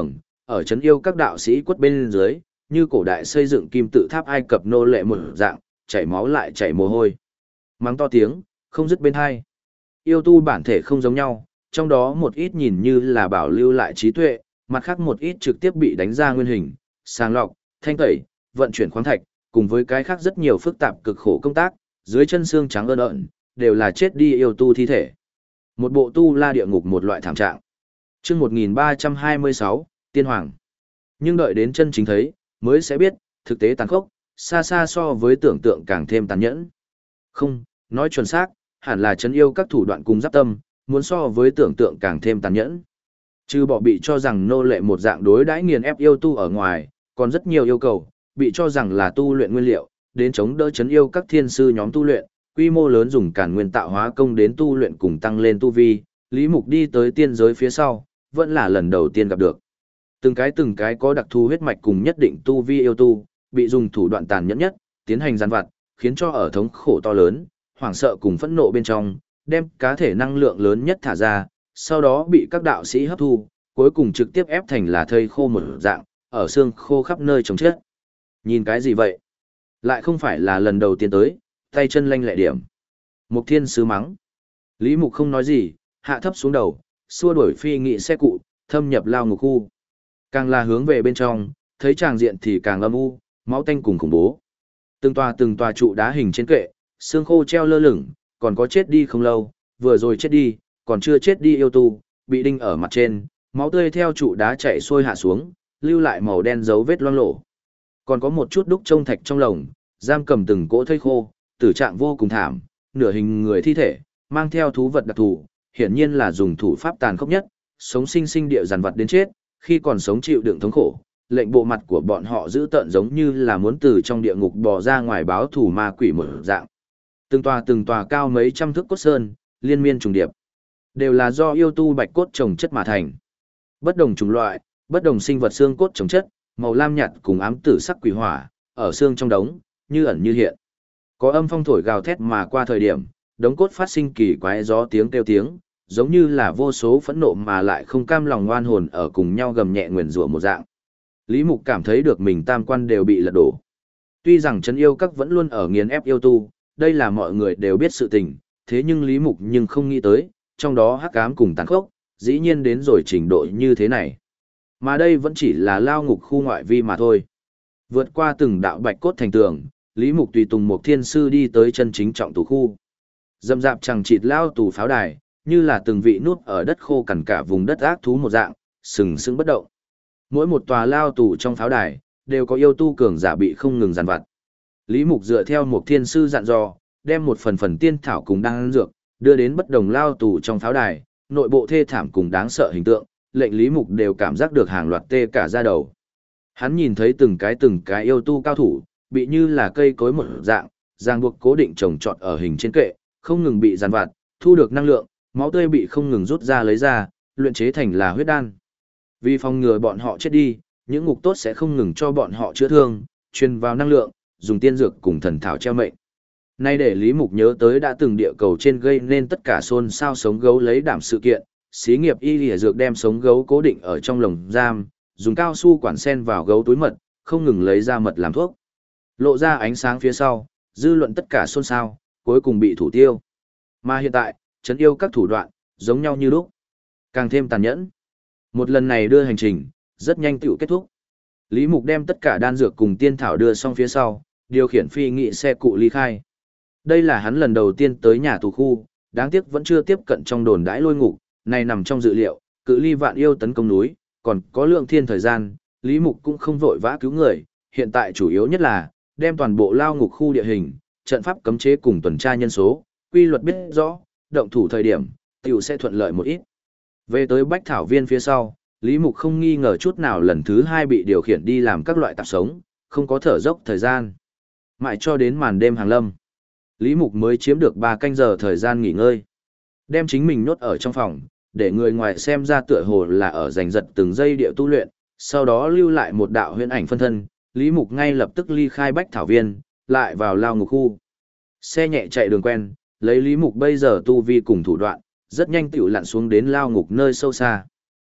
Speaker 1: ở trấn yêu các đạo sĩ quất bên dưới, như cổ đại xây dựng kim tự tháp Ai Cập nô lệ một dạng, chảy máu lại chảy mồ hôi. Mắng to tiếng, không dứt bên hai. Yêu tu bản thể không giống nhau, trong đó một ít nhìn như là bảo lưu lại trí tuệ, mặt khác một ít trực tiếp bị đánh ra nguyên hình, sàng lọc, thanh tẩy, vận chuyển khoáng thạch, cùng với cái khác rất nhiều phức tạp cực khổ công tác, dưới chân xương trắng ơn ợn, đều là chết đi yêu tu thi thể. Một bộ tu la địa ngục một loại thảm trạng. Chương 1326, Tiên Hoàng. Nhưng đợi đến chân chính thấy, mới sẽ biết, thực tế tàn khốc, xa xa so với tưởng tượng càng thêm tàn nhẫn. Không, nói chuẩn xác, hẳn là trấn yêu các thủ đoạn cùng giáp tâm, muốn so với tưởng tượng càng thêm tàn nhẫn. Trừ bỏ bị cho rằng nô lệ một dạng đối đãi nghiền ép yêu tu ở ngoài, còn rất nhiều yêu cầu, bị cho rằng là tu luyện nguyên liệu, đến chống đỡ trấn yêu các thiên sư nhóm tu luyện, quy mô lớn dùng càn nguyên tạo hóa công đến tu luyện cùng tăng lên tu vi, Lý Mục đi tới tiên giới phía sau, vẫn là lần đầu tiên gặp được. Từng cái có đặc thù huyết mạch cùng nhất định tu vi yêu tu, bị dùng thủ đoạn tàn nhẫn nhất, tiến hành giàn vặt, khiến cho ở thống khổ to lớn, hoảng sợ cùng phẫn nộ bên trong, đem cá thể năng lượng lớn nhất thả ra, sau đó bị các đạo sĩ hấp thu, cuối cùng trực tiếp ép thành là thây khô một dạng, ở xương khô khắp nơi trồng chết. Nhìn cái gì vậy? Lại không phải là lần đầu tiên tới, tay chân lanh lẹ điểm. Mục Thiên Sứ mắng. Lý Mục không nói gì, hạ thấp xuống đầu, xua đuổi phi nghị xe cụ, thâm nhập lao ngục khu. Càng là hướng về bên trong, thấy tràng diện thì càng âm u, máu tanh cùng khủng bố. Từng tòa trụ đá hình trên kệ, xương khô treo lơ lửng, còn có chết đi không lâu, vừa rồi chết đi, còn chưa chết đi yêu tu, bị đinh ở mặt trên, máu tươi theo trụ đá chảy xuôi hạ xuống, lưu lại màu đen dấu vết loang lổ. Còn có một chút đúc trông thạch trong lồng, giam cầm từng cỗ thây khô, tử trạng vô cùng thảm, nửa hình người thi thể, mang theo thú vật đặc thù, hiển nhiên là dùng thủ pháp tàn khốc nhất, sống sinh sinh địa giàn vật đến chết, khi còn sống chịu đựng thống khổ, lệnh bộ mặt của bọn họ giữ tợn giống như là muốn từ trong địa ngục bò ra ngoài báo thủ ma quỷ một dạng. Từng tòa cao mấy trăm thước cốt sơn, liên miên trùng điệp, đều là do yêu tu bạch cốt trồng chất mà thành. Bất đồng chủng loại, bất đồng sinh vật xương cốt trồng chất, màu lam nhạt cùng ám tử sắc quỷ hỏa, ở xương trong đống, như ẩn như hiện. Có âm phong thổi gào thét mà qua thời điểm, đống cốt phát sinh kỳ quái gió tiếng kêu tiếng, giống như là vô số phẫn nộ mà lại không cam lòng oan hồn ở cùng nhau gầm nhẹ nguyền rủa một dạng. Lý Mục cảm thấy được mình tam quan đều bị lật đổ. Tuy rằng trấn yêu các vẫn luôn ở nghiền ép yêu tu, đây là mọi người đều biết sự tình, thế nhưng Lý Mục nhưng không nghĩ tới, trong đó hắc ám cùng tàn khốc, dĩ nhiên đến rồi trình độ như thế này. Mà đây vẫn chỉ là lao ngục khu ngoại vi mà thôi. Vượt qua từng đạo bạch cốt thành tường, Lý Mục tùy tùng một thiên sư đi tới chân chính trọng tù khu. Dâm dạp chẳng chịt lao tù pháo đài, như là từng vị nút ở đất khô cằn cả vùng đất ác thú một dạng, sừng sững bất động. Mỗi một tòa lao tù trong pháo đài, đều có yêu tu cường giả bị không ngừng giàn vặt. Lý Mục dựa theo một thiên sư dặn dò, đem một phần tiên thảo cùng đan dược, đưa đến bất đồng lao tù trong pháo đài, nội bộ thê thảm cùng đáng sợ hình tượng, lệnh Lý Mục đều cảm giác được hàng loạt tê cả da đầu. Hắn nhìn thấy từng cái yêu tu cao thủ, bị như là cây cối một dạng, ràng buộc cố định trồng trọt ở hình trên kệ, không ngừng bị giàn vặt, thu được năng lượng, máu tươi bị không ngừng rút ra lấy ra, luyện chế thành là huyết đan. Vì phòng ngừa bọn họ chết đi, những ngục tốt sẽ không ngừng cho bọn họ chữa thương, truyền vào năng lượng, dùng tiên dược cùng thần thảo treo mệnh. Nay để Lý Mục nhớ tới đã từng địa cầu trên gây nên tất cả xôn xao sống gấu lấy đảm sự kiện, xí nghiệp y lìa dược đem sống gấu cố định ở trong lồng giam, dùng cao su quản sen vào gấu túi mật, không ngừng lấy ra mật làm thuốc. Lộ ra ánh sáng phía sau, dư luận tất cả xôn xao, cuối cùng bị thủ tiêu. Mà hiện tại, trấn yêu các thủ đoạn, giống nhau như lúc, càng thêm tàn nhẫn. Một lần này đưa hành trình, rất nhanh tựu kết thúc. Lý Mục đem tất cả đan dược cùng tiên thảo đưa xong phía sau, điều khiển phi nghị xe cụ ly khai. Đây là hắn lần đầu tiên tới nhà tù khu, đáng tiếc vẫn chưa tiếp cận trong đồn đãi lôi ngục, này nằm trong dự liệu, cự ly vạn yêu tấn công núi, còn có lượng thiên thời gian, Lý Mục cũng không vội vã cứu người, hiện tại chủ yếu nhất là đem toàn bộ lao ngục khu địa hình, trận pháp cấm chế cùng tuần tra nhân số, quy luật biết rõ, động thủ thời điểm, tiểu sẽ thuận lợi một ít. Về tới Bách Thảo Viên phía sau, Lý Mục không nghi ngờ chút nào lần thứ hai bị điều khiển đi làm các loại tạp sống, không có thở dốc thời gian. Mãi cho đến màn đêm hàng lâm, Lý Mục mới chiếm được 3 canh giờ thời gian nghỉ ngơi. Đem chính mình nhốt ở trong phòng, để người ngoài xem ra tựa hồ là ở giành giật từng giây địa tu luyện, sau đó lưu lại một đạo huyễn ảnh phân thân, Lý Mục ngay lập tức ly khai Bách Thảo Viên, lại vào lao ngục khu. Xe nhẹ chạy đường quen, lấy Lý Mục bây giờ tu vi cùng thủ đoạn, rất nhanh tiểu lặn xuống đến lao ngục nơi sâu xa.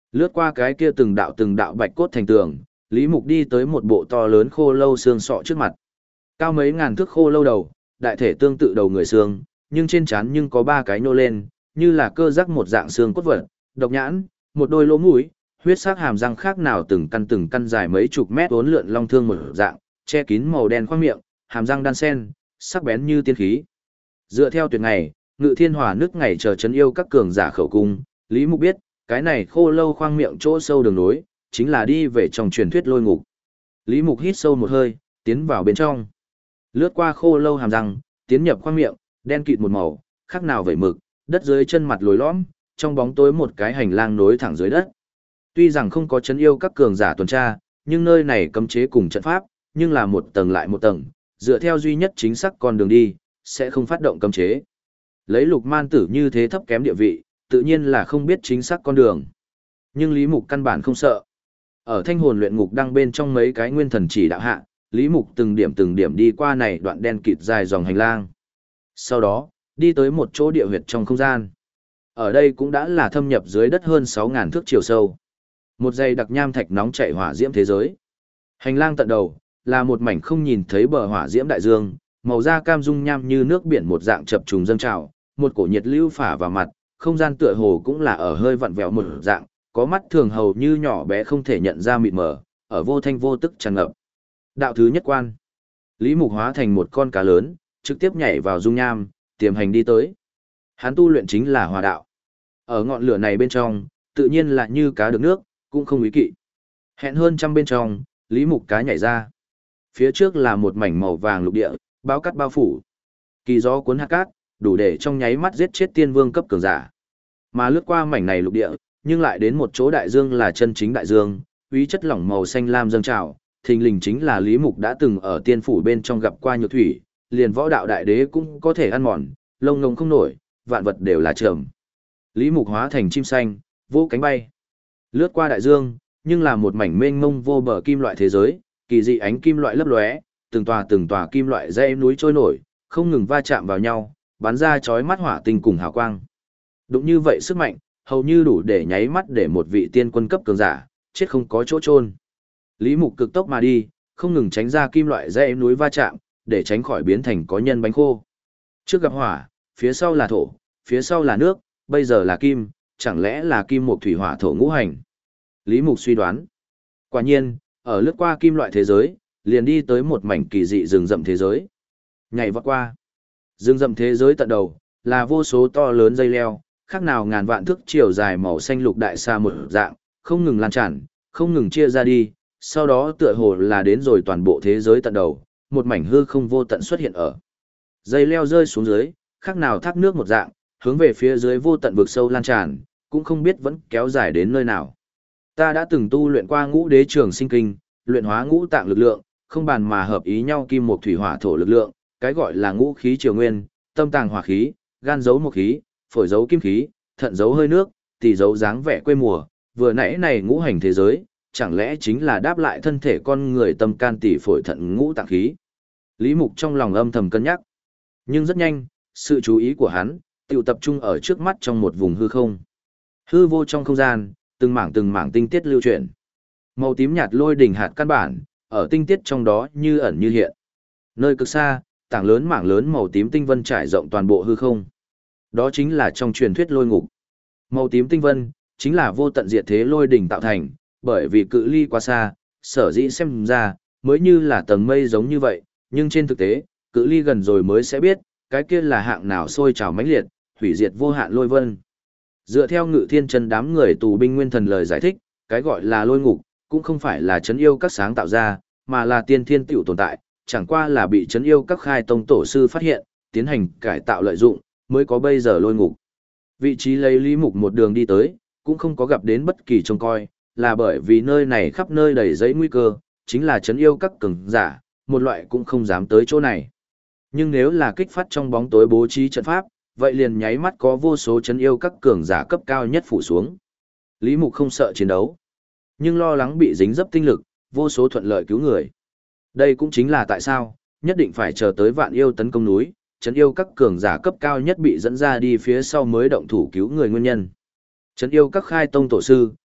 Speaker 1: Lướt qua cái kia từng đạo bạch cốt thành tường, Lý Mục đi tới một bộ to lớn khô lâu xương sọ trước mặt. Cao mấy ngàn thước khô lâu đầu, đại thể tương tự đầu người xương, nhưng trên trán nhưng có ba cái nhô lên, như là cơ giác một dạng xương cốt vật, độc nhãn, một đôi lỗ mũi, huyết sắc hàm răng khác nào từng căn dài mấy chục mét uốn lượn long thương một dạng, che kín màu đen khoang miệng, hàm răng đan sen, sắc bén như tiên khí. Dựa theo tuyệt ngày, Ngự Thiên Hỏa nước ngày chờ chấn yêu các cường giả khẩu cung, Lý Mục biết, cái này khô lâu khoang miệng chỗ sâu đường nối, chính là đi về trong truyền thuyết lôi ngục. Lý Mục hít sâu một hơi, tiến vào bên trong. Lướt qua khô lâu hàm răng, tiến nhập khoang miệng, đen kịt một màu, khác nào vẩy mực, đất dưới chân mặt lồi lõm, trong bóng tối một cái hành lang nối thẳng dưới đất. Tuy rằng không có chấn yêu các cường giả tuần tra, nhưng nơi này cấm chế cùng trận pháp, nhưng là một tầng lại một tầng, dựa theo duy nhất chính xác con đường đi, sẽ không phát động cấm chế. Lấy Lục Man Tử như thế thấp kém địa vị, tự nhiên là không biết chính xác con đường. Nhưng Lý Mục căn bản không sợ. Ở Thanh Hồn Luyện Ngục đang bên trong mấy cái nguyên thần chỉ đạo hạ, Lý Mục từng điểm đi qua này đoạn đen kịt dài dòng hành lang. Sau đó, đi tới một chỗ địa huyệt trong không gian. Ở đây cũng đã là thâm nhập dưới đất hơn 6.000 thước chiều sâu. Một dây đặc nham thạch nóng chảy hỏa diễm thế giới. Hành lang tận đầu, là một mảnh không nhìn thấy bờ hỏa diễm đại dương, màu da cam dung nham như nước biển một dạng chập trùng dâng trào, một cổ nhiệt lưu phả vào mặt, không gian tựa hồ cũng là ở hơi vặn vẹo một dạng, có mắt thường hầu như nhỏ bé không thể nhận ra mịt mờ, ở vô thanh vô tức tràn ngập. Đạo thứ nhất quan. Lý Mục hóa thành một con cá lớn, trực tiếp nhảy vào dung nham, tiềm hành đi tới. Hắn tu luyện chính là hỏa đạo. Ở ngọn lửa này bên trong, tự nhiên là như cá được nước, cũng không ý kỵ. Hẹn hơn trăm bên trong, Lý Mục cá nhảy ra. Phía trước là một mảnh màu vàng lục địa, bao cát bao phủ. Kỳ gió cuốn hạt cát, đủ để trong nháy mắt giết chết tiên vương cấp cường giả. Mà lướt qua mảnh này lục địa, nhưng lại đến một chỗ đại dương là chân chính đại dương, úy chất lỏng màu xanh lam dâng trào, thình lình chính là Lý Mục đã từng ở tiên phủ bên trong gặp qua nhược thủy, liền võ đạo đại đế cũng có thể ăn mòn, lông ngông không nổi, vạn vật đều là trầm. Lý Mục hóa thành chim xanh, vỗ cánh bay. Lướt qua đại dương, nhưng là một mảnh mênh mông vô bờ kim loại thế giới, kỳ dị ánh kim loại lấp lóe, từng tòa kim loại dãy núi trôi nổi, không ngừng va chạm vào nhau, bắn ra chói mắt hỏa tinh cùng hào quang. Đúng như vậy sức mạnh, hầu như đủ để nháy mắt để một vị tiên quân cấp cường giả chết không có chỗ chôn. Lý Mục cực tốc mà đi, không ngừng tránh ra kim loại dãy núi va chạm, để tránh khỏi biến thành có nhân bánh khô. Trước gặp hỏa, phía sau là thổ, phía sau là nước, bây giờ là kim, chẳng lẽ là kim một thủy hỏa thổ ngũ hành? Lý Mục suy đoán. Quả nhiên, ở lướt qua kim loại thế giới, liền đi tới một mảnh kỳ dị rừng rậm thế giới. Nhảy vọt qua. Rừng rậm thế giới tận đầu, là vô số to lớn dây leo, khác nào ngàn vạn thước chiều dài màu xanh lục đại sa một dạng, không ngừng lan tràn, không ngừng chia ra đi, sau đó tựa hồ là đến rồi toàn bộ thế giới tận đầu, một mảnh hư không vô tận xuất hiện ở. Dây leo rơi xuống dưới, khác nào thác nước một dạng, hướng về phía dưới vô tận vực sâu lan tràn, cũng không biết vẫn kéo dài đến nơi nào. Ta đã từng tu luyện qua Ngũ Đế Trường Sinh Kinh, luyện hóa ngũ tạng lực lượng, không bàn mà hợp ý nhau kim một thủy hỏa thổ lực lượng, cái gọi là ngũ khí triều nguyên, tâm tàng hỏa khí, gan giấu một khí, phổi giấu kim khí, thận giấu hơi nước, tỳ giấu dáng vẻ quê mùa, vừa nãy này ngũ hành thế giới, chẳng lẽ chính là đáp lại thân thể con người tâm can tỳ phổi thận ngũ tạng khí. Lý Mục trong lòng âm thầm cân nhắc. Nhưng rất nhanh, sự chú ý của hắn tựu tập trung ở trước mắt trong một vùng hư không. Hư vô trong không gian, từng mảng tinh tiết lưu chuyển. Màu tím nhạt lôi đỉnh hạt căn bản, ở tinh tiết trong đó như ẩn như hiện. Nơi cực xa, mảng lớn màu tím tinh vân trải rộng toàn bộ hư không. Đó chính là trong truyền thuyết lôi ngục. Màu tím tinh vân, chính là vô tận diệt thế lôi đỉnh tạo thành, bởi vì cự ly quá xa, sở dĩ xem ra, mới như là tầng mây giống như vậy, nhưng trên thực tế, cự ly gần rồi mới sẽ biết, cái kia là hạng nào sôi trào mãnh liệt, hủy diệt vô hạn lôi vân. Dựa theo Ngự Thiên Chân đám người tù binh nguyên thần lời giải thích, cái gọi là lôi ngục, cũng không phải là trấn yêu các sáng tạo ra, mà là tiên thiên tiểu tồn tại, chẳng qua là bị trấn yêu các khai tông tổ sư phát hiện, tiến hành cải tạo lợi dụng, mới có bây giờ lôi ngục. Vị trí lấy Lý Mục một đường đi tới, cũng không có gặp đến bất kỳ trông coi, là bởi vì nơi này khắp nơi đầy giấy nguy cơ, chính là trấn yêu các cường giả, một loại cũng không dám tới chỗ này. Nhưng nếu là kích phát trong bóng tối bố trí trận pháp, vậy liền nháy mắt có vô số trấn yêu các cường giả cấp cao nhất phủ xuống. Lý Mục không sợ chiến đấu, nhưng lo lắng bị dính dấp tinh lực, vô số thuận lợi cứu người. Đây cũng chính là tại sao, nhất định phải chờ tới Vạn Yêu tấn công núi, trấn yêu các cường giả cấp cao nhất bị dẫn ra đi phía sau mới động thủ cứu người nguyên nhân. Trấn yêu các khai tông tổ sư,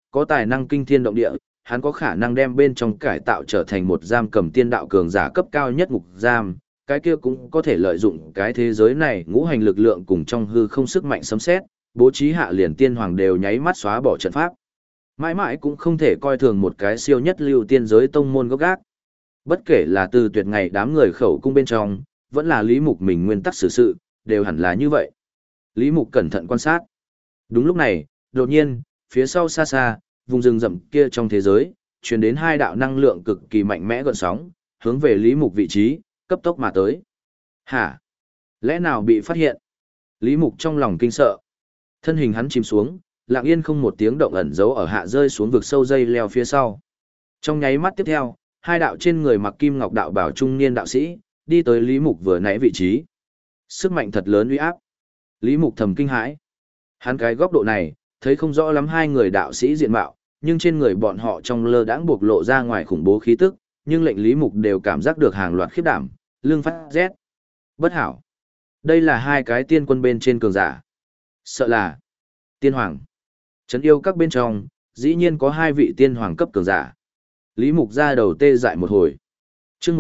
Speaker 1: có tài năng kinh thiên động địa, hắn có khả năng đem bên trong cải tạo trở thành một giam cầm tiên đạo cường giả cấp cao nhất ngục giam, cái kia cũng có thể lợi dụng cái thế giới này ngũ hành lực lượng cùng trong hư không sức mạnh sấm sét, bố trí hạ liền tiên hoàng đều nháy mắt xóa bỏ trận pháp. Mãi mãi cũng không thể coi thường một cái siêu nhất lưu tiên giới tông môn gốc gác. Bất kể là từ tuyệt ngày đám người khẩu cung bên trong, vẫn là Lý Mục mình nguyên tắc xử sự, đều hẳn là như vậy. Lý Mục cẩn thận quan sát. Đúng lúc này, đột nhiên, phía sau xa xa, vùng rừng rậm kia trong thế giới, truyền đến hai đạo năng lượng cực kỳ mạnh mẽ gợn sóng, hướng về Lý Mục vị trí, cấp tốc mà tới. Hả? Lẽ nào bị phát hiện? Lý Mục trong lòng kinh sợ. Thân hình hắn chìm xuống, lặng yên không một tiếng động ẩn giấu ở hạ rơi xuống vực sâu dây leo phía sau. Trong nháy mắt tiếp theo, hai đạo trên người mặc kim ngọc đạo bảo trung niên đạo sĩ, đi tới Lý Mục vừa nãy vị trí. Sức mạnh thật lớn uy áp. Lý Mục thầm kinh hãi. Hắn cái góc độ này, thấy không rõ lắm hai người đạo sĩ diện mạo, nhưng trên người bọn họ trong lơ đãng bộc lộ ra ngoài khủng bố khí tức, nhưng lệnh Lý Mục đều cảm giác được hàng loạt khiếp đảm, lưng phát rét. Bất hảo. Đây là hai cái tiên quân bên trên cường giả. Sợ là tiên hoàng. Trấn yêu các bên trong, dĩ nhiên có hai vị tiên hoàng cấp cường giả. Lý Mục ra đầu tê dại một hồi. Chương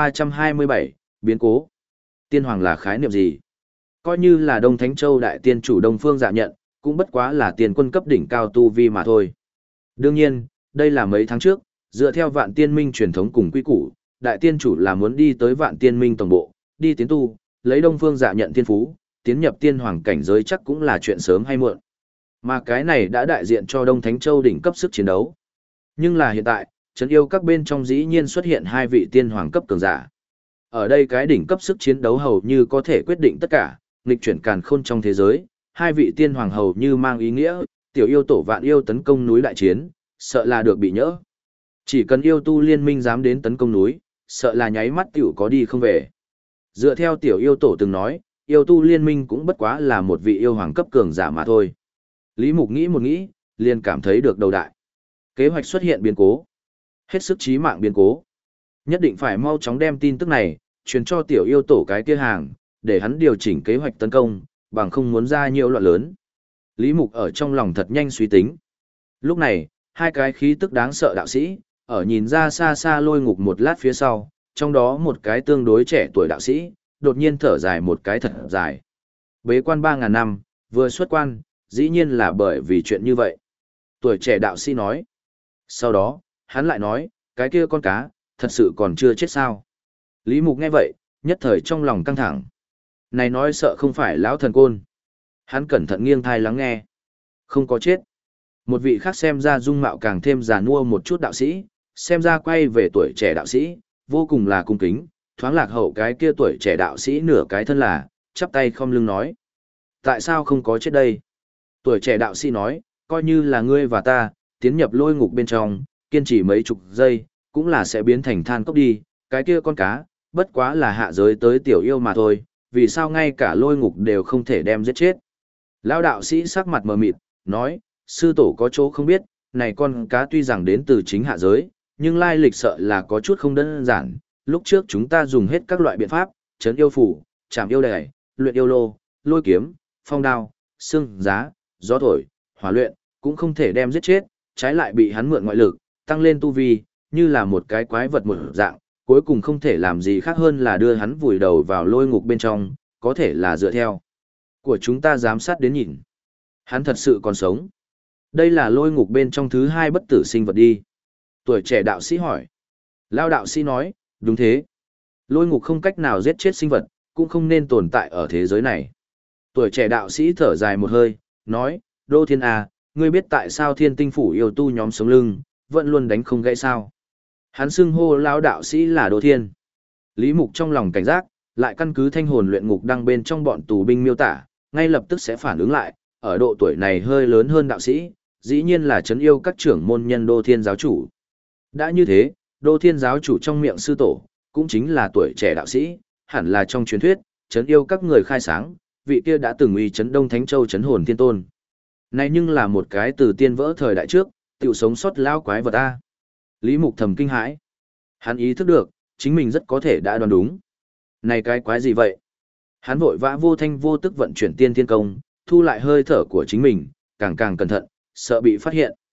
Speaker 1: 1327, biến cố. Tiên hoàng là khái niệm gì? Coi như là Đông Thánh Châu đại tiên chủ Đông Phương Dạ Nhận, cũng bất quá là tiền quân cấp đỉnh cao tu vi mà thôi. Đương nhiên, đây là mấy tháng trước, dựa theo Vạn Tiên Minh truyền thống cùng quy củ, đại tiên chủ là muốn đi tới Vạn Tiên Minh tổng bộ, đi tiến tu, lấy Đông Phương Dạ Nhận thiên phú, tiến nhập tiên hoàng cảnh giới chắc cũng là chuyện sớm hay muộn. Mà cái này đã đại diện cho Đông Thánh Châu đỉnh cấp sức chiến đấu. Nhưng là hiện tại, trấn yêu các bên trong dĩ nhiên xuất hiện hai vị tiên hoàng cấp cường giả. Ở đây cái đỉnh cấp sức chiến đấu hầu như có thể quyết định tất cả, nghịch chuyển càn khôn trong thế giới, hai vị tiên hoàng hầu như mang ý nghĩa, tiểu yêu tổ vạn yêu tấn công núi đại chiến, sợ là được bị nhỡ. Chỉ cần yêu tu liên minh dám đến tấn công núi, sợ là nháy mắt tiểu có đi không về. Dựa theo tiểu yêu tổ từng nói, yêu tu liên minh cũng bất quá là một vị yêu hoàng cấp cường giả mà thôi. Lý Mục nghĩ một nghĩ, liền cảm thấy được đầu đại. Kế hoạch xuất hiện biến cố. Hết sức chí mạng biến cố. Nhất định phải mau chóng đem tin tức này, truyền cho tiểu yêu tổ cái kia hàng, để hắn điều chỉnh kế hoạch tấn công, bằng không muốn ra nhiều loạn lớn. Lý Mục ở trong lòng thật nhanh suy tính. Lúc này, hai cái khí tức đáng sợ đạo sĩ, ở nhìn ra xa xa Lôi Ngục một lát phía sau, trong đó một cái tương đối trẻ tuổi đạo sĩ, đột nhiên thở dài một cái thật dài. Bế quan 3.000 năm, vừa xuất quan, dĩ nhiên là bởi vì chuyện như vậy. Tuổi trẻ đạo sĩ nói. Sau đó, hắn lại nói, cái kia con cá, thật sự còn chưa chết sao. Lý Mục nghe vậy, nhất thời trong lòng căng thẳng. Này nói sợ không phải lão thần côn. Hắn cẩn thận nghiêng thai lắng nghe. Không có chết. Một vị khác xem ra dung mạo càng thêm già nua một chút đạo sĩ, xem ra quay về tuổi trẻ đạo sĩ, vô cùng là cung kính, thoáng lạc hậu cái kia tuổi trẻ đạo sĩ nửa cái thân là, chắp tay khom lưng nói. Tại sao không có chết đây? Tuổi trẻ đạo sĩ nói, coi như là ngươi và ta, tiến nhập lôi ngục bên trong, kiên trì mấy chục giây, cũng là sẽ biến thành than cốc đi, cái kia con cá, bất quá là hạ giới tới tiểu yêu mà thôi, vì sao ngay cả lôi ngục đều không thể đem giết chết. Lão đạo sĩ sắc mặt mờ mịt, nói, sư tổ có chỗ không biết, này con cá tuy rằng đến từ chính hạ giới, nhưng lai lịch sợ là có chút không đơn giản, lúc trước chúng ta dùng hết các loại biện pháp, trấn yêu phủ, chạm yêu đài, luyện yêu lô, lôi kiếm, phong đao, xương giá, gió thổi, hỏa luyện, cũng không thể đem giết chết, trái lại bị hắn mượn ngoại lực, tăng lên tu vi, như là một cái quái vật một dạng, cuối cùng không thể làm gì khác hơn là đưa hắn vùi đầu vào lôi ngục bên trong, có thể là dựa theo của chúng ta giám sát đến nhìn. Hắn thật sự còn sống. Đây là lôi ngục bên trong thứ hai bất tử sinh vật đi. Tuổi trẻ đạo sĩ hỏi. Lao đạo sĩ nói, đúng thế. Lôi ngục không cách nào giết chết sinh vật, cũng không nên tồn tại ở thế giới này. Tuổi trẻ đạo sĩ thở dài một hơi, nói, Đô Thiên à, ngươi biết tại sao thiên tinh phủ yêu tu nhóm sống lưng, vẫn luôn đánh không gãy sao. Hắn xưng hô Lao đạo sĩ là Đô Thiên. Lý Mục trong lòng cảnh giác, lại căn cứ thanh hồn luyện ngục đăng bên trong bọn tù binh miêu tả, ngay lập tức sẽ phản ứng lại, ở độ tuổi này hơi lớn hơn đạo sĩ, dĩ nhiên là trấn yêu các trưởng môn nhân Đô Thiên giáo chủ. Đã như thế, Đô Thiên giáo chủ trong miệng sư tổ, cũng chính là tuổi trẻ đạo sĩ, hẳn là trong truyền thuyết, trấn yêu các người khai sáng, vị kia đã từng uy trấn Đông Thánh Châu trấn hồn thiên tôn. Này nhưng là một cái từ tiên vỡ thời đại trước, tiểu sống sót lao quái vật a. Lý Mục thầm kinh hãi. Hắn ý thức được, chính mình rất có thể đã đoán đúng. Này cái quái gì vậy? Hắn vội vã vô thanh vô tức vận chuyển tiên thiên công, thu lại hơi thở của chính mình, càng càng cẩn thận, sợ bị phát hiện.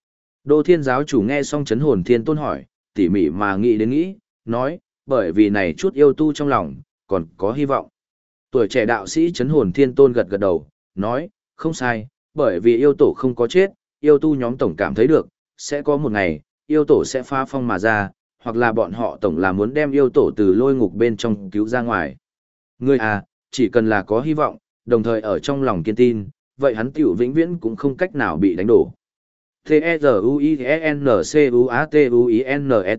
Speaker 1: Đô Thiên giáo chủ nghe xong chấn hồn thiên tôn hỏi, tỉ mỉ mà nghĩ đến nghĩ, nói, bởi vì này chút yêu tu trong lòng, còn có hy vọng. Tuổi trẻ đạo sĩ chấn hồn thiên tôn gật gật đầu, nói, không sai, bởi vì yêu tổ không có chết, yêu tu nhóm tổng cảm thấy được, sẽ có một ngày, yêu tổ sẽ phá phong mà ra, hoặc là bọn họ tổng là muốn đem yêu tổ từ lôi ngục bên trong cứu ra ngoài. Ngươi à, chỉ cần là có hy vọng, đồng thời ở trong lòng kiên tin, vậy hắn tiểu vĩnh viễn cũng không cách nào bị đánh đổ. T-E-Z-U-I-N-C-U-A-T-U-I-N-E-T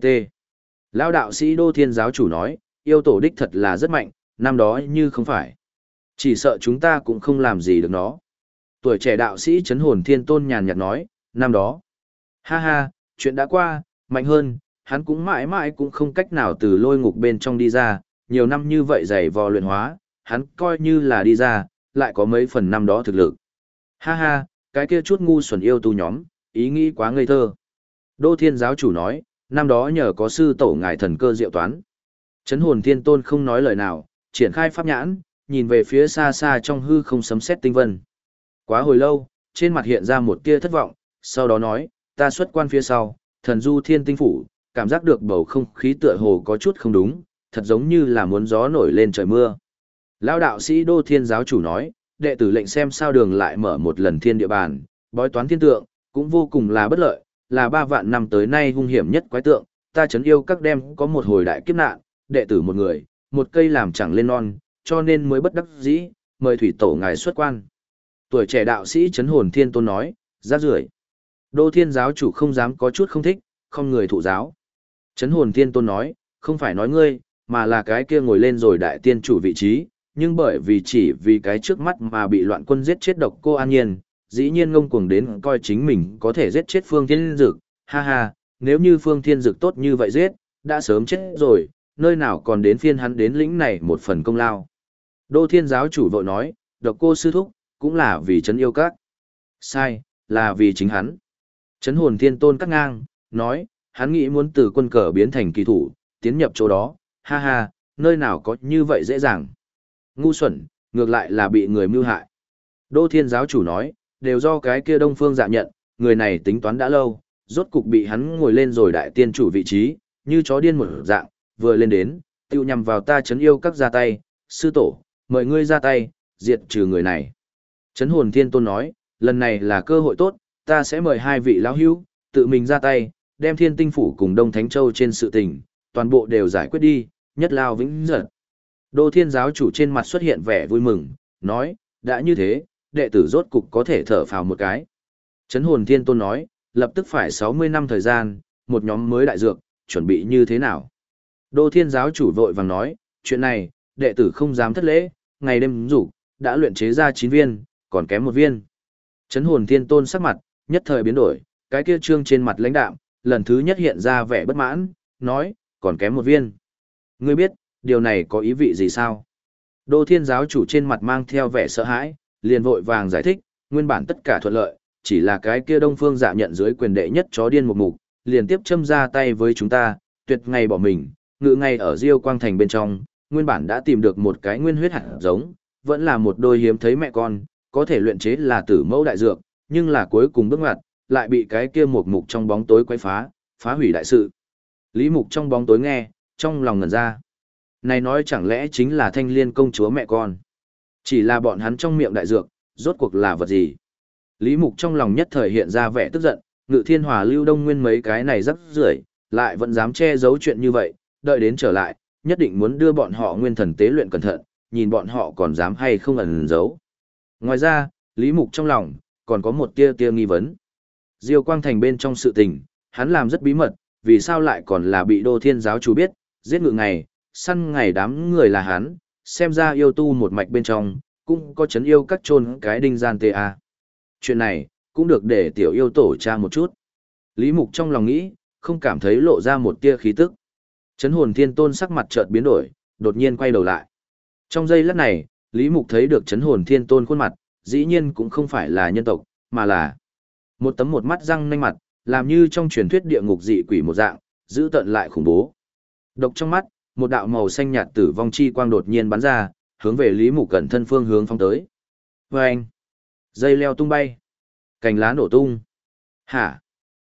Speaker 1: Lão đạo sĩ Đô Thiên giáo chủ nói, yêu tổ đích thật là rất mạnh, năm đó như không phải. Chỉ sợ chúng ta cũng không làm gì được nó. Tuổi trẻ đạo sĩ chấn hồn thiên tôn nhàn nhạt nói, năm đó. Ha ha, chuyện đã qua, mạnh hơn, hắn cũng mãi mãi cũng không cách nào từ lôi ngục bên trong đi ra, nhiều năm như vậy dày vò luyện hóa, hắn coi như là đi ra, lại có mấy phần năm đó thực lực. Ha ha, cái kia chút ngu xuẩn yêu tu nhóm, ý nghĩ quá ngây thơ. Đô Thiên giáo chủ nói, năm đó nhờ có sư tổ ngài thần cơ diệu toán. Chấn hồn thiên tôn không nói lời nào, triển khai pháp nhãn, nhìn về phía xa xa trong hư không sấm sét tinh vân. Quá hồi lâu, trên mặt hiện ra một tia thất vọng, sau đó nói, ta xuất quan phía sau, thần du thiên tinh phủ, cảm giác được bầu không khí tựa hồ có chút không đúng, thật giống như là muốn gió nổi lên trời mưa. Lão đạo sĩ Đô Thiên giáo chủ nói, đệ tử lệnh xem sao đường lại mở một lần thiên địa bàn, bói toán thiên tượng, cũng vô cùng là bất lợi, là 3 vạn năm tới nay hung hiểm nhất quái tượng, ta chấn yêu các đem có một hồi đại kiếp nạn, đệ tử một người, một cây làm chẳng lên non, cho nên mới bất đắc dĩ, mời thủy tổ ngài xuất quan. Tuổi trẻ đạo sĩ chấn hồn thiên tôn nói, rác rưởi. Đô Thiên giáo chủ không dám có chút không thích, không người thụ giáo. Chấn hồn thiên tôn nói, không phải nói ngươi, mà là cái kia ngồi lên rồi đại tiên chủ vị trí, nhưng bởi vì chỉ vì cái trước mắt mà bị loạn quân giết chết độc cô An Nhiên, dĩ nhiên ngông cuồng đến coi chính mình có thể giết chết Phương Thiên Dực, ha ha, nếu như Phương Thiên Dực tốt như vậy giết, đã sớm chết rồi, nơi nào còn đến phiên hắn đến lĩnh này một phần công lao. Đô Thiên giáo chủ vội nói, độc cô sư thúc, cũng là vì chấn yêu các. Sai, là vì chính hắn. Chấn hồn thiên tôn cắt ngang, nói, hắn nghĩ muốn từ quân cờ biến thành kỳ thủ, tiến nhập chỗ đó, ha ha, nơi nào có như vậy dễ dàng. Ngu xuẩn, ngược lại là bị người mưu hại. Đô Thiên giáo chủ nói, đều do cái kia Đông Phương Dạ Nhận, người này tính toán đã lâu, rốt cục bị hắn ngồi lên rồi đại tiên chủ vị trí, như chó điên một dạng, vừa lên đến, tiêu nhằm vào ta chấn yêu các ra tay, sư tổ, mời ngươi ra tay, diệt trừ người này. Chấn hồn thiên tôn nói, lần này là cơ hội tốt, ta sẽ mời 2 vị lão hữu, tự mình ra tay, đem Thiên Tinh phủ cùng Đông Thánh Châu trên sự tình, toàn bộ đều giải quyết đi, nhất lao vĩnh giật. Đô Thiên giáo chủ trên mặt xuất hiện vẻ vui mừng, nói, đã như thế, đệ tử rốt cục có thể thở phào một cái. Chấn hồn thiên tôn nói, lập tức phải 60 năm thời gian, một nhóm mới đại dược, chuẩn bị như thế nào? Đô Thiên giáo chủ vội vàng nói, chuyện này, đệ tử không dám thất lễ, ngày đêm rủ, đã luyện chế ra 9 viên, còn kém 1 viên. Chấn hồn thiên tôn sắc mặt, nhất thời biến đổi, cái kia trương trên mặt lãnh đạm, lần thứ nhất hiện ra vẻ bất mãn, nói, còn kém 1 viên. Ngươi biết, điều này có ý vị gì sao? Đô Thiên giáo chủ trên mặt mang theo vẻ sợ hãi, liền vội vàng giải thích, nguyên bản tất cả thuận lợi, chỉ là cái kia Đông Phương Dạ Nhận dưới quyền đệ nhất chó điên một mục, liền tiếp châm ra tay với chúng ta, tuyệt ngay bỏ mình, ngự ngay ở Diêu Quang Thành bên trong, nguyên bản đã tìm được một cái nguyên huyết hạt giống, vẫn là một đôi hiếm thấy mẹ con, có thể luyện chế là tử mẫu đại dược, nhưng là cuối cùng bước ngoặt, lại bị cái kia một mục trong bóng tối quấy phá, phá hủy đại sự. Lý Mục trong bóng tối nghe, trong lòng ngẩn ra. Này nói chẳng lẽ chính là Thanh Liên công chúa mẹ con? Chỉ là bọn hắn trong miệng đại dược, rốt cuộc là vật gì? Lý Mục trong lòng nhất thời hiện ra vẻ tức giận, Ngự Thiên Hòa Lưu Đông Nguyên mấy cái này rắc rưởi, lại vẫn dám che giấu chuyện như vậy, đợi đến trở lại, nhất định muốn đưa bọn họ nguyên thần tế luyện cẩn thận, nhìn bọn họ còn dám hay không ẩn giấu. Ngoài ra, Lý Mục trong lòng, còn có một tia tia nghi vấn. Diêu Quang Thành bên trong sự tình, hắn làm rất bí mật, vì sao lại còn là bị Đô Thiên giáo chủ biết, giết ngự ngày, săn ngày đám người là hắn, xem ra yêu tu một mạch bên trong, cũng có chấn yêu các chôn cái đinh gian tê a. Chuyện này, cũng được để tiểu yêu tổ tra một chút. Lý Mục trong lòng nghĩ, không cảm thấy lộ ra một tia khí tức. Chấn hồn thiên tôn sắc mặt chợt biến đổi, đột nhiên quay đầu lại. Trong giây lát này, Lý Mục thấy được chấn hồn thiên tôn khuôn mặt, dĩ nhiên cũng không phải là nhân tộc, mà là một tấm một mắt răng nanh mặt, làm như trong truyền thuyết địa ngục dị quỷ một dạng, dữ tợn lại khủng bố. Độc trong mắt, một đạo màu xanh nhạt tử vong chi quang đột nhiên bắn ra, hướng về Lý Mục cẩn thân phương hướng phóng tới. Vâng! Dây leo tung bay. Cành lá nổ tung. Hả?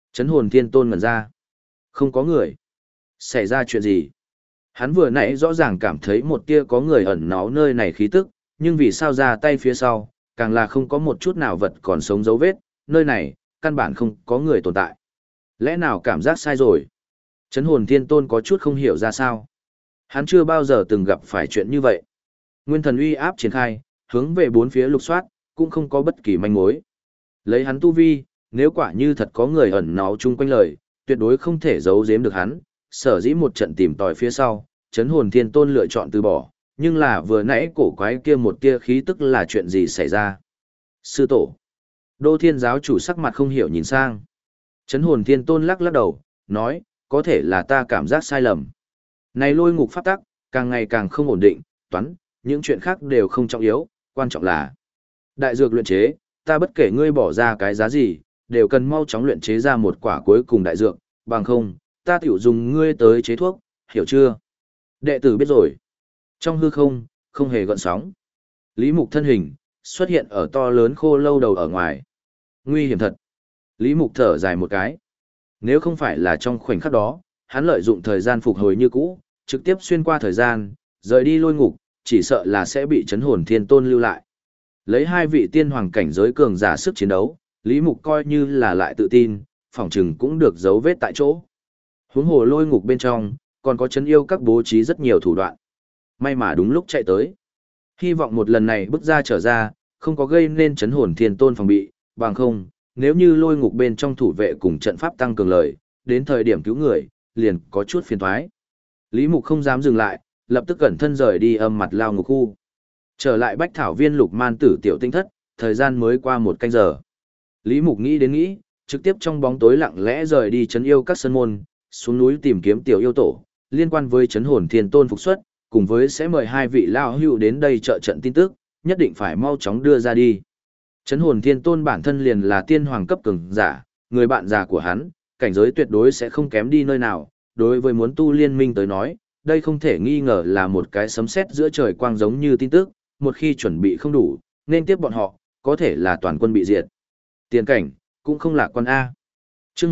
Speaker 1: Chấn hồn thiên tôn ngẩn ra. Không có người. Xảy ra chuyện gì? Hắn vừa nãy rõ ràng cảm thấy một tia có người ẩn náu nơi này khí tức, nhưng vì sao ra tay phía sau, càng là không có một chút nào vật còn sống dấu vết, nơi này, căn bản không có người tồn tại. Lẽ nào cảm giác sai rồi? Chấn hồn thiên tôn có chút không hiểu ra sao. Hắn chưa bao giờ từng gặp phải chuyện như vậy. Nguyên thần uy áp triển khai, hướng về bốn phía lục soát, cũng không có bất kỳ manh mối. Lấy hắn tu vi, nếu quả như thật có người ẩn náu chung quanh lời, tuyệt đối không thể giấu giếm được hắn. Sở dĩ một trận tìm tòi phía sau, chấn hồn thiên tôn lựa chọn từ bỏ, nhưng là vừa nãy cổ quái kia một tia khí tức là chuyện gì xảy ra. Sư tổ. Đô thiên giáo chủ sắc mặt không hiểu nhìn sang. Chấn hồn thiên tôn lắc lắc đầu, nói, có thể là ta cảm giác sai lầm. Này lôi ngục pháp tắc, càng ngày càng không ổn định, toán, những chuyện khác đều không trọng yếu, quan trọng là đại dược luyện chế, ta bất kể ngươi bỏ ra cái giá gì, đều cần mau chóng luyện chế ra một quả cuối cùng đại dược, bằng không, ta tiểu dùng ngươi tới chế thuốc, hiểu chưa? Đệ tử biết rồi. Trong hư không, không hề gợn sóng. Lý Mục thân hình, xuất hiện ở to lớn khô lâu đầu ở ngoài. Nguy hiểm thật. Lý Mục thở dài một cái. Nếu không phải là trong khoảnh khắc đó, hắn lợi dụng thời gian phục hồi như cũ, trực tiếp xuyên qua thời gian, rời đi lôi ngục, chỉ sợ là sẽ bị chấn hồn thiên tôn lưu lại. Lấy hai vị tiên hoàng cảnh giới cường giả sức chiến đấu, Lý Mục coi như là lại tự tin, phỏng chừng cũng được dấu vết tại chỗ. Huống hồ lôi ngục bên trong, còn có chấn yêu các bố trí rất nhiều thủ đoạn. May mà đúng lúc chạy tới. Hy vọng một lần này bước ra trở ra, không có gây nên chấn hồn thiên tôn phòng bị, bằng không, nếu như lôi ngục bên trong thủ vệ cùng trận pháp tăng cường lời, đến thời điểm cứu người, liền có chút phiền toái. Lý Mục không dám dừng lại, lập tức cẩn thân rời đi âm mặt lao ngục khu. Trở lại bách thảo viên lục man tử tiểu tinh thất, thời gian mới qua 1 canh giờ. Lý Mục nghĩ đến nghĩ, trực tiếp trong bóng tối lặng lẽ rời đi trấn yêu các sơn môn, xuống núi tìm kiếm tiểu yêu tổ, liên quan với trấn hồn thiên tôn phục xuất, cùng với sẽ mời hai vị lao hữu đến đây trợ trận tin tức, nhất định phải mau chóng đưa ra đi. Trấn hồn thiên tôn bản thân liền là tiên hoàng cấp cường giả, người bạn già của hắn, cảnh giới tuyệt đối sẽ không kém đi nơi nào, đối với muốn tu liên minh tới nói, đây không thể nghi ngờ là một cái sấm sét giữa trời quang giống như tin tức, một khi chuẩn bị không đủ, nên tiếp bọn họ, có thể là toàn quân bị diệt. Tiền cảnh, cũng không lạc quan A. Chương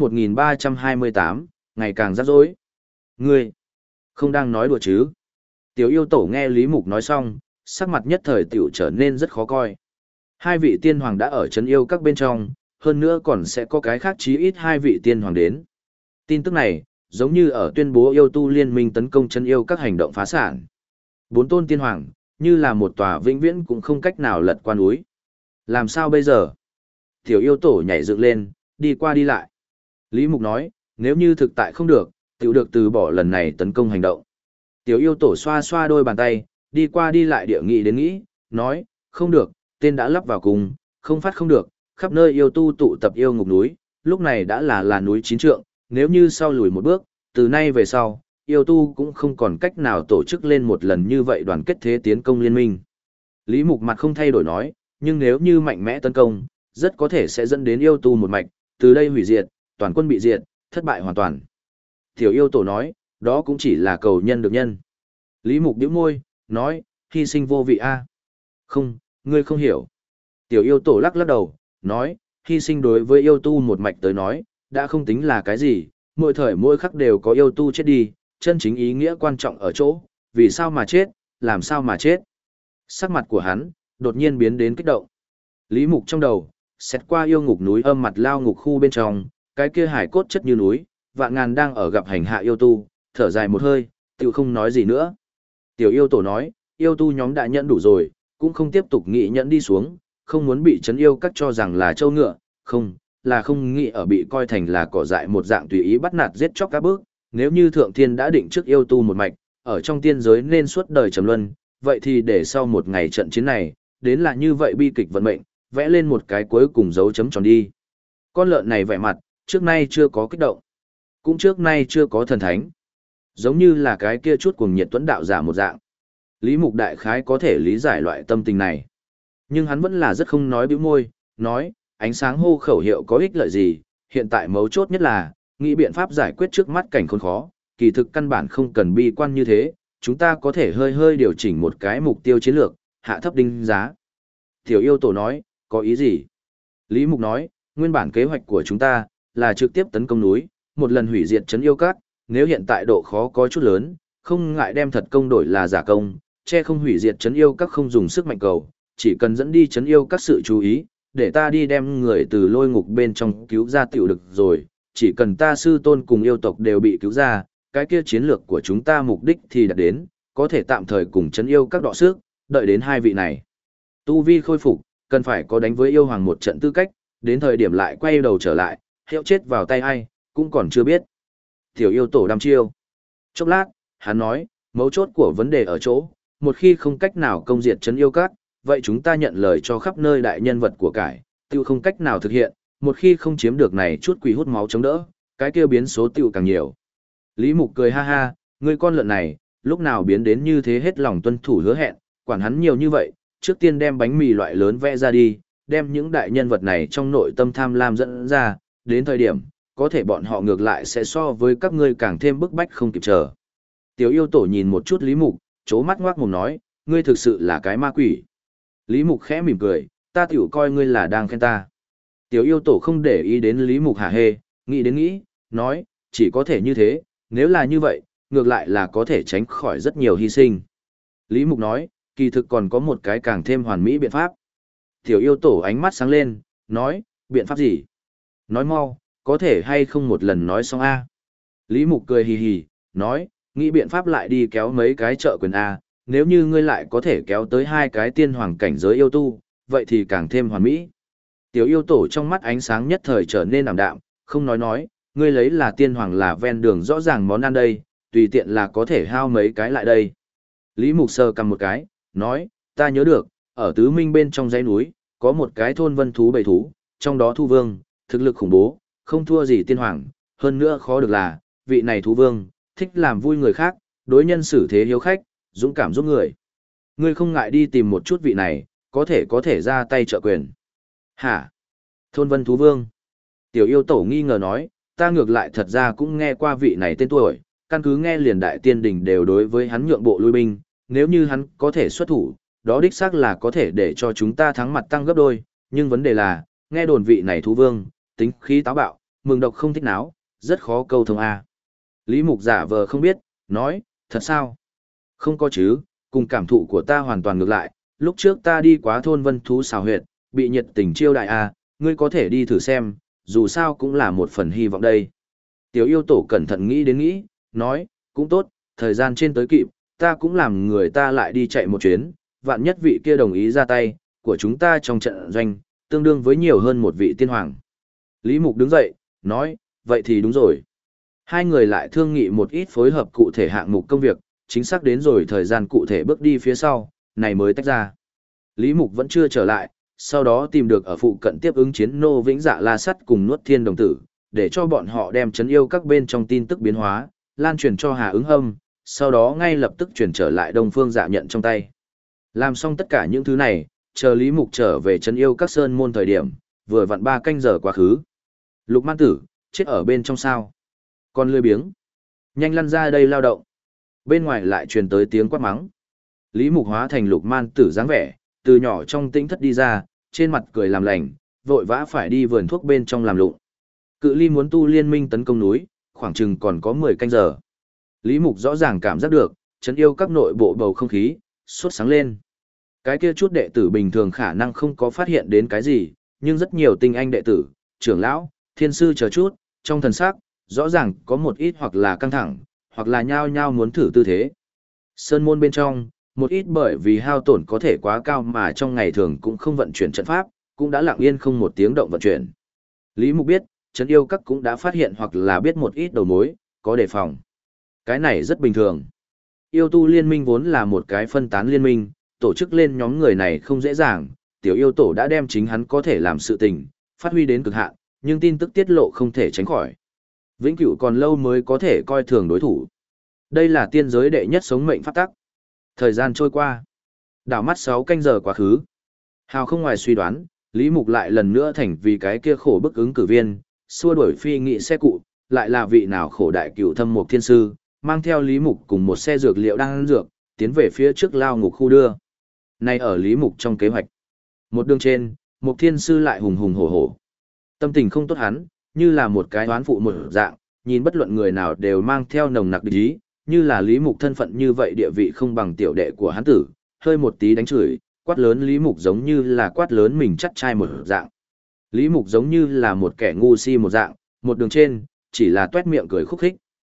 Speaker 1: 1328, ngày càng rắc rối. Ngươi, không đang nói đùa chứ? Tiểu yêu tổ nghe Lý Mục nói xong, sắc mặt nhất thời tiểu trở nên rất khó coi. Hai vị tiên hoàng đã ở trấn yêu các bên trong, hơn nữa còn sẽ có cái khác chí ít hai vị tiên hoàng đến. Tin tức này, giống như ở tuyên bố yêu tu liên minh tấn công trấn yêu các hành động phá sản. 4 tôn tiên hoàng, như là một tòa vĩnh viễn cũng không cách nào lật qua núi. Làm sao bây giờ? Tiểu yêu tổ nhảy dựng lên, đi qua đi lại. Lý Mục nói, nếu như thực tại không được, tiểu được từ bỏ lần này tấn công hành động. Tiểu yêu tổ xoa xoa đôi bàn tay, đi qua đi lại địa nghị đến nghĩ, nói, không được, tên đã lắp vào cùng, không phát không được, khắp nơi yêu tu tụ tập yêu ngục núi, lúc này đã là núi chín trượng, nếu như sau lùi một bước, từ nay về sau, yêu tu cũng không còn cách nào tổ chức lên một lần như vậy đoàn kết thế tiến công liên minh. Lý Mục mặt không thay đổi nói, nhưng nếu như mạnh mẽ tấn công, rất có thể sẽ dẫn đến yêu tu một mạch, từ đây hủy diệt, toàn quân bị diệt, thất bại hoàn toàn. Tiểu yêu tổ nói, đó cũng chỉ là cầu nhân được nhân. Lý Mục bĩu môi, nói, hy sinh vô vị a. Không, ngươi không hiểu. Tiểu yêu tổ lắc lắc đầu, nói, hy sinh đối với yêu tu một mạch tới nói, đã không tính là cái gì, mỗi thời mỗi khắc đều có yêu tu chết đi, chân chính ý nghĩa quan trọng ở chỗ, vì sao mà chết, làm sao mà chết. Sắc mặt của hắn, đột nhiên biến đến kích động. Lý Mục trong đầu, xét qua yêu ngục núi âm mặt lao ngục khu bên trong, cái kia hải cốt chất như núi, vạn ngàn đang ở gặp hành hạ yêu tu, thở dài một hơi, tiểu không nói gì nữa. Tiểu yêu tổ nói, yêu tu nhóm đã nhẫn đủ rồi, cũng không tiếp tục nghĩ nhẫn đi xuống, không muốn bị chấn yêu các cho rằng là châu ngựa, không, là không nghĩ ở bị coi thành là cỏ dại một dạng tùy ý bắt nạt giết chóc các bước, nếu như thượng thiên đã định trước yêu tu một mạch, ở trong tiên giới nên suốt đời trầm luân, vậy thì để sau một ngày trận chiến này, đến là như vậy bi kịch vận mệnh, vẽ lên một cái cuối cùng dấu chấm tròn đi. Con lợn này vẻ mặt, trước nay chưa có kích động, cũng trước nay chưa có thần thánh, giống như là cái kia chút cuồng nhiệt tuấn đạo giả một dạng. Lý Mục đại khái có thể lý giải loại tâm tình này, nhưng hắn vẫn là rất không nói bĩu môi, nói, ánh sáng hô khẩu hiệu có ích lợi gì, hiện tại mấu chốt nhất là, nghĩ biện pháp giải quyết trước mắt cảnh khốn khó, kỳ thực căn bản không cần bi quan như thế, chúng ta có thể hơi hơi điều chỉnh một cái mục tiêu chiến lược, hạ thấp đinh giá. Tiểu yêu tổ nói, có ý gì? Lý Mục nói, nguyên bản kế hoạch của chúng ta, là trực tiếp tấn công núi, một lần hủy diệt trấn yêu các, nếu hiện tại độ khó có chút lớn, không ngại đem thật công đổi là giả công, che không hủy diệt trấn yêu các không dùng sức mạnh cầu, chỉ cần dẫn đi trấn yêu các sự chú ý, để ta đi đem người từ lôi ngục bên trong cứu ra tiểu được rồi, chỉ cần ta sư tôn cùng yêu tộc đều bị cứu ra, cái kia chiến lược của chúng ta mục đích thì đạt đến, có thể tạm thời cùng trấn yêu các đọ sức, đợi đến hai vị này. Tu vi khôi phục, cần phải có đánh với yêu hoàng một trận tư cách, đến thời điểm lại quay đầu trở lại, hiệu chết vào tay ai, cũng còn chưa biết. Tiểu yêu tổ đăm chiêu. Chốc lát, hắn nói, mấu chốt của vấn đề ở chỗ, một khi không cách nào công diệt trấn yêu các, vậy chúng ta nhận lời cho khắp nơi đại nhân vật của cải, tiêu không cách nào thực hiện, một khi không chiếm được này chút quỷ hút máu chống đỡ, cái kia biến số tiêu càng nhiều. Lý Mục cười ha ha, ngươi con lợn này, lúc nào biến đến như thế hết lòng tuân thủ hứa hẹn, quản hắn nhiều như vậy, trước tiên đem bánh mì loại lớn vẽ ra đi, đem những đại nhân vật này trong nội tâm tham lam dẫn ra, đến thời điểm, có thể bọn họ ngược lại sẽ so với các ngươi càng thêm bức bách không kịp chờ. Tiểu yêu tổ nhìn một chút Lý Mục, chố mắt ngoác mồm nói, ngươi thực sự là cái ma quỷ. Lý Mục khẽ mỉm cười, ta tiểu coi ngươi là đang khen ta. Tiểu yêu tổ không để ý đến Lý Mục hả hê, nghĩ đến nghĩ, nói, chỉ có thể như thế, nếu là như vậy, ngược lại là có thể tránh khỏi rất nhiều hy sinh. Lý Mục nói, kỳ thực còn có một cái càng thêm hoàn mỹ biện pháp. Tiểu yêu tổ ánh mắt sáng lên, nói, biện pháp gì? Nói mau, có thể hay không một lần nói xong a? Lý Mục cười hì hì, nói, nghĩ biện pháp lại đi kéo mấy cái trợ quyền a, nếu như ngươi lại có thể kéo tới hai cái tiên hoàng cảnh giới yêu tu, vậy thì càng thêm hoàn mỹ. Tiểu yêu tổ trong mắt ánh sáng nhất thời trở nên ảm đạm, không nói, ngươi lấy là tiên hoàng là ven đường rõ ràng món ăn đây, tùy tiện là có thể hao mấy cái lại đây. Lý Mục sờ cầm một cái, nói, ta nhớ được, ở Tứ Minh bên trong dãy núi, có một cái thôn vân thú bầy thú, trong đó thú vương, thực lực khủng bố, không thua gì tiên hoàng, hơn nữa khó được là, vị này thú vương, thích làm vui người khác, đối nhân xử thế hiếu khách, dũng cảm giúp người. Ngươi không ngại đi tìm một chút vị này, có thể ra tay trợ quyền. Hả? Thôn vân thú vương. Tiểu yêu tổ nghi ngờ nói, ta ngược lại thật ra cũng nghe qua vị này tên tuổi, căn cứ nghe liền đại tiên đình đều đối với hắn nhượng bộ lui binh, nếu như hắn có thể xuất thủ, đó đích xác là có thể để cho chúng ta thắng mặt tăng gấp đôi, nhưng vấn đề là, nghe đồn vị này thú vương, tính khí táo bạo, mừng độc không thích náo, rất khó câu thông a. Lý Mục giả vờ không biết, nói, thật sao? Không có chứ, cùng cảm thụ của ta hoàn toàn ngược lại, lúc trước ta đi quá thôn vân thú xào huyệt, bị nhiệt tình chiêu đại a, ngươi có thể đi thử xem, dù sao cũng là một phần hy vọng đây. Tiểu yêu tổ cẩn thận nghĩ đến nghĩ, nói, cũng tốt, thời gian trên tới kịp, ta cũng làm người ta lại đi chạy một chuyến, vạn nhất vị kia đồng ý ra tay, của chúng ta trong trận doanh, tương đương với nhiều hơn một vị tiên hoàng. Lý Mục đứng dậy, nói, vậy thì đúng rồi. Hai người lại thương nghị một ít phối hợp cụ thể hạng mục công việc, chính xác đến rồi thời gian cụ thể bước đi phía sau, này mới tách ra. Lý Mục vẫn chưa trở lại, sau đó tìm được ở phụ cận tiếp ứng chiến nô Vĩnh Dạ La Sắt cùng Nuốt Thiên Đồng Tử, để cho bọn họ đem chấn yêu các bên trong tin tức biến hóa, lan truyền cho Hà Ứng Hâm, sau đó ngay lập tức chuyển trở lại Đông Phương Dạ Nhận trong tay. Làm xong tất cả những thứ này, chờ Lý Mục trở về chấn yêu các sơn môn thời điểm, vừa vặn 3 canh giờ quá khứ. Lục Man Tử, chết ở bên trong sao? Con lười biếng. Nhanh lăn ra đây lao động. Bên ngoài lại truyền tới tiếng quát mắng. Lý Mục hóa thành Lục Man Tử dáng vẻ, từ nhỏ trong tĩnh thất đi ra, trên mặt cười làm lành, vội vã phải đi vườn thuốc bên trong làm lụng. Cự ly muốn tu liên minh tấn công núi, khoảng chừng còn có 10 canh giờ. Lý Mục rõ ràng cảm giác được, chấn yêu các nội bộ bầu không khí, sốt sáng lên. Cái kia chút đệ tử bình thường khả năng không có phát hiện đến cái gì, nhưng rất nhiều tinh anh đệ tử, trưởng lão, thiên sư chờ chút, trong thần sắc, rõ ràng có một ít hoặc là căng thẳng, hoặc là nhao nhao muốn thử tư thế. Sơn môn bên trong, một ít bởi vì hao tổn có thể quá cao mà trong ngày thường cũng không vận chuyển trận pháp, cũng đã lặng yên không một tiếng động vận chuyển. Lý Mục biết, trấn yêu các cũng đã phát hiện hoặc là biết một ít đầu mối, có đề phòng. Cái này rất bình thường. Yêu tu liên minh vốn là một cái phân tán liên minh, tổ chức lên nhóm người này không dễ dàng, tiểu yêu tổ đã đem chính hắn có thể làm sự tình, phát huy đến cực hạn, nhưng tin tức tiết lộ không thể tránh khỏi. Vĩnh cửu còn lâu mới có thể coi thường đối thủ. Đây là tiên giới đệ nhất sống mệnh pháp tắc. Thời gian trôi qua. Đảo mắt 6 canh giờ quá khứ. Hào không ngoài suy đoán, Lý Mục lại lần nữa thành vì cái kia khổ bức ứng cử viên, xua đuổi phi nghị xe cụ, lại là vị nào khổ đại cửu thâm mục thiên sư, mang theo Lý Mục cùng một xe dược liệu đang ăn dược, tiến về phía trước lao ngục khu đưa. Nay ở Lý Mục trong kế hoạch. Một đường trên, Mục thiên sư lại hùng hùng hổ hổ. Tâm tình không tốt hắn, như là một cái oán phụ một dạng, nhìn bất luận người nào đều mang theo nồng nặc địch ý, như là Lý Mục thân phận như vậy địa vị không bằng tiểu đệ của hắn tử, hơi một tí đánh chửi, quát lớn Lý Mục giống như là quát lớn mình chắt trai một dạng. Lý Mục giống như là một kẻ ngu si một dạng, một đường trên, chỉ là tuét miệng cười khúc khích.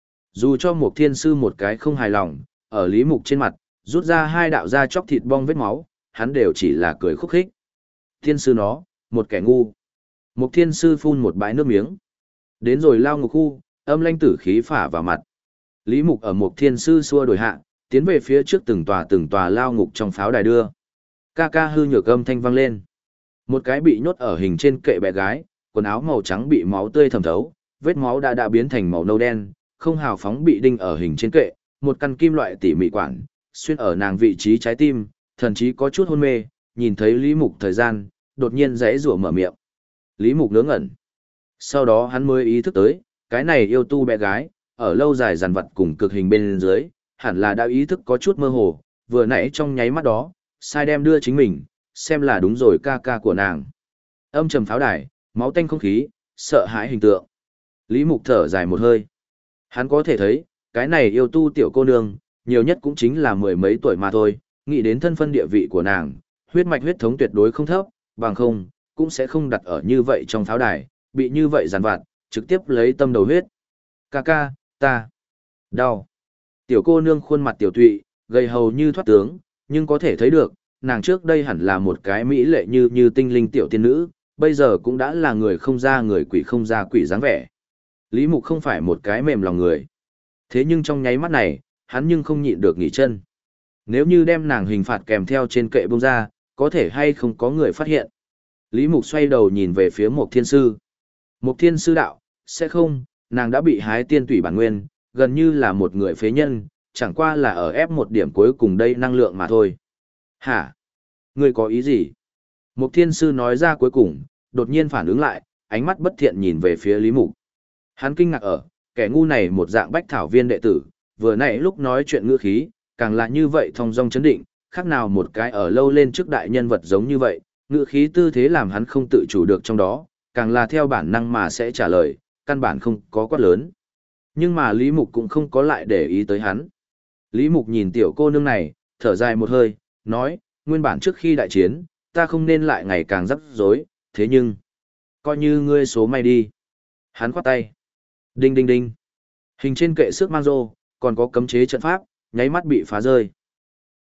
Speaker 1: Dù cho một thiên sư một cái không hài lòng, ở Lý Mục trên mặt, rút ra hai đạo da chóc thịt bong vết máu, hắn đều chỉ là cười khúc khích. Thiên sư nó, một kẻ ngu. Một thiên sư phun một bãi nước miếng. Đến rồi lao ngục khu, âm lanh tử khí phả vào mặt. Lý Mục ở một thiên sư xua đổi hạ, tiến về phía trước từng tòa lao ngục trong pháo đài đưa. Ca ca hư nhược âm thanh vang lên. Một cái bị nhốt ở hình trên kệ bé gái, quần áo màu trắng bị máu tươi thẩm thấu, vết máu đã biến thành màu nâu đen, không hào phóng bị đinh ở hình trên kệ, một căn kim loại tỉ mỉ quản, xuyên ở nàng vị trí trái tim, thần chí có chút hôn mê, nhìn thấy Lý Mục thời gian, đột nhiên rẽ rủa mở miệng. Lý Mục ngớ ngẩn. Sau đó hắn mới ý thức tới, cái này yêu tu bé gái, ở lâu dài dằn vặt cùng cực hình bên dưới, hẳn là đã ý thức có chút mơ hồ, vừa nãy trong nháy mắt đó, sai đem đưa chính mình, xem là đúng rồi ca ca của nàng. Âm trầm pháo đài, máu tanh không khí, sợ hãi hình tượng. Lý Mục thở dài một hơi. Hắn có thể thấy, cái này yêu tu tiểu cô nương, nhiều nhất cũng chính là mười mấy tuổi mà thôi, nghĩ đến thân phân địa vị của nàng, huyết mạch huyết thống tuyệt đối không thấp, bằng không, cũng sẽ không đặt ở như vậy trong pháo đài, bị như vậy giàn vặt, trực tiếp lấy tâm đầu huyết. Ca ca, ta, đau. Tiểu cô nương khuôn mặt tiểu tụy, gầy hầu như thoát tướng, nhưng có thể thấy được, nàng trước đây hẳn là một cái mỹ lệ như tinh linh tiểu tiên nữ, bây giờ cũng đã là người không ra người quỷ không ra quỷ dáng vẻ. Lý Mục không phải một cái mềm lòng người. Thế nhưng trong nháy mắt này, hắn nhưng không nhịn được nghỉ chân. Nếu như đem nàng hình phạt kèm theo trên kệ bông ra, có thể hay không có người phát hiện. Lý Mục xoay đầu nhìn về phía Mộc Thiên Sư. Mộc Thiên Sư đạo, sẽ không, nàng đã bị hái tiên tủy bản nguyên, gần như là một người phế nhân, chẳng qua là ở ép một điểm cuối cùng đây năng lượng mà thôi. Hả? Ngươi có ý gì? Mộc Thiên Sư nói ra cuối cùng, đột nhiên phản ứng lại, ánh mắt bất thiện nhìn về phía Lý Mục. Hắn kinh ngạc ở, kẻ ngu này một dạng bách thảo viên đệ tử, vừa nãy lúc nói chuyện ngữ khí, càng là như vậy thong dong chấn định, khác nào một cái ở lâu lên trước đại nhân vật giống như vậy, ngữ khí tư thế làm hắn không tự chủ được trong đó, càng là theo bản năng mà sẽ trả lời, căn bản không có quát lớn. Nhưng mà Lý Mục cũng không có lại để ý tới hắn. Lý Mục nhìn tiểu cô nương này, thở dài một hơi, nói, nguyên bản trước khi đại chiến, ta không nên lại ngày càng rắc rối, thế nhưng, coi như ngươi số may đi. Hắn khoát tay. Đinh đinh đinh. Hình trên kệ xước mang rô, còn có cấm chế trận pháp, nháy mắt bị phá rơi.